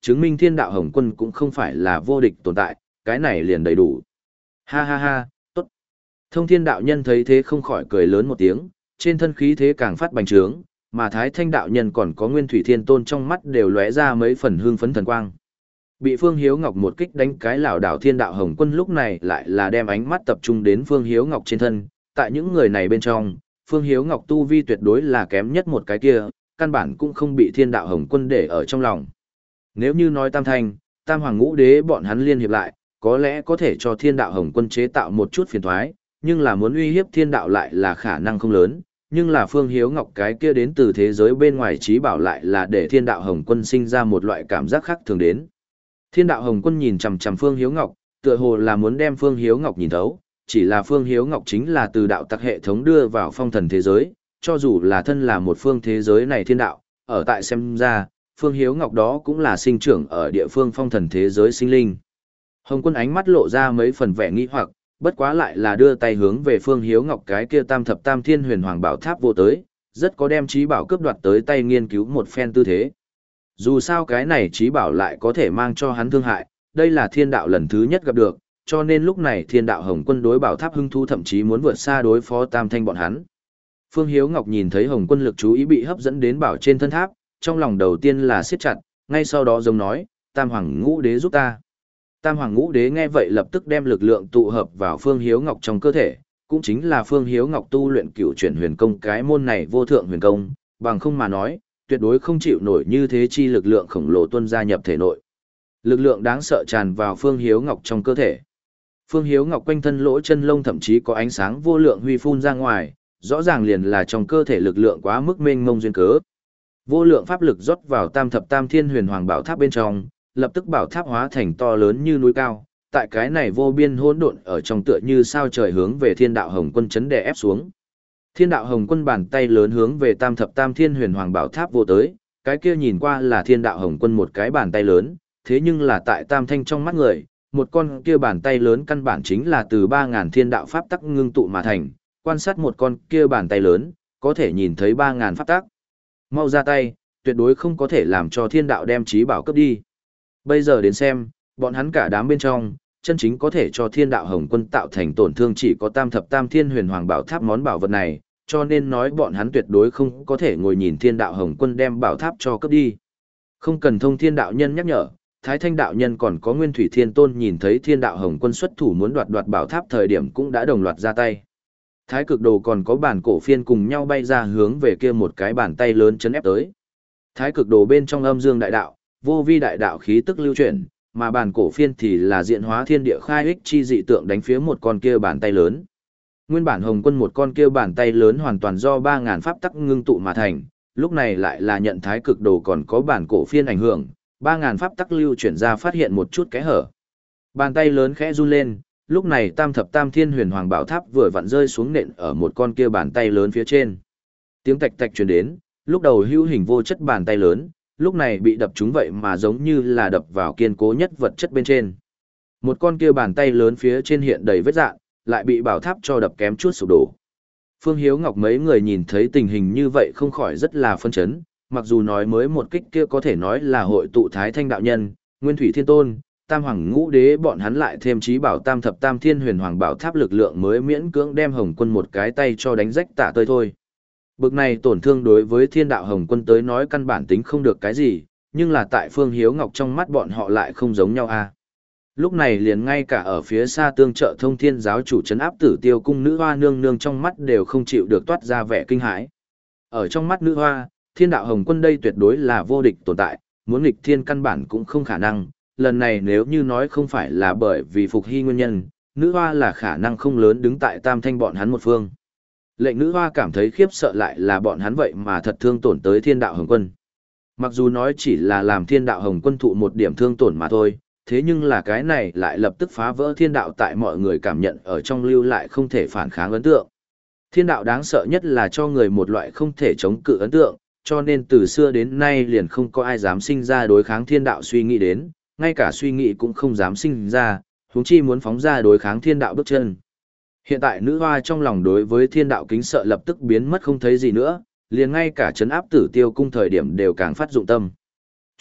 chứng minh thiên đạo hồng quân cũng không phải là vô địch tồn tại, cái này liền đầy đủ. Ha ha ha, tốt. Thông thiên đạo nhân thấy thế không khỏi cười lớn một tiếng, trên thân khí thế càng phát bành trướng, mà thái thanh đạo nhân còn có nguyên thủy thiên tôn trong mắt đều lóe ra mấy phần hương phấn thần quang. Bị Phương Hiếu Ngọc một kích đánh cái lảo đảo thiên đạo hồng quân lúc này lại là đem ánh mắt tập trung đến Phương Hiếu Ngọc trên thân, tại những người này bên trong, Phương Hiếu Ngọc tu vi tuyệt đối là kém nhất một cái kia, căn bản cũng không bị thiên đạo hồng quân để ở trong lòng. Nếu như nói tam thanh, tam hoàng ngũ đế bọn hắn liên hiệp lại, có lẽ có thể cho thiên đạo hồng quân chế tạo một chút phiền thoái, nhưng là muốn uy hiếp thiên đạo lại là khả năng không lớn, nhưng là Phương Hiếu Ngọc cái kia đến từ thế giới bên ngoài trí bảo lại là để thiên đạo hồng quân sinh ra một loại cảm giác khác thường đến. Thiên đạo hồng quân nhìn chằm chằm Phương Hiếu Ngọc, tựa hồ là muốn đem Phương Hiếu Ngọc nhìn thấu, chỉ là Phương Hiếu Ngọc chính là từ đạo tặc hệ thống đưa vào phong thần thế giới, cho dù là thân là một phương thế giới này thiên đạo, ở tại xem ra, Phương Hiếu Ngọc đó cũng là sinh trưởng ở địa phương phong thần thế giới sinh linh. Hồng quân ánh mắt lộ ra mấy phần vẻ nghi hoặc, bất quá lại là đưa tay hướng về Phương Hiếu Ngọc cái kia tam thập tam thiên huyền hoàng bảo tháp vô tới, rất có đem trí bảo cướp đoạt tới tay nghiên cứu một phen tư thế. Dù sao cái này trí bảo lại có thể mang cho hắn thương hại, đây là thiên đạo lần thứ nhất gặp được, cho nên lúc này thiên đạo hồng quân đối bảo tháp hưng thu thậm chí muốn vượt xa đối phó tam thanh bọn hắn. Phương Hiếu Ngọc nhìn thấy hồng quân lực chú ý bị hấp dẫn đến bảo trên thân tháp, trong lòng đầu tiên là siết chặt, ngay sau đó giống nói, tam hoàng ngũ đế giúp ta. Tam hoàng ngũ đế nghe vậy lập tức đem lực lượng tụ hợp vào Phương Hiếu Ngọc trong cơ thể, cũng chính là Phương Hiếu Ngọc tu luyện cửu chuyển huyền công cái môn này vô thượng huyền công, bằng không mà nói, tuyệt đối không chịu nổi như thế chi lực lượng khổng lồ tuôn ra nhập thể nội. Lực lượng đáng sợ tràn vào Phương Hiếu Ngọc trong cơ thể. Phương Hiếu Ngọc quanh thân lỗ chân lông thậm chí có ánh sáng vô lượng huy phun ra ngoài, rõ ràng liền là trong cơ thể lực lượng quá mức mênh mông duyên cớ. Vô lượng pháp lực rót vào tam thập tam thiên huyền hoàng bảo tháp bên trong, lập tức bảo tháp hóa thành to lớn như núi cao, tại cái này vô biên hỗn độn ở trong tựa như sao trời hướng về thiên đạo hồng quân chấn đè ép xuống. Thiên đạo hồng quân bàn tay lớn hướng về tam thập tam thiên huyền hoàng bảo tháp vô tới, cái kia nhìn qua là thiên đạo hồng quân một cái bàn tay lớn, thế nhưng là tại tam thanh trong mắt người, một con kia bàn tay lớn căn bản chính là từ ba ngàn thiên đạo pháp tắc ngưng tụ mà thành, quan sát một con kia bàn tay lớn, có thể nhìn thấy ba ngàn pháp tắc. Mau ra tay, tuyệt đối không có thể làm cho thiên đạo đem trí bảo cướp đi. Bây giờ đến xem, bọn hắn cả đám bên trong, chân chính có thể cho thiên đạo hồng quân tạo thành tổn thương chỉ có tam thập tam thiên huyền hoàng bảo tháp món bảo vật này, cho nên nói bọn hắn tuyệt đối không có thể ngồi nhìn thiên đạo hồng quân đem bảo tháp cho cướp đi. Không cần thông thiên đạo nhân nhắc nhở, thái thanh đạo nhân còn có nguyên thủy thiên tôn nhìn thấy thiên đạo hồng quân xuất thủ muốn đoạt đoạt bảo tháp thời điểm cũng đã đồng loạt ra tay. Thái cực đồ còn có bản cổ phiên cùng nhau bay ra hướng về kia một cái bàn tay lớn chấn ép tới. Thái cực đồ bên trong âm dương đại đạo, vô vi đại đạo khí tức lưu chuyển, mà bản cổ phiên thì là diện hóa thiên địa khai ích chi dị tượng đánh phía một con kia bàn tay lớn. Nguyên bản hồng quân một con kia bàn tay lớn hoàn toàn do ba ngàn pháp tắc ngưng tụ mà thành, lúc này lại là nhận thái cực đồ còn có bản cổ phiên ảnh hưởng, ba ngàn pháp tắc lưu chuyển ra phát hiện một chút kẽ hở. Bàn tay lớn khẽ run lên, lúc này tam thập tam thiên huyền hoàng bảo tháp vừa vặn rơi xuống nện ở một con kia bàn tay lớn phía trên. Tiếng tạch tạch truyền đến, lúc đầu hữu hình vô chất bàn tay lớn, lúc này bị đập trúng vậy mà giống như là đập vào kiên cố nhất vật chất bên trên. Một con kia bàn tay lớn phía trên hiện đầy vết rạn, lại bị bảo tháp cho đập kém chút sụp đổ. Phương Hiếu Ngọc mấy người nhìn thấy tình hình như vậy không khỏi rất là phân chấn, mặc dù nói mới một kích kia có thể nói là hội tụ thái thanh đạo nhân, nguyên thủy thiên tôn, tam hoàng ngũ đế bọn hắn lại thêm trí bảo tam thập tam thiên huyền hoàng bảo tháp lực lượng mới miễn cưỡng đem hồng quân một cái tay cho đánh rách tả tơi thôi. Bực này tổn thương đối với thiên đạo hồng quân tới nói căn bản tính không được cái gì, nhưng là tại Phương Hiếu Ngọc trong mắt bọn họ lại không giống nhau a. Lúc này liền ngay cả ở phía xa tương trợ thông thiên giáo chủ trấn áp tử tiêu cung nữ hoa nương nương trong mắt đều không chịu được toát ra vẻ kinh hãi. Ở trong mắt nữ hoa, thiên đạo hồng quân đây tuyệt đối là vô địch tồn tại, muốn nghịch thiên căn bản cũng không khả năng, lần này nếu như nói không phải là bởi vì phục hy nguyên nhân, nữ hoa là khả năng không lớn đứng tại tam thanh bọn hắn một phương. Lệnh nữ hoa cảm thấy khiếp sợ lại là bọn hắn vậy mà thật thương tổn tới thiên đạo hồng quân. Mặc dù nói chỉ là làm thiên đạo hồng quân thụ một điểm thương tổn mà thôi, thế nhưng là cái này lại lập tức phá vỡ thiên đạo tại mọi người cảm nhận ở trong lưu lại không thể phản kháng ấn tượng. Thiên đạo đáng sợ nhất là cho người một loại không thể chống cự ấn tượng, cho nên từ xưa đến nay liền không có ai dám sinh ra đối kháng thiên đạo suy nghĩ đến, ngay cả suy nghĩ cũng không dám sinh ra, huống chi muốn phóng ra đối kháng thiên đạo bước chân. Hiện tại nữ hoa trong lòng đối với thiên đạo kính sợ lập tức biến mất không thấy gì nữa, liền ngay cả trấn áp tử tiêu cung thời điểm đều càng phát dụng tâm.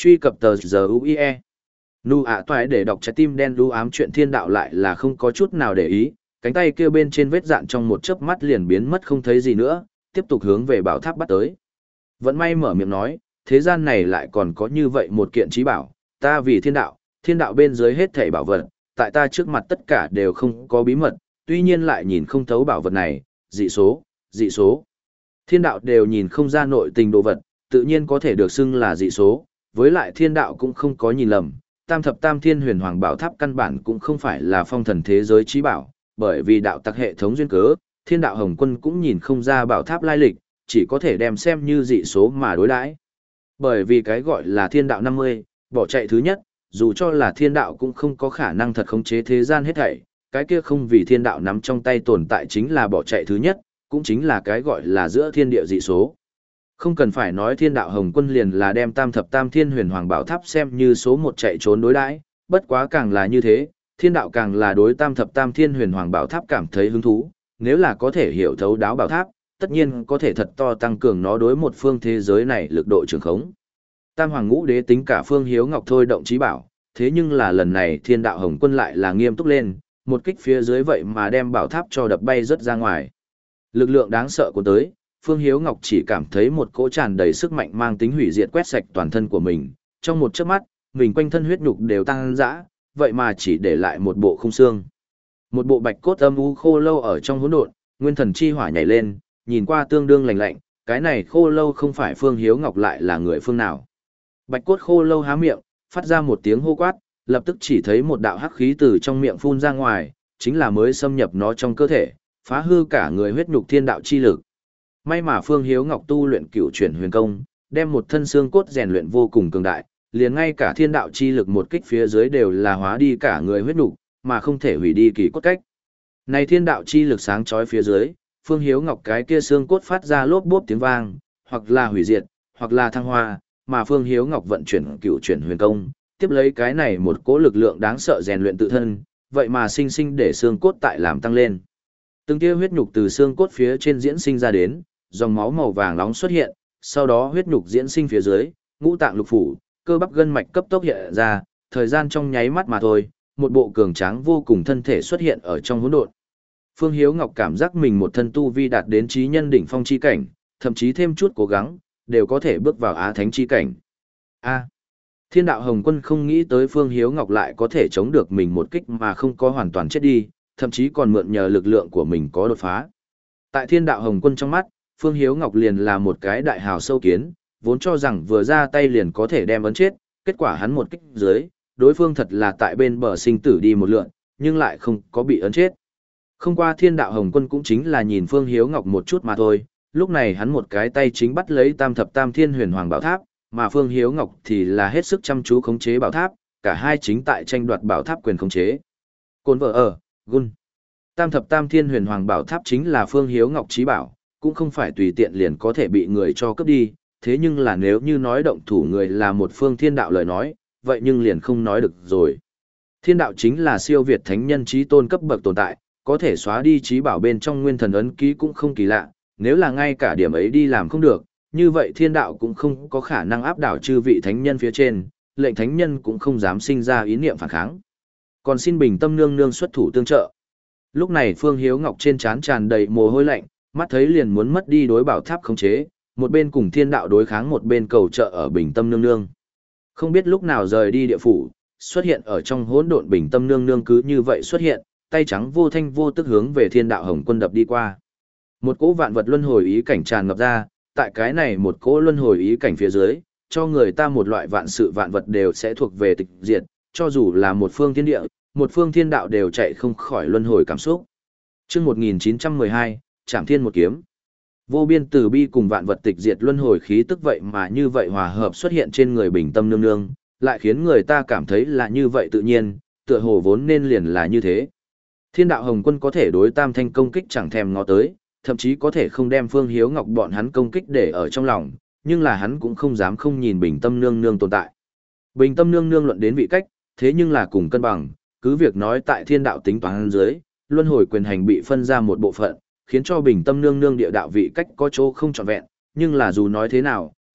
Truy cập tờ giờ u i e. Nu ạ toại để đọc trái tim đen đu ám chuyện thiên đạo lại là không có chút nào để ý, cánh tay kia bên trên vết dạn trong một chớp mắt liền biến mất không thấy gì nữa, tiếp tục hướng về bảo tháp bắt tới. Vẫn may mở miệng nói, thế gian này lại còn có như vậy một kiện trí bảo, ta vì thiên đạo, thiên đạo bên dưới hết thảy bảo vật, tại ta trước mặt tất cả đều không có bí mật, tuy nhiên lại nhìn không thấu bảo vật này, dị số, dị số. Thiên đạo đều nhìn không ra nội tình đồ vật, tự nhiên có thể được xưng là dị số, với lại thiên đạo cũng không có nhìn lầm, tam thập tam thiên huyền hoàng bảo tháp căn bản cũng không phải là phong thần thế giới trí bảo, bởi vì đạo tặc hệ thống duyên cớ, thiên đạo hồng quân cũng nhìn không ra bảo tháp lai lịch, chỉ có thể đem xem như dị số mà đối đãi. Bởi vì cái gọi là thiên đạo năm mươi, bỏ chạy thứ nhất, dù cho là thiên đạo cũng không có khả năng thật khống chế thế gian hết thảy, cái kia không vì thiên đạo nắm trong tay tồn tại chính là bỏ chạy thứ nhất, cũng chính là cái gọi là giữa thiên địa dị số. Không cần phải nói thiên đạo hồng quân liền là đem tam thập tam thiên huyền hoàng bảo tháp xem như số một chạy trốn đối đãi, bất quá càng là như thế, thiên đạo càng là đối tam thập tam thiên huyền hoàng bảo tháp cảm thấy hứng thú, nếu là có thể hiểu thấu đáo bảo tháp, tất nhiên có thể thật to tăng cường nó đối một phương thế giới này lực độ trường khống. Tam hoàng ngũ đế tính cả phương hiếu ngọc thôi động trí bảo, thế nhưng là lần này thiên đạo hồng quân lại là nghiêm túc lên, một kích phía dưới vậy mà đem bảo tháp cho đập bay rất ra ngoài. Lực lượng đáng sợ của tới, Phương Hiếu Ngọc chỉ cảm thấy một cỗ tràn đầy sức mạnh mang tính hủy diệt quét sạch toàn thân của mình, trong một chớp mắt, mình quanh thân huyết nhục đều tăng dã, vậy mà chỉ để lại một bộ khung xương. Một bộ bạch cốt âm u khô lâu ở trong hỗn độn, nguyên thần chi hỏa nhảy lên, nhìn qua tương đương lạnh lạnh, cái này khô lâu không phải Phương Hiếu Ngọc lại là người phương nào. Bạch cốt khô lâu há miệng, phát ra một tiếng hô quát, lập tức chỉ thấy một đạo hắc khí từ trong miệng phun ra ngoài, chính là mới xâm nhập nó trong cơ thể, phá hư cả người huyết nhục thiên đạo chi lực. May mà Phương Hiếu Ngọc tu luyện cửu chuyển huyền công, đem một thân xương cốt rèn luyện vô cùng cường đại, liền ngay cả thiên đạo chi lực một kích phía dưới đều là hóa đi cả người huyết nhục, mà không thể hủy đi kỳ cốt cách. Này thiên đạo chi lực sáng chói phía dưới, Phương Hiếu Ngọc cái kia xương cốt phát ra lốp bốp tiếng vang, hoặc là hủy diệt, hoặc là thăng hoa, mà Phương Hiếu Ngọc vận chuyển cửu chuyển huyền công, tiếp lấy cái này một cỗ lực lượng đáng sợ rèn luyện tự thân, vậy mà sinh sinh để xương cốt tại làm tăng lên. Từng tia huyết nhục từ xương cốt phía trên diễn sinh ra đến, dòng máu màu vàng nóng xuất hiện, sau đó huyết nhục diễn sinh phía dưới, ngũ tạng lục phủ, cơ bắp gân mạch cấp tốc hiện ra, thời gian trong nháy mắt mà thôi, một bộ cường tráng vô cùng thân thể xuất hiện ở trong hỗn độn. Phương Hiếu Ngọc cảm giác mình một thân tu vi đạt đến chí nhân đỉnh phong chi cảnh, thậm chí thêm chút cố gắng, đều có thể bước vào á thánh chi cảnh. A. Thiên đạo Hồng Quân không nghĩ tới Phương Hiếu Ngọc lại có thể chống được mình một kích mà không có hoàn toàn chết đi, thậm chí còn mượn nhờ lực lượng của mình có đột phá. Tại Thiên đạo Hồng Quân trong mắt, Phương Hiếu Ngọc liền là một cái đại hào sâu kiến, vốn cho rằng vừa ra tay liền có thể đem ấn chết, kết quả hắn một kích dưới, đối phương thật là tại bên bờ sinh tử đi một lượn, nhưng lại không có bị ấn chết. Không qua Thiên đạo Hồng Quân cũng chính là nhìn Phương Hiếu Ngọc một chút mà thôi, lúc này hắn một cái tay chính bắt lấy tam thập tam thiên huyền hoàng bảo tháp, mà Phương Hiếu Ngọc thì là hết sức chăm chú khống chế bảo tháp, cả hai chính tại tranh đoạt bảo tháp quyền khống chế. Côn vợ ở, gun. Tam thập tam thiên huyền hoàng bảo tháp chính là Phương Hiếu Ngọc trí bảo, cũng không phải tùy tiện liền có thể bị người cho cướp đi, thế nhưng là nếu như nói động thủ người là một phương thiên đạo lời nói, vậy nhưng liền không nói được rồi. Thiên đạo chính là siêu việt thánh nhân trí tôn cấp bậc tồn tại, có thể xóa đi trí bảo bên trong nguyên thần ấn ký cũng không kỳ lạ, nếu là ngay cả điểm ấy đi làm không được, như vậy thiên đạo cũng không có khả năng áp đảo chư vị thánh nhân phía trên, lệnh thánh nhân cũng không dám sinh ra ý niệm phản kháng. Còn xin bình tâm nương nương xuất thủ tương trợ. Lúc này Phương Hiếu Ngọc trên trán tràn đầy mồ hôi lạnh, mắt thấy liền muốn mất đi đối bảo tháp khống chế, một bên cùng thiên đạo đối kháng một bên cầu trợ ở bình tâm nương nương. Không biết lúc nào rời đi địa phủ, xuất hiện ở trong hỗn độn bình tâm nương nương cứ như vậy xuất hiện, tay trắng vô thanh vô tức hướng về thiên đạo Hồng Quân đập đi qua. Một cỗ vạn vật luân hồi ý cảnh tràn ngập ra, tại cái này một cỗ luân hồi ý cảnh phía dưới, cho người ta một loại vạn sự vạn vật đều sẽ thuộc về tịch diệt, cho dù là một phương thiên địa, một phương thiên đạo đều chạy không khỏi luân hồi cảm xúc. Chương một nghìn chín trăm mười hai, Trảm Thiên một kiếm. Vô biên từ bi cùng vạn vật tịch diệt luân hồi khí tức vậy mà như vậy hòa hợp xuất hiện trên người bình tâm nương nương, lại khiến người ta cảm thấy là như vậy tự nhiên, tựa hồ vốn nên liền là như thế. Thiên đạo Hồng Quân có thể đối tam thanh công kích chẳng thèm ngó tới, thậm chí có thể không đem Phương Hiếu Ngọc bọn hắn công kích để ở trong lòng, nhưng là hắn cũng không dám không nhìn bình tâm nương nương tồn tại. Bình tâm nương nương luận đến vị cách, thế nhưng là cùng cân bằng, cứ việc nói tại thiên đạo tính toán dưới, luân hồi quyền hành bị phân ra một bộ phận, khiến cho bình tâm nương nương địa đạo vị cách có chỗ không trọn vẹn, nhưng là dù nói thế nào,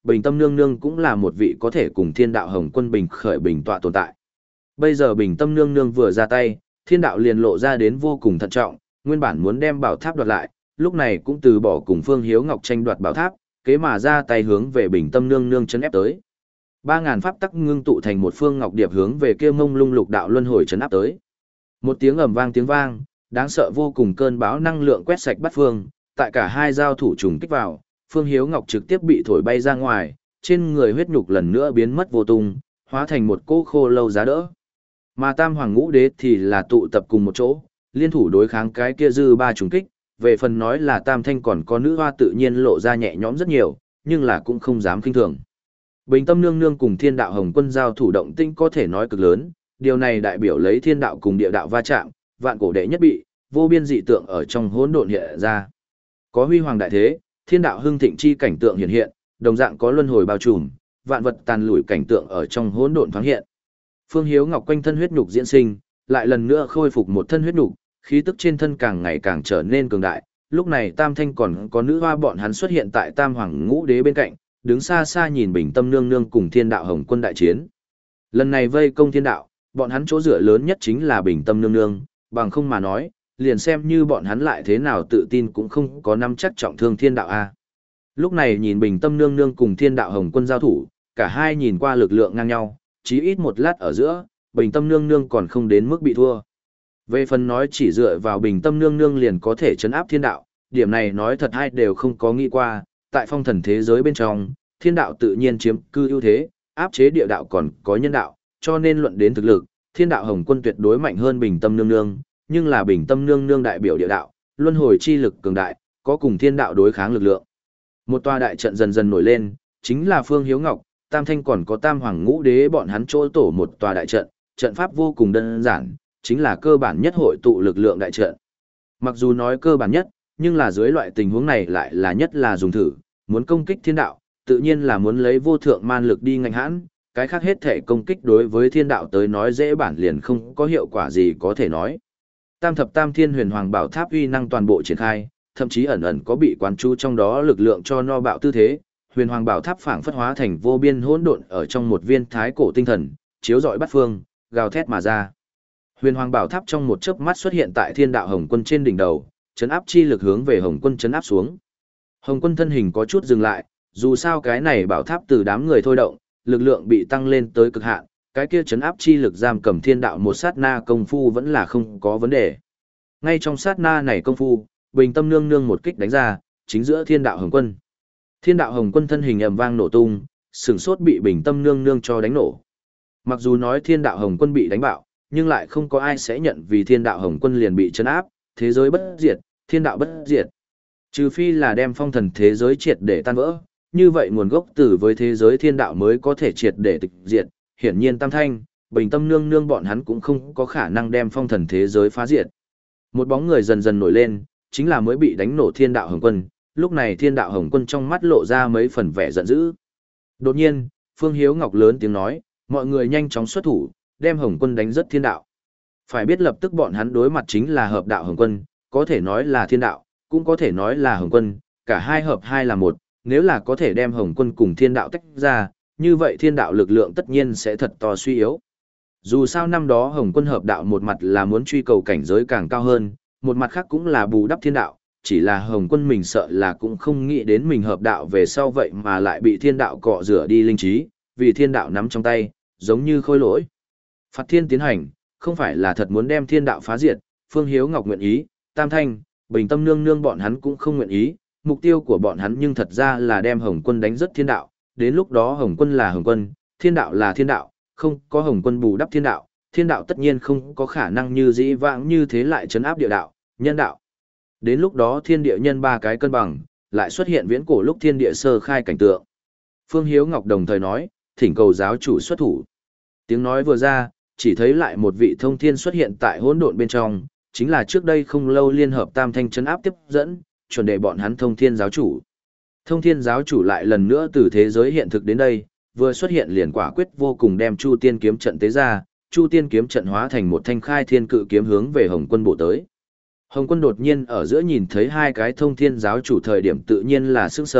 Bình Tâm Nương Nương cũng là một vị có thể cùng Thiên Đạo Hồng Quân bình khởi bình tọa tồn tại. Bây giờ Bình Tâm Nương Nương vừa ra tay, Thiên Đạo liền lộ ra đến vô cùng thận trọng, nguyên bản muốn đem bảo tháp đoạt lại, lúc này cũng từ bỏ cùng Phương Hiếu Ngọc tranh đoạt bảo tháp, kế mà ra tay hướng về Bình Tâm Nương Nương chấn ép tới. Ba ngàn pháp tắc ngưng tụ thành một phương ngọc điệp hướng về kia mông lung lục đạo luân hồi chấn áp tới. Một tiếng ầm vang tiếng vang, đáng sợ vô cùng cơn bão năng lượng quét sạch bát phương, tại cả hai giao thủ trùng kích vào, Phương Hiếu Ngọc trực tiếp bị thổi bay ra ngoài, trên người huyết nhục lần nữa biến mất vô tung, hóa thành một cỗ khô lâu giá đỡ. Mà Tam Hoàng Ngũ Đế thì là tụ tập cùng một chỗ, liên thủ đối kháng cái kia dư ba trùng kích, về phần nói là Tam Thanh còn có nữ hoa tự nhiên lộ ra nhẹ nhõm rất nhiều, nhưng là cũng không dám kinh thường. Bình Tâm Nương Nương cùng Thiên Đạo Hồng Quân giao thủ động tinh có thể nói cực lớn, điều này đại biểu lấy thiên đạo cùng địa đạo va chạm, vạn cổ đệ nhất bị, vô biên dị tượng ở trong hỗn độn hiện ra. Có huy hoàng đại thế, thiên đạo hưng thịnh chi cảnh tượng hiện hiện, đồng dạng có luân hồi bao trùm, vạn vật tàn lủi cảnh tượng ở trong hỗn độn thoáng hiện. Phương Hiếu Ngọc quanh thân huyết nhục diễn sinh, lại lần nữa khôi phục một thân huyết nhục, khí tức trên thân càng ngày càng trở nên cường đại. Lúc này Tam Thanh còn có nữ hoa bọn hắn xuất hiện tại Tam Hoàng Ngũ Đế bên cạnh, đứng xa xa nhìn Bình Tâm Nương Nương cùng Thiên Đạo Hồng Quân đại chiến. Lần này vây công thiên đạo, bọn hắn chỗ dựa lớn nhất chính là Bình Tâm Nương Nương, bằng không mà nói, liền xem như bọn hắn lại thế nào tự tin cũng không có nắm chắc trọng thương thiên đạo a. Lúc này nhìn Bình Tâm Nương Nương cùng Thiên Đạo Hồng Quân giao thủ, cả hai nhìn qua lực lượng ngang nhau, chí ít một lát ở giữa, Bình Tâm Nương Nương còn không đến mức bị thua. Về phần nói chỉ dựa vào Bình Tâm Nương Nương liền có thể chấn áp thiên đạo, điểm này nói thật hai đều không có nghĩ qua, tại phong thần thế giới bên trong, thiên đạo tự nhiên chiếm cư ưu thế, áp chế địa đạo còn có nhân đạo, cho nên luận đến thực lực, Thiên Đạo Hồng Quân tuyệt đối mạnh hơn Bình Tâm Nương Nương, nhưng là Bình Tâm Nương Nương đại biểu địa đạo, luân hồi chi lực cường đại, có cùng thiên đạo đối kháng lực lượng. Một tòa đại trận dần dần nổi lên, chính là Phương Hiếu Ngọc, Tam Thanh còn có Tam Hoàng Ngũ Đế bọn hắn chỗ tổ một tòa đại trận, trận pháp vô cùng đơn giản, chính là cơ bản nhất hội tụ lực lượng đại trận. Mặc dù nói cơ bản nhất, nhưng là dưới loại tình huống này lại là nhất là dùng thử, muốn công kích thiên đạo, tự nhiên là muốn lấy vô thượng man lực đi ngạnh hãn, cái khác hết thể công kích đối với thiên đạo tới nói dễ bản liền không có hiệu quả gì có thể nói. Tam thập tam thiên huyền hoàng bảo tháp uy năng toàn bộ triển khai, thậm chí ẩn ẩn có bị quán chú trong đó lực lượng cho no bạo tư thế, huyền hoàng bảo tháp phảng phất hóa thành vô biên hỗn độn ở trong một viên thái cổ tinh thần, chiếu rọi bát phương, gào thét mà ra. Huyền hoàng bảo tháp trong một chớp mắt xuất hiện tại Thiên Đạo Hồng Quân trên đỉnh đầu, chấn áp chi lực hướng về Hồng Quân chấn áp xuống. Hồng Quân thân hình có chút dừng lại, dù sao cái này bảo tháp từ đám người thôi động, lực lượng bị tăng lên tới cực hạn, cái kia chấn áp chi lực giam cầm thiên đạo một sát na công phu vẫn là không có vấn đề. Ngay trong sát na này công phu, Bình Tâm Nương Nương một kích đánh ra, chính giữa Thiên Đạo Hồng Quân. Thiên Đạo Hồng Quân thân hình ầm vang nổ tung, sừng sốt bị Bình Tâm Nương Nương cho đánh nổ. Mặc dù nói Thiên Đạo Hồng Quân bị đánh bạo, nhưng lại không có ai sẽ nhận vì Thiên Đạo Hồng Quân liền bị chấn áp, thế giới bất diệt, thiên đạo bất diệt. Trừ phi là đem phong thần thế giới triệt để tan vỡ, như vậy nguồn gốc từ với thế giới thiên đạo mới có thể triệt để tịch diệt. Hiển nhiên Tam Thanh, Bình Tâm Nương Nương bọn hắn cũng không có khả năng đem phong thần thế giới phá diệt. Một bóng người dần dần nổi lên, chính là mới bị đánh nổ Thiên Đạo Hồng Quân. Lúc này Thiên Đạo Hồng Quân trong mắt lộ ra mấy phần vẻ giận dữ. Đột nhiên, Phương Hiếu Ngọc lớn tiếng nói, mọi người nhanh chóng xuất thủ, đem Hồng Quân đánh rất thiên đạo. Phải biết lập tức bọn hắn đối mặt chính là hợp đạo Hồng Quân, có thể nói là thiên đạo, cũng có thể nói là Hồng Quân, cả hai hợp hai là một, nếu là có thể đem Hồng Quân cùng thiên đạo tách ra, như vậy thiên đạo lực lượng tất nhiên sẽ thật to suy yếu. Dù sao năm đó Hồng Quân hợp đạo một mặt là muốn truy cầu cảnh giới càng cao hơn, một mặt khác cũng là bù đắp thiên đạo, chỉ là Hồng Quân mình sợ là cũng không nghĩ đến mình hợp đạo về sau vậy mà lại bị thiên đạo cọ rửa đi linh trí, vì thiên đạo nắm trong tay, giống như khôi lỗi. Phạt thiên tiến hành, không phải là thật muốn đem thiên đạo phá diệt, Phương Hiếu Ngọc nguyện ý, Tam Thanh, Bình Tâm Nương Nương bọn hắn cũng không nguyện ý, mục tiêu của bọn hắn nhưng thật ra là đem Hồng Quân đánh rất thiên đạo, đến lúc đó Hồng Quân là Hồng Quân, thiên đạo là thiên đạo, không có Hồng Quân bù đắp thiên đạo, thiên đạo tất nhiên không có khả năng như dĩ vãng như thế lại trấn áp địa đạo, nhân đạo. Đến lúc đó thiên địa nhân ba cái cân bằng, lại xuất hiện viễn cổ lúc thiên địa sơ khai cảnh tượng. Phương Hiếu Ngọc đồng thời nói, thỉnh cầu giáo chủ xuất thủ. Tiếng nói vừa ra, chỉ thấy lại một vị thông thiên xuất hiện tại hỗn độn bên trong, chính là trước đây không lâu liên hợp Tam Thanh trấn áp tiếp dẫn, chuẩn để bọn hắn thông thiên giáo chủ. Thông thiên giáo chủ lại lần nữa từ thế giới hiện thực đến đây, vừa xuất hiện liền quả quyết vô cùng đem Chu Tiên kiếm trận tế ra, Chu Tiên kiếm trận hóa thành một thanh khai thiên cự kiếm hướng về Hồng Quân bổ tới. Hồng Quân đột nhiên ở giữa nhìn thấy hai cái thông thiên giáo chủ thời điểm tự nhiên là sững sờ,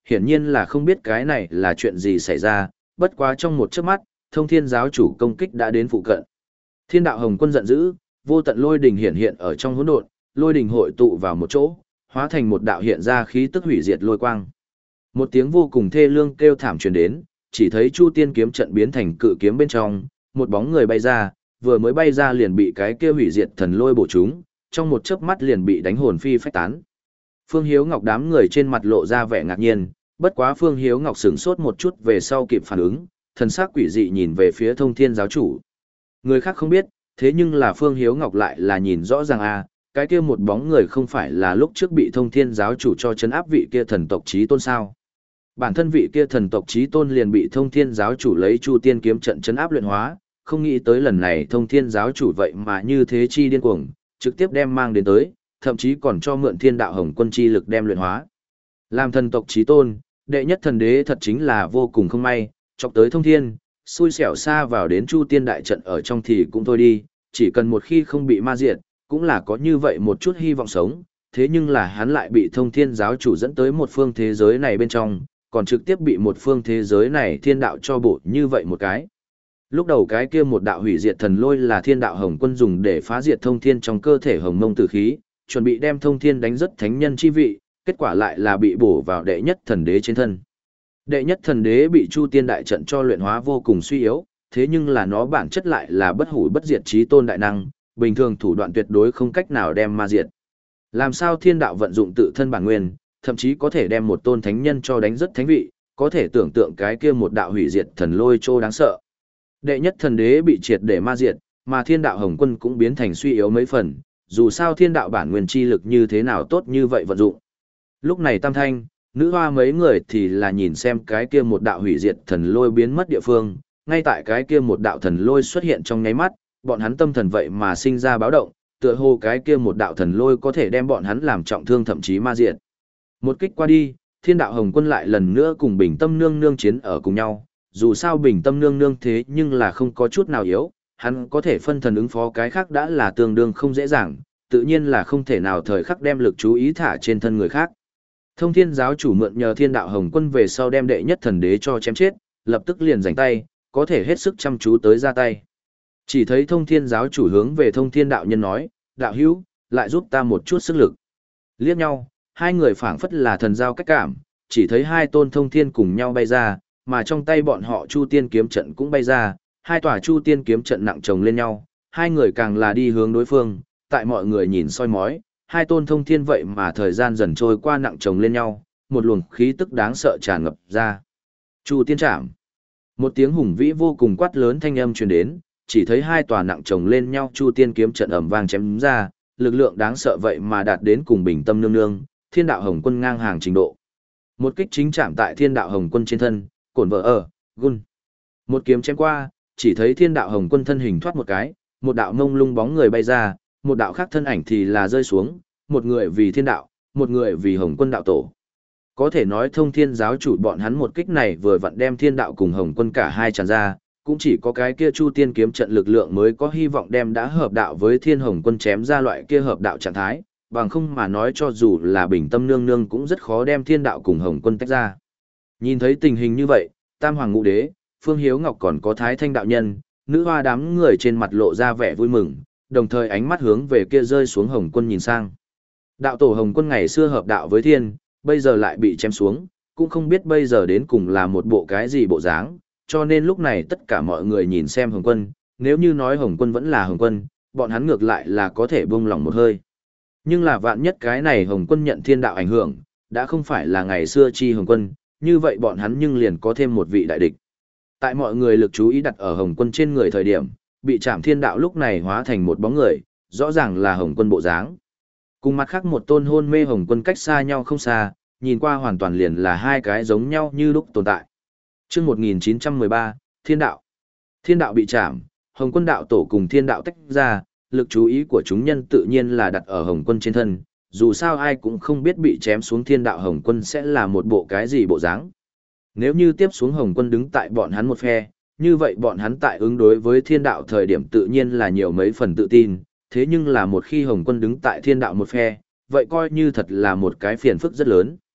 hiển nhiên là không biết cái này là chuyện gì xảy ra, bất quá trong một chớp mắt, Thông Thiên giáo chủ công kích đã đến phụ cận. Thiên đạo Hồng Quân giận dữ, vô tận lôi đình hiện hiện ở trong hỗn độn, lôi đình hội tụ vào một chỗ, hóa thành một đạo hiện ra khí tức hủy diệt lôi quang. Một tiếng vô cùng thê lương kêu thảm truyền đến, chỉ thấy Chu Tiên kiếm trận biến thành cự kiếm bên trong, một bóng người bay ra, vừa mới bay ra liền bị cái kia hủy diệt thần lôi bổ trúng, trong một chớp mắt liền bị đánh hồn phi phách tán. Phương Hiếu Ngọc đám người trên mặt lộ ra vẻ ngạc nhiên, bất quá Phương Hiếu Ngọc sửng sốt một chút về sau kịp phản ứng, thần sắc quỷ dị nhìn về phía Thông Thiên giáo chủ. Người khác không biết, thế nhưng là Phương Hiếu Ngọc lại là nhìn rõ ràng a, cái kia một bóng người không phải là lúc trước bị Thông Thiên giáo chủ cho trấn áp vị kia thần tộc chí tôn sao? Bản thân vị kia thần tộc chí tôn liền bị Thông Thiên giáo chủ lấy Chu Tiên kiếm trận trấn áp luyện hóa, không nghĩ tới lần này Thông Thiên giáo chủ vậy mà như thế chi điên cuồng, trực tiếp đem mang đến tới, thậm chí còn cho mượn Thiên đạo Hồng Quân chi lực đem luyện hóa. Làm thần tộc chí tôn, đệ nhất thần đế thật chính là vô cùng không may, chọc tới Thông Thiên, xui xẻo xa vào đến Chu Tiên đại trận ở trong thì cũng thôi đi, chỉ cần một khi không bị ma diệt, cũng là có như vậy một chút hy vọng sống, thế nhưng là hắn lại bị Thông Thiên giáo chủ dẫn tới một phương thế giới này bên trong, còn trực tiếp bị một phương thế giới này thiên đạo cho bổ như vậy một cái. Lúc đầu cái kia một đạo hủy diệt thần lôi là Thiên đạo Hồng Quân dùng để phá diệt Thông Thiên trong cơ thể Hồng Mông tử khí, chuẩn bị đem Thông Thiên đánh rất thánh nhân chi vị, kết quả lại là bị bổ vào đệ nhất thần đế trên thân. Đệ nhất thần đế bị Chu Tiên đại trận cho luyện hóa vô cùng suy yếu, thế nhưng là nó bản chất lại là bất hủ bất diệt chí tôn đại năng, bình thường thủ đoạn tuyệt đối không cách nào đem ma diệt. Làm sao thiên đạo vận dụng tự thân bản nguyên, thậm chí có thể đem một tôn thánh nhân cho đánh rất thánh vị, có thể tưởng tượng cái kia một đạo hủy diệt thần lôi trô đáng sợ. Đệ nhất thần đế bị triệt để ma diệt, mà Thiên đạo Hồng Quân cũng biến thành suy yếu mấy phần, dù sao thiên đạo bản nguyên chi lực như thế nào tốt như vậy vận dụng. Lúc này Tam Thanh, nữ hoa mấy người thì là nhìn xem cái kia một đạo hủy diệt thần lôi biến mất địa phương, ngay tại cái kia một đạo thần lôi xuất hiện trong nháy mắt, bọn hắn tâm thần vậy mà sinh ra báo động, tựa hồ cái kia một đạo thần lôi có thể đem bọn hắn làm trọng thương thậm chí ma diệt. Một kích qua đi, Thiên đạo Hồng Quân lại lần nữa cùng Bình Tâm Nương Nương chiến ở cùng nhau, dù sao Bình Tâm Nương Nương thế nhưng là không có chút nào yếu, hắn có thể phân thần ứng phó cái khác đã là tương đương không dễ dàng, tự nhiên là không thể nào thời khắc đem lực chú ý thả trên thân người khác. Thông Thiên giáo chủ mượn nhờ Thiên đạo Hồng Quân về sau đem đệ nhất thần đế cho chém chết, lập tức liền giành tay, có thể hết sức chăm chú tới ra tay. Chỉ thấy Thông Thiên giáo chủ hướng về Thông Thiên đạo nhân nói, đạo hữu, lại giúp ta một chút sức lực. Liếc nhau, hai người phảng phất là thần giao cách cảm, chỉ thấy hai tôn Thông Thiên cùng nhau bay ra, mà trong tay bọn họ Chu Tiên kiếm trận cũng bay ra, hai tòa Chu Tiên kiếm trận nặng chồng lên nhau, hai người càng là đi hướng đối phương, tại mọi người nhìn soi mói, hai tôn Thông Thiên vậy mà thời gian dần trôi qua nặng chồng lên nhau, một luồng khí tức đáng sợ tràn ngập ra. Chu Tiên Trảm. Một tiếng hùng vĩ vô cùng quát lớn thanh âm truyền đến, chỉ thấy hai tòa nặng chồng lên nhau Chu Tiên kiếm trận ầm vang chém ra, lực lượng đáng sợ vậy mà đạt đến cùng Bình Tâm Nương Nương, Thiên đạo Hồng Quân ngang hàng trình độ. Một kích chính chạm tại Thiên đạo Hồng Quân trên thân, cổn vợ ở, gun. Một kiếm chém qua, chỉ thấy Thiên đạo Hồng Quân thân hình thoát một cái, một đạo ngông lung bóng người bay ra, một đạo khác thân ảnh thì là rơi xuống, một người vì Thiên đạo, một người vì Hồng Quân đạo tổ. Có thể nói Thông Thiên giáo chủ bọn hắn một kích này vừa vặn đem Thiên đạo cùng Hồng Quân cả hai tràn ra, cũng chỉ có cái kia Chu Tiên kiếm trận lực lượng mới có hy vọng đem đã hợp đạo với Thiên Hồng Quân chém ra loại kia hợp đạo trạng thái, bằng không mà nói cho dù là Bình Tâm Nương Nương cũng rất khó đem Thiên đạo cùng Hồng Quân tách ra. Nhìn thấy tình hình như vậy, Tam Hoàng Ngũ Đế, Phương Hiếu Ngọc còn có Thái Thanh đạo nhân, nữ hoa đám người trên mặt lộ ra vẻ vui mừng, đồng thời ánh mắt hướng về kia rơi xuống Hồng Quân nhìn sang. Đạo tổ Hồng Quân ngày xưa hợp đạo với Thiên, bây giờ lại bị chém xuống, cũng không biết bây giờ đến cùng là một bộ cái gì bộ dáng, cho nên lúc này tất cả mọi người nhìn xem Hồng Quân, nếu như nói Hồng Quân vẫn là Hồng Quân, bọn hắn ngược lại là có thể buông lòng một hơi. Nhưng là vạn nhất cái này Hồng Quân nhận thiên đạo ảnh hưởng, đã không phải là ngày xưa chi Hồng Quân, như vậy bọn hắn nhưng liền có thêm một vị đại địch. Tại mọi người lực chú ý đặt ở Hồng Quân trên người thời điểm, bị Trảm Thiên đạo lúc này hóa thành một bóng người, rõ ràng là Hồng Quân bộ dáng. Cùng mặt khác một tôn hôn mê Hồng Quân cách xa nhau không xa, nhìn qua hoàn toàn liền là hai cái giống nhau như lúc tồn tại. Chương một nghìn chín trăm mười ba, Thiên đạo. Thiên đạo bị chạm, Hồng Quân đạo tổ cùng Thiên đạo tách ra, lực chú ý của chúng nhân tự nhiên là đặt ở Hồng Quân trên thân, dù sao ai cũng không biết bị chém xuống Thiên đạo Hồng Quân sẽ là một bộ cái gì bộ dáng. Nếu như tiếp xuống Hồng Quân đứng tại bọn hắn một phe, như vậy bọn hắn tại ứng đối với Thiên đạo thời điểm tự nhiên là nhiều mấy phần tự tin, thế nhưng là một khi Hồng Quân đứng tại Thiên đạo một phe, vậy coi như thật là một cái phiền phức rất lớn.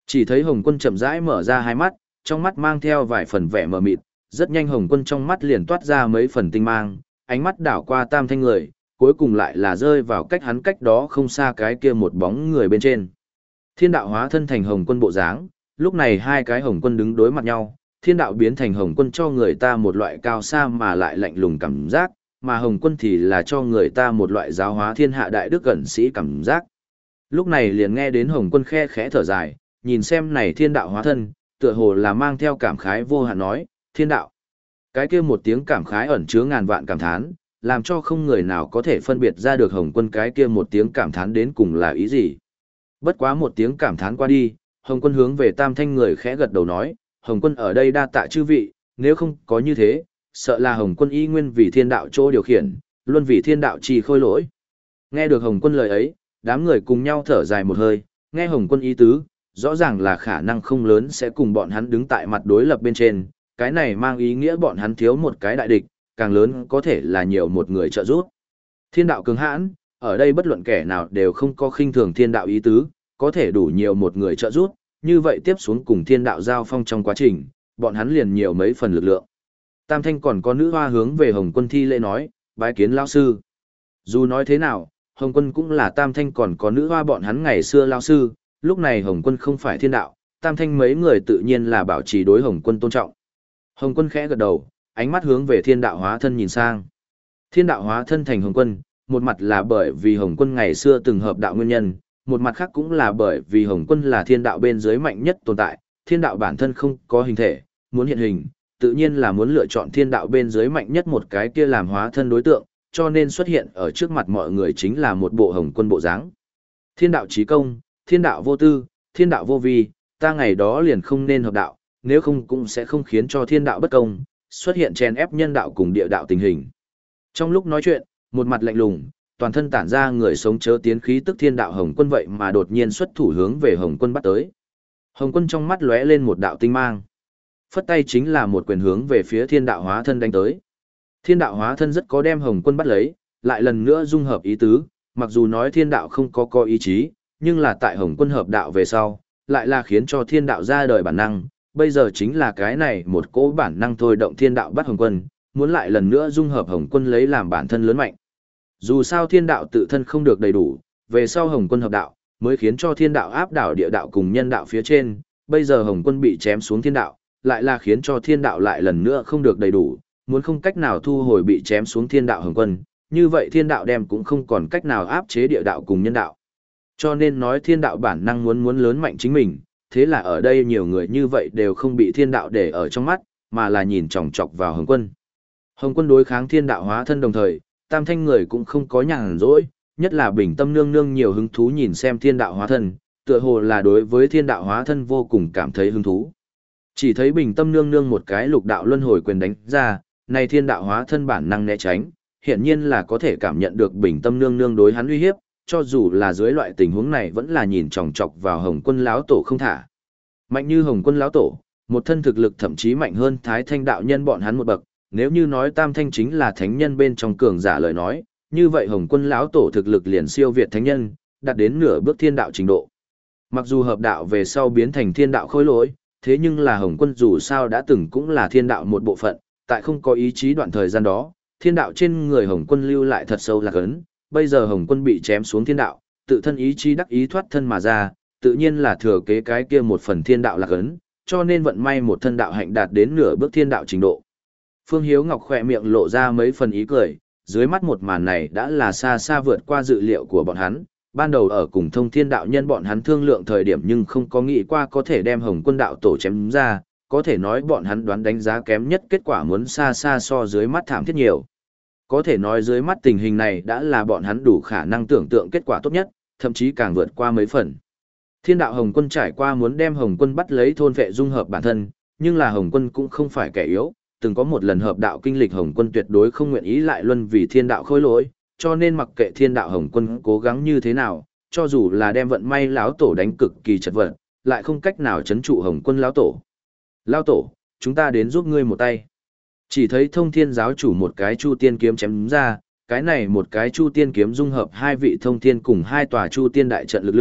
Chỉ thấy Hồng Quân chậm rãi mở ra hai mắt, trong mắt mang theo vài phần vẻ mờ mịt, rất nhanh Hồng Quân trong mắt liền toát ra mấy phần tinh mang, ánh mắt đảo qua Tam Thanh người, cuối cùng lại là rơi vào cách hắn cách đó không xa cái kia một bóng người bên trên. Thiên đạo hóa thân thành Hồng Quân bộ dáng, lúc này hai cái Hồng Quân đứng đối mặt nhau, thiên đạo biến thành Hồng Quân cho người ta một loại cao xa mà lại lạnh lùng cảm giác, mà Hồng Quân thì là cho người ta một loại giáo hóa thiên hạ đại đức gần sĩ cảm giác. Lúc này liền nghe đến Hồng Quân khe khẽ thở dài, nhìn xem này thiên đạo hóa thân, tựa hồ là mang theo cảm khái vô hạn nói, thiên đạo. Cái kia một tiếng cảm khái ẩn chứa ngàn vạn cảm thán, làm cho không người nào có thể phân biệt ra được Hồng Quân cái kia một tiếng cảm thán đến cùng là ý gì. Bất quá một tiếng cảm thán qua đi, Hồng Quân hướng về Tam Thanh người khẽ gật đầu nói, Hồng Quân ở đây đa tạ chư vị, nếu không có như thế, sợ là Hồng Quân y nguyên vì thiên đạo chỗ điều khiển, luôn vì thiên đạo trì khôi lỗi. Nghe được Hồng Quân lời ấy, đám người cùng nhau thở dài một hơi, nghe Hồng Quân ý tứ, rõ ràng là khả năng không lớn sẽ cùng bọn hắn đứng tại mặt đối lập bên trên, cái này mang ý nghĩa bọn hắn thiếu một cái đại địch, càng lớn có thể là nhiều một người trợ giúp. Thiên đạo cường hãn, ở đây bất luận kẻ nào đều không có khinh thường thiên đạo ý tứ, có thể đủ nhiều một người trợ giúp, như vậy tiếp xuống cùng thiên đạo giao phong trong quá trình, bọn hắn liền nhiều mấy phần lực lượng. Tam Thanh còn có nữ hoa hướng về Hồng Quân thi lễ nói, bái kiến lão sư. Dù nói thế nào, Hồng Quân cũng là Tam Thanh còn có nữ hoa bọn hắn ngày xưa lão sư, lúc này Hồng Quân không phải thiên đạo, Tam Thanh mấy người tự nhiên là bảo trì đối Hồng Quân tôn trọng. Hồng Quân khẽ gật đầu, ánh mắt hướng về thiên đạo hóa thân nhìn sang. Thiên đạo hóa thân thành Hồng Quân, một mặt là bởi vì Hồng Quân ngày xưa từng hợp đạo nguyên nhân, một mặt khác cũng là bởi vì Hồng Quân là thiên đạo bên dưới mạnh nhất tồn tại, thiên đạo bản thân không có hình thể, muốn hiện hình, tự nhiên là muốn lựa chọn thiên đạo bên dưới mạnh nhất một cái kia làm hóa thân đối tượng, cho nên xuất hiện ở trước mặt mọi người chính là một bộ Hồng Quân bộ dáng. Thiên đạo chí công, thiên đạo vô tư, thiên đạo vô vi, ta ngày đó liền không nên hợp đạo, nếu không cũng sẽ không khiến cho thiên đạo bất công, xuất hiện chèn ép nhân đạo cùng địa đạo tình hình. Trong lúc nói chuyện, một mặt lạnh lùng, toàn thân tản ra người sống chớ tiến khí tức thiên đạo Hồng Quân vậy mà đột nhiên xuất thủ hướng về Hồng Quân bắt tới. Hồng Quân trong mắt lóe lên một đạo tinh mang. Phất tay chính là một quyền hướng về phía thiên đạo hóa thân đánh tới. Thiên đạo hóa thân rất có đem Hồng Quân bắt lấy, lại lần nữa dung hợp ý tứ, mặc dù nói thiên đạo không có có ý chí, nhưng là tại Hồng Quân hợp đạo về sau, lại là khiến cho thiên đạo ra đời bản năng, bây giờ chính là cái này một cỗ bản năng thôi động thiên đạo bắt Hồng Quân, muốn lại lần nữa dung hợp Hồng Quân lấy làm bản thân lớn mạnh. Dù sao thiên đạo tự thân không được đầy đủ, về sau Hồng Quân hợp đạo, mới khiến cho thiên đạo áp đảo địa đạo cùng nhân đạo phía trên, bây giờ Hồng Quân bị chém xuống thiên đạo, lại là khiến cho thiên đạo lại lần nữa không được đầy đủ, muốn không cách nào thu hồi bị chém xuống thiên đạo Hồng Quân, như vậy thiên đạo đem cũng không còn cách nào áp chế địa đạo cùng nhân đạo. Cho nên nói thiên đạo bản năng muốn muốn lớn mạnh chính mình, thế là ở đây nhiều người như vậy đều không bị thiên đạo để ở trong mắt, mà là nhìn chòng chọc vào Hồng Quân. Hồng Quân đối kháng thiên đạo hóa thân đồng thời, Tam Thanh người cũng không có nhàn rỗi, nhất là Bình Tâm Nương Nương nhiều hứng thú nhìn xem thiên đạo hóa thân, tựa hồ là đối với thiên đạo hóa thân vô cùng cảm thấy hứng thú. Chỉ thấy Bình Tâm Nương Nương một cái lục đạo luân hồi quyền đánh ra, này thiên đạo hóa thân bản năng né tránh, hiển nhiên là có thể cảm nhận được Bình Tâm Nương Nương đối hắn uy hiếp, cho dù là dưới loại tình huống này vẫn là nhìn chòng chọc vào Hồng Quân lão tổ không thả. Mạnh như Hồng Quân lão tổ, một thân thực lực thậm chí mạnh hơn Thái Thanh đạo nhân bọn hắn một bậc, nếu như nói Tam Thanh chính là thánh nhân bên trong cường giả lời nói, như vậy Hồng Quân lão tổ thực lực liền siêu việt thánh nhân, đạt đến nửa bước thiên đạo trình độ. Mặc dù hợp đạo về sau biến thành thiên đạo khối lỗi, thế nhưng là Hồng Quân dù sao đã từng cũng là thiên đạo một bộ phận, tại không có ý chí đoạn thời gian đó, thiên đạo trên người Hồng Quân lưu lại thật sâu lạc ấn, bây giờ Hồng Quân bị chém xuống thiên đạo, tự thân ý chí đắc ý thoát thân mà ra, tự nhiên là thừa kế cái kia một phần thiên đạo lạc ấn, cho nên vận may một thân đạo hạnh đạt đến nửa bước thiên đạo trình độ. Phương Hiếu Ngọc khỏe miệng lộ ra mấy phần ý cười, dưới mắt một màn này đã là xa xa vượt qua dự liệu của bọn hắn, ban đầu ở cùng thông thiên đạo nhân bọn hắn thương lượng thời điểm nhưng không có nghĩ qua có thể đem Hồng Quân đạo tổ chém ra, có thể nói bọn hắn đoán đánh giá kém nhất kết quả muốn xa xa so dưới mắt thảm thiết nhiều. Có thể nói dưới mắt tình hình này đã là bọn hắn đủ khả năng tưởng tượng kết quả tốt nhất, thậm chí càng vượt qua mấy phần. Thiên đạo Hồng Quân trải qua muốn đem Hồng Quân bắt lấy thôn vệ dung hợp bản thân, nhưng là Hồng Quân cũng không phải kẻ yếu, từng có một lần hợp đạo kinh lịch Hồng Quân tuyệt đối không nguyện ý lại luân vì thiên đạo khôi lỗi, cho nên mặc kệ thiên đạo Hồng Quân cố gắng như thế nào, cho dù là đem vận may lão tổ đánh cực kỳ chật vật, lại không cách nào chấn trụ Hồng Quân lão tổ. Lão tổ, chúng ta đến giúp ngươi một tay. Chỉ thấy thông thiên giáo chủ một cái chu tiên kiếm chém ra, cái này một cái chu tiên kiếm dung hợp hai vị thông thiên cùng hai tòa chu tiên đại trận lực lượng,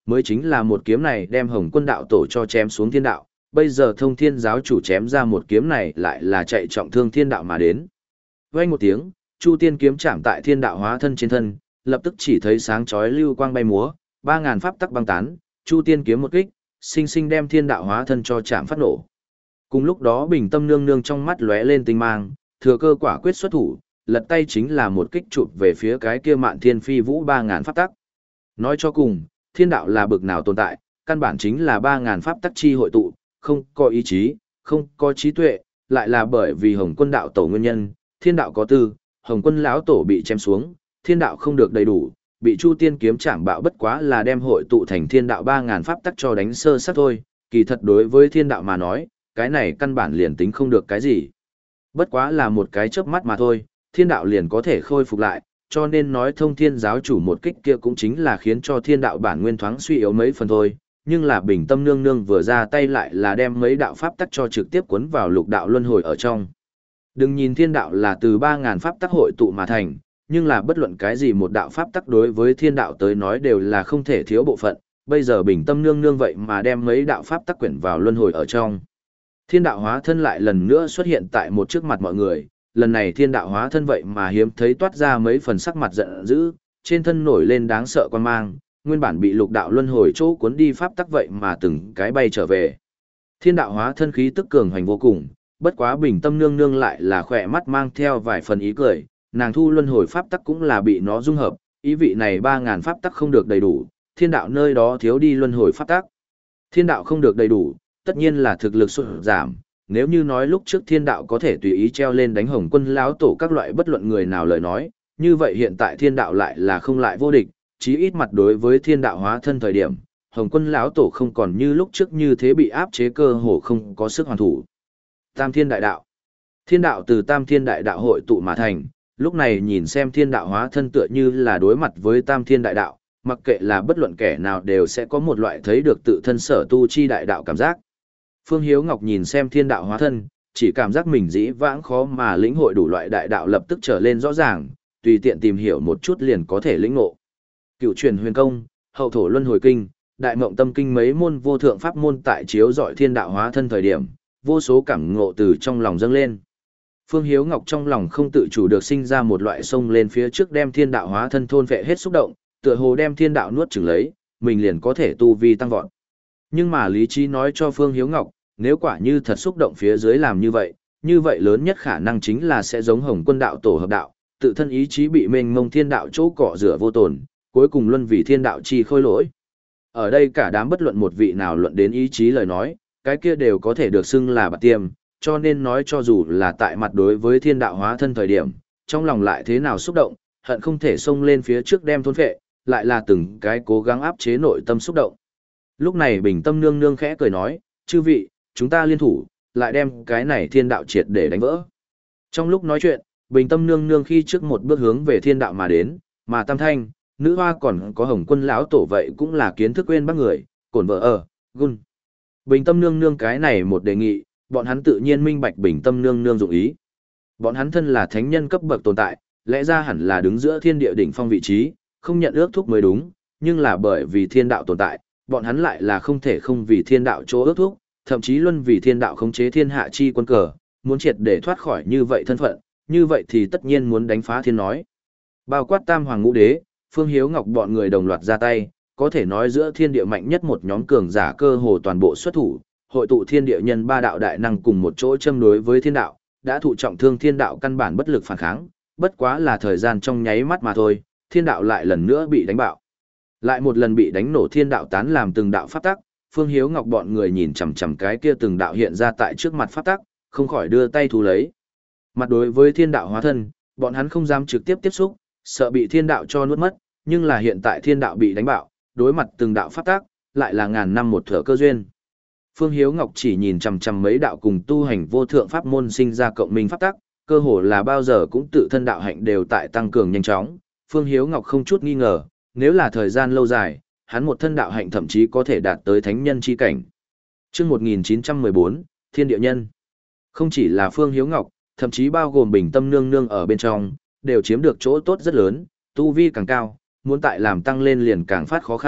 mới chính là một kiếm này đem Hồng Quân đạo tổ cho chém xuống thiên đạo, bây giờ Thông Thiên giáo chủ chém ra một kiếm này lại là chạy trọng thương thiên đạo mà đến. Vang một tiếng, Chu Tiên kiếm chạm tại thiên đạo hóa thân trên thân, lập tức chỉ thấy sáng chói lưu quang bay múa, ba ngàn pháp tắc băng tán, Chu Tiên kiếm một kích, sinh sinh đem thiên đạo hóa thân cho chạm phát nổ. Cùng lúc đó Bình Tâm nương nương trong mắt lóe lên tinh mang, thừa cơ quả quyết xuất thủ, lật tay chính là một kích chụp về phía cái kia Mạn Thiên Phi Vũ ba ngàn pháp tắc. Nói cho cùng, thiên đạo là bực nào tồn tại, căn bản chính là ba ngàn pháp tắc chi hội tụ, không có ý chí, không có trí tuệ, lại là bởi vì Hồng Quân đạo tổ nguyên nhân, thiên đạo có tư, Hồng Quân lão tổ bị chém xuống, thiên đạo không được đầy đủ, bị Chu Tiên kiếm chạm bạo bất quá là đem hội tụ thành thiên đạo ba ngàn pháp tắc cho đánh sơ sát thôi, kỳ thật đối với thiên đạo mà nói, cái này căn bản liền tính không được cái gì. Bất quá là một cái chớp mắt mà thôi, thiên đạo liền có thể khôi phục lại, cho nên nói Thông Thiên giáo chủ một kích kia cũng chính là khiến cho thiên đạo bản nguyên thoáng suy yếu mấy phần thôi, nhưng là Bình Tâm nương nương vừa ra tay lại là đem mấy đạo pháp tắc cho trực tiếp cuốn vào lục đạo luân hồi ở trong. Đừng nhìn thiên đạo là từ ba ngàn pháp tắc hội tụ mà thành, nhưng là bất luận cái gì một đạo pháp tắc đối với thiên đạo tới nói đều là không thể thiếu bộ phận, bây giờ Bình Tâm nương nương vậy mà đem mấy đạo pháp tắc quyển vào luân hồi ở trong. Thiên đạo hóa thân lại lần nữa xuất hiện tại một trước mặt mọi người, lần này thiên đạo hóa thân vậy mà hiếm thấy toát ra mấy phần sắc mặt giận dữ, trên thân nổi lên đáng sợ quan mang, nguyên bản bị lục đạo luân hồi chỗ cuốn đi pháp tắc vậy mà từng cái bay trở về. Thiên đạo hóa thân khí tức cường hoành vô cùng, bất quá Bình Tâm nương nương lại là khỏe mắt mang theo vài phần ý cười, nàng thu luân hồi pháp tắc cũng là bị nó dung hợp, ý vị này ba ngàn pháp tắc không được đầy đủ, thiên đạo nơi đó thiếu đi luân hồi pháp tắc. Thiên đạo không được đầy đủ, tất nhiên là thực lực sụt giảm, nếu như nói lúc trước thiên đạo có thể tùy ý treo lên đánh Hồng Quân lão tổ các loại bất luận người nào lời nói, như vậy hiện tại thiên đạo lại là không lại vô địch, chí ít mặt đối với thiên đạo hóa thân thời điểm, Hồng Quân lão tổ không còn như lúc trước như thế bị áp chế cơ hồ không có sức hoàn thủ. Tam Thiên Đại Đạo. Thiên đạo từ Tam Thiên Đại Đạo hội tụ mà thành, lúc này nhìn xem thiên đạo hóa thân tựa như là đối mặt với Tam Thiên Đại Đạo, mặc kệ là bất luận kẻ nào đều sẽ có một loại thấy được tự thân sở tu chi đại đạo cảm giác. Phương Hiếu Ngọc nhìn xem thiên đạo hóa thân, chỉ cảm giác mình dĩ vãng khó mà lĩnh hội đủ loại đại đạo lập tức trở lên rõ ràng, tùy tiện tìm hiểu một chút liền có thể lĩnh ngộ. Cựu truyền huyền công, hậu thổ luân hồi kinh, đại mộng tâm kinh mấy môn vô thượng pháp môn tại chiếu dọi thiên đạo hóa thân thời điểm, vô số cảm ngộ từ trong lòng dâng lên. Phương Hiếu Ngọc trong lòng không tự chủ được sinh ra một loại sông lên phía trước đem thiên đạo hóa thân thôn vệ hết xúc động, tựa hồ đem thiên đạo nuốt chửng lấy, mình liền có thể tu vi tăng vọt. Nhưng mà lý trí nói cho Phương Hiếu Ngọc, nếu quả như thật xúc động phía dưới làm như vậy, như vậy lớn nhất khả năng chính là sẽ giống Hồng Quân đạo tổ hợp đạo, tự thân ý chí bị mênh mông thiên đạo chỗ cọ rửa vô tổn, cuối cùng luân vì thiên đạo chi khôi lỗi. Ở đây cả đám bất luận một vị nào luận đến ý chí lời nói, cái kia đều có thể được xưng là bạt tiêm, cho nên nói cho dù là tại mặt đối với thiên đạo hóa thân thời điểm, trong lòng lại thế nào xúc động, hận không thể xông lên phía trước đem thôn phệ, lại là từng cái cố gắng áp chế nội tâm xúc động. Lúc này Bình Tâm nương nương khẽ cười nói, chư vị, chúng ta liên thủ, lại đem cái này thiên đạo triệt để đánh vỡ. Trong lúc nói chuyện, Bình Tâm nương nương khi trước một bước hướng về thiên đạo mà đến, mà Tam Thanh, nữ hoa còn có Hồng Quân lão tổ vậy cũng là kiến thức quên bác người, cổn vợ ở, gun. Bình Tâm nương nương cái này một đề nghị, bọn hắn tự nhiên minh bạch Bình Tâm nương nương dụng ý. Bọn hắn thân là thánh nhân cấp bậc tồn tại, lẽ ra hẳn là đứng giữa thiên địa đỉnh phong vị trí, không nhận ước thúc mới đúng, nhưng là bởi vì thiên đạo tồn tại, bọn hắn lại là không thể không vì thiên đạo chỗ ước thúc, thậm chí luân vì thiên đạo khống chế thiên hạ chi quân cờ, muốn triệt để thoát khỏi như vậy thân phận, như vậy thì tất nhiên muốn đánh phá thiên nói. Bao quát Tam Hoàng Ngũ Đế, Phương Hiếu Ngọc bọn người đồng loạt ra tay, có thể nói giữa thiên địa mạnh nhất một nhóm cường giả cơ hồ toàn bộ xuất thủ, hội tụ thiên địa nhân ba đạo đại năng cùng một chỗ châm đối với thiên đạo, đã thụ trọng thương thiên đạo căn bản bất lực phản kháng, bất quá là thời gian trong nháy mắt mà thôi, thiên đạo lại lần nữa bị đánh bạo. Lại một lần bị đánh nổ thiên đạo tán làm từng đạo pháp tắc, Phương Hiếu Ngọc bọn người nhìn chằm chằm cái kia từng đạo hiện ra tại trước mặt pháp tắc, không khỏi đưa tay thu lấy. Mặt đối với thiên đạo hóa thân, bọn hắn không dám trực tiếp tiếp xúc, sợ bị thiên đạo cho nuốt mất, nhưng là hiện tại thiên đạo bị đánh bạo, đối mặt từng đạo pháp tắc, lại là ngàn năm một thở cơ duyên. Phương Hiếu Ngọc chỉ nhìn chằm chằm mấy đạo cùng tu hành vô thượng pháp môn sinh ra cộng minh pháp tắc, cơ hồ là bao giờ cũng tự thân đạo hạnh đều tại tăng cường nhanh chóng. Phương Hiếu Ngọc không chút nghi ngờ, nếu là thời gian lâu dài, hắn một thân đạo hạnh thậm chí có thể đạt tới thánh nhân chi cảnh. Chương một nghìn chín trăm mười bốn, Thiên Địa Nhân. Không chỉ là Phương Hiếu Ngọc, thậm chí bao gồm Bình Tâm nương nương ở bên trong, đều chiếm được chỗ tốt rất lớn, tu vi càng cao, muốn tại làm tăng lên liền càng phát khó khăn,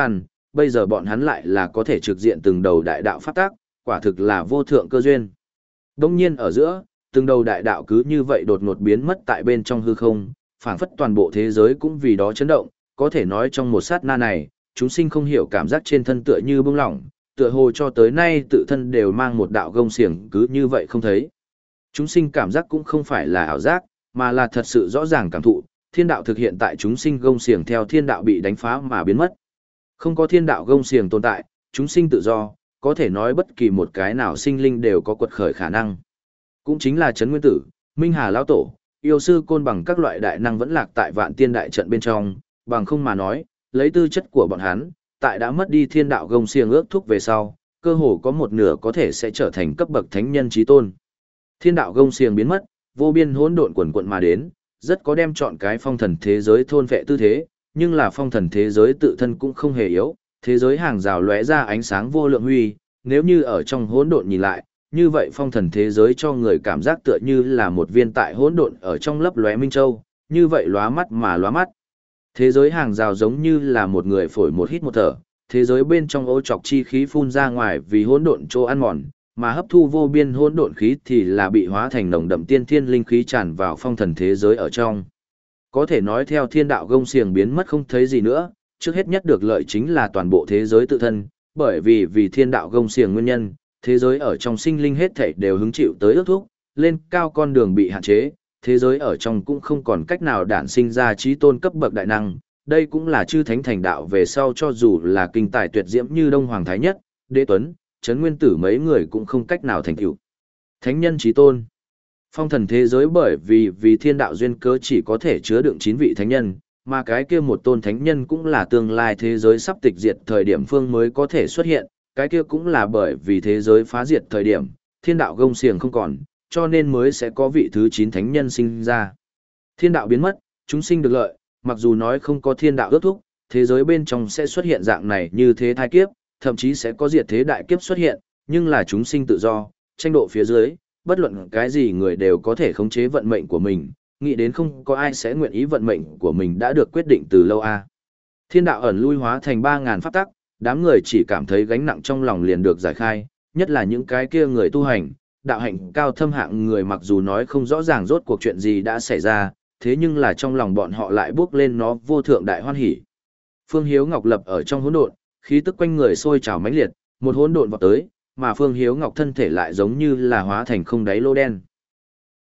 bây giờ bọn hắn lại là có thể trực diện từng đầu đại đạo pháp tác, quả thực là vô thượng cơ duyên. Đông nhiên ở giữa, từng đầu đại đạo cứ như vậy đột ngột biến mất tại bên trong hư không, phảng phất toàn bộ thế giới cũng vì đó chấn động, có thể nói trong một sát na này, chúng sinh không hiểu cảm giác trên thân tựa như bông lỏng, tựa hồ cho tới nay tự thân đều mang một đạo gông xiềng cứ như vậy không thấy. Chúng sinh cảm giác cũng không phải là ảo giác, mà là thật sự rõ ràng cảm thụ, thiên đạo thực hiện tại chúng sinh gông xiềng theo thiên đạo bị đánh phá mà biến mất. Không có thiên đạo gông xiềng tồn tại, chúng sinh tự do, có thể nói bất kỳ một cái nào sinh linh đều có quật khởi khả năng. Cũng chính là Trấn Nguyên Tử, Minh Hà Lão Tổ, yêu sư Côn Bằng các loại đại năng vẫn lạc tại vạn tiên đại trận bên trong, bằng không mà nói, lấy tư chất của bọn hắn, tại đã mất đi thiên đạo gông xiềng ước thúc về sau, cơ hồ có một nửa có thể sẽ trở thành cấp bậc thánh nhân chí tôn. Thiên đạo gông xiềng biến mất, vô biên hỗn độn quần quận mà đến, rất có đem chọn cái phong thần thế giới thôn vệ tư thế, nhưng là phong thần thế giới tự thân cũng không hề yếu, thế giới hàng rào lóe ra ánh sáng vô lượng huy, nếu như ở trong hỗn độn nhìn lại, như vậy phong thần thế giới cho người cảm giác tựa như là một viên tại hỗn độn ở trong lấp lóe minh châu, như vậy lóa mắt mà lóa mắt. Thế giới hàng rào giống như là một người phổi một hít một thở, thế giới bên trong ô trọc chi khí phun ra ngoài vì hỗn độn chỗ ăn mòn, mà hấp thu vô biên hỗn độn khí thì là bị hóa thành nồng đậm tiên thiên linh khí tràn vào phong thần thế giới ở trong. Có thể nói theo thiên đạo gông xiềng biến mất không thấy gì nữa, trước hết nhất được lợi chính là toàn bộ thế giới tự thân, bởi vì vì thiên đạo gông xiềng nguyên nhân, thế giới ở trong sinh linh hết thảy đều hứng chịu tới ước thúc, lên cao con đường bị hạn chế, thế giới ở trong cũng không còn cách nào đản sinh ra trí tôn cấp bậc đại năng, đây cũng là chư thánh thành đạo về sau cho dù là kinh tài tuyệt diễm như Đông Hoàng Thái Nhất, Đế Tuấn, Trấn Nguyên Tử mấy người cũng không cách nào thành tựu. Thánh nhân trí tôn. Phong thần thế giới bởi vì vì thiên đạo duyên cớ chỉ có thể chứa đựng chín vị thánh nhân, mà cái kia một tôn thánh nhân cũng là tương lai thế giới sắp tịch diệt thời điểm phương mới có thể xuất hiện, cái kia cũng là bởi vì thế giới phá diệt thời điểm, thiên đạo gông xiềng không còn, cho nên mới sẽ có vị thứ chín thánh nhân sinh ra. Thiên đạo biến mất, chúng sinh được lợi, mặc dù nói không có thiên đạo ước thúc, thế giới bên trong sẽ xuất hiện dạng này như thế thai kiếp, thậm chí sẽ có diệt thế đại kiếp xuất hiện, nhưng là chúng sinh tự do, tranh độ phía dưới, bất luận cái gì người đều có thể khống chế vận mệnh của mình, nghĩ đến không có ai sẽ nguyện ý vận mệnh của mình đã được quyết định từ lâu a. Thiên đạo ẩn lui hóa thành ba ngàn pháp tắc, đám người chỉ cảm thấy gánh nặng trong lòng liền được giải khai, nhất là những cái kia người tu hành, đạo hạnh cao thâm hạng người mặc dù nói không rõ ràng rốt cuộc chuyện gì đã xảy ra, thế nhưng là trong lòng bọn họ lại bước lên nó vô thượng đại hoan hỉ. Phương Hiếu Ngọc lập ở trong hỗn độn, khí tức quanh người sôi trào mãnh liệt, một hỗn độn vọt tới, mà Phương Hiếu Ngọc thân thể lại giống như là hóa thành không đáy lô đen.